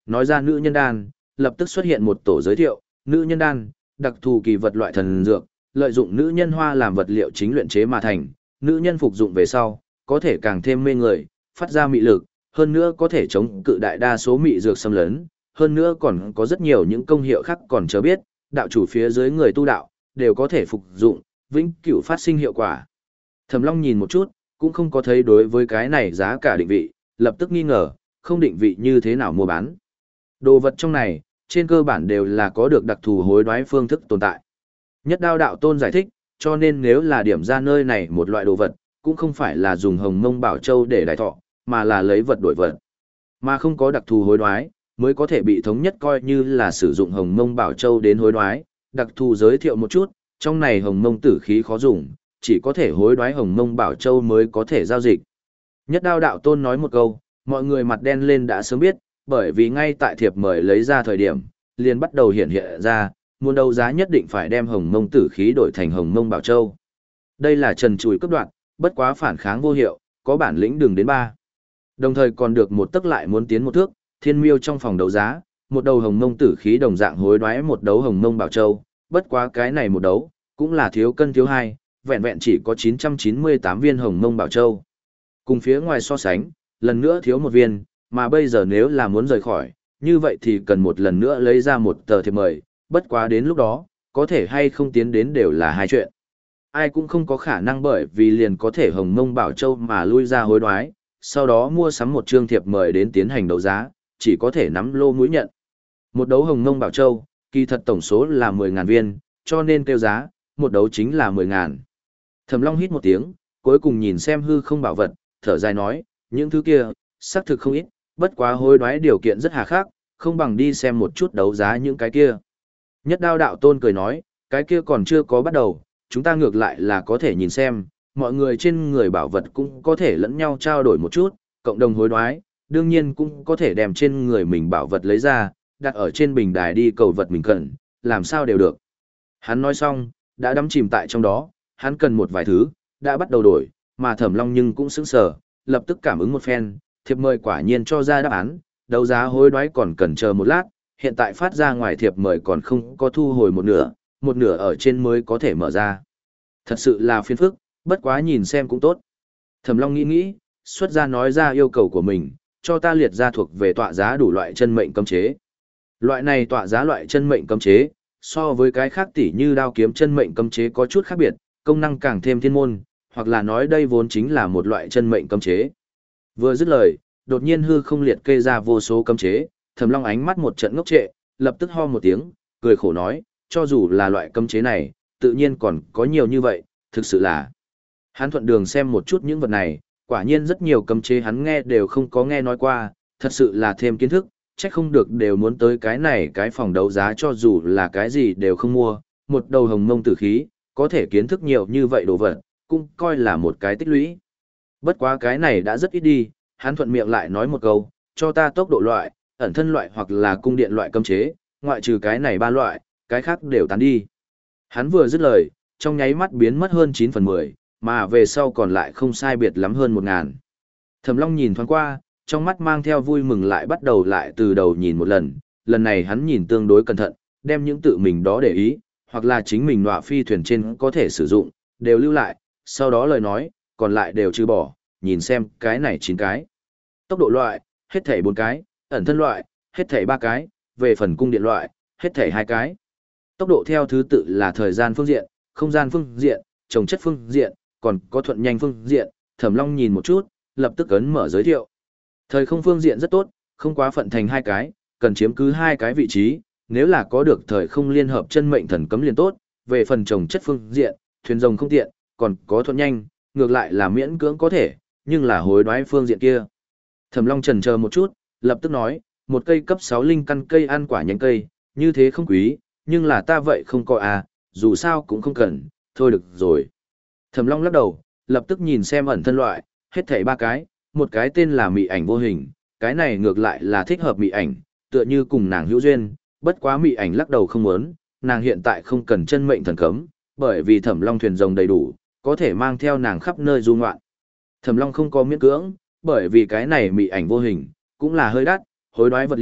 nói ra nữ nhân đan, lập tức xuất hiện một tổ giới thiệu, nữ nhân đan, đặc thù kỳ vật loại thần dược, lợi dụng nữ nhân hoa làm vật liệu chính luyện chế mà thành, nữ nhân phục dụng về sau, có thể càng thêm mê người, phát ra mị lực, hơn nữa có thể chống cự đại đa số mị dược xâm lấn, hơn nữa còn có rất nhiều những công hiệu khác còn chưa biết, đạo chủ phía dưới người tu đạo, đều có thể phục dụng, vĩnh cửu phát sinh hiệu quả. Thẩm Long nhìn một chút, cũng không có thấy đối với cái này giá cả định vị, lập tức nghi ngờ, không định vị như thế nào mua bán. Đồ vật trong này, trên cơ bản đều là có được đặc thù hối đoái phương thức tồn tại. Nhất Đao đạo tôn giải thích, cho nên nếu là điểm ra nơi này một loại đồ vật, cũng không phải là dùng hồng mông bảo châu để đại thọ, mà là lấy vật đổi vật. Mà không có đặc thù hối đoái, mới có thể bị thống nhất coi như là sử dụng hồng mông bảo châu đến hối đoái. Đặc thù giới thiệu một chút, trong này hồng mông tử khí khó dùng, chỉ có thể hối đoái hồng mông bảo châu mới có thể giao dịch. Nhất Đao đạo tôn nói một câu, mọi người mặt đen lên đã sớm biết, bởi vì ngay tại thiệp mời lấy ra thời điểm, liền bắt đầu hiện hiện ra, muốn đấu giá nhất định phải đem hồng mông tử khí đổi thành hồng mông bảo châu. Đây là trần trùi cấp đoạn, bất quá phản kháng vô hiệu, có bản lĩnh đừng đến ba. Đồng thời còn được một tức lại muốn tiến một thước, thiên miêu trong phòng đấu giá, một đầu hồng mông tử khí đồng dạng hối đoái một đấu hồng mông bảo châu, bất quá cái này một đấu, cũng là thiếu cân thiếu hai, vẹn vẹn chỉ có chín trăm chín mươi tám viên hồng mông bảo châu. Cùng phía ngoài so sánh, lần nữa thiếu một viên, mà bây giờ nếu là muốn rời khỏi, như vậy thì cần một lần nữa lấy ra một tờ thiệp mời, bất quá đến lúc đó, có thể hay không tiến đến đều là hai chuyện. Ai cũng không có khả năng bởi vì liền có thể hồng mông bảo châu mà lui ra hối đoái, sau đó mua sắm một chương thiệp mời đến tiến hành đấu giá, chỉ có thể nắm lô mũi nhận. Một đấu hồng mông bảo châu, kỳ thật tổng số là mười ngàn viên, cho nên kêu giá, một đấu chính là mười ngàn. Thẩm Long hít một tiếng, cuối cùng nhìn xem hư không bảo vật, thở dài nói, những thứ kia, xác thực không ít, bất quá hối đoái điều kiện rất hà khắc, không bằng đi xem một chút đấu giá những cái kia. Nhất Đao đạo tôn cười nói, cái kia còn chưa có bắt đầu, chúng ta ngược lại là có thể nhìn xem, mọi người trên người bảo vật cũng có thể lẫn nhau trao đổi một chút, cộng đồng hối đoái, đương nhiên cũng có thể đem trên người mình bảo vật lấy ra, đặt ở trên bình đài đi cầu vật mình cần, làm sao đều được. Hắn nói xong, đã đắm chìm tại trong đó, hắn cần một vài thứ, đã bắt đầu đổi, mà Thẩm Long nhưng cũng sững sờ, lập tức cảm ứng một phen, thiệp mời quả nhiên cho ra đáp án, đấu giá hối đoái còn cần chờ một lát, hiện tại phát ra ngoài thiệp mời còn không có thu hồi một nửa, một nửa ở trên mới có thể mở ra. Thật sự là phiền phức, bất quá nhìn xem cũng tốt. Thẩm Long nghĩ nghĩ, xuất ra nói ra yêu cầu của mình, cho ta liệt ra thuộc về tọa giá đủ loại chân mệnh cấm chế. Loại này tọa giá loại chân mệnh cấm chế, so với cái khác tỉ như đao kiếm chân mệnh cấm chế có chút khác biệt, công năng càng thêm thiên môn, hoặc là nói đây vốn chính là một loại chân mệnh cấm chế. Vừa dứt lời, đột nhiên hư không liệt kê ra vô số cấm chế, Thẩm Long ánh mắt một trận ngốc trệ, lập tức ho một tiếng, cười khổ nói, cho dù là loại cấm chế này, tự nhiên còn có nhiều như vậy, thực sự là. Hắn thuận đường xem một chút những vật này, quả nhiên rất nhiều cấm chế hắn nghe đều không có nghe nói qua, thật sự là thêm kiến thức, chắc không được đều muốn tới cái này cái phòng đấu giá cho dù là cái gì đều không mua, một đầu hồng mông tử khí, có thể kiến thức nhiều như vậy đồ vật, cũng coi là một cái tích lũy. Bất quá cái này đã rất ít đi, hắn thuận miệng lại nói một câu, cho ta tốc độ loại, ẩn thân loại hoặc là cung điện loại cấm chế, ngoại trừ cái này ba loại, cái khác đều tán đi. Hắn vừa dứt lời, trong nháy mắt biến mất hơn chín phần mười, mà về sau còn lại không sai biệt lắm hơn một ngàn. Thẩm Long nhìn thoáng qua, trong mắt mang theo vui mừng lại bắt đầu lại từ đầu nhìn một lần, lần này hắn nhìn tương đối cẩn thận, đem những tự mình đó để ý, hoặc là chính mình nọa phi thuyền trên có thể sử dụng, đều lưu lại, sau đó lời nói, còn lại đều trừ bỏ, nhìn xem cái này chín cái. Tốc độ loại, hết thảy bốn cái, ẩn thân loại, hết thảy ba cái, về phần cung điện loại, hết thảy hai cái. Tốc độ theo thứ tự là thời gian phương diện, không gian phương diện, trồng chất phương diện, còn có thuận nhanh phương diện, Thẩm Long nhìn một chút, lập tức ấn mở giới thiệu. Thời không phương diện rất tốt, không quá phận thành hai cái, cần chiếm cứ hai cái vị trí, nếu là có được thời không liên hợp chân mệnh thần cấm liền tốt, về phần trồng chất phương diện, thuyền rồng không tiện, còn có thuận nhanh, ngược lại là miễn cưỡng có thể, nhưng là hối đoái phương diện kia. Thẩm Long chần chờ một chút, lập tức nói, một cây cấp sáu linh căn cây ăn quả nhánh cây, như thế không quý, nhưng là ta vậy không có à, dù sao cũng không cần, thôi được rồi. Thẩm Long lắc đầu, lập tức nhìn xem ẩn thân loại, hết thảy ba cái, một cái tên là mị ảnh vô hình, cái này ngược lại là thích hợp mị ảnh, tựa như cùng nàng hữu duyên, bất quá mị ảnh lắc đầu không muốn, nàng hiện tại không cần chân mệnh thần cấm, bởi vì Thẩm Long thuyền rồng đầy đủ, có thể mang theo nàng khắp nơi du ngoạn. Thẩm Long không có miễn cưỡng, bởi vì cái này mị ảnh vô hình, cũng là hơi đắt, hối đoái vật liệu,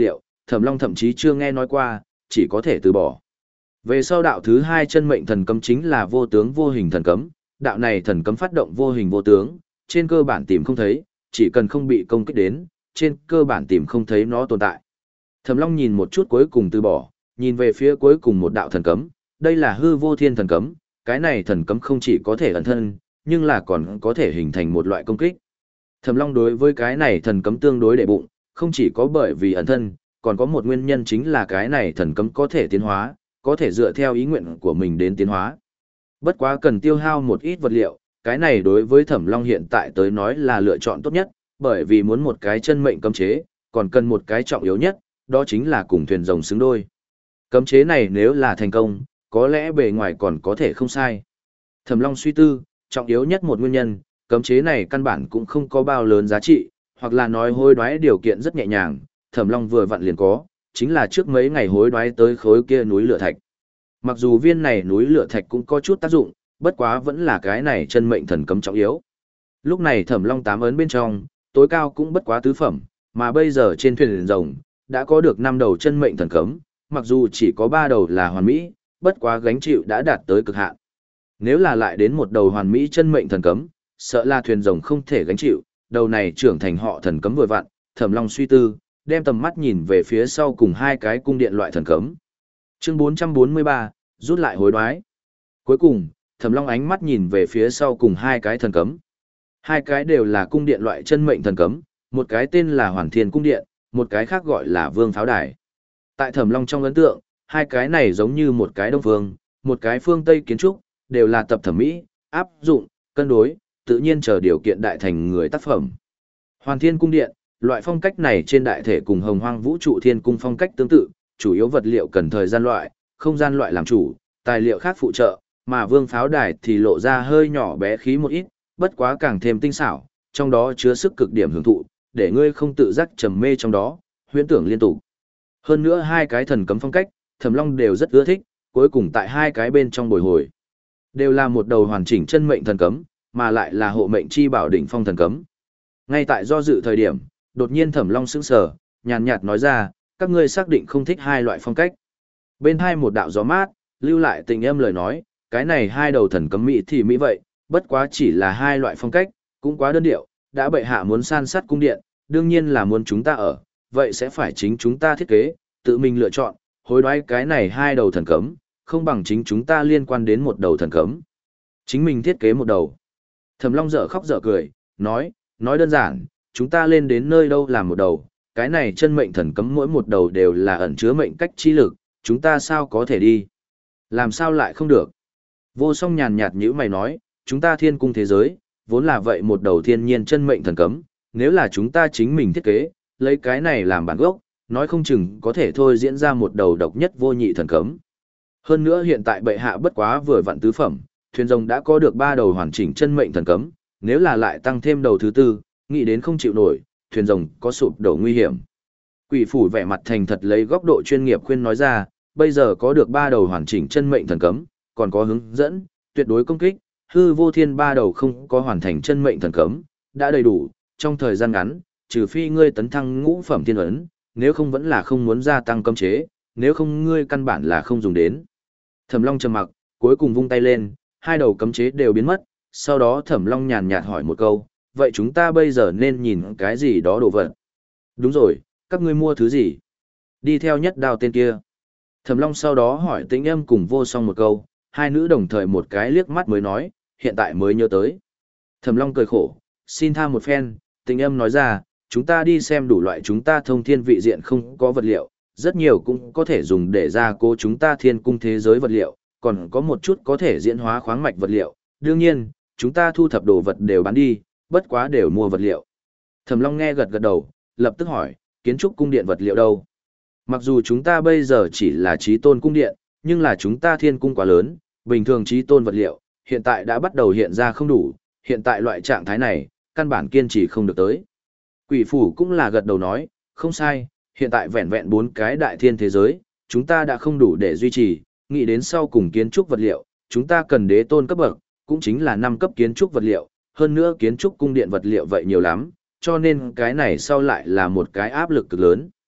Thẩm Long thậm chí chưa nghe nói qua, chỉ có thể từ bỏ. Về sau đạo thứ hai chân mệnh thần cấm chính là vô tướng vô hình thần cấm, đạo này thần cấm phát động vô hình vô tướng, trên cơ bản tìm không thấy, chỉ cần không bị công kích đến, trên cơ bản tìm không thấy nó tồn tại. Thẩm Long nhìn một chút cuối cùng từ bỏ, nhìn về phía cuối cùng một đạo thần cấm, đây là hư vô thiên thần cấm, cái này thần cấm không chỉ có thể ẩn thân, nhưng là còn có thể hình thành một loại công kích. Thẩm Long đối với cái này thần cấm tương đối đệ bụng, không chỉ có bởi vì ẩn thân, còn có một nguyên nhân chính là cái này thần cấm có thể tiến hóa, có thể dựa theo ý nguyện của mình đến tiến hóa. Bất quá cần tiêu hao một ít vật liệu, cái này đối với Thẩm Long hiện tại tới nói là lựa chọn tốt nhất, bởi vì muốn một cái chân mệnh cấm chế, còn cần một cái trọng yếu nhất, đó chính là cùng thuyền rồng xứng đôi. Cấm chế này nếu là thành công, có lẽ bề ngoài còn có thể không sai. Thẩm Long suy tư, trọng yếu nhất một nguyên nhân, cấm chế này căn bản cũng không có bao lớn giá trị, hoặc là nói hối đoái điều kiện rất nhẹ nhàng, Thẩm Long vừa vặn liền có, chính là trước mấy ngày hối đoái tới khối kia núi lửa thạch. Mặc dù viên này núi lửa thạch cũng có chút tác dụng, bất quá vẫn là cái này chân mệnh thần cấm trọng yếu. Lúc này Thẩm Long tám ấn bên trong, tối cao cũng bất quá tứ phẩm, mà bây giờ trên thuyền rồng đã có được năm đầu chân mệnh thần cấm, mặc dù chỉ có ba đầu là hoàn mỹ, bất quá gánh chịu đã đạt tới cực hạn. Nếu là lại đến một đầu hoàn mỹ chân mệnh thần cấm, sợ là thuyền rồng không thể gánh chịu, đầu này trưởng thành họ thần cấm vừa vặn, Thẩm Long suy tư, đem tầm mắt nhìn về phía sau cùng hai cái cung điện loại thần cấm. Chương bốn trăm bốn mươi ba, rút lại hối đoái. Cuối cùng, Thẩm Long ánh mắt nhìn về phía sau cùng hai cái thần cấm. Hai cái đều là cung điện loại chân mệnh thần cấm, một cái tên là Hoàn Thiên cung điện, một cái khác gọi là Vương Pháo Đài. Tại Thẩm Long trong ấn tượng, hai cái này giống như một cái đông phương, một cái phương Tây kiến trúc, đều là tập thẩm mỹ, áp dụng, cân đối, tự nhiên chờ điều kiện đại thành người tác phẩm. Hoàn Thiên cung điện, loại phong cách này trên đại thể cùng Hồng Hoang Vũ trụ Thiên cung phong cách tương tự, chủ yếu vật liệu cần thời gian loại, không gian loại làm chủ, tài liệu khác phụ trợ, mà Vương Pháo Đài thì lộ ra hơi nhỏ bé khí một ít, bất quá càng thêm tinh xảo, trong đó chứa sức cực điểm hưởng thụ, để ngươi không tự giác trầm mê trong đó, huyễn tưởng liên tục. Hơn nữa hai cái thần cấm phong cách, Thẩm Long đều rất ưa thích, cuối cùng tại hai cái bên trong bồi hồi, đều là một đầu hoàn chỉnh chân mệnh thần cấm, mà lại là hộ mệnh chi bảo đỉnh phong thần cấm. Ngay tại do dự thời điểm, đột nhiên Thẩm Long sững sờ, nhàn nhạt nói ra, các ngươi xác định không thích hai loại phong cách. Bên hai một đạo gió mát, lưu lại tình âm lời nói, cái này hai đầu thần cấm mỹ thì mỹ vậy, bất quá chỉ là hai loại phong cách, cũng quá đơn điệu, đã bệ hạ muốn san sát cung điện, đương nhiên là muốn chúng ta ở, vậy sẽ phải chính chúng ta thiết kế, tự mình lựa chọn, hối đoái cái này hai đầu thần cấm, không bằng chính chúng ta liên quan đến một đầu thần cấm. Chính mình thiết kế một đầu. Thẩm Long dở khóc dở cười, nói, nói đơn giản, chúng ta lên đến nơi đâu làm một đầu, cái này chân mệnh thần cấm mỗi một đầu đều là ẩn chứa mệnh cách chi lực, chúng ta sao có thể đi? Làm sao lại không được? Vô Song nhàn nhạt nhữ mày nói, chúng ta thiên cung thế giới, vốn là vậy một đầu thiên nhiên chân mệnh thần cấm, nếu là chúng ta chính mình thiết kế, lấy cái này làm bản gốc, nói không chừng có thể thôi diễn ra một đầu độc nhất vô nhị thần cấm. Hơn nữa hiện tại bệ hạ bất quá vừa vặn tứ phẩm, thuyền rồng đã có được ba đầu hoàn chỉnh chân mệnh thần cấm, nếu là lại tăng thêm đầu thứ tư, nghĩ đến không chịu nổi, thuyền rồng có sụp đổ nguy hiểm. Quỷ phủ vẻ mặt thành thật lấy góc độ chuyên nghiệp khuyên nói ra, bây giờ có được ba đầu hoàn chỉnh chân mệnh thần cấm, còn có hướng dẫn, tuyệt đối công kích, hư vô thiên ba đầu không có hoàn thành chân mệnh thần cấm, đã đầy đủ, trong thời gian ngắn, trừ phi ngươi tấn thăng ngũ phẩm thiên ấn, nếu không vẫn là không muốn gia tăng cấm chế, nếu không ngươi căn bản là không dùng đến. Thẩm Long trầm mặc, cuối cùng vung tay lên, hai đầu cấm chế đều biến mất, sau đó Thẩm Long nhàn nhạt hỏi một câu, vậy chúng ta bây giờ nên nhìn cái gì đó đồ vật? Đúng rồi, các ngươi mua thứ gì? Đi theo nhất đao tên kia. Thẩm Long sau đó hỏi Tĩnh Âm cùng Vô Song một câu, hai nữ đồng thời một cái liếc mắt mới nói, hiện tại mới nhớ tới. Thẩm Long cười khổ, xin tha một phen, Tĩnh Âm nói ra, chúng ta đi xem đủ loại chúng ta thông thiên vị diện không có vật liệu, rất nhiều cũng có thể dùng để gia cố chúng ta thiên cung thế giới vật liệu, còn có một chút có thể diễn hóa khoáng mạch vật liệu, đương nhiên, chúng ta thu thập đồ vật đều bán đi, bất quá đều mua vật liệu. Thẩm Long nghe gật gật đầu, lập tức hỏi, kiến trúc cung điện vật liệu đâu? Mặc dù chúng ta bây giờ chỉ là chí tôn cung điện, nhưng là chúng ta thiên cung quá lớn, bình thường chí tôn vật liệu, hiện tại đã bắt đầu hiện ra không đủ, hiện tại loại trạng thái này, căn bản kiên trì không được tới. Quỷ phủ cũng là gật đầu nói, không sai, hiện tại vẹn vẹn bốn cái đại thiên thế giới, chúng ta đã không đủ để duy trì, nghĩ đến sau cùng kiến trúc vật liệu, chúng ta cần đế tôn cấp bậc, cũng chính là năm cấp kiến trúc vật liệu, hơn nữa kiến trúc cung điện vật liệu vậy nhiều lắm, cho nên cái này sau lại là một cái áp lực cực lớn.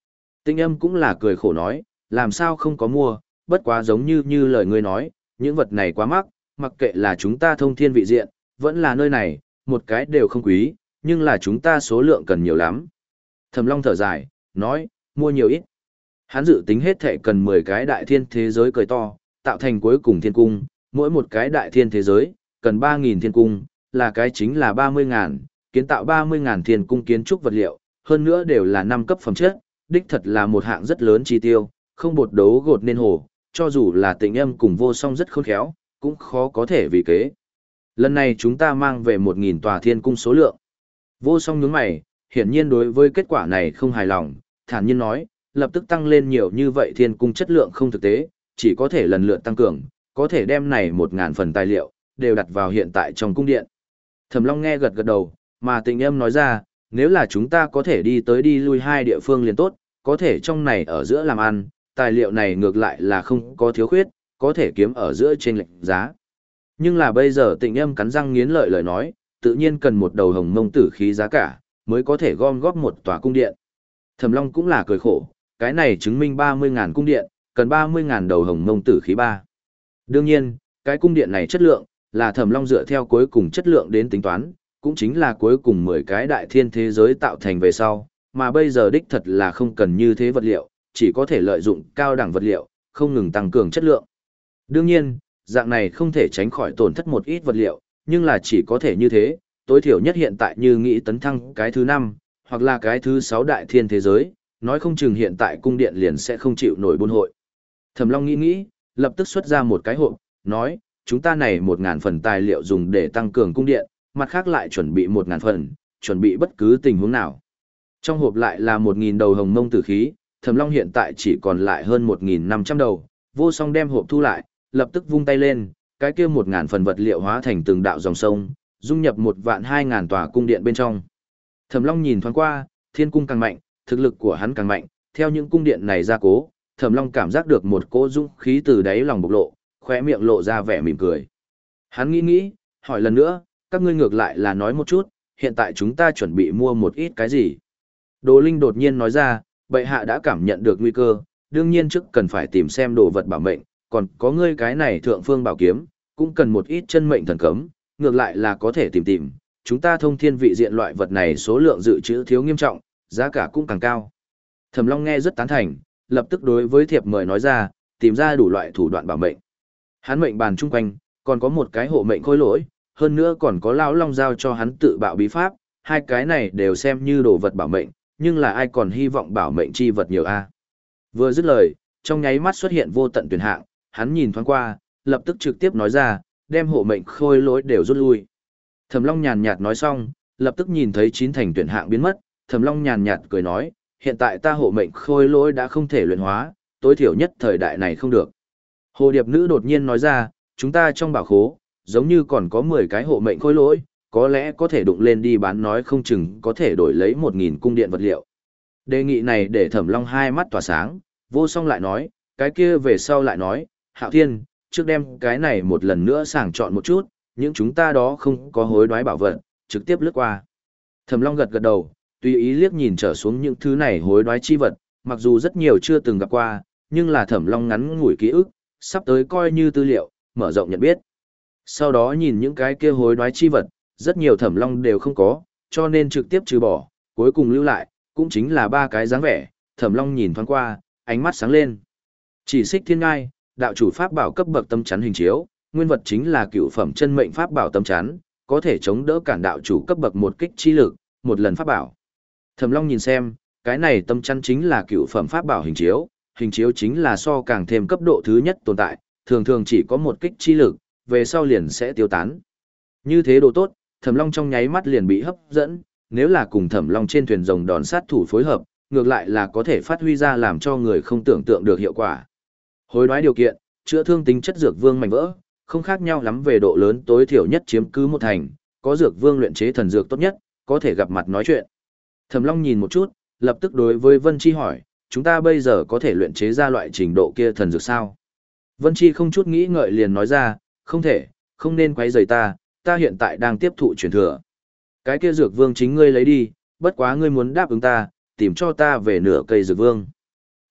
Tinh âm cũng là cười khổ nói, làm sao không có mua, bất quá giống như như lời ngươi nói, những vật này quá mắc, mặc kệ là chúng ta thông thiên vị diện, vẫn là nơi này, một cái đều không quý, nhưng là chúng ta số lượng cần nhiều lắm. Thẩm Long thở dài, nói, mua nhiều ít. Hắn dự tính hết thệ cần mười cái đại thiên thế giới cười to, tạo thành cuối cùng thiên cung, mỗi một cái đại thiên thế giới, cần ba nghìn thiên cung, là cái chính là ba mươi ngàn, kiến tạo ba mươi ngàn thiên cung kiến trúc vật liệu, hơn nữa đều là năm cấp phẩm chất, đích thật là một hạng rất lớn chi tiêu, không bột đấu gột nên hồ, cho dù là Tịnh Âm cùng Vô Song rất khôn khéo, cũng khó có thể vì kế. Lần này chúng ta mang về một nghìn tòa thiên cung số lượng. Vô Song nhướng mày, hiển nhiên đối với kết quả này không hài lòng, thản nhiên nói, lập tức tăng lên nhiều như vậy thiên cung chất lượng không thực tế, chỉ có thể lần lượt tăng cường, có thể đem này một ngàn phần tài liệu, đều đặt vào hiện tại trong cung điện. Thẩm Long nghe gật gật đầu, mà Tịnh Âm nói ra, nếu là chúng ta có thể đi tới đi lui hai địa phương liền tốt, có thể trong này ở giữa làm ăn, tài liệu này ngược lại là không có thiếu khuyết, có thể kiếm ở giữa trên lệnh giá. Nhưng là bây giờ Tịnh Âm cắn răng nghiến lợi lời nói, tự nhiên cần một đầu hồng mông tử khí giá cả, mới có thể gom góp một tòa cung điện. Thẩm Long cũng là cười khổ, cái này chứng minh ba mươi ngàn cung điện, cần ba mươi ngàn đầu hồng mông tử khí ba. Đương nhiên, cái cung điện này chất lượng, là Thẩm Long dựa theo cuối cùng chất lượng đến tính toán, cũng chính là cuối cùng mười cái đại thiên thế giới tạo thành về sau, mà bây giờ đích thật là không cần như thế vật liệu, chỉ có thể lợi dụng cao đẳng vật liệu, không ngừng tăng cường chất lượng. Đương nhiên, dạng này không thể tránh khỏi tổn thất một ít vật liệu, nhưng là chỉ có thể như thế, tối thiểu nhất hiện tại như nghĩ tấn thăng cái thứ năm, hoặc là cái thứ sáu đại thiên thế giới, nói không chừng hiện tại cung điện liền sẽ không chịu nổi buôn hội. Thẩm Long nghĩ nghĩ, lập tức xuất ra một cái hộp, nói, chúng ta này một ngàn phần tài liệu dùng để tăng cường cung điện, mặt khác lại chuẩn bị một ngàn phần, chuẩn bị bất cứ tình huống nào. Trong hộp lại là một nghìn đầu hồng mông tử khí, Thẩm Long hiện tại chỉ còn lại hơn một nghìn năm trăm đầu, Vô Song đem hộp thu lại, lập tức vung tay lên, cái kia một ngàn phần vật liệu hóa thành từng đạo dòng sông, dung nhập một vạn hai ngàn tòa cung điện bên trong. Thẩm Long nhìn thoáng qua, thiên cung càng mạnh, thực lực của hắn càng mạnh, theo những cung điện này gia cố, Thẩm Long cảm giác được một cỗ dũng khí từ đáy lòng bộc lộ, khóe miệng lộ ra vẻ mỉm cười. Hắn nghĩ nghĩ, hỏi lần nữa, các ngươi ngược lại là nói một chút, hiện tại chúng ta chuẩn bị mua một ít cái gì? Đồ Linh đột nhiên nói ra, bệ hạ đã cảm nhận được nguy cơ, đương nhiên trước cần phải tìm xem đồ vật bảo mệnh, còn có ngươi cái này thượng phương bảo kiếm, cũng cần một ít chân mệnh thần cấm, ngược lại là có thể tìm tìm, chúng ta thông thiên vị diện loại vật này số lượng dự trữ thiếu nghiêm trọng, giá cả cũng càng cao. Thẩm Long nghe rất tán thành, lập tức đối với thiệp mời nói ra, tìm ra đủ loại thủ đoạn bảo mệnh. Hắn mệnh bàn chung quanh, còn có một cái hộ mệnh khôi lỗi, hơn nữa còn có lão long giao cho hắn tự bạo bí pháp, hai cái này đều xem như đồ vật bảo mệnh, nhưng là ai còn hy vọng bảo mệnh chi vật nhiều a? Vừa dứt lời, trong nháy mắt xuất hiện vô tận tuyển hạng, hắn nhìn thoáng qua, lập tức trực tiếp nói ra, đem hộ mệnh khôi lỗi đều rút lui. Thẩm Long nhàn nhạt nói xong, lập tức nhìn thấy chín thành tuyển hạng biến mất, Thẩm Long nhàn nhạt cười nói, hiện tại ta hộ mệnh khôi lỗi đã không thể luyện hóa, tối thiểu nhất thời đại này không được. Hồ Điệp Nữ đột nhiên nói ra, chúng ta trong bảo khố, giống như còn có mười cái hộ mệnh khôi lỗi, có lẽ có thể đụng lên đi bán nói không chừng có thể đổi lấy một nghìn cung điện vật liệu. Đề nghị này để Thẩm Long hai mắt tỏa sáng, Vô Song lại nói, cái kia về sau lại nói, Hạo Thiên, trước đem cái này một lần nữa sàng chọn một chút, những chúng ta đó không có hối đoái bảo vật, trực tiếp lướt qua. Thẩm Long gật gật đầu, tùy ý liếc nhìn trở xuống những thứ này hối đoái chi vật, mặc dù rất nhiều chưa từng gặp qua, nhưng là Thẩm Long ngắn ngủi ký ức, sắp tới coi như tư liệu, mở rộng nhận biết. Sau đó nhìn những cái kia hối đoái chi vật, rất nhiều Thẩm Long đều không có, cho nên trực tiếp trừ bỏ, cuối cùng lưu lại, cũng chính là ba cái dáng vẻ, Thẩm Long nhìn thoáng qua, ánh mắt sáng lên. Chỉ Xích Thiên Ngai, đạo chủ pháp bảo cấp bậc tâm chắn hình chiếu, nguyên vật chính là cựu phẩm chân mệnh pháp bảo tâm chắn, có thể chống đỡ cản đạo chủ cấp bậc một kích chi lực, một lần pháp bảo. Thẩm Long nhìn xem, cái này tâm chắn chính là cựu phẩm pháp bảo hình chiếu, hình chiếu chính là so càng thêm cấp độ thứ nhất tồn tại, thường thường chỉ có một kích chi lực, về sau liền sẽ tiêu tán. Như thế đồ tốt, Thẩm Long trong nháy mắt liền bị hấp dẫn, nếu là cùng Thẩm Long trên thuyền rồng đòn sát thủ phối hợp, ngược lại là có thể phát huy ra làm cho người không tưởng tượng được hiệu quả. Hối đoái điều kiện, chữa thương tính chất dược vương mảnh vỡ, không khác nhau lắm về độ lớn, tối thiểu nhất chiếm cứ một thành, có dược vương luyện chế thần dược tốt nhất, có thể gặp mặt nói chuyện. Thẩm Long nhìn một chút, lập tức đối với Vân Chi hỏi, chúng ta bây giờ có thể luyện chế ra loại trình độ kia thần dược sao? Vân Chi không chút nghĩ ngợi liền nói ra, không thể, không nên quấy rầy ta, ta hiện tại đang tiếp thụ truyền thừa. Cái kia dược vương chính ngươi lấy đi, bất quá ngươi muốn đáp ứng ta, tìm cho ta về nửa cây dược vương.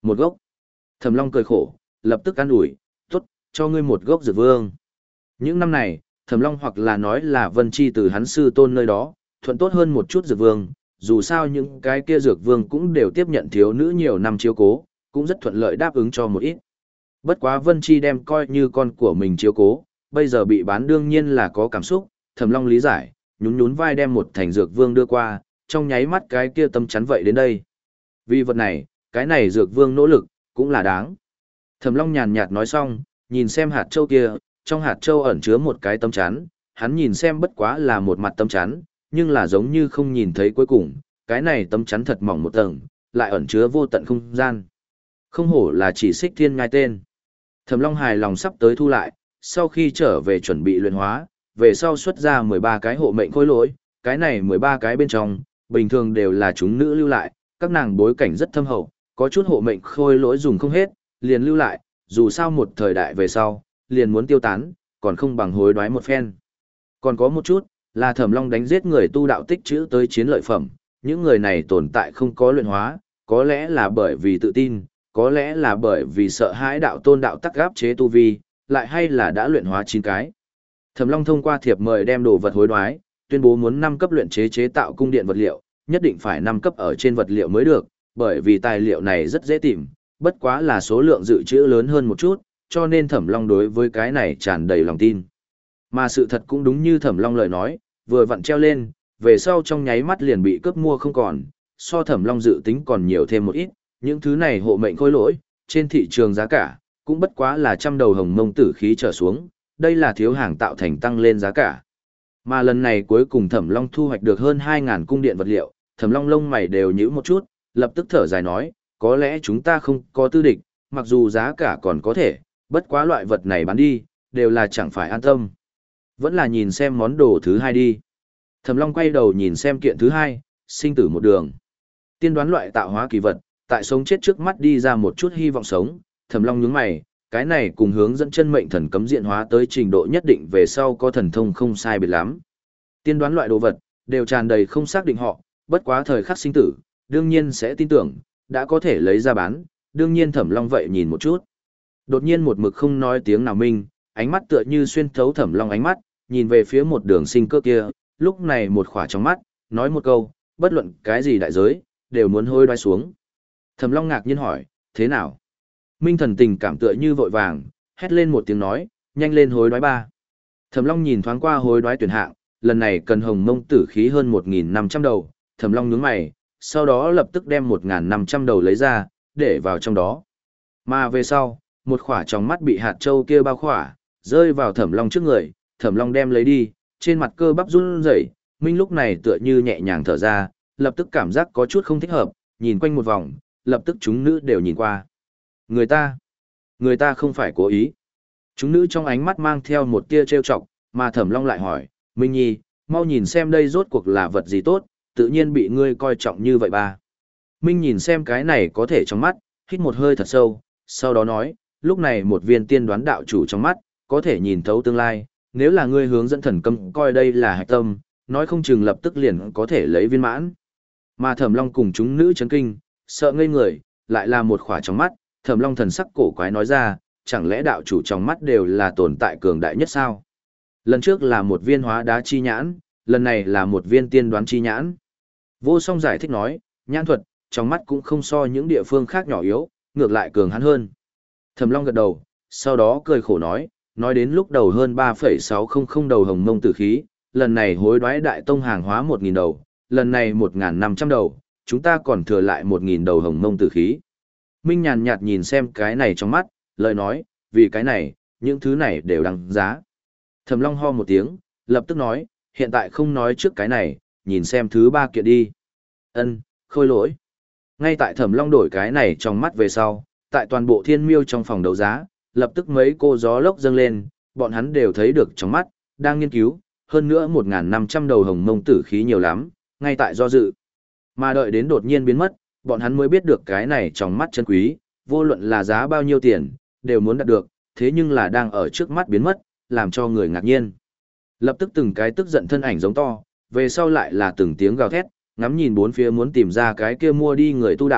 Một gốc. Thẩm Long cười khổ, lập tức an ủi, tốt, cho ngươi một gốc dược vương. Những năm này, Thẩm Long hoặc là nói là Vân Chi từ hắn sư tôn nơi đó, thuận tốt hơn một chút dược vương, dù sao những cái kia dược vương cũng đều tiếp nhận thiếu nữ nhiều năm chiếu cố, cũng rất thuận lợi đáp ứng cho một ít. Bất quá Vân Chi đem coi như con của mình chiếu cố, bây giờ bị bán đương nhiên là có cảm xúc, Thẩm Long lý giải, nhún nhún vai đem một thành dược vương đưa qua, trong nháy mắt cái kia tâm chắn vậy đến đây. Vì vật này, cái này dược vương nỗ lực, cũng là đáng. Thẩm Long nhàn nhạt nói xong, nhìn xem hạt châu kia, trong hạt châu ẩn chứa một cái tâm chắn, hắn nhìn xem bất quá là một mặt tâm chắn, nhưng là giống như không nhìn thấy cuối cùng, cái này tâm chắn thật mỏng một tầng, lại ẩn chứa vô tận không gian. Không hổ là chỉ xích thiên ngai tên. Thẩm Long hài lòng sắp tới thu lại, sau khi trở về chuẩn bị luyện hóa, về sau xuất ra mười ba cái hộ mệnh khối lỗi, cái này mười ba cái bên trong, bình thường đều là chúng nữ lưu lại, các nàng bối cảnh rất thâm hậu, có chút hộ mệnh khôi lỗi dùng không hết, liền lưu lại, dù sao một thời đại về sau, liền muốn tiêu tán, còn không bằng hối đoái một phen. Còn có một chút, là Thẩm Long đánh giết người tu đạo tích trữ tới chiến lợi phẩm, những người này tồn tại không có luyện hóa, có lẽ là bởi vì tự tin, có lẽ là bởi vì sợ hãi đạo tôn đạo tắc gáp chế tu vi, lại hay là đã luyện hóa chín cái. Thẩm Long thông qua thiệp mời đem đồ vật hối đoái, tuyên bố muốn năm cấp luyện chế chế tạo cung điện vật liệu, nhất định phải năm cấp ở trên vật liệu mới được, bởi vì tài liệu này rất dễ tìm, bất quá là số lượng dự trữ lớn hơn một chút, cho nên Thẩm Long đối với cái này tràn đầy lòng tin. Mà sự thật cũng đúng như Thẩm Long lời nói, vừa vặn treo lên, về sau trong nháy mắt liền bị cướp mua không còn, so Thẩm Long dự tính còn nhiều thêm một ít, những thứ này hộ mệnh khối lỗi, trên thị trường giá cả, cũng bất quá là trăm đầu hồng mông tử khí trở xuống, đây là thiếu hàng tạo thành tăng lên giá cả. Mà lần này cuối cùng Thẩm Long thu hoạch được hơn hai nghìn cung điện vật liệu, Thẩm Long lông mày đều nhíu một chút, lập tức thở dài nói, có lẽ chúng ta không có tư địch, mặc dù giá cả còn có thể, bất quá loại vật này bán đi, đều là chẳng phải an tâm. Vẫn là nhìn xem món đồ thứ hai đi. Thẩm Long quay đầu nhìn xem kiện thứ hai, sinh tử một đường. Tiên đoán loại tạo hóa kỳ vật, tại sống chết trước mắt đi ra một chút hy vọng sống, Thẩm Long nhướng mày, cái này cùng hướng dẫn chân mệnh thần cấm diện hóa tới trình độ nhất định về sau có thần thông không sai biệt lắm. Tiên đoán loại đồ vật, đều tràn đầy không xác định họ, bất quá thời khắc sinh tử, đương nhiên sẽ tin tưởng, đã có thể lấy ra bán, đương nhiên Thẩm Long vậy nhìn một chút. Đột nhiên một mực không nói tiếng nào minh, ánh mắt tựa như xuyên thấu Thẩm Long ánh mắt, nhìn về phía một đường sinh cơ kia, lúc này một khỏa trong mắt, nói một câu, bất luận cái gì đại giới, đều muốn hôi đoái xuống. Thẩm Long ngạc nhiên hỏi, thế nào? Minh thần tình cảm tựa như vội vàng, hét lên một tiếng nói, nhanh lên hối đoái ba. Thẩm Long nhìn thoáng qua hối đoái tuyển hạng, lần này cần hồng mông tử khí hơn một nghìn năm trăm đầu, Thẩm Long nhướng mày, sau đó lập tức đem một nghìn năm trăm đầu lấy ra, để vào trong đó. Mà về sau, một khỏa trong mắt bị hạt châu kia bao khỏa, rơi vào Thẩm Long trước người, Thẩm Long đem lấy đi, trên mặt cơ bắp run rẩy, Minh lúc này tựa như nhẹ nhàng thở ra, lập tức cảm giác có chút không thích hợp, nhìn quanh một vòng, lập tức chúng nữ đều nhìn qua. Người ta, người ta không phải cố ý. Chúng nữ trong ánh mắt mang theo một tia trêu chọc, mà Thẩm Long lại hỏi, Minh Nhi, mau nhìn xem đây rốt cuộc là vật gì tốt, tự nhiên bị ngươi coi trọng như vậy ba. Minh nhìn xem cái này có thể trong mắt, hít một hơi thật sâu, sau đó nói, lúc này một viên tiên đoán đạo chủ trong mắt, có thể nhìn thấu tương lai, nếu là ngươi hướng dẫn thần cấm coi đây là hạch tâm, nói không chừng lập tức liền có thể lấy viên mãn. Mà Thẩm Long cùng chúng nữ chấn kinh, sợ ngây người, lại là một khỏa trong mắt, Thẩm Long thần sắc cổ quái nói ra, chẳng lẽ đạo chủ trong mắt đều là tồn tại cường đại nhất sao? Lần trước là một viên hóa đá chi nhãn, lần này là một viên tiên đoán chi nhãn. Vô Song giải thích nói, nhãn thuật, trong mắt cũng không so những địa phương khác nhỏ yếu, ngược lại cường hắn hơn. Thẩm Long gật đầu, sau đó cười khổ nói, nói đến lúc đầu hơn ba phẩy sáu không không đầu hồng mông tử khí, lần này hối đoái đại tông hàng hóa một nghìn đầu, lần này một nghìn năm trăm đầu, chúng ta còn thừa lại một nghìn đầu hồng mông tử khí. Minh nhàn nhạt nhìn xem cái này trong mắt, lời nói, vì cái này, những thứ này đều đăng giá. Thẩm Long ho một tiếng, lập tức nói, hiện tại không nói trước cái này, nhìn xem thứ ba kiện đi. Ân, khôi lỗi. Ngay tại Thẩm Long đổi cái này trong mắt về sau, tại toàn bộ thiên miêu trong phòng đấu giá, lập tức mấy cô gió lốc dâng lên, bọn hắn đều thấy được trong mắt, đang nghiên cứu, hơn nữa một nghìn năm trăm đầu hồng mông tử khí nhiều lắm, ngay tại do dự. Mà đợi đến đột nhiên biến mất, bọn hắn mới biết được cái này trong mắt chân quý, vô luận là giá bao nhiêu tiền, đều muốn đạt được, thế nhưng là đang ở trước mắt biến mất, làm cho người ngạc nhiên. Lập tức từng cái tức giận thân ảnh giống to, về sau lại là từng tiếng gào thét, ngắm nhìn bốn phía muốn tìm ra cái kia mua đi người tu đạo,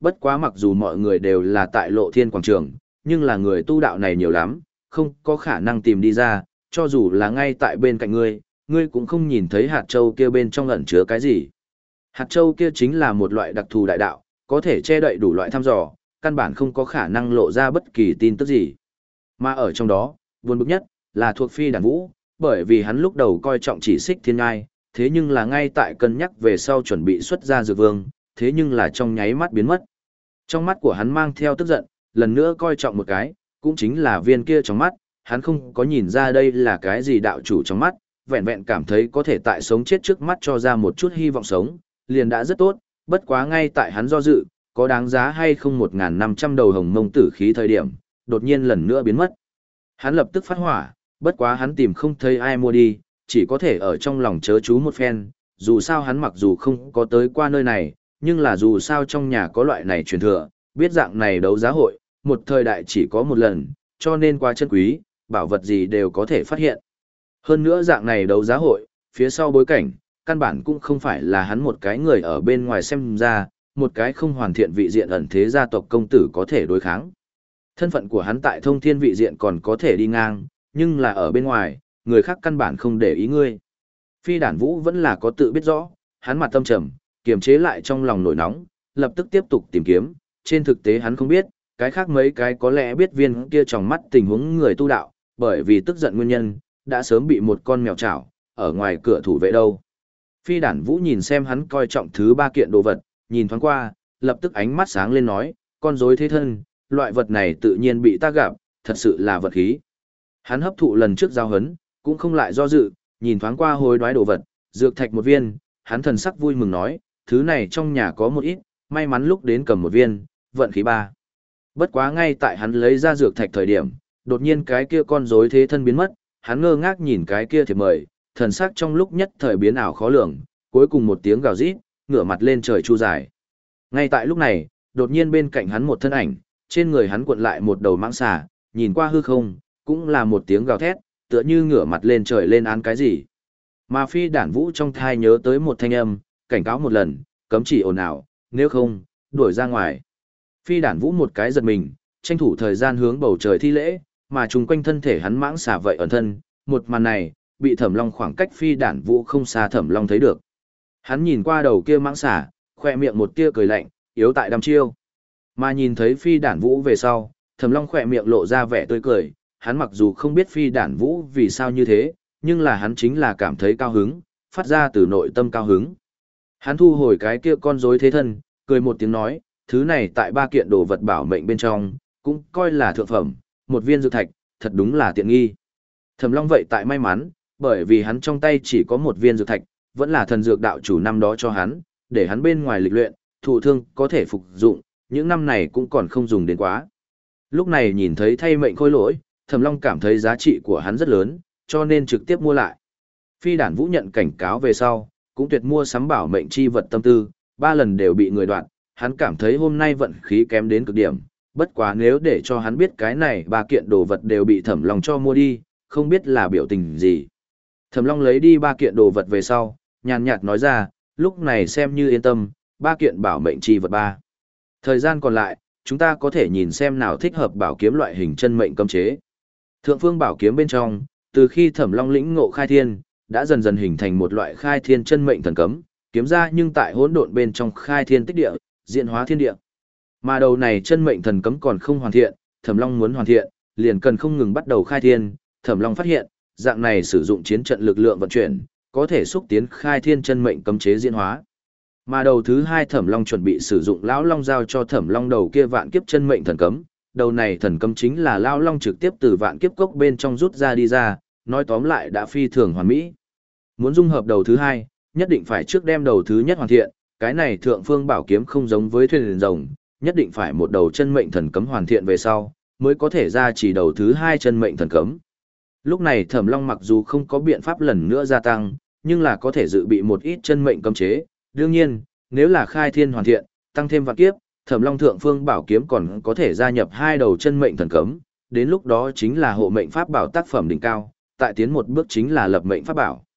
bất quá mặc dù mọi người đều là tại Lộ Thiên quảng trường, nhưng là người tu đạo này nhiều lắm, không có khả năng tìm đi ra, cho dù là ngay tại bên cạnh ngươi, ngươi cũng không nhìn thấy hạt châu kia bên trong ẩn chứa cái gì. Hạt châu kia chính là một loại đặc thù đại đạo, có thể che đậy đủ loại thăm dò, căn bản không có khả năng lộ ra bất kỳ tin tức gì. Mà ở trong đó, buồn bực nhất là thuộc Phi Đản Vũ, bởi vì hắn lúc đầu coi trọng chỉ Xích Thiên Ngai, thế nhưng là ngay tại cân nhắc về sau chuẩn bị xuất ra dược vương, thế nhưng là trong nháy mắt biến mất. Trong mắt của hắn mang theo tức giận, lần nữa coi trọng một cái, cũng chính là viên kia trong mắt, hắn không có nhìn ra đây là cái gì đạo chủ trong mắt, vẹn vẹn cảm thấy có thể tại sống chết trước mắt cho ra một chút hy vọng sống, liền đã rất tốt, bất quá ngay tại hắn do dự, có đáng giá hay không một nghìn năm trăm đầu hồng mông tử khí thời điểm, đột nhiên lần nữa biến mất. Hắn lập tức phát hỏa, bất quá hắn tìm không thấy ai mua đi, chỉ có thể ở trong lòng chớ chú một phen, dù sao hắn mặc dù không có tới qua nơi này, nhưng là dù sao trong nhà có loại này truyền thừa, biết dạng này đấu giá hội, một thời đại chỉ có một lần, cho nên quá chân quý, bảo vật gì đều có thể phát hiện. Hơn nữa dạng này đấu giá hội, phía sau bối cảnh, căn bản cũng không phải là hắn một cái người ở bên ngoài xem ra, một cái không hoàn thiện vị diện ẩn thế gia tộc công tử có thể đối kháng. Thân phận của hắn tại thông thiên vị diện còn có thể đi ngang, nhưng là ở bên ngoài, người khác căn bản không để ý ngươi. Phi Đản Vũ vẫn là có tự biết rõ, hắn mặt tâm trầm, kiềm chế lại trong lòng nổi nóng, lập tức tiếp tục tìm kiếm, trên thực tế hắn không biết, cái khác mấy cái có lẽ biết viên kia trong mắt tình huống người tu đạo, bởi vì tức giận nguyên nhân, đã sớm bị một con mèo chảo, ở ngoài cửa thủ vệ đâu. Phi Đản Vũ nhìn xem hắn coi trọng thứ ba kiện đồ vật, nhìn thoáng qua, lập tức ánh mắt sáng lên nói, con rối thế thân, loại vật này tự nhiên bị ta gặp, thật sự là vật khí. Hắn hấp thụ lần trước giao hấn, cũng không lại do dự, nhìn thoáng qua hối đoái đồ vật, dược thạch một viên, hắn thần sắc vui mừng nói, thứ này trong nhà có một ít, may mắn lúc đến cầm một viên, vận khí ba. Bất quá ngay tại hắn lấy ra dược thạch thời điểm, đột nhiên cái kia con rối thế thân biến mất, hắn ngơ ngác nhìn cái kia thiệp mời, thần sắc trong lúc nhất thời biến ảo khó lường, cuối cùng một tiếng gào rít, ngửa mặt lên trời chu dài. Ngay tại lúc này, đột nhiên bên cạnh hắn một thân ảnh, trên người hắn cuộn lại một đầu mãng xà, nhìn qua hư không, cũng là một tiếng gào thét, tựa như ngửa mặt lên trời lên án cái gì. Mà Phi Đản Vũ trong thai nhớ tới một thanh âm, cảnh cáo một lần, cấm chỉ ồn ào, nếu không, đuổi ra ngoài. Phi Đản Vũ một cái giật mình, tranh thủ thời gian hướng bầu trời thi lễ, mà chung quanh thân thể hắn mãng xà vậy ẩn thân, một màn này, bị Thẩm Long khoảng cách Phi Đản Vũ không xa Thẩm Long thấy được. Hắn nhìn qua đầu kia mãng xà, khoe miệng một tia cười lạnh, yếu tại đăm chiêu. Mà nhìn thấy Phi Đản Vũ về sau, Thẩm Long khoe miệng lộ ra vẻ tươi cười, hắn mặc dù không biết Phi Đản Vũ vì sao như thế, nhưng là hắn chính là cảm thấy cao hứng, phát ra từ nội tâm cao hứng. Hắn thu hồi cái kia con rối thế thân, cười một tiếng nói, thứ này tại ba kiện đồ vật bảo mệnh bên trong, cũng coi là thượng phẩm, một viên dược thạch, thật đúng là tiện nghi. Thẩm Long vậy tại may mắn, bởi vì hắn trong tay chỉ có một viên dược thạch, vẫn là thần dược đạo chủ năm đó cho hắn, để hắn bên ngoài lịch luyện, thụ thương có thể phục dụng, những năm này cũng còn không dùng đến quá. Lúc này nhìn thấy thay mệnh khôi lỗi, Thẩm Long cảm thấy giá trị của hắn rất lớn, cho nên trực tiếp mua lại. Phi Đản Vũ nhận cảnh cáo về sau, cũng tuyệt mua sắm bảo mệnh chi vật tâm tư, ba lần đều bị người đoạn, hắn cảm thấy hôm nay vận khí kém đến cực điểm, bất quá nếu để cho hắn biết cái này ba kiện đồ vật đều bị Thẩm Long cho mua đi, không biết là biểu tình gì. Thẩm Long lấy đi ba kiện đồ vật về sau, nhàn nhạt nói ra, lúc này xem như yên tâm, ba kiện bảo mệnh chi vật ba. Thời gian còn lại, chúng ta có thể nhìn xem nào thích hợp bảo kiếm loại hình chân mệnh cấm chế. Thượng phương bảo kiếm bên trong, từ khi Thẩm Long lĩnh ngộ khai thiên, đã dần dần hình thành một loại khai thiên chân mệnh thần cấm, kiếm ra nhưng tại hỗn độn bên trong khai thiên tích địa, diễn hóa thiên địa. Mà đầu này chân mệnh thần cấm còn không hoàn thiện, Thẩm Long muốn hoàn thiện, liền cần không ngừng bắt đầu khai thiên, Thẩm Long phát hiện, dạng này sử dụng chiến trận lực lượng vận chuyển, có thể xúc tiến khai thiên chân mệnh cấm chế diễn hóa. Mà đầu thứ hai Thẩm Long chuẩn bị sử dụng lão long giao cho Thẩm Long đầu kia vạn kiếp chân mệnh thần cấm, đầu này thần cấm chính là lão long trực tiếp từ vạn kiếp cốc bên trong rút ra đi ra, nói tóm lại đã phi thường hoàn mỹ. Muốn dung hợp đầu thứ hai, nhất định phải trước đem đầu thứ nhất hoàn thiện, cái này thượng phương bảo kiếm không giống với thuyền rồng, nhất định phải một đầu chân mệnh thần cấm hoàn thiện về sau, mới có thể ra chỉ đầu thứ hai chân mệnh thần cấm. Lúc này Thẩm Long mặc dù không có biện pháp lần nữa gia tăng, nhưng là có thể dự bị một ít chân mệnh cấm chế. Đương nhiên, nếu là khai thiên hoàn thiện, tăng thêm vạn kiếp, Thẩm Long thượng phương bảo kiếm còn có thể gia nhập hai đầu chân mệnh thần cấm, đến lúc đó chính là hộ mệnh pháp bảo tác phẩm đỉnh cao, tại tiến một bước chính là lập mệnh pháp bảo.